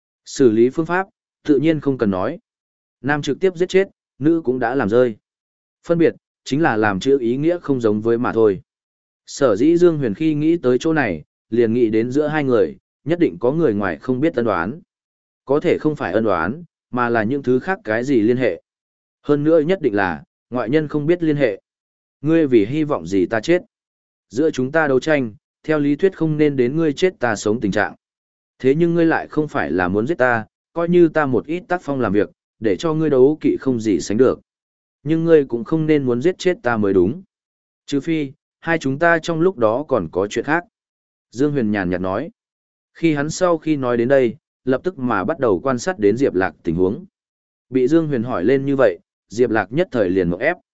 Xử lý phương pháp, tự nhiên không cần nói. Nam trực tiếp giết chết, nữ cũng đã làm rơi. Phân biệt, chính là làm chữ ý nghĩa không giống với mà thôi. Sở dĩ Dương Huyền khi nghĩ tới chỗ này, liền nghĩ đến giữa hai người, nhất định có người ngoài không biết ân đoán. Có thể không phải ân đoán, mà là những thứ khác cái gì liên hệ. Hơn nữa nhất định là, ngoại nhân không biết liên hệ. Ngươi vì hy vọng gì ta chết. Giữa chúng ta đấu tranh, theo lý thuyết không nên đến ngươi chết ta sống tình trạng. Thế nhưng ngươi lại không phải là muốn giết ta, coi như ta một ít tác phong làm việc, để cho ngươi đấu kỵ không gì sánh được. Nhưng ngươi cũng không nên muốn giết chết ta mới đúng. Trừ phi, hai chúng ta trong lúc đó còn có chuyện khác. Dương Huyền nhàn nhạt nói. Khi hắn sau khi nói đến đây, lập tức mà bắt đầu quan sát đến Diệp Lạc tình huống. Bị Dương Huyền hỏi lên như vậy, Diệp Lạc nhất thời liền ngộp ép.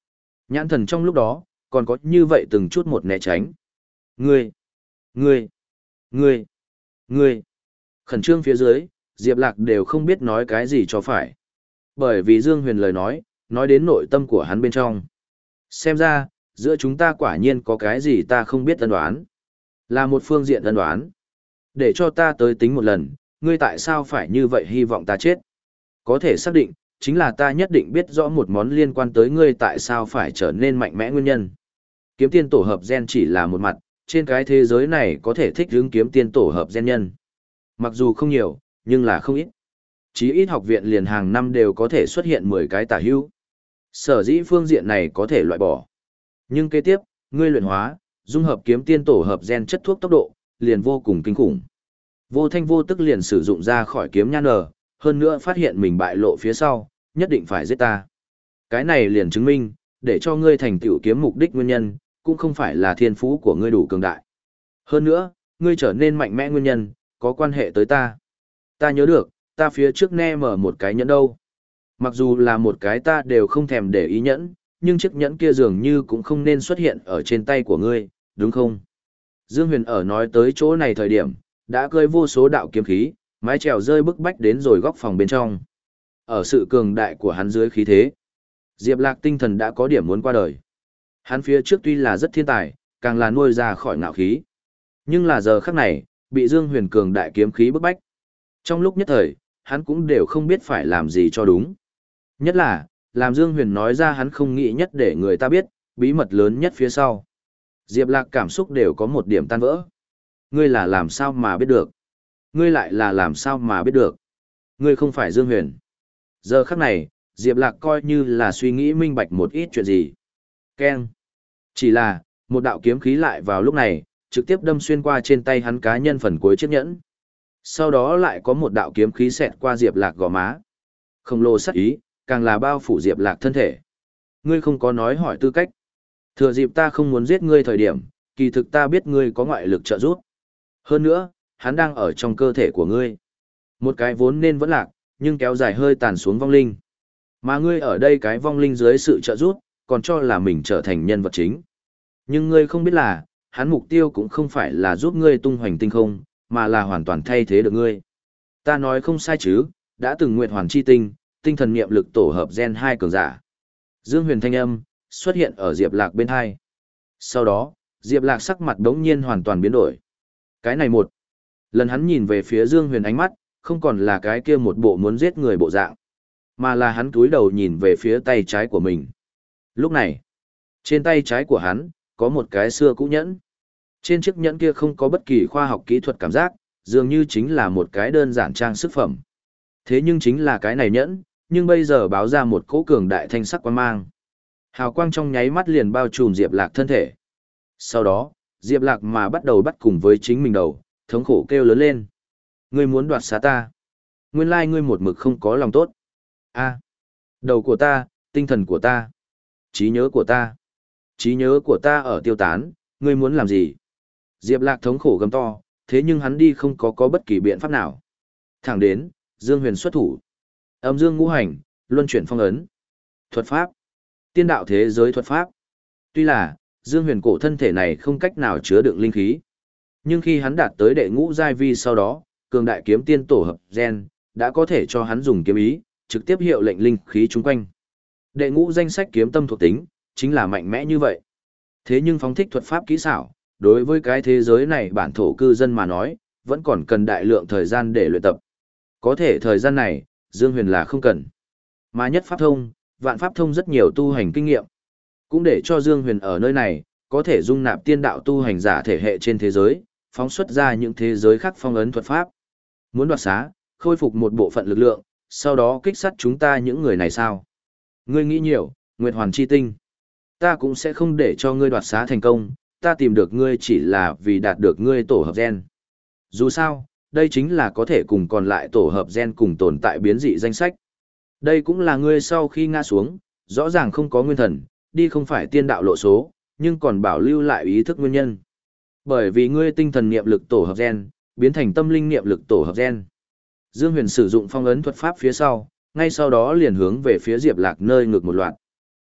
Nhãn thần trong lúc đó, còn có như vậy từng chút một né tránh. Ngươi, ngươi, ngươi, ngươi. Khẩn trương phía dưới, Diệp Lạc đều không biết nói cái gì cho phải. Bởi vì Dương Huyền lời nói, nói đến nội tâm của hắn bên trong. Xem ra, giữa chúng ta quả nhiên có cái gì ta không biết ân đoán. Là một phương diện ân đoán. Để cho ta tới tính một lần, ngươi tại sao phải như vậy hy vọng ta chết? Có thể xác định, chính là ta nhất định biết rõ một món liên quan tới ngươi tại sao phải trở nên mạnh mẽ nguyên nhân. Kiếm tiên tổ hợp gen chỉ là một mặt, trên cái thế giới này có thể thích ứng kiếm tiên tổ hợp gen nhân. Mặc dù không nhiều, nhưng là không ít. Chí ít học viện liền hàng năm đều có thể xuất hiện mười cái tả hữu. Sở dĩ phương diện này có thể loại bỏ. Nhưng kế tiếp, ngươi luyện hóa, dung hợp kiếm tiên tổ hợp gen chất thuốc tốc độ, liền vô cùng kinh khủng. Vô thanh vô tức liền sử dụng ra khỏi kiếm nhan nở, hơn nữa phát hiện mình bại lộ phía sau, nhất định phải giết ta. Cái này liền chứng minh, để cho ngươi thành tựu kiếm mục đích nguyên nhân, cũng không phải là thiên phú của ngươi đủ cường đại. Hơn nữa, ngươi trở nên mạnh mẽ nguyên nhân, có quan hệ tới ta. Ta nhớ được, ta phía trước ne mở một cái nhẫn đâu. Mặc dù là một cái ta đều không thèm để ý nhẫn, nhưng chiếc nhẫn kia dường như cũng không nên xuất hiện ở trên tay của ngươi, đúng không? Dương Huyền ở nói tới chỗ này thời điểm, đã cơi vô số đạo kiếm khí, mái chèo rơi bức bách đến rồi góc phòng bên trong. Ở sự cường đại của hắn dưới khí thế, Diệp Lạc tinh thần đã có điểm muốn qua đời. Hắn phía trước tuy là rất thiên tài, càng là nuôi ra khỏi ngạo khí. Nhưng là giờ khắc này, bị Dương Huyền cường đại kiếm khí bức bách. Trong lúc nhất thời, hắn cũng đều không biết phải làm gì cho đúng. Nhất là, làm Dương Huyền nói ra hắn không nghĩ nhất để người ta biết, bí mật lớn nhất phía sau. Diệp Lạc cảm xúc đều có một điểm tan vỡ. Ngươi là làm sao mà biết được? Ngươi lại là làm sao mà biết được? Ngươi không phải Dương Huyền. Giờ khắc này, Diệp Lạc coi như là suy nghĩ minh bạch một ít chuyện gì. Keng. Chỉ là, một đạo kiếm khí lại vào lúc này, trực tiếp đâm xuyên qua trên tay hắn cá nhân phần cuối chiếc nhẫn. Sau đó lại có một đạo kiếm khí xẹt qua Diệp Lạc gò má. Khổng lồ sát ý, càng là bao phủ Diệp Lạc thân thể. Ngươi không có nói hỏi tư cách. Thừa dịp ta không muốn giết ngươi thời điểm, kỳ thực ta biết ngươi có ngoại lực trợ giúp. Hơn nữa, hắn đang ở trong cơ thể của ngươi. Một cái vốn nên vẫn lạc, nhưng kéo dài hơi tàn xuống vong linh. Mà ngươi ở đây cái vong linh dưới sự trợ giúp, còn cho là mình trở thành nhân vật chính. Nhưng ngươi không biết là, hắn mục tiêu cũng không phải là giúp ngươi tung hoành tinh không, mà là hoàn toàn thay thế được ngươi. Ta nói không sai chứ, đã từng nguyện hoàn chi tinh, tinh thần niệm lực tổ hợp gen hai cường giả. Dương Huyền thanh âm, xuất hiện ở Diệp Lạc bên hai. Sau đó, Diệp Lạc sắc mặt đống nhiên hoàn toàn biến đổi. Cái này một. Lần hắn nhìn về phía Dương Huyền ánh mắt, không còn là cái kia một bộ muốn giết người bộ dạng, mà là hắn cúi đầu nhìn về phía tay trái của mình. Lúc này, trên tay trái của hắn, có một cái xưa cũ nhẫn. Trên chiếc nhẫn kia không có bất kỳ khoa học kỹ thuật cảm giác, dường như chính là một cái đơn giản trang sức phẩm. Thế nhưng chính là cái này nhẫn, nhưng bây giờ báo ra một cỗ cường đại thanh sắc quang mang. Hào quang trong nháy mắt liền bao trùm Diệp Lạc thân thể. Sau đó, Diệp Lạc mà bắt đầu bắt cùng với chính mình đầu, thống khổ kêu lớn lên. Ngươi muốn đoạt xá ta. Nguyên lai ngươi một mực không có lòng tốt. A, đầu của ta, tinh thần của ta, trí nhớ của ta. Trí nhớ của ta ở tiêu tán, ngươi muốn làm gì? Diệp Lạc thống khổ gầm to, thế nhưng hắn đi không có có bất kỳ biện pháp nào. Thẳng đến, Dương Huyền xuất thủ. Âm dương ngũ hành, luân chuyển phong ấn. Thuật pháp. Tiên đạo thế giới thuật pháp. Tuy là, Dương Huyền cổ thân thể này không cách nào chứa đựng linh khí. Nhưng khi hắn đạt tới đệ ngũ giai vi sau đó, cường đại kiếm tiên tổ hợp gen, đã có thể cho hắn dùng kiếm ý, trực tiếp hiệu lệnh linh khí chung quanh. Đệ ngũ danh sách kiếm tâm thuộc tính, chính là mạnh mẽ như vậy. Thế nhưng phóng thích thuật pháp kỹ xảo, đối với cái thế giới này bản thổ cư dân mà nói, vẫn còn cần đại lượng thời gian để luyện tập. Có thể thời gian này, Dương Huyền là không cần. Mà nhất pháp thông, vạn pháp thông rất nhiều tu hành kinh nghiệm. Cũng để cho Dương Huyền ở nơi này, có thể dung nạp tiên đạo tu hành giả thể hệ trên thế giới, phóng xuất ra những thế giới khác phong ấn thuật pháp. Muốn đoạt xá, khôi phục một bộ phận lực lượng, sau đó kích sát chúng ta những người này sao? Ngươi nghĩ nhiều, Nguyệt Hoàn Chi Tinh. Ta cũng sẽ không để cho ngươi đoạt xá thành công, ta tìm được ngươi chỉ là vì đạt được ngươi tổ hợp gen. Dù sao, đây chính là có thể cùng còn lại tổ hợp gen cùng tồn tại biến dị danh sách. Đây cũng là ngươi sau khi ngã xuống, rõ ràng không có nguyên thần, đi không phải tiên đạo lộ số, nhưng còn bảo lưu lại ý thức nguyên nhân. Bởi vì ngươi tinh thần niệm lực tổ hợp gen, biến thành tâm linh niệm lực tổ hợp gen. Dương Huyền sử dụng phong ấn thuật pháp phía sau, ngay sau đó liền hướng về phía Diệp Lạc nơi ngược một loạt.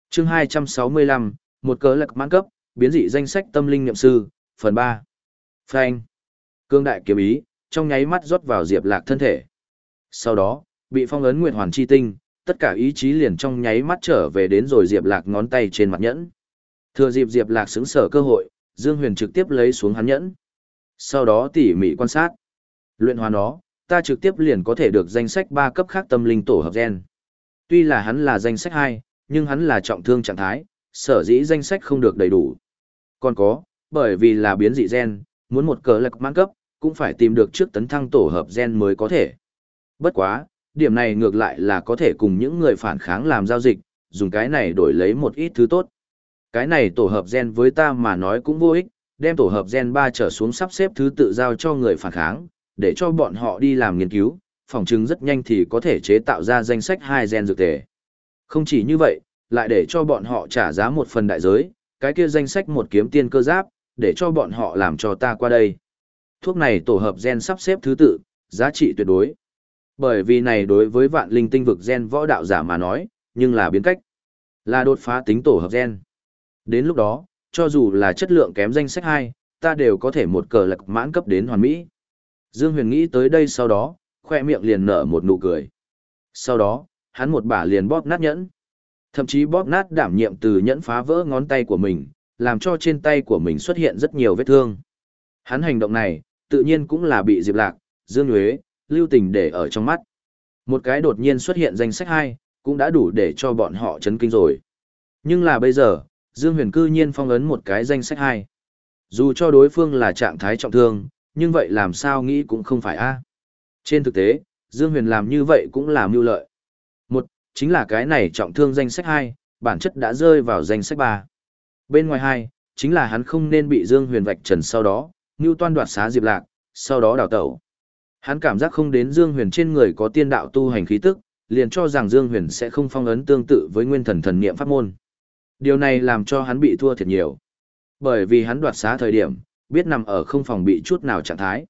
Chương hai trăm sáu mươi lăm, một cớ lạc mãn cấp, biến dị danh sách tâm linh niệm sư, phần ba. Phanh. Cương đại kiếm ý, trong nháy mắt rót vào Diệp Lạc thân thể. Sau đó, bị phong ấn Nguyệt Hoàn chi tinh, tất cả ý chí liền trong nháy mắt trở về đến rồi Diệp Lạc ngón tay trên mặt nhẫn. Thừa dịp Diệp Lạc xứng sở cơ hội, Dương Huyền trực tiếp lấy xuống hắn nhẫn. Sau đó tỉ mỉ quan sát. Luyện hóa nó, ta trực tiếp liền có thể được danh sách ba cấp khác tâm linh tổ hợp gen. Tuy là hắn là danh sách hai, nhưng hắn là trọng thương trạng thái, sở dĩ danh sách không được đầy đủ. Còn có, bởi vì là biến dị gen, muốn một cờ lạc mãn cấp, cũng phải tìm được trước tấn thăng tổ hợp gen mới có thể. Bất quá, điểm này ngược lại là có thể cùng những người phản kháng làm giao dịch, dùng cái này đổi lấy một ít thứ tốt. Cái này tổ hợp gen với ta mà nói cũng vô ích, đem tổ hợp gen ba trở xuống sắp xếp thứ tự giao cho người phản kháng, để cho bọn họ đi làm nghiên cứu, phòng chứng rất nhanh thì có thể chế tạo ra danh sách hai gen dược tề. Không chỉ như vậy, lại để cho bọn họ trả giá một phần đại giới, cái kia danh sách một kiếm tiên cơ giáp, để cho bọn họ làm cho ta qua đây. Thuốc này tổ hợp gen sắp xếp thứ tự, giá trị tuyệt đối. Bởi vì này đối với vạn linh tinh vực gen võ đạo giả mà nói, nhưng là biến cách, là đột phá tính tổ hợp gen. Đến lúc đó, cho dù là chất lượng kém danh sách hai, ta đều có thể một cờ lạc mãn cấp đến hoàn mỹ. Dương Huyền nghĩ tới đây sau đó, khoe miệng liền nở một nụ cười. Sau đó, hắn một bả liền bóp nát nhẫn. Thậm chí bóp nát đảm nhiệm từ nhẫn phá vỡ ngón tay của mình, làm cho trên tay của mình xuất hiện rất nhiều vết thương. Hắn hành động này, tự nhiên cũng là bị Diệp Lạc, Dương Nhuế, Lưu Tình để ở trong mắt. Một cái đột nhiên xuất hiện danh sách hai, cũng đã đủ để cho bọn họ chấn kinh rồi. Nhưng là bây giờ, Dương Huyền cư nhiên phong ấn một cái danh sách hai. Dù cho đối phương là trạng thái trọng thương, nhưng vậy làm sao nghĩ cũng không phải a. Trên thực tế, Dương Huyền làm như vậy cũng là mưu lợi. Một, chính là cái này trọng thương danh sách hai, bản chất đã rơi vào danh sách ba. Bên ngoài hai, chính là hắn không nên bị Dương Huyền vạch trần sau đó, mưu toan đoạt xá Diệp Lạc, sau đó đào tẩu. Hắn cảm giác không đến Dương Huyền trên người có tiên đạo tu hành khí tức, liền cho rằng Dương Huyền sẽ không phong ấn tương tự với nguyên thần thần niệm pháp môn. Điều này làm cho hắn bị thua thiệt nhiều. Bởi vì hắn đoạt xá thời điểm, biết nằm ở không phòng bị chút nào trạng thái.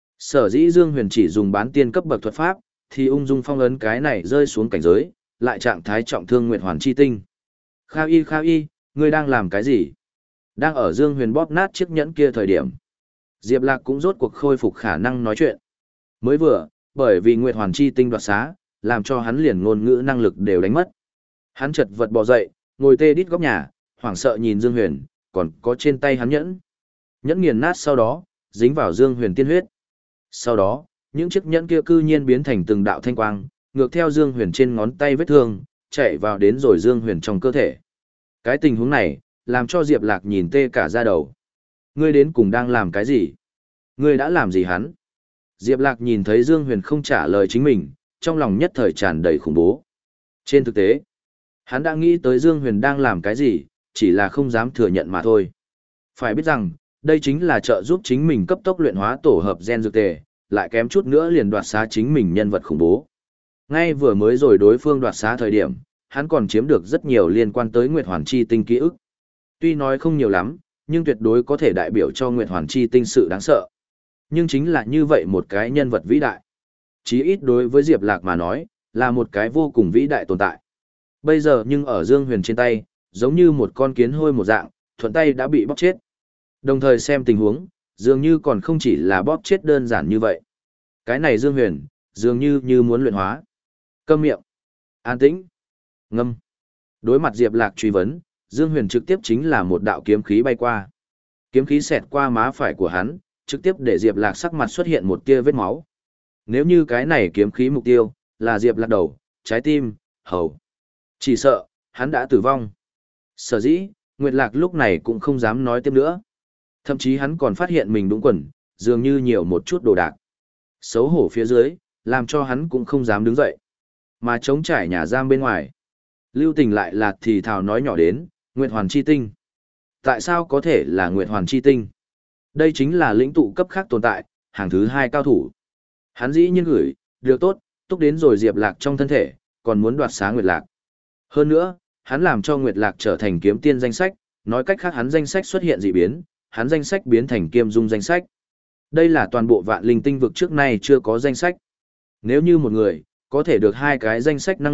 Sở dĩ Dương Huyền chỉ dùng bán tiên cấp bậc thuật pháp, thì ung dung phong ấn cái này rơi xuống cảnh giới, lại trạng thái trọng thương Nguyệt Hoàn chi tinh. Kha y Kha y, ngươi đang làm cái gì? Đang ở Dương Huyền bóp nát chiếc nhẫn kia thời điểm. Diệp Lạc cũng rốt cuộc khôi phục khả năng nói chuyện. Mới vừa, bởi vì Nguyệt Hoàn chi tinh đoạt xá, làm cho hắn liền ngôn ngữ năng lực đều đánh mất. Hắn chật vật bò dậy, ngồi tê đít góc nhà, hoảng sợ nhìn Dương Huyền, còn có trên tay hắn nhẫn. Nhẫn nghiền nát sau đó, dính vào Dương Huyền tiên huyết. Sau đó, những chiếc nhẫn kia cư nhiên biến thành từng đạo thanh quang, ngược theo Dương Huyền trên ngón tay vết thương, chạy vào đến rồi Dương Huyền trong cơ thể. Cái tình huống này, làm cho Diệp Lạc nhìn tê cả da đầu. Ngươi đến cùng đang làm cái gì? Ngươi đã làm gì hắn? Diệp Lạc nhìn thấy Dương Huyền không trả lời chính mình, trong lòng nhất thời tràn đầy khủng bố. Trên thực tế, hắn đã nghĩ tới Dương Huyền đang làm cái gì, chỉ là không dám thừa nhận mà thôi. Phải biết rằng, đây chính là trợ giúp chính mình cấp tốc luyện hóa tổ hợp gen dược tề, lại kém chút nữa liền đoạt xá chính mình nhân vật khủng bố. Ngay vừa mới rồi đối phương đoạt xá thời điểm, hắn còn chiếm được rất nhiều liên quan tới Nguyệt Hoàn chi tinh ký ức. Tuy nói không nhiều lắm, nhưng tuyệt đối có thể đại biểu cho Nguyệt Hoàn chi tinh sự đáng sợ. Nhưng chính là như vậy một cái nhân vật vĩ đại. Chí ít đối với Diệp Lạc mà nói, là một cái vô cùng vĩ đại tồn tại. Bây giờ nhưng ở Dương Huyền trên tay, giống như một con kiến hôi một dạng, thuận tay đã bị bóp chết. Đồng thời xem tình huống, dường như còn không chỉ là bóp chết đơn giản như vậy. Cái này Dương Huyền, dường như như muốn luyện hóa. Câm miệng. An tĩnh. Ngâm. Đối mặt Diệp Lạc truy vấn, Dương Huyền trực tiếp chính là một đạo kiếm khí bay qua. Kiếm khí xẹt qua má phải của hắn, trực tiếp để Diệp Lạc sắc mặt xuất hiện một tia vết máu. Nếu như cái này kiếm khí mục tiêu là Diệp Lạc đầu, trái tim, hầu, chỉ sợ hắn đã tử vong. Sở dĩ, Nguyệt Lạc lúc này cũng không dám nói tiếp nữa. Thậm chí hắn còn phát hiện mình đúng quần, dường như nhiều một chút đồ đạc. Xấu hổ phía dưới, làm cho hắn cũng không dám đứng dậy. Mà trống trải nhà giam bên ngoài. Lưu Tình lại là thì thào nói nhỏ đến, Nguyệt Hoàn chi tinh. Tại sao có thể là Nguyệt Hoàn chi tinh? Đây chính là lĩnh tụ cấp khác tồn tại, hàng thứ hai cao thủ. Hắn dĩ nhiên gửi, được tốt, túc đến rồi Diệp Lạc trong thân thể, còn muốn đoạt xá Nguyệt Lạc. Hơn nữa, hắn làm cho Nguyệt Lạc trở thành kiếm tiên danh sách, nói cách khác hắn danh sách xuất hiện dị biến, hắn danh sách biến thành kiêm dung danh sách. Đây là toàn bộ vạn linh tinh vực trước nay chưa có danh sách. Nếu như một người, có thể được hai cái danh sách năng lực,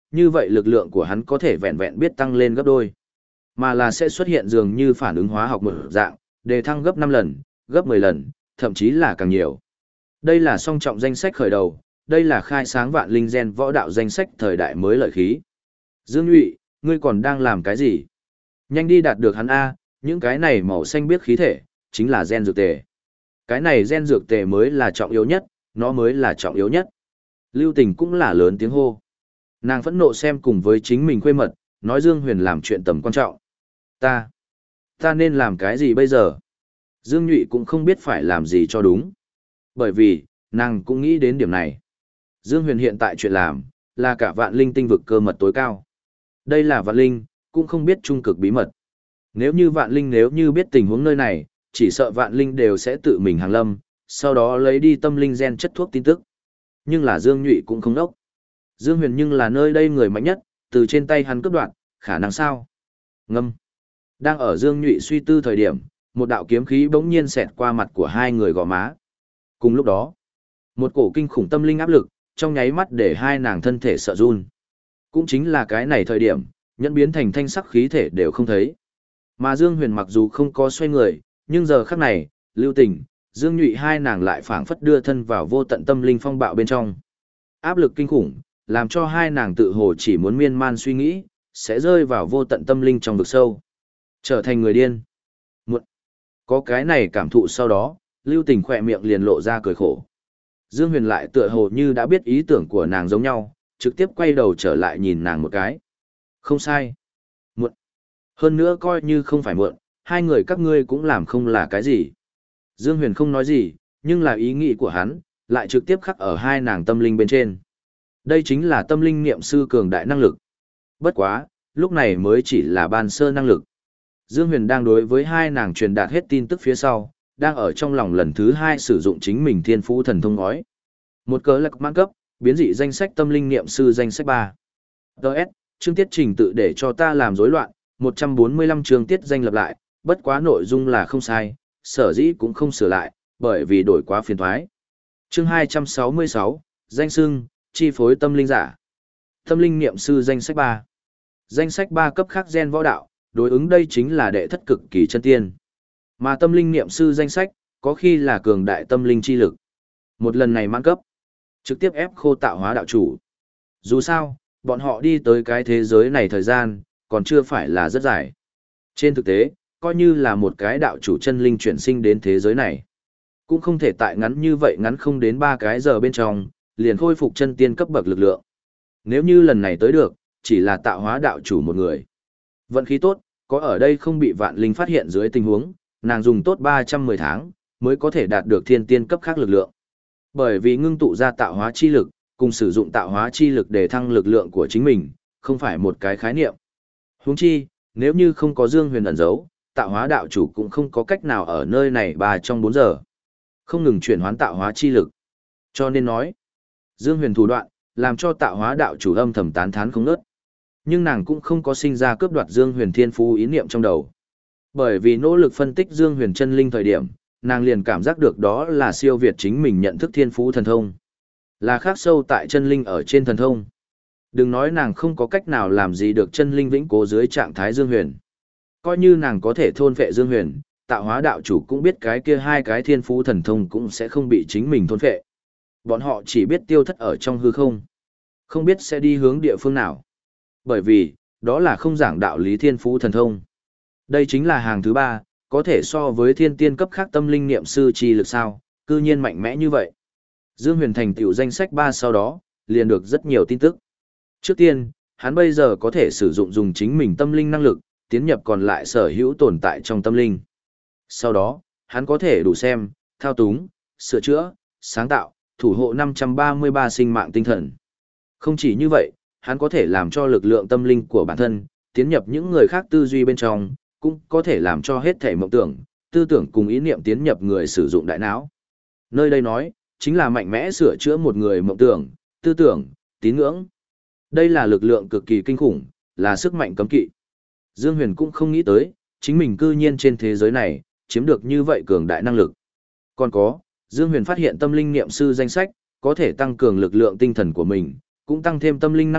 như vậy lực lượng của hắn có thể vẹn vẹn biết tăng lên gấp đôi, mà là sẽ xuất hiện dường như phản ứng hóa học một dạng, đề thăng gấp năm lần, gấp mười lần, thậm chí là càng nhiều. Đây là song trọng danh sách khởi đầu, đây là khai sáng vạn linh gen võ đạo danh sách thời đại mới lợi khí. Dương Nhụy, ngươi còn đang làm cái gì? Nhanh đi đạt được hắn A, những cái này màu xanh biếc khí thể, chính là gen dược tề. Cái này gen dược tề mới là trọng yếu nhất, nó mới là trọng yếu nhất. Lưu Tình cũng là lớn tiếng hô. Nàng phẫn nộ xem cùng với chính mình quê mật, nói Dương Huyền làm chuyện tầm quan trọng. Ta, ta nên làm cái gì bây giờ? Dương Nhụy cũng không biết phải làm gì cho đúng. Bởi vì, nàng cũng nghĩ đến điểm này. Dương Huyền hiện tại chuyện làm, là cả vạn linh tinh vực cơ mật tối cao. Đây là vạn linh, cũng không biết trung cực bí mật. Nếu như vạn linh nếu như biết tình huống nơi này, chỉ sợ vạn linh đều sẽ tự mình hàng lâm, sau đó lấy đi tâm linh gen chất thuốc tin tức. Nhưng là Dương Nhụy cũng không đốc. Dương Huyền nhưng là nơi đây người mạnh nhất, từ trên tay hắn cướp đoạn, khả năng sao? Ngâm. Đang ở Dương Nhụy suy tư thời điểm, một đạo kiếm khí bỗng nhiên xẹt qua mặt của hai người gò má. Cùng lúc đó, một cổ kinh khủng tâm linh áp lực, trong nháy mắt để hai nàng thân thể sợ run. Cũng chính là cái này thời điểm, nhẫn biến thành thanh sắc khí thể đều không thấy. Mà Dương Huyền mặc dù không có xoay người, nhưng giờ khắc này, Lưu Tình, Dương Nhụy hai nàng lại phảng phất đưa thân vào vô tận tâm linh phong bạo bên trong. Áp lực kinh khủng, làm cho hai nàng tự hồ chỉ muốn miên man suy nghĩ, sẽ rơi vào vô tận tâm linh trong vực sâu. Trở thành người điên. Muộn. Có cái này cảm thụ sau đó, Lưu Tình khỏe miệng liền lộ ra cười khổ. Dương Huyền lại tựa hồ như đã biết ý tưởng của nàng giống nhau, trực tiếp quay đầu trở lại nhìn nàng một cái. Không sai. Muộn. Hơn nữa coi như không phải muộn, hai người các ngươi cũng làm không là cái gì. Dương Huyền không nói gì, nhưng là ý nghĩ của hắn, lại trực tiếp khắc ở hai nàng tâm linh bên trên. Đây chính là tâm linh niệm sư cường đại năng lực. Bất quá, lúc này mới chỉ là ban sơ năng lực. Dương Huyền đang đối với hai nàng truyền đạt hết tin tức phía sau, đang ở trong lòng lần thứ hai sử dụng chính mình thiên phú thần thông ngói. Một cớ lạc mãn cấp, biến dị danh sách tâm linh niệm sư danh sách ba. Đợt, chương tiết trình tự để cho ta làm rối loạn, một trăm bốn mươi lăm chương tiết danh lập lại, bất quá nội dung là không sai, sở dĩ cũng không sửa lại, bởi vì đổi quá phiền thoái. Chương hai trăm sáu mươi sáu, danh xưng, chi phối tâm linh giả. Tâm linh niệm sư danh sách ba. Danh sách ba cấp khác gen võ đạo, đối ứng đây chính là đệ thất cực kỳ chân tiên. Mà tâm linh niệm sư danh sách, có khi là cường đại tâm linh chi lực. Một lần này mãn cấp, trực tiếp ép khô tạo hóa đạo chủ. Dù sao, bọn họ đi tới cái thế giới này thời gian, còn chưa phải là rất dài. Trên thực tế, coi như là một cái đạo chủ chân linh chuyển sinh đến thế giới này. Cũng không thể tại ngắn như vậy ngắn không đến ba cái giờ bên trong, liền khôi phục chân tiên cấp bậc lực lượng. Nếu như lần này tới được, chỉ là tạo hóa đạo chủ một người. Vận khí tốt, có ở đây không bị vạn linh phát hiện dưới tình huống, nàng dùng tốt ba trăm mười tháng, mới có thể đạt được thiên tiên cấp khác lực lượng. Bởi vì ngưng tụ ra tạo hóa chi lực, cùng sử dụng tạo hóa chi lực để thăng lực lượng của chính mình, không phải một cái khái niệm. Huống chi, nếu như không có Dương Huyền ẩn giấu, tạo hóa đạo chủ cũng không có cách nào ở nơi này ba trong bốn giờ. Không ngừng chuyển hoán tạo hóa chi lực. Cho nên nói, Dương Huyền thủ đoạn, làm cho tạo hóa đạo chủ âm thầm tán thán không nớt. Nhưng nàng cũng không có sinh ra cướp đoạt Dương Huyền thiên phú ý niệm trong đầu. Bởi vì nỗ lực phân tích Dương Huyền chân linh thời điểm, nàng liền cảm giác được đó là siêu việt chính mình nhận thức thiên phú thần thông. Là khác sâu tại chân linh ở trên thần thông. Đừng nói nàng không có cách nào làm gì được chân linh vĩnh cố dưới trạng thái Dương Huyền. Coi như nàng có thể thôn phệ Dương Huyền, tạo hóa đạo chủ cũng biết cái kia hai cái thiên phú thần thông cũng sẽ không bị chính mình thôn phệ. Bọn họ chỉ biết tiêu thất ở trong hư không. Không biết sẽ đi hướng địa phương nào. Bởi vì, đó là không giảng đạo lý thiên phú thần thông. Đây chính là hàng thứ ba, có thể so với thiên tiên cấp khác tâm linh niệm sư chi lực sao, cư nhiên mạnh mẽ như vậy. Dương Huyền thành tựu danh sách ba sau đó, liền được rất nhiều tin tức. Trước tiên, hắn bây giờ có thể sử dụng dùng chính mình tâm linh năng lực, tiến nhập còn lại sở hữu tồn tại trong tâm linh. Sau đó, hắn có thể đủ xem, thao túng, sửa chữa, sáng tạo, thủ hộ năm trăm ba mươi ba sinh mạng tinh thần. Không chỉ như vậy, hắn có thể làm cho lực lượng tâm linh của bản thân, tiến nhập những người khác tư duy bên trong, cũng có thể làm cho hết thể mộng tưởng, tư tưởng cùng ý niệm tiến nhập người sử dụng đại não. Nơi đây nói, chính là mạnh mẽ sửa chữa một người mộng tưởng, tư tưởng, tín ngưỡng. Đây là lực lượng cực kỳ kinh khủng, là sức mạnh cấm kỵ. Dương Huyền cũng không nghĩ tới, chính mình cư nhiên trên thế giới này, chiếm được như vậy cường đại năng lực. Còn có, Dương Huyền phát hiện tâm linh niệm sư danh sách, có thể tăng cường lực lượng tinh thần của mình, cũng tăng thêm tâm linh năng lực,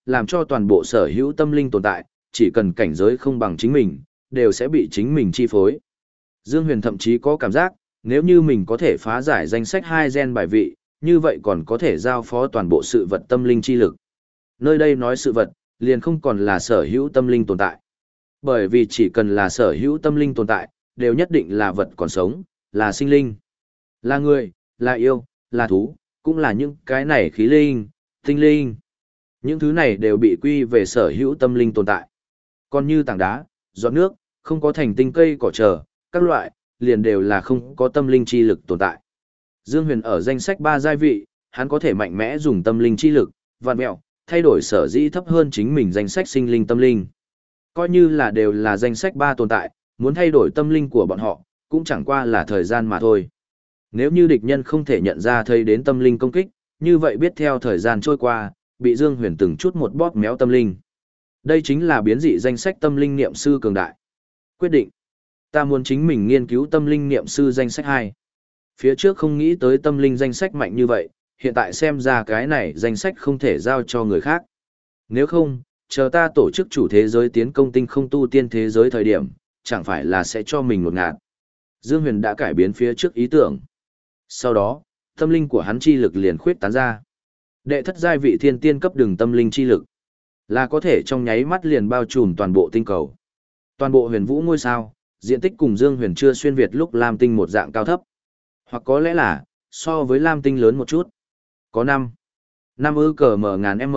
làm cho toàn bộ sở hữu tâm linh tồn tại, chỉ cần cảnh giới không bằng chính mình, đều sẽ bị chính mình chi phối. Dương Huyền thậm chí có cảm giác, nếu như mình có thể phá giải danh sách hai gen bài vị, như vậy còn có thể giao phó toàn bộ sự vật tâm linh chi lực. Nơi đây nói sự vật, liền không còn là sở hữu tâm linh tồn tại. Bởi vì chỉ cần là sở hữu tâm linh tồn tại, đều nhất định là vật còn sống, là sinh linh, là người, là yêu, là thú, cũng là những cái này khí linh, tinh linh. Những thứ này đều bị quy về sở hữu tâm linh tồn tại. Còn như tảng đá, giọt nước, không có thành tinh cây cỏ trở, các loại, liền đều là không có tâm linh chi lực tồn tại. Dương Huyền ở danh sách ba giai vị, hắn có thể mạnh mẽ dùng tâm linh chi lực, vạn mẹo, thay đổi sở dĩ thấp hơn chính mình danh sách sinh linh tâm linh. Coi như là đều là danh sách ba tồn tại, muốn thay đổi tâm linh của bọn họ, cũng chẳng qua là thời gian mà thôi. Nếu như địch nhân không thể nhận ra thấy đến tâm linh công kích, như vậy biết theo thời gian trôi qua, bị Dương Huyền từng chút một bóp méo tâm linh. Đây chính là biến dị danh sách tâm linh niệm sư cường đại. Quyết định. Ta muốn chính mình nghiên cứu tâm linh niệm sư danh sách hai. Phía trước không nghĩ tới tâm linh danh sách mạnh như vậy, hiện tại xem ra cái này danh sách không thể giao cho người khác. Nếu không, chờ ta tổ chức chủ thế giới tiến công tinh không tu tiên thế giới thời điểm, chẳng phải là sẽ cho mình một ngạt. Dương Huyền đã cải biến phía trước ý tưởng. Sau đó, tâm linh của hắn chi lực liền khuyết tán ra. Đệ thất giai vị thiên tiên cấp đường tâm linh chi lực, là có thể trong nháy mắt liền bao trùm toàn bộ tinh cầu. Toàn bộ huyền vũ ngôi sao, diện tích cùng Dương Huyền chưa xuyên việt lúc Lam Tinh một dạng cao thấp. Hoặc có lẽ là, so với Lam Tinh lớn một chút. Có năm năm ư cờ mở ngàn m.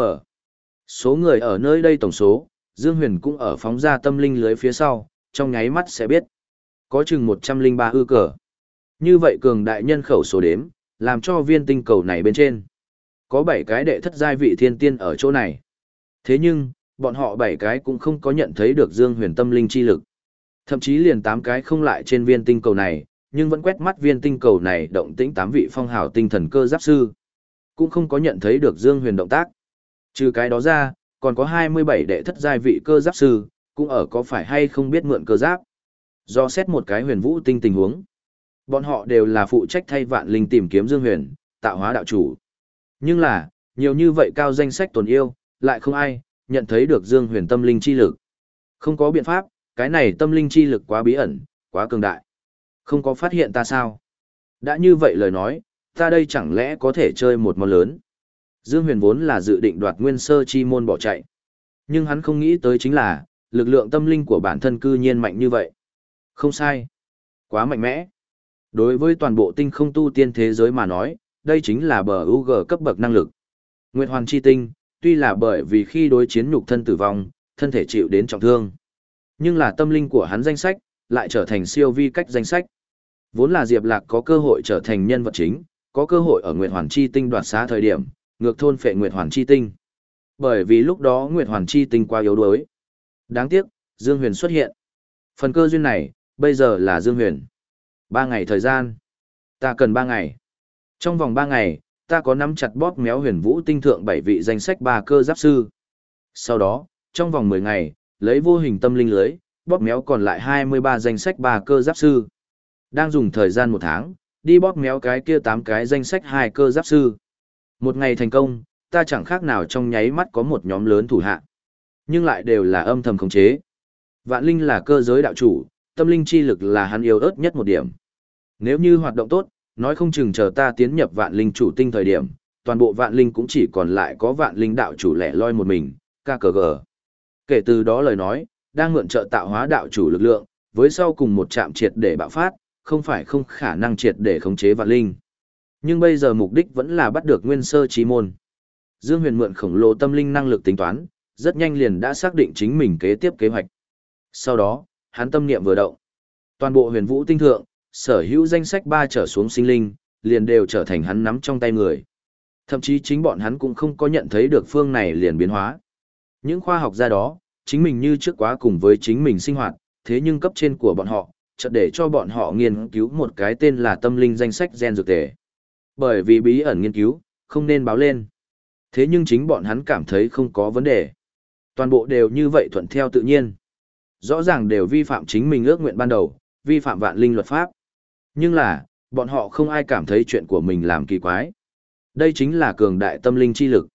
Số người ở nơi đây tổng số, Dương Huyền cũng ở phóng ra tâm linh lưới phía sau, trong nháy mắt sẽ biết. Có chừng một trăm lẻ ba ư cờ. Như vậy cường đại nhân khẩu số đếm, làm cho viên tinh cầu này bên trên. Có bảy cái đệ thất giai vị thiên tiên ở chỗ này. Thế nhưng, bọn họ bảy cái cũng không có nhận thấy được Dương Huyền tâm linh chi lực. Thậm chí liền tám cái không lại trên viên tinh cầu này, nhưng vẫn quét mắt viên tinh cầu này động tĩnh tám vị phong hào tinh thần cơ giáp sư. Cũng không có nhận thấy được Dương Huyền động tác. Trừ cái đó ra, còn có hai mươi bảy đệ thất giai vị cơ giáp sư, cũng ở có phải hay không biết mượn cơ giáp. Do xét một cái huyền vũ tinh tình huống. Bọn họ đều là phụ trách thay vạn linh tìm kiếm Dương Huyền, tạo hóa đạo chủ. Nhưng là, nhiều như vậy cao danh sách tồn yêu, lại không ai nhận thấy được Dương Huyền tâm linh chi lực. Không có biện pháp, cái này tâm linh chi lực quá bí ẩn, quá cường đại. Không có phát hiện ta sao? Đã như vậy lời nói, ta đây chẳng lẽ có thể chơi một món lớn. Dương Huyền vốn là dự định đoạt nguyên sơ chi môn bỏ chạy. Nhưng hắn không nghĩ tới chính là, lực lượng tâm linh của bản thân cư nhiên mạnh như vậy. Không sai. Quá mạnh mẽ. Đối với toàn bộ tinh không tu tiên thế giới mà nói, đây chính là bờ u giê cấp bậc năng lực. Nguyệt Hoàn Chi Tinh, tuy là bởi vì khi đối chiến nhục thân tử vong, thân thể chịu đến trọng thương. Nhưng là tâm linh của hắn danh sách, lại trở thành siêu vi cách danh sách. Vốn là Diệp Lạc có cơ hội trở thành nhân vật chính, có cơ hội ở Nguyệt Hoàn Chi Tinh đoạt xá thời điểm, ngược thôn phệ Nguyệt Hoàn Chi Tinh. Bởi vì lúc đó Nguyệt Hoàn Chi Tinh quá yếu đuối. Đáng tiếc, Dương Huyền xuất hiện. Phần cơ duyên này, bây giờ là Dương Huyền. Ba ngày thời gian. Ta cần ba ngày. Trong vòng ba ngày, ta có nắm chặt bóp méo huyền vũ tinh thượng bảy vị danh sách ba cơ giáp sư. Sau đó, trong vòng mười ngày, lấy vô hình tâm linh lưới, bóp méo còn lại hai mươi ba danh sách ba cơ giáp sư. Đang dùng thời gian một tháng, đi bóp méo cái kia tám cái danh sách hai cơ giáp sư. Một ngày thành công, ta chẳng khác nào trong nháy mắt có một nhóm lớn thủ hạ. Nhưng lại đều là âm thầm khống chế. Vạn linh là cơ giới đạo chủ, tâm linh chi lực là hắn yếu ớt nhất một điểm. Nếu như hoạt động tốt, nói không chừng chờ ta tiến nhập vạn linh chủ tinh thời điểm, toàn bộ vạn linh cũng chỉ còn lại có vạn linh đạo chủ lẻ loi một mình, ca cờ gờ. Kể từ đó lời nói, đang mượn trợ tạo hóa đạo chủ lực lượng, với sau cùng một chạm triệt để bạo phát, không phải không khả năng triệt để khống chế vạn linh. Nhưng bây giờ mục đích vẫn là bắt được nguyên sơ chí môn. Dương Huyền mượn khổng lồ tâm linh năng lực tính toán, rất nhanh liền đã xác định chính mình kế tiếp kế hoạch. Sau đó, hắn tâm niệm vừa động. Toàn bộ huyền vũ tinh thượng, sở hữu danh sách ba trở xuống sinh linh, liền đều trở thành hắn nắm trong tay người. Thậm chí chính bọn hắn cũng không có nhận thấy được phương này liền biến hóa. Những khoa học gia đó, chính mình như trước quá cùng với chính mình sinh hoạt, thế nhưng cấp trên của bọn họ, chợt để cho bọn họ nghiên cứu một cái tên là tâm linh danh sách gen dược tề. Bởi vì bí ẩn nghiên cứu, không nên báo lên. Thế nhưng chính bọn hắn cảm thấy không có vấn đề. Toàn bộ đều như vậy thuận theo tự nhiên. Rõ ràng đều vi phạm chính mình ước nguyện ban đầu, vi phạm vạn linh luật pháp. Nhưng là, bọn họ không ai cảm thấy chuyện của mình làm kỳ quái. Đây chính là cường đại tâm linh chi lực.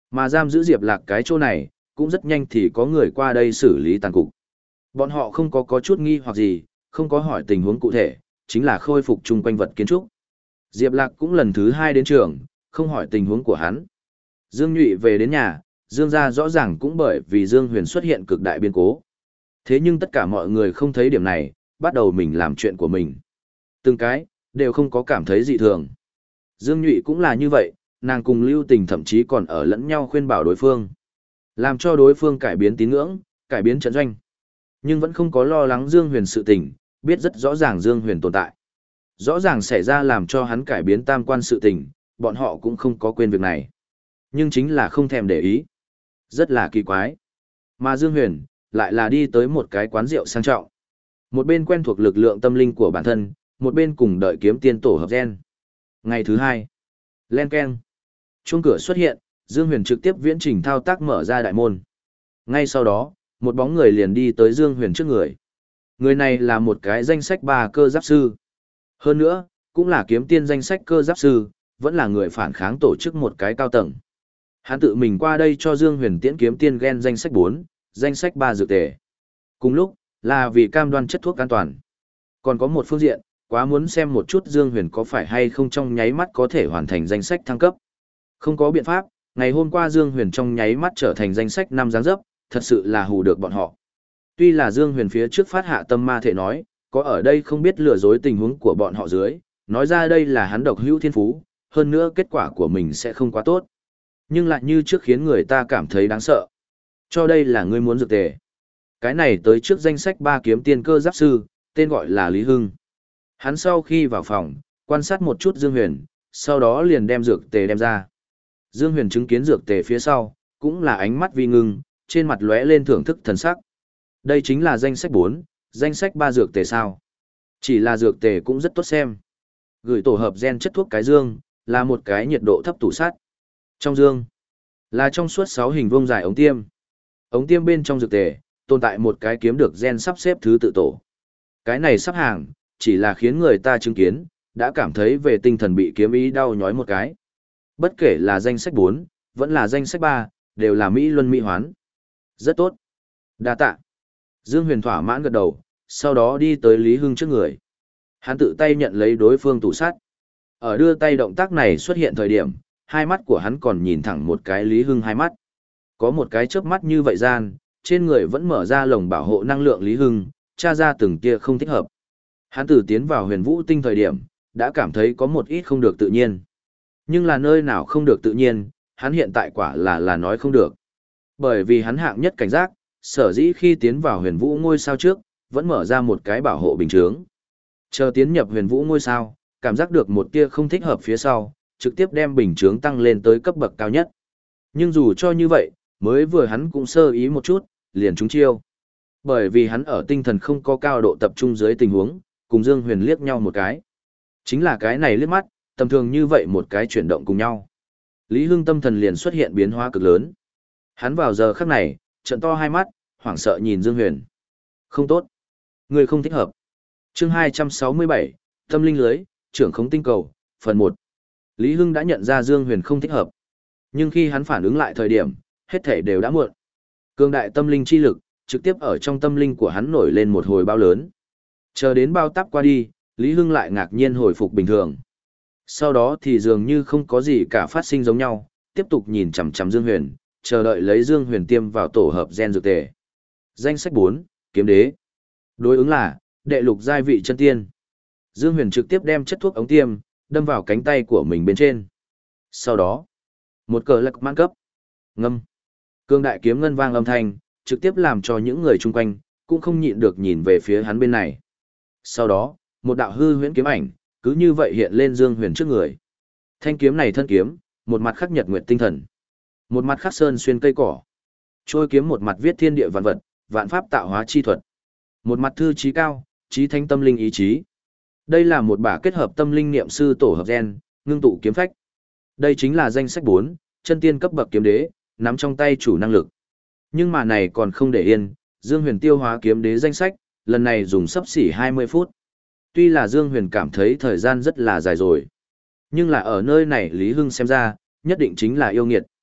Mà giam giữ Diệp Lạc cái chỗ này, cũng rất nhanh thì có người qua đây xử lý tàn cục. Bọn họ không có có chút nghi hoặc gì, không có hỏi tình huống cụ thể, chính là khôi phục chung quanh vật kiến trúc. Diệp Lạc cũng lần thứ hai đến trường, không hỏi tình huống của hắn. Dương Nhụy về đến nhà, Dương gia rõ ràng cũng bởi vì Dương Huyền xuất hiện cực đại biến cố. Thế nhưng tất cả mọi người không thấy điểm này, bắt đầu mình làm chuyện của mình. Từng cái, đều không có cảm thấy dị thường. Dương Nhụy cũng là như vậy, nàng cùng Lưu Tình thậm chí còn ở lẫn nhau khuyên bảo đối phương. Làm cho đối phương cải biến tín ngưỡng, cải biến trận doanh. Nhưng vẫn không có lo lắng Dương Huyền sự tình, biết rất rõ ràng Dương Huyền tồn tại. Rõ ràng xảy ra làm cho hắn cải biến tam quan sự tình, bọn họ cũng không có quên việc này. Nhưng chính là không thèm để ý. Rất là kỳ quái. Mà Dương Huyền, lại là đi tới một cái quán rượu sang trọng. Một bên quen thuộc lực lượng tâm linh của bản thân, một bên cùng đợi kiếm tiên tổ hợp gen. Ngày thứ hai, len keng. Chuông cửa xuất hiện, Dương Huyền trực tiếp viễn trình thao tác mở ra đại môn. Ngay sau đó, một bóng người liền đi tới Dương Huyền trước người. Người này là một cái danh sách ba cơ giáp sư. Hơn nữa, cũng là kiếm tiên danh sách cơ giáp sư, vẫn là người phản kháng tổ chức một cái cao tầng. Hắn tự mình qua đây cho Dương Huyền tiễn kiếm tiên gen danh sách bốn, danh sách ba dược tề. Cùng lúc, là vì cam đoan chất thuốc an toàn. Còn có một phương diện, quá muốn xem một chút Dương Huyền có phải hay không trong nháy mắt có thể hoàn thành danh sách thăng cấp. Không có biện pháp, ngày hôm qua Dương Huyền trong nháy mắt trở thành danh sách năm dáng dấp, thật sự là hù được bọn họ. Tuy là Dương Huyền phía trước phát hạ tâm ma thể nói, có ở đây không biết lừa dối tình huống của bọn họ dưới, nói ra đây là hắn độc hữu thiên phú, hơn nữa kết quả của mình sẽ không quá tốt. Nhưng lại như trước khiến người ta cảm thấy đáng sợ. Cho đây là ngươi muốn dược tề. Cái này tới trước danh sách ba kiếm tiên cơ giáp sư, tên gọi là Lý Hưng. Hắn sau khi vào phòng, quan sát một chút Dương Huyền, sau đó liền đem dược tề đem ra. Dương Huyền chứng kiến dược tề phía sau, cũng là ánh mắt vi ngưng, trên mặt lóe lên thưởng thức thần sắc. Đây chính là danh sách bốn, danh sách ba dược tề sao. Chỉ là dược tề cũng rất tốt xem. Gửi tổ hợp gen chất thuốc cái dương, là một cái nhiệt độ thấp tủ sắt. Trong dương, là trong suốt sáu hình vuông dài ống tiêm. Ống tiêm bên trong dược tề, tồn tại một cái kiếm được gen sắp xếp thứ tự tổ. Cái này sắp hàng, chỉ là khiến người ta chứng kiến, đã cảm thấy về tinh thần bị kiếm ý đau nhói một cái. Bất kể là danh sách bốn, vẫn là danh sách ba, đều là Mỹ luân Mỹ hoán. Rất tốt. Đa tạ. Dương Huyền thỏa mãn gật đầu, sau đó đi tới Lý Hưng trước người. Hắn tự tay nhận lấy đối phương tủ sắt. Ở đưa tay động tác này xuất hiện thời điểm, hai mắt của hắn còn nhìn thẳng một cái Lý Hưng hai mắt. Có một cái chớp mắt như vậy gian, trên người vẫn mở ra lồng bảo hộ năng lượng Lý Hưng, tra ra từng tia không thích hợp. Hắn từ tiến vào huyền vũ tinh thời điểm, đã cảm thấy có một ít không được tự nhiên. Nhưng là nơi nào không được tự nhiên, hắn hiện tại quả là là nói không được. Bởi vì hắn hạng nhất cảnh giác, sở dĩ khi tiến vào huyền vũ ngôi sao trước, vẫn mở ra một cái bảo hộ bình chướng. Chờ tiến nhập huyền vũ ngôi sao, cảm giác được một tia không thích hợp phía sau, trực tiếp đem bình chướng tăng lên tới cấp bậc cao nhất. Nhưng dù cho như vậy, mới vừa hắn cũng sơ ý một chút, liền trúng chiêu. Bởi vì hắn ở tinh thần không có cao độ tập trung dưới tình huống, cùng Dương Huyền liếc nhau một cái. Chính là cái này liếc mắt, tầm thường như vậy một cái chuyển động cùng nhau. Lý Hưng tâm thần liền xuất hiện biến hóa cực lớn. Hắn vào giờ khắc này, trợn to hai mắt, hoảng sợ nhìn Dương Huyền. Không tốt. Người không thích hợp. Chương hai trăm sáu mươi bảy, Tâm linh lưới, trưởng khống tinh cầu, phần một. Lý Hưng đã nhận ra Dương Huyền không thích hợp. Nhưng khi hắn phản ứng lại thời điểm, hết thể đều đã muộn. Cường đại tâm linh chi lực, trực tiếp ở trong tâm linh của hắn nổi lên một hồi bao lớn. Chờ đến bao táp qua đi, Lý Hưng lại ngạc nhiên hồi phục bình thường. Sau đó thì dường như không có gì cả phát sinh giống nhau, tiếp tục nhìn chằm chằm Dương Huyền, chờ đợi lấy Dương Huyền tiêm vào tổ hợp gen dược tề. Danh sách bốn, Kiếm Đế. Đối ứng là đệ lục giai vị chân tiên. Dương Huyền trực tiếp đem chất thuốc ống tiêm đâm vào cánh tay của mình bên trên. Sau đó, một cờ lạc mãn cấp. Ngâm. Cương đại kiếm ngân vang âm thanh, trực tiếp làm cho những người chung quanh cũng không nhịn được nhìn về phía hắn bên này. Sau đó, một đạo hư huyễn kiếm ảnh cứ như vậy hiện lên Dương Huyền trước người. Thanh kiếm này thân kiếm, một mặt khắc nhật nguyệt tinh thần, một mặt khắc sơn xuyên cây cỏ. Trôi kiếm một mặt viết thiên địa vạn vật, vạn pháp tạo hóa chi thuật. Một mặt thư trí cao, trí thanh tâm linh ý chí. Đây là một bả kết hợp tâm linh niệm sư tổ hợp gen, ngưng tụ kiếm phách. Đây chính là danh sách bốn, chân tiên cấp bậc kiếm đế, nắm trong tay chủ năng lực. Nhưng mà này còn không để yên, Dương Huyền tiêu hóa kiếm đế danh sách, lần này dùng sấp xỉ hai mươi phút. Tuy là Dương Huyền cảm thấy thời gian rất là dài rồi, nhưng là ở nơi này Lý Hưng xem ra, nhất định chính là yêu nghiệt.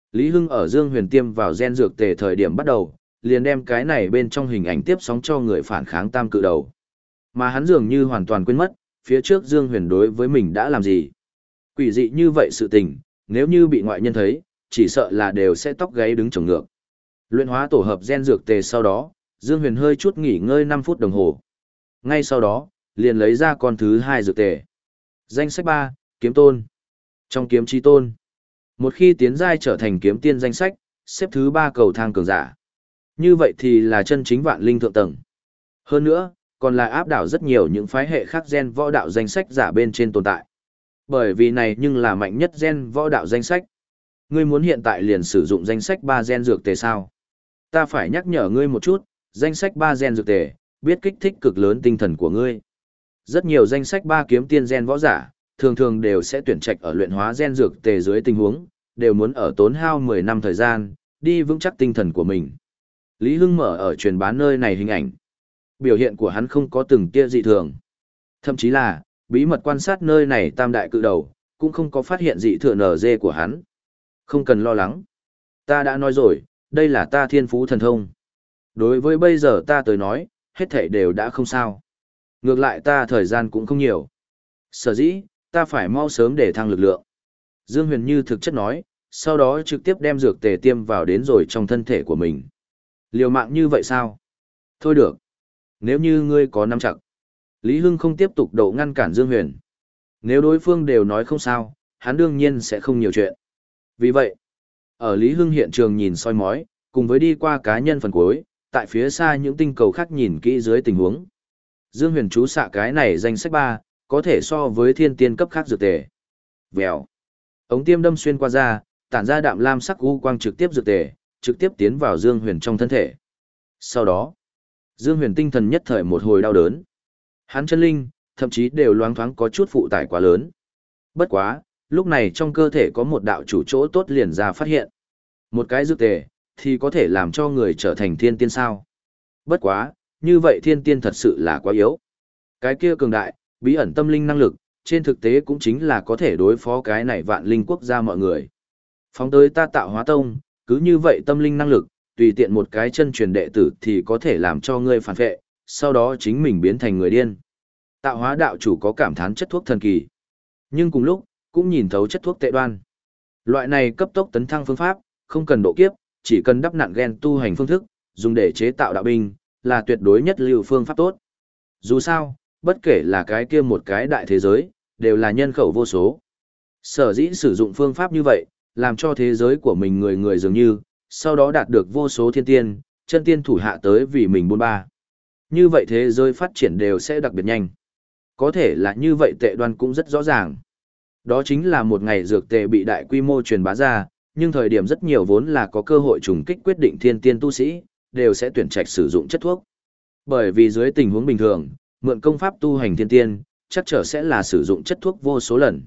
Lý Hưng ở Dương Huyền tiêm vào gen dược tề thời điểm bắt đầu, liền đem cái này bên trong hình ảnh tiếp sóng cho người phản kháng tam cự đầu. Mà hắn dường như hoàn toàn quên mất, phía trước Dương Huyền đối với mình đã làm gì. Quỷ dị như vậy sự tình, nếu như bị ngoại nhân thấy, chỉ sợ là đều sẽ tóc gáy đứng trồng ngược. Luyện hóa tổ hợp gen dược tề sau đó, Dương Huyền hơi chút nghỉ ngơi năm phút đồng hồ. Ngay sau đó, liền lấy ra con thứ hai dược tề. Danh sách ba, Kiếm Tôn. Trong Kiếm Chi Tôn, một khi tiến giai trở thành kiếm tiên danh sách, xếp thứ ba cầu thang cường giả. Như vậy thì là chân chính vạn linh thượng tầng. Hơn nữa, còn là áp đảo rất nhiều những phái hệ khác gen võ đạo danh sách giả bên trên tồn tại. Bởi vì này nhưng là mạnh nhất gen võ đạo danh sách. Ngươi muốn hiện tại liền sử dụng danh sách ba gen dược tề sao? Ta phải nhắc nhở ngươi một chút, danh sách ba gen dược tề, biết kích thích cực lớn tinh thần của ngươi. Rất nhiều danh sách ba kiếm tiên gen võ giả, thường thường đều sẽ tuyển trạch ở luyện hóa gen dược tề dưới tình huống, đều muốn ở tốn hao mười năm thời gian, đi vững chắc tinh thần của mình. Lý Hưng mở ở truyền bán nơi này hình ảnh. Biểu hiện của hắn không có từng tia dị thường. Thậm chí là, bí mật quan sát nơi này tam đại cự đầu, cũng không có phát hiện dị thừa nở dê của hắn. Không cần lo lắng. Ta đã nói rồi, đây là ta thiên phú thần thông. Đối với bây giờ ta tới nói, hết thảy đều đã không sao. Ngược lại ta thời gian cũng không nhiều. Sở dĩ, ta phải mau sớm để thăng lực lượng. Dương Huyền như thực chất nói, sau đó trực tiếp đem dược tề tiêm vào đến rồi trong thân thể của mình. Liều mạng như vậy sao? Thôi được. Nếu như ngươi có nắm chặt. Lý Hưng không tiếp tục độ ngăn cản Dương Huyền. Nếu đối phương đều nói không sao, hắn đương nhiên sẽ không nhiều chuyện. Vì vậy, ở Lý Hưng hiện trường nhìn soi mói, cùng với đi qua cá nhân phần cuối, tại phía xa những tinh cầu khác nhìn kỹ dưới tình huống. Dương Huyền chú xạ cái này danh sách ba, có thể so với thiên tiên cấp khác dược tề. Vèo. Ống tiêm đâm xuyên qua da, tản ra đạm lam sắc u quang trực tiếp dược tề, trực tiếp tiến vào Dương Huyền trong thân thể. Sau đó, Dương Huyền tinh thần nhất thời một hồi đau đớn. Hắn chân linh, thậm chí đều loáng thoáng có chút phụ tải quá lớn. Bất quá, lúc này trong cơ thể có một đạo chủ chỗ tốt liền ra phát hiện. Một cái dược tề, thì có thể làm cho người trở thành thiên tiên sao. Bất quá, như vậy thiên tiên thật sự là quá yếu. Cái kia cường đại, bí ẩn tâm linh năng lực, trên thực tế cũng chính là có thể đối phó cái này vạn linh quốc gia mọi người. Phóng tới ta tạo hóa tông, cứ như vậy tâm linh năng lực, tùy tiện một cái chân truyền đệ tử thì có thể làm cho ngươi phản vệ, sau đó chính mình biến thành người điên. Tạo hóa đạo chủ có cảm thán chất thuốc thần kỳ. Nhưng cùng lúc, cũng nhìn thấu chất thuốc tệ đoan. Loại này cấp tốc tấn thăng phương pháp, không cần độ kiếp, chỉ cần đắp nặn gen tu hành phương thức, dùng để chế tạo đạo binh, là tuyệt đối nhất lưu phương pháp tốt. Dù sao, bất kể là cái kia một cái đại thế giới, đều là nhân khẩu vô số. Sở dĩ sử dụng phương pháp như vậy, làm cho thế giới của mình người người dường như, sau đó đạt được vô số thiên tiên, chân tiên thủ hạ tới vì mình buôn ba. Như vậy thế giới phát triển đều sẽ đặc biệt nhanh. Có thể là như vậy tệ đoan cũng rất rõ ràng. Đó chính là một ngày dược tề bị đại quy mô truyền bá ra, nhưng thời điểm rất nhiều vốn là có cơ hội trùng kích quyết định thiên tiên tu sĩ, đều sẽ tuyển trạch sử dụng chất thuốc. Bởi vì dưới tình huống bình thường, mượn công pháp tu hành thiên tiên, chắc trở sẽ là sử dụng chất thuốc vô số lần.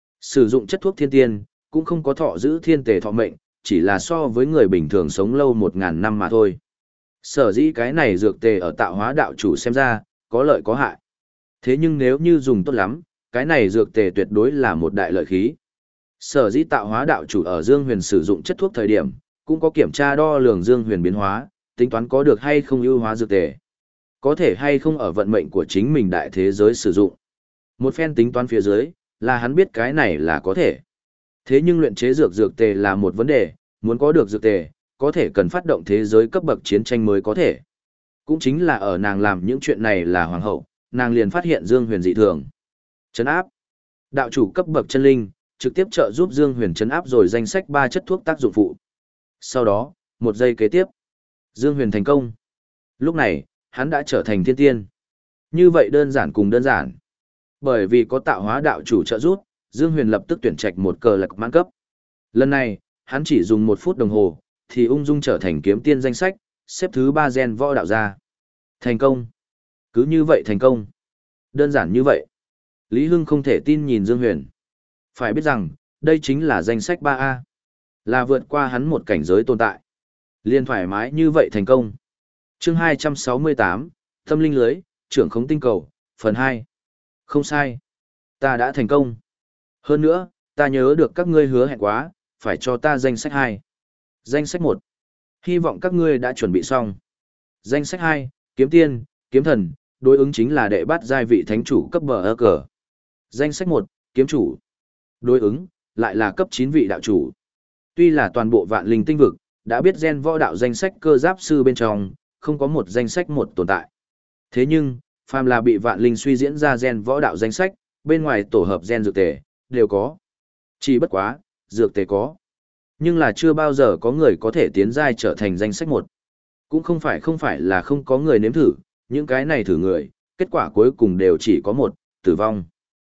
Sử dụng chất thuốc thiên tiên, cũng không có thọ giữ thiên tề thọ mệnh, chỉ là so với người bình thường sống lâu một ngàn năm mà thôi. Sở dĩ cái này dược tề ở tạo hóa đạo chủ xem ra, có lợi có hại. Thế nhưng nếu như dùng tốt lắm, cái này dược tề tuyệt đối là một đại lợi khí. Sở dĩ tạo hóa đạo chủ ở Dương Huyền sử dụng chất thuốc thời điểm, cũng có kiểm tra đo lường Dương Huyền biến hóa, tính toán có được hay không ưu hóa dược tề. Có thể hay không ở vận mệnh của chính mình đại thế giới sử dụng. Một phen tính toán phía dưới, là hắn biết cái này là có thể. Thế nhưng luyện chế dược dược tề là một vấn đề, muốn có được dược tề, có thể cần phát động thế giới cấp bậc chiến tranh mới có thể. Cũng chính là ở nàng làm những chuyện này là hoàng hậu, nàng liền phát hiện Dương Huyền dị thường. Trấn áp. Đạo chủ cấp bậc chân linh, trực tiếp trợ giúp Dương Huyền trấn áp rồi danh sách ba chất thuốc tác dụng phụ. Sau đó, một giây kế tiếp, Dương Huyền thành công. Lúc này, hắn đã trở thành thiên tiên. Như vậy đơn giản cùng đơn giản. Bởi vì có tạo hóa đạo chủ trợ giúp, Dương Huyền lập tức tuyển trạch một cờ lạc mãn cấp. Lần này, hắn chỉ dùng một phút đồng hồ, thì ung dung trở thành kiếm tiên danh sách, xếp thứ ba gen võ đạo gia. Thành công. Cứ như vậy thành công. Đơn giản như vậy. Lý Hưng không thể tin nhìn Dương Huyền. Phải biết rằng, đây chính là danh sách ba A. Là vượt qua hắn một cảnh giới tồn tại. Liên thoải mái như vậy thành công. Chương hai trăm sáu mươi tám, Tâm linh lưới, trưởng khống tinh cầu, phần hai. Không sai. Ta đã thành công. Hơn nữa, ta nhớ được các ngươi hứa hẹn quá, phải cho ta danh sách hai. Danh sách một. Hy vọng các ngươi đã chuẩn bị xong. Danh sách hai. Kiếm tiên, kiếm thần, đối ứng chính là đệ bát giai vị thánh chủ cấp bờ ơ cờ. Danh sách một. Kiếm chủ. Đối ứng, lại là cấp chín vị đạo chủ. Tuy là toàn bộ vạn linh tinh vực, đã biết gen võ đạo danh sách cơ giáp sư bên trong, không có một danh sách một tồn tại. Thế nhưng, phàm là bị vạn linh suy diễn ra gen võ đạo danh sách, bên ngoài tổ hợp gen dược tề, đều có. Chỉ bất quá, dược tề có. Nhưng là chưa bao giờ có người có thể tiến giai trở thành danh sách một. Cũng không phải không phải là không có người nếm thử, những cái này thử người, kết quả cuối cùng đều chỉ có một, tử vong.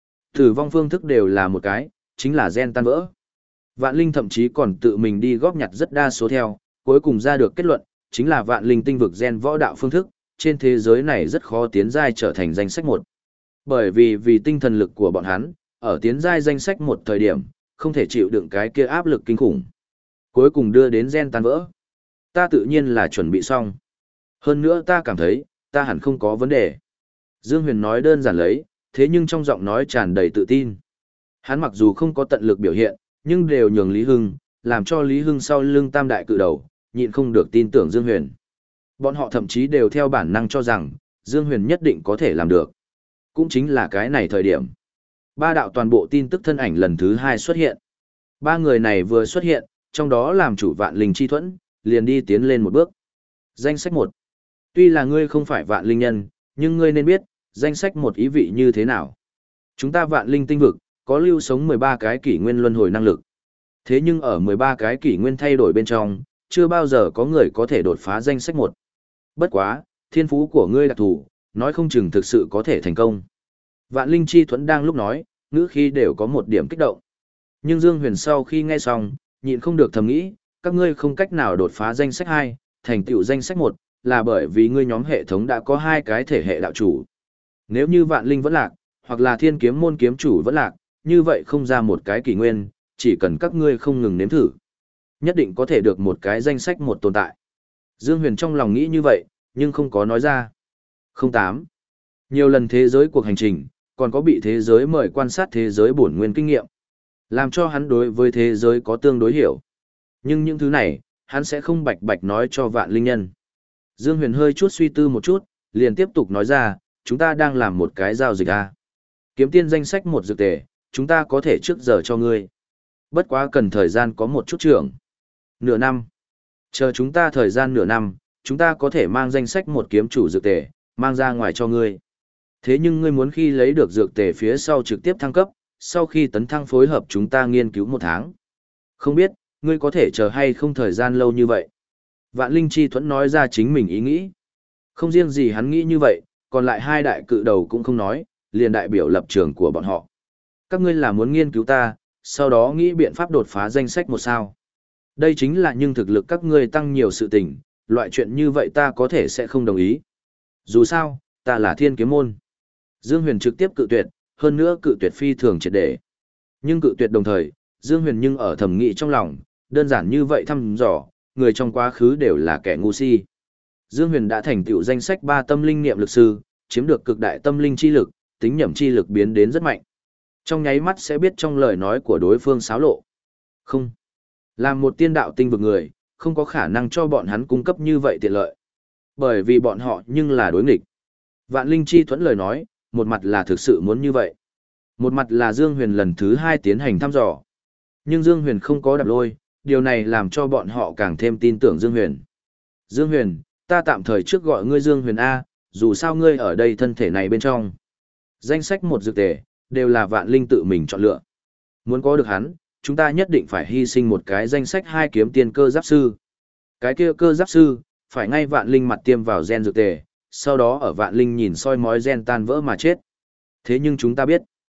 Tử vong phương thức đều là một cái, chính là gen tan vỡ. Vạn linh thậm chí còn tự mình đi góp nhặt rất đa số theo, cuối cùng ra được kết luận, chính là vạn linh tinh vực gen võ đạo phương thức, trên thế giới này rất khó tiến giai trở thành danh sách một. Bởi vì vì tinh thần lực của bọn hắn, ở tiến giai danh sách một thời điểm, không thể chịu đựng cái kia áp lực kinh khủng. Cuối cùng đưa đến gen tan vỡ. Ta tự nhiên là chuẩn bị xong. Hơn nữa ta cảm thấy, ta hẳn không có vấn đề. Dương Huyền nói đơn giản lấy, thế nhưng trong giọng nói tràn đầy tự tin. Hắn mặc dù không có tận lực biểu hiện, nhưng đều nhường Lý Hưng, làm cho Lý Hưng sau lưng tam đại cự đầu, nhịn không được tin tưởng Dương Huyền. Bọn họ thậm chí đều theo bản năng cho rằng, Dương Huyền nhất định có thể làm được. Cũng chính là cái này thời điểm. Ba đạo toàn bộ tin tức thân ảnh lần thứ hai xuất hiện. Ba người này vừa xuất hiện, trong đó làm chủ vạn linh chi thuẫn, liền đi tiến lên một bước. Danh sách một. Tuy là ngươi không phải vạn linh nhân, nhưng ngươi nên biết, danh sách một ý vị như thế nào. Chúng ta vạn linh tinh vực, có lưu sống mười ba cái kỷ nguyên luân hồi năng lực. Thế nhưng ở mười ba cái kỷ nguyên thay đổi bên trong, chưa bao giờ có người có thể đột phá danh sách một. Bất quá, thiên phú của ngươi đặc thù, nói không chừng thực sự có thể thành công. Vạn linh chi thuẫn đang lúc nói, ngữ khi đều có một điểm kích động. Nhưng Dương Huyền sau khi nghe xong, nhịn không được thầm nghĩ, các ngươi không cách nào đột phá danh sách hai, thành tựu danh sách một, là bởi vì ngươi nhóm hệ thống đã có hai cái thể hệ đạo chủ. Nếu như vạn linh vẫn lạc, hoặc là thiên kiếm môn kiếm chủ vẫn lạc, như vậy không ra một cái kỷ nguyên, chỉ cần các ngươi không ngừng nếm thử. Nhất định có thể được một cái danh sách một tồn tại. Dương Huyền trong lòng nghĩ như vậy, nhưng không có nói ra. không tám. Nhiều lần thế giới cuộc hành trình, còn có bị thế giới mời quan sát thế giới bổn nguyên kinh nghiệm. Làm cho hắn đối với thế giới có tương đối hiểu. Nhưng những thứ này, hắn sẽ không bạch bạch nói cho vạn linh nhân. Dương Huyền hơi chút suy tư một chút, liền tiếp tục nói ra, chúng ta đang làm một cái giao dịch a. Kiếm tiên danh sách một dược tề, chúng ta có thể trước giờ cho ngươi. Bất quá cần thời gian có một chút trưởng. Nửa năm. Chờ chúng ta thời gian nửa năm, chúng ta có thể mang danh sách một kiếm chủ dược tề, mang ra ngoài cho ngươi. Thế nhưng ngươi muốn khi lấy được dược tề phía sau trực tiếp thăng cấp, sau khi tấn thăng phối hợp chúng ta nghiên cứu một tháng. Không biết, ngươi có thể chờ hay không thời gian lâu như vậy. Vạn Linh Chi Thuẫn nói ra chính mình ý nghĩ. Không riêng gì hắn nghĩ như vậy, còn lại hai đại cự đầu cũng không nói, liền đại biểu lập trường của bọn họ. Các ngươi là muốn nghiên cứu ta, sau đó nghĩ biện pháp đột phá danh sách một sao. Đây chính là nhưng thực lực các ngươi tăng nhiều sự tình, loại chuyện như vậy ta có thể sẽ không đồng ý. Dù sao, ta là thiên kiếm môn. Dương Huyền trực tiếp cự tuyệt, hơn nữa cự tuyệt phi thường triệt để. Nhưng cự tuyệt đồng thời, Dương Huyền nhưng ở thầm nghĩ trong lòng, đơn giản như vậy thăm dò, người trong quá khứ đều là kẻ ngu si. Dương Huyền đã thành tựu danh sách ba tâm linh niệm lực sư, chiếm được cực đại tâm linh chi lực, tính nhẩm chi lực biến đến rất mạnh. Trong nháy mắt sẽ biết trong lời nói của đối phương xáo lộ. Không. Làm một tiên đạo tinh vực người, không có khả năng cho bọn hắn cung cấp như vậy tiện lợi. Bởi vì bọn họ nhưng là đối nghịch. Vạn Linh Chi Thuẫn lời nói, một mặt là thực sự muốn như vậy. Một mặt là Dương Huyền lần thứ hai tiến hành thăm dò. Nhưng Dương Huyền không có đạp lôi, điều này làm cho bọn họ càng thêm tin tưởng Dương Huyền. Dương Huyền, ta tạm thời trước gọi ngươi Dương Huyền A, dù sao ngươi ở đây thân thể này bên trong. Danh sách một dược tề, đều là Vạn Linh tự mình chọn lựa. Muốn có được hắn, chúng ta nhất định phải hy sinh một cái danh sách hai kiếm tiên cơ giáp sư. Cái kia cơ giáp sư, phải ngay Vạn Linh mặt tiêm vào gen dược tề, sau đó ở Vạn Linh nhìn soi mói gen tan vỡ mà chết. Thế nhưng chúng ta biết,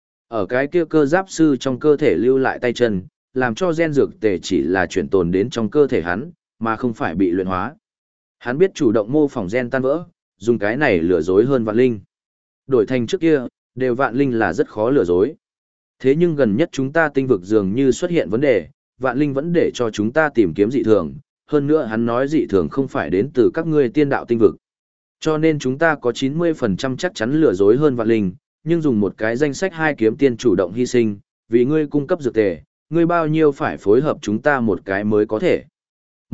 ở cái kia cơ giáp sư trong cơ thể lưu lại tay chân, làm cho gen dược tề chỉ là chuyển tồn đến trong cơ thể hắn, mà không phải bị luyện hóa. Hắn biết chủ động mô phỏng gen tan vỡ, dùng cái này lừa dối hơn Vạn Linh. Đổi thành trước kia, đều Vạn Linh là rất khó lừa dối. Thế nhưng gần nhất chúng ta tinh vực dường như xuất hiện vấn đề, Vạn Linh vẫn để cho chúng ta tìm kiếm dị thường, hơn nữa hắn nói dị thường không phải đến từ các ngươi tiên đạo tinh vực. Cho nên chúng ta có chín mươi phần trăm chắc chắn lừa dối hơn Vạn Linh, nhưng dùng một cái danh sách hai kiếm tiên chủ động hy sinh, vì ngươi cung cấp dược tề, ngươi bao nhiêu phải phối hợp chúng ta một cái mới có thể.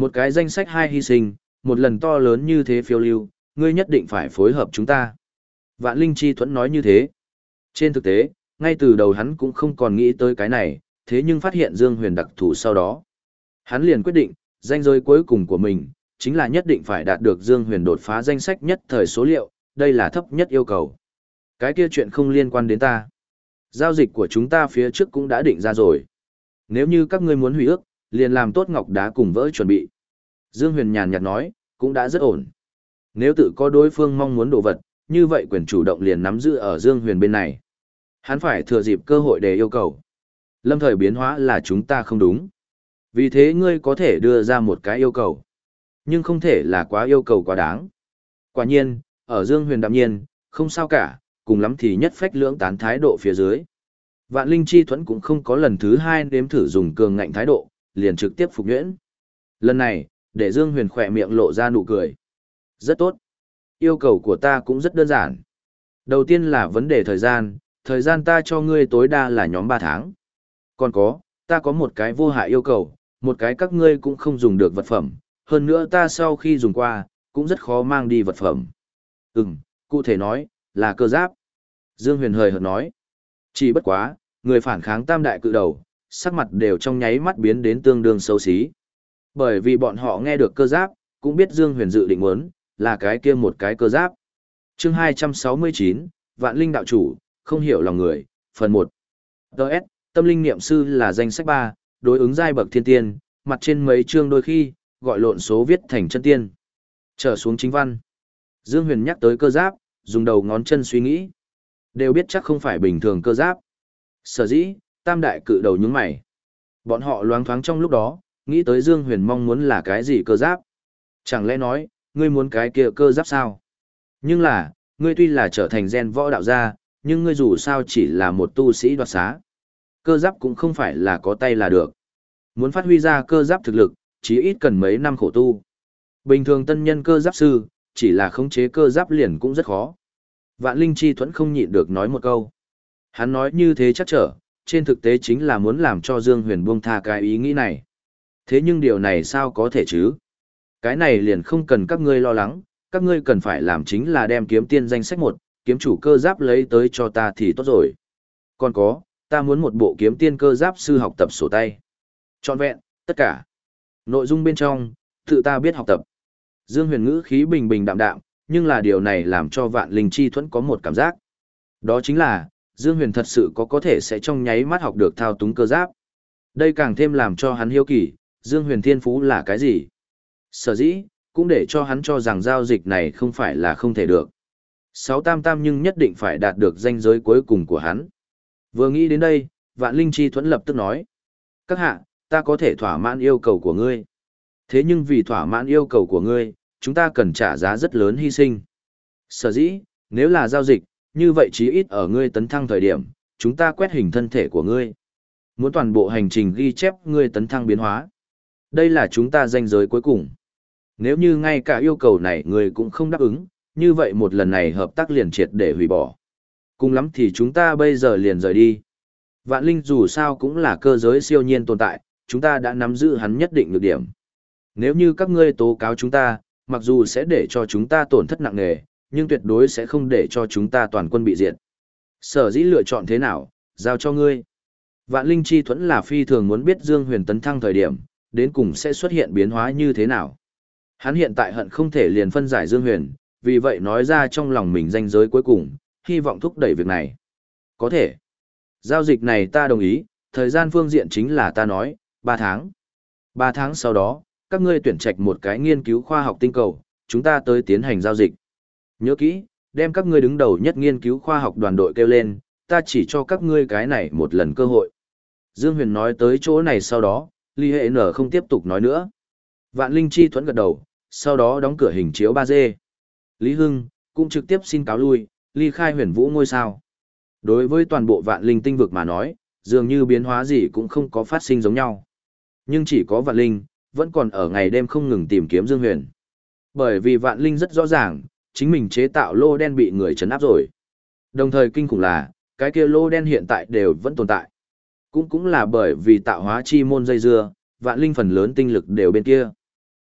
Một cái danh sách hai hy sinh, một lần to lớn như thế phiêu lưu, ngươi nhất định phải phối hợp chúng ta. Vạn Linh Chi Thuẫn nói như thế. Trên thực tế, ngay từ đầu hắn cũng không còn nghĩ tới cái này, thế nhưng phát hiện Dương Huyền đặc thù sau đó. Hắn liền quyết định, danh giới cuối cùng của mình, chính là nhất định phải đạt được Dương Huyền đột phá danh sách nhất thời số liệu, đây là thấp nhất yêu cầu. Cái kia chuyện không liên quan đến ta. Giao dịch của chúng ta phía trước cũng đã định ra rồi. Nếu như các ngươi muốn hủy ước, liền làm tốt ngọc đá cùng vỡ chuẩn bị. Dương Huyền nhàn nhạt nói, cũng đã rất ổn. Nếu tự có đối phương mong muốn đồ vật, như vậy quyền chủ động liền nắm giữ ở Dương Huyền bên này. Hắn phải thừa dịp cơ hội để yêu cầu. Lâm thời biến hóa là chúng ta không đúng. Vì thế ngươi có thể đưa ra một cái yêu cầu. Nhưng không thể là quá yêu cầu quá đáng. Quả nhiên, ở Dương Huyền đạm nhiên, không sao cả, cùng lắm thì nhất phách lưỡng tán thái độ phía dưới. Vạn Linh Chi Thuẫn cũng không có lần thứ hai nếm thử dùng cường ngạnh thái độ, liền trực tiếp phục nhuyễn. Lần này, để Dương Huyền khỏe miệng lộ ra nụ cười. Rất tốt. Yêu cầu của ta cũng rất đơn giản. Đầu tiên là vấn đề thời gian, thời gian ta cho ngươi tối đa là nhóm ba tháng. Còn có, ta có một cái vô hại yêu cầu, một cái các ngươi cũng không dùng được vật phẩm, hơn nữa ta sau khi dùng qua, cũng rất khó mang đi vật phẩm. Ừm, cụ thể nói, là cơ giáp. Dương Huyền hời hợt nói. Chỉ bất quá, người phản kháng tam đại cự đầu, sắc mặt đều trong nháy mắt biến đến tương đương xấu xí. Bởi vì bọn họ nghe được cơ giáp, cũng biết Dương Huyền dự định muốn, là cái kia một cái cơ giáp. Chương hai trăm sáu mươi chín, Vạn Linh đạo chủ, không hiểu lòng người, phần một. đê ét, tâm linh niệm sư là danh sách ba, đối ứng giai bậc thiên tiên, mặt trên mấy chương đôi khi, gọi lộn số viết thành chân tiên. Trở xuống chính văn. Dương Huyền nhắc tới cơ giáp, dùng đầu ngón chân suy nghĩ. Đều biết chắc không phải bình thường cơ giáp. Sở dĩ, tam đại cự đầu nhướng mày. Bọn họ loáng thoáng trong lúc đó, nghĩ tới Dương Huyền mong muốn là cái gì cơ giáp. Chẳng lẽ nói, ngươi muốn cái kia cơ giáp sao? Nhưng là, ngươi tuy là trở thành gen võ đạo gia, nhưng ngươi dù sao chỉ là một tu sĩ đoạt xá. Cơ giáp cũng không phải là có tay là được. Muốn phát huy ra cơ giáp thực lực, chí ít cần mấy năm khổ tu. Bình thường tân nhân cơ giáp sư, chỉ là khống chế cơ giáp liền cũng rất khó. Vạn Linh Chi Thuẫn không nhịn được nói một câu. Hắn nói như thế chắc trở, trên thực tế chính là muốn làm cho Dương Huyền buông tha cái ý nghĩ này. Thế nhưng điều này sao có thể chứ? Cái này liền không cần các ngươi lo lắng, các ngươi cần phải làm chính là đem kiếm tiên danh sách một, kiếm chủ cơ giáp lấy tới cho ta thì tốt rồi. Còn có, ta muốn một bộ kiếm tiên cơ giáp sư học tập sổ tay. Trọn vẹn, tất cả. Nội dung bên trong, tự ta biết học tập. Dương Huyền ngữ khí bình bình đạm đạm, nhưng là điều này làm cho Vạn Linh Chi Thuẫn có một cảm giác. Đó chính là, Dương Huyền thật sự có có thể sẽ trong nháy mắt học được thao túng cơ giáp. Đây càng thêm làm cho hắn hiếu kỳ, Dương Huyền thiên phú là cái gì? Sở dĩ, cũng để cho hắn cho rằng giao dịch này không phải là không thể được. Sáu tam tam nhưng nhất định phải đạt được danh giới cuối cùng của hắn. Vừa nghĩ đến đây, Vạn Linh Chi Thuẫn lập tức nói. Các hạ, ta có thể thỏa mãn yêu cầu của ngươi. Thế nhưng vì thỏa mãn yêu cầu của ngươi, chúng ta cần trả giá rất lớn hy sinh. Sở dĩ, nếu là giao dịch, như vậy chí ít ở ngươi tấn thăng thời điểm, chúng ta quét hình thân thể của ngươi. Muốn toàn bộ hành trình ghi chép ngươi tấn thăng biến hóa. Đây là chúng ta danh giới cuối cùng. Nếu như ngay cả yêu cầu này ngươi cũng không đáp ứng, như vậy một lần này hợp tác liền triệt để hủy bỏ. Cùng lắm thì chúng ta bây giờ liền rời đi. Vạn Linh dù sao cũng là cơ giới siêu nhiên tồn tại, chúng ta đã nắm giữ hắn nhất định được điểm. Nếu như các ngươi tố cáo chúng ta, mặc dù sẽ để cho chúng ta tổn thất nặng nề, nhưng tuyệt đối sẽ không để cho chúng ta toàn quân bị diệt. Sở dĩ lựa chọn thế nào, giao cho ngươi. Vạn Linh Chi Thuẫn là phi thường muốn biết Dương Huyền tấn thăng thời điểm, đến cùng sẽ xuất hiện biến hóa như thế nào. Hắn hiện tại hận không thể liền phân giải Dương Huyền, vì vậy nói ra trong lòng mình danh giới cuối cùng, hy vọng thúc đẩy việc này. Có thể. Giao dịch này ta đồng ý, thời gian phương diện chính là ta nói, ba tháng. ba tháng sau đó, các ngươi tuyển trạch một cái nghiên cứu khoa học tinh cầu, chúng ta tới tiến hành giao dịch. Nhớ kỹ, đem các ngươi đứng đầu nhất nghiên cứu khoa học đoàn đội kêu lên, ta chỉ cho các ngươi cái này một lần cơ hội. Dương Huyền nói tới chỗ này sau đó, Ly Hệ Nở không tiếp tục nói nữa. Vạn Linh Chi Thuẫn gật đầu, sau đó đóng cửa hình chiếu ba D. Lý Hưng, cũng trực tiếp xin cáo lui, ly khai huyền vũ ngôi sao. Đối với toàn bộ Vạn Linh tinh vực mà nói, dường như biến hóa gì cũng không có phát sinh giống nhau. Nhưng chỉ có Vạn Linh, vẫn còn ở ngày đêm không ngừng tìm kiếm Dương Huyền. Bởi vì Vạn Linh rất rõ ràng, chính mình chế tạo lô đen bị người trấn áp rồi. Đồng thời kinh khủng là, cái kia lô đen hiện tại đều vẫn tồn tại. Cũng cũng là bởi vì tạo hóa chi môn dây dưa, Vạn Linh phần lớn tinh lực đều bên kia.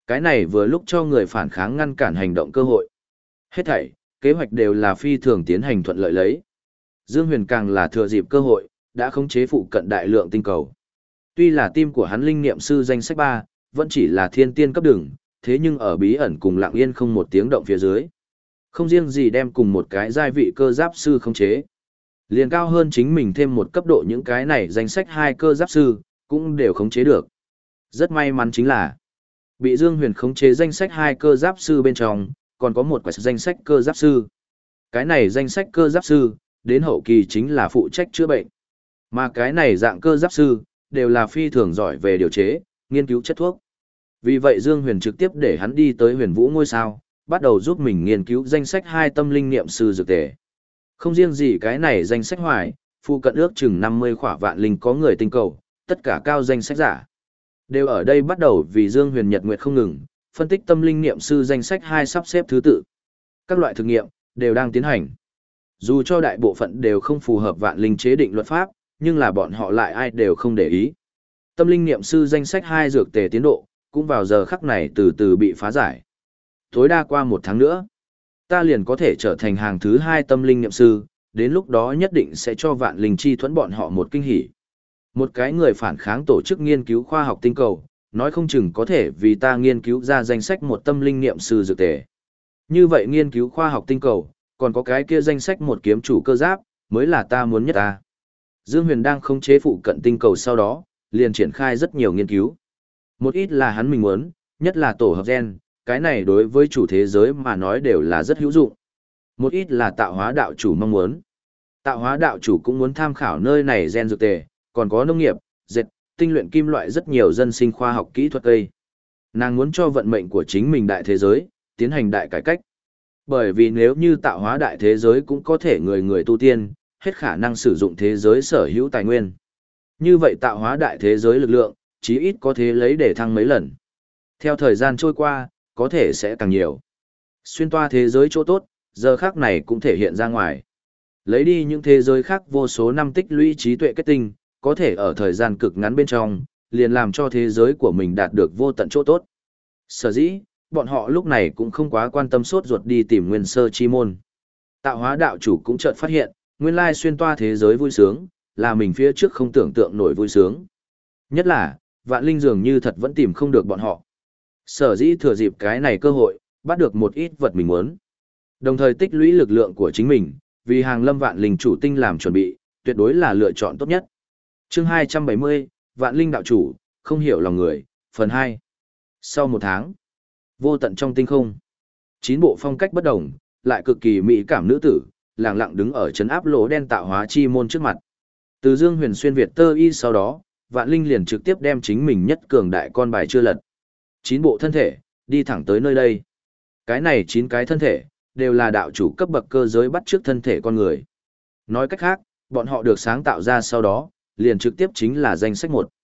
Cái này vừa lúc cho người phản kháng ngăn cản hành động cơ hội. Hết thảy, kế hoạch đều là phi thường tiến hành thuận lợi lấy. Dương Huyền càng là thừa dịp cơ hội, đã khống chế phụ cận đại lượng tinh cầu. Tuy là tim của hắn linh niệm sư danh sách ba, vẫn chỉ là thiên tiên cấp đường, thế nhưng ở bí ẩn cùng lặng yên không một tiếng động phía dưới. Không riêng gì đem cùng một cái giai vị cơ giáp sư khống chế. Liền cao hơn chính mình thêm một cấp độ những cái này danh sách hai cơ giáp sư, cũng đều khống chế được. Rất may mắn chính là, bị Dương Huyền khống chế danh sách hai cơ giáp sư bên trong, còn có một quả danh sách cơ giáp sư. Cái này danh sách cơ giáp sư, đến hậu kỳ chính là phụ trách chữa bệnh. Mà cái này dạng cơ giáp sư, đều là phi thường giỏi về điều chế, nghiên cứu chất thuốc. Vì vậy Dương Huyền trực tiếp để hắn đi tới Huyền Vũ ngôi sao, bắt đầu giúp mình nghiên cứu danh sách hai tâm linh niệm sư dược tề. Không riêng gì cái này danh sách hoài, phụ cận ước chừng năm mươi khỏa vạn linh có người tinh cầu, tất cả cao danh sách giả. Đều ở đây bắt đầu vì Dương Huyền nhật nguyệt không ngừng, phân tích tâm linh niệm sư danh sách hai sắp xếp thứ tự. Các loại thực nghiệm, đều đang tiến hành. Dù cho đại bộ phận đều không phù hợp vạn linh chế định luật pháp, nhưng là bọn họ lại ai đều không để ý. Tâm linh niệm sư danh sách hai dược tề tiến độ, cũng vào giờ khắc này từ từ bị phá giải. Tối đa qua một tháng nữa, ta liền có thể trở thành hàng thứ hai tâm linh niệm sư, đến lúc đó nhất định sẽ cho vạn linh chi thuẫn bọn họ một kinh hỉ. Một cái người phản kháng tổ chức nghiên cứu khoa học tinh cầu, nói không chừng có thể vì ta nghiên cứu ra danh sách một tâm linh niệm sư dược tề. Như vậy nghiên cứu khoa học tinh cầu, còn có cái kia danh sách một kiếm chủ cơ giáp, mới là ta muốn nhất ta. Dương Huyền đang khống chế phụ cận tinh cầu sau đó, liền triển khai rất nhiều nghiên cứu. Một ít là hắn mình muốn, nhất là tổ hợp gen, cái này đối với chủ thế giới mà nói đều là rất hữu dụng. Một ít là tạo hóa đạo chủ mong muốn. Tạo hóa đạo chủ cũng muốn tham khảo nơi này gen dược tề, còn có nông nghiệp, dệt, tinh luyện kim loại rất nhiều dân sinh khoa học kỹ thuật cây. Nàng muốn cho vận mệnh của chính mình đại thế giới, tiến hành đại cải cách. Bởi vì nếu như tạo hóa đại thế giới cũng có thể người người tu tiên, hết khả năng sử dụng thế giới sở hữu tài nguyên. Như vậy tạo hóa đại thế giới lực lượng, chí ít có thể lấy để thăng mấy lần. Theo thời gian trôi qua, có thể sẽ càng nhiều. Xuyên toa thế giới chỗ tốt, giờ khác này cũng thể hiện ra ngoài. Lấy đi những thế giới khác vô số năm tích lũy trí tuệ kết tinh, có thể ở thời gian cực ngắn bên trong, liền làm cho thế giới của mình đạt được vô tận chỗ tốt. Sở dĩ, bọn họ lúc này cũng không quá quan tâm sốt ruột đi tìm nguyên sơ chi môn. Tạo hóa đạo chủ cũng chợt phát hiện, nguyên lai xuyên toa thế giới vui sướng, là mình phía trước không tưởng tượng nổi vui sướng. Nhất là, vạn linh dường như thật vẫn tìm không được bọn họ. Sở dĩ thừa dịp cái này cơ hội, bắt được một ít vật mình muốn. Đồng thời tích lũy lực lượng của chính mình, vì hàng lâm vạn linh chủ tinh làm chuẩn bị, tuyệt đối là lựa chọn tốt nhất. Chương hai trăm bảy mươi, Vạn linh đạo chủ, không hiểu lòng người, phần hai. Sau một tháng, vô tận trong tinh không, chín bộ phong cách bất đồng, lại cực kỳ mỹ cảm nữ tử, lặng lặng đứng ở trấn áp lỗ đen tạo hóa chi môn trước mặt. Từ Dương Huyền xuyên Việt tơ y sau đó, Vạn Linh liền trực tiếp đem chính mình nhất cường đại con bài chưa lật. Chín bộ thân thể, đi thẳng tới nơi đây. Cái này chín cái thân thể, đều là đạo chủ cấp bậc cơ giới bắt trước thân thể con người. Nói cách khác, bọn họ được sáng tạo ra sau đó, liền trực tiếp chính là danh sách một.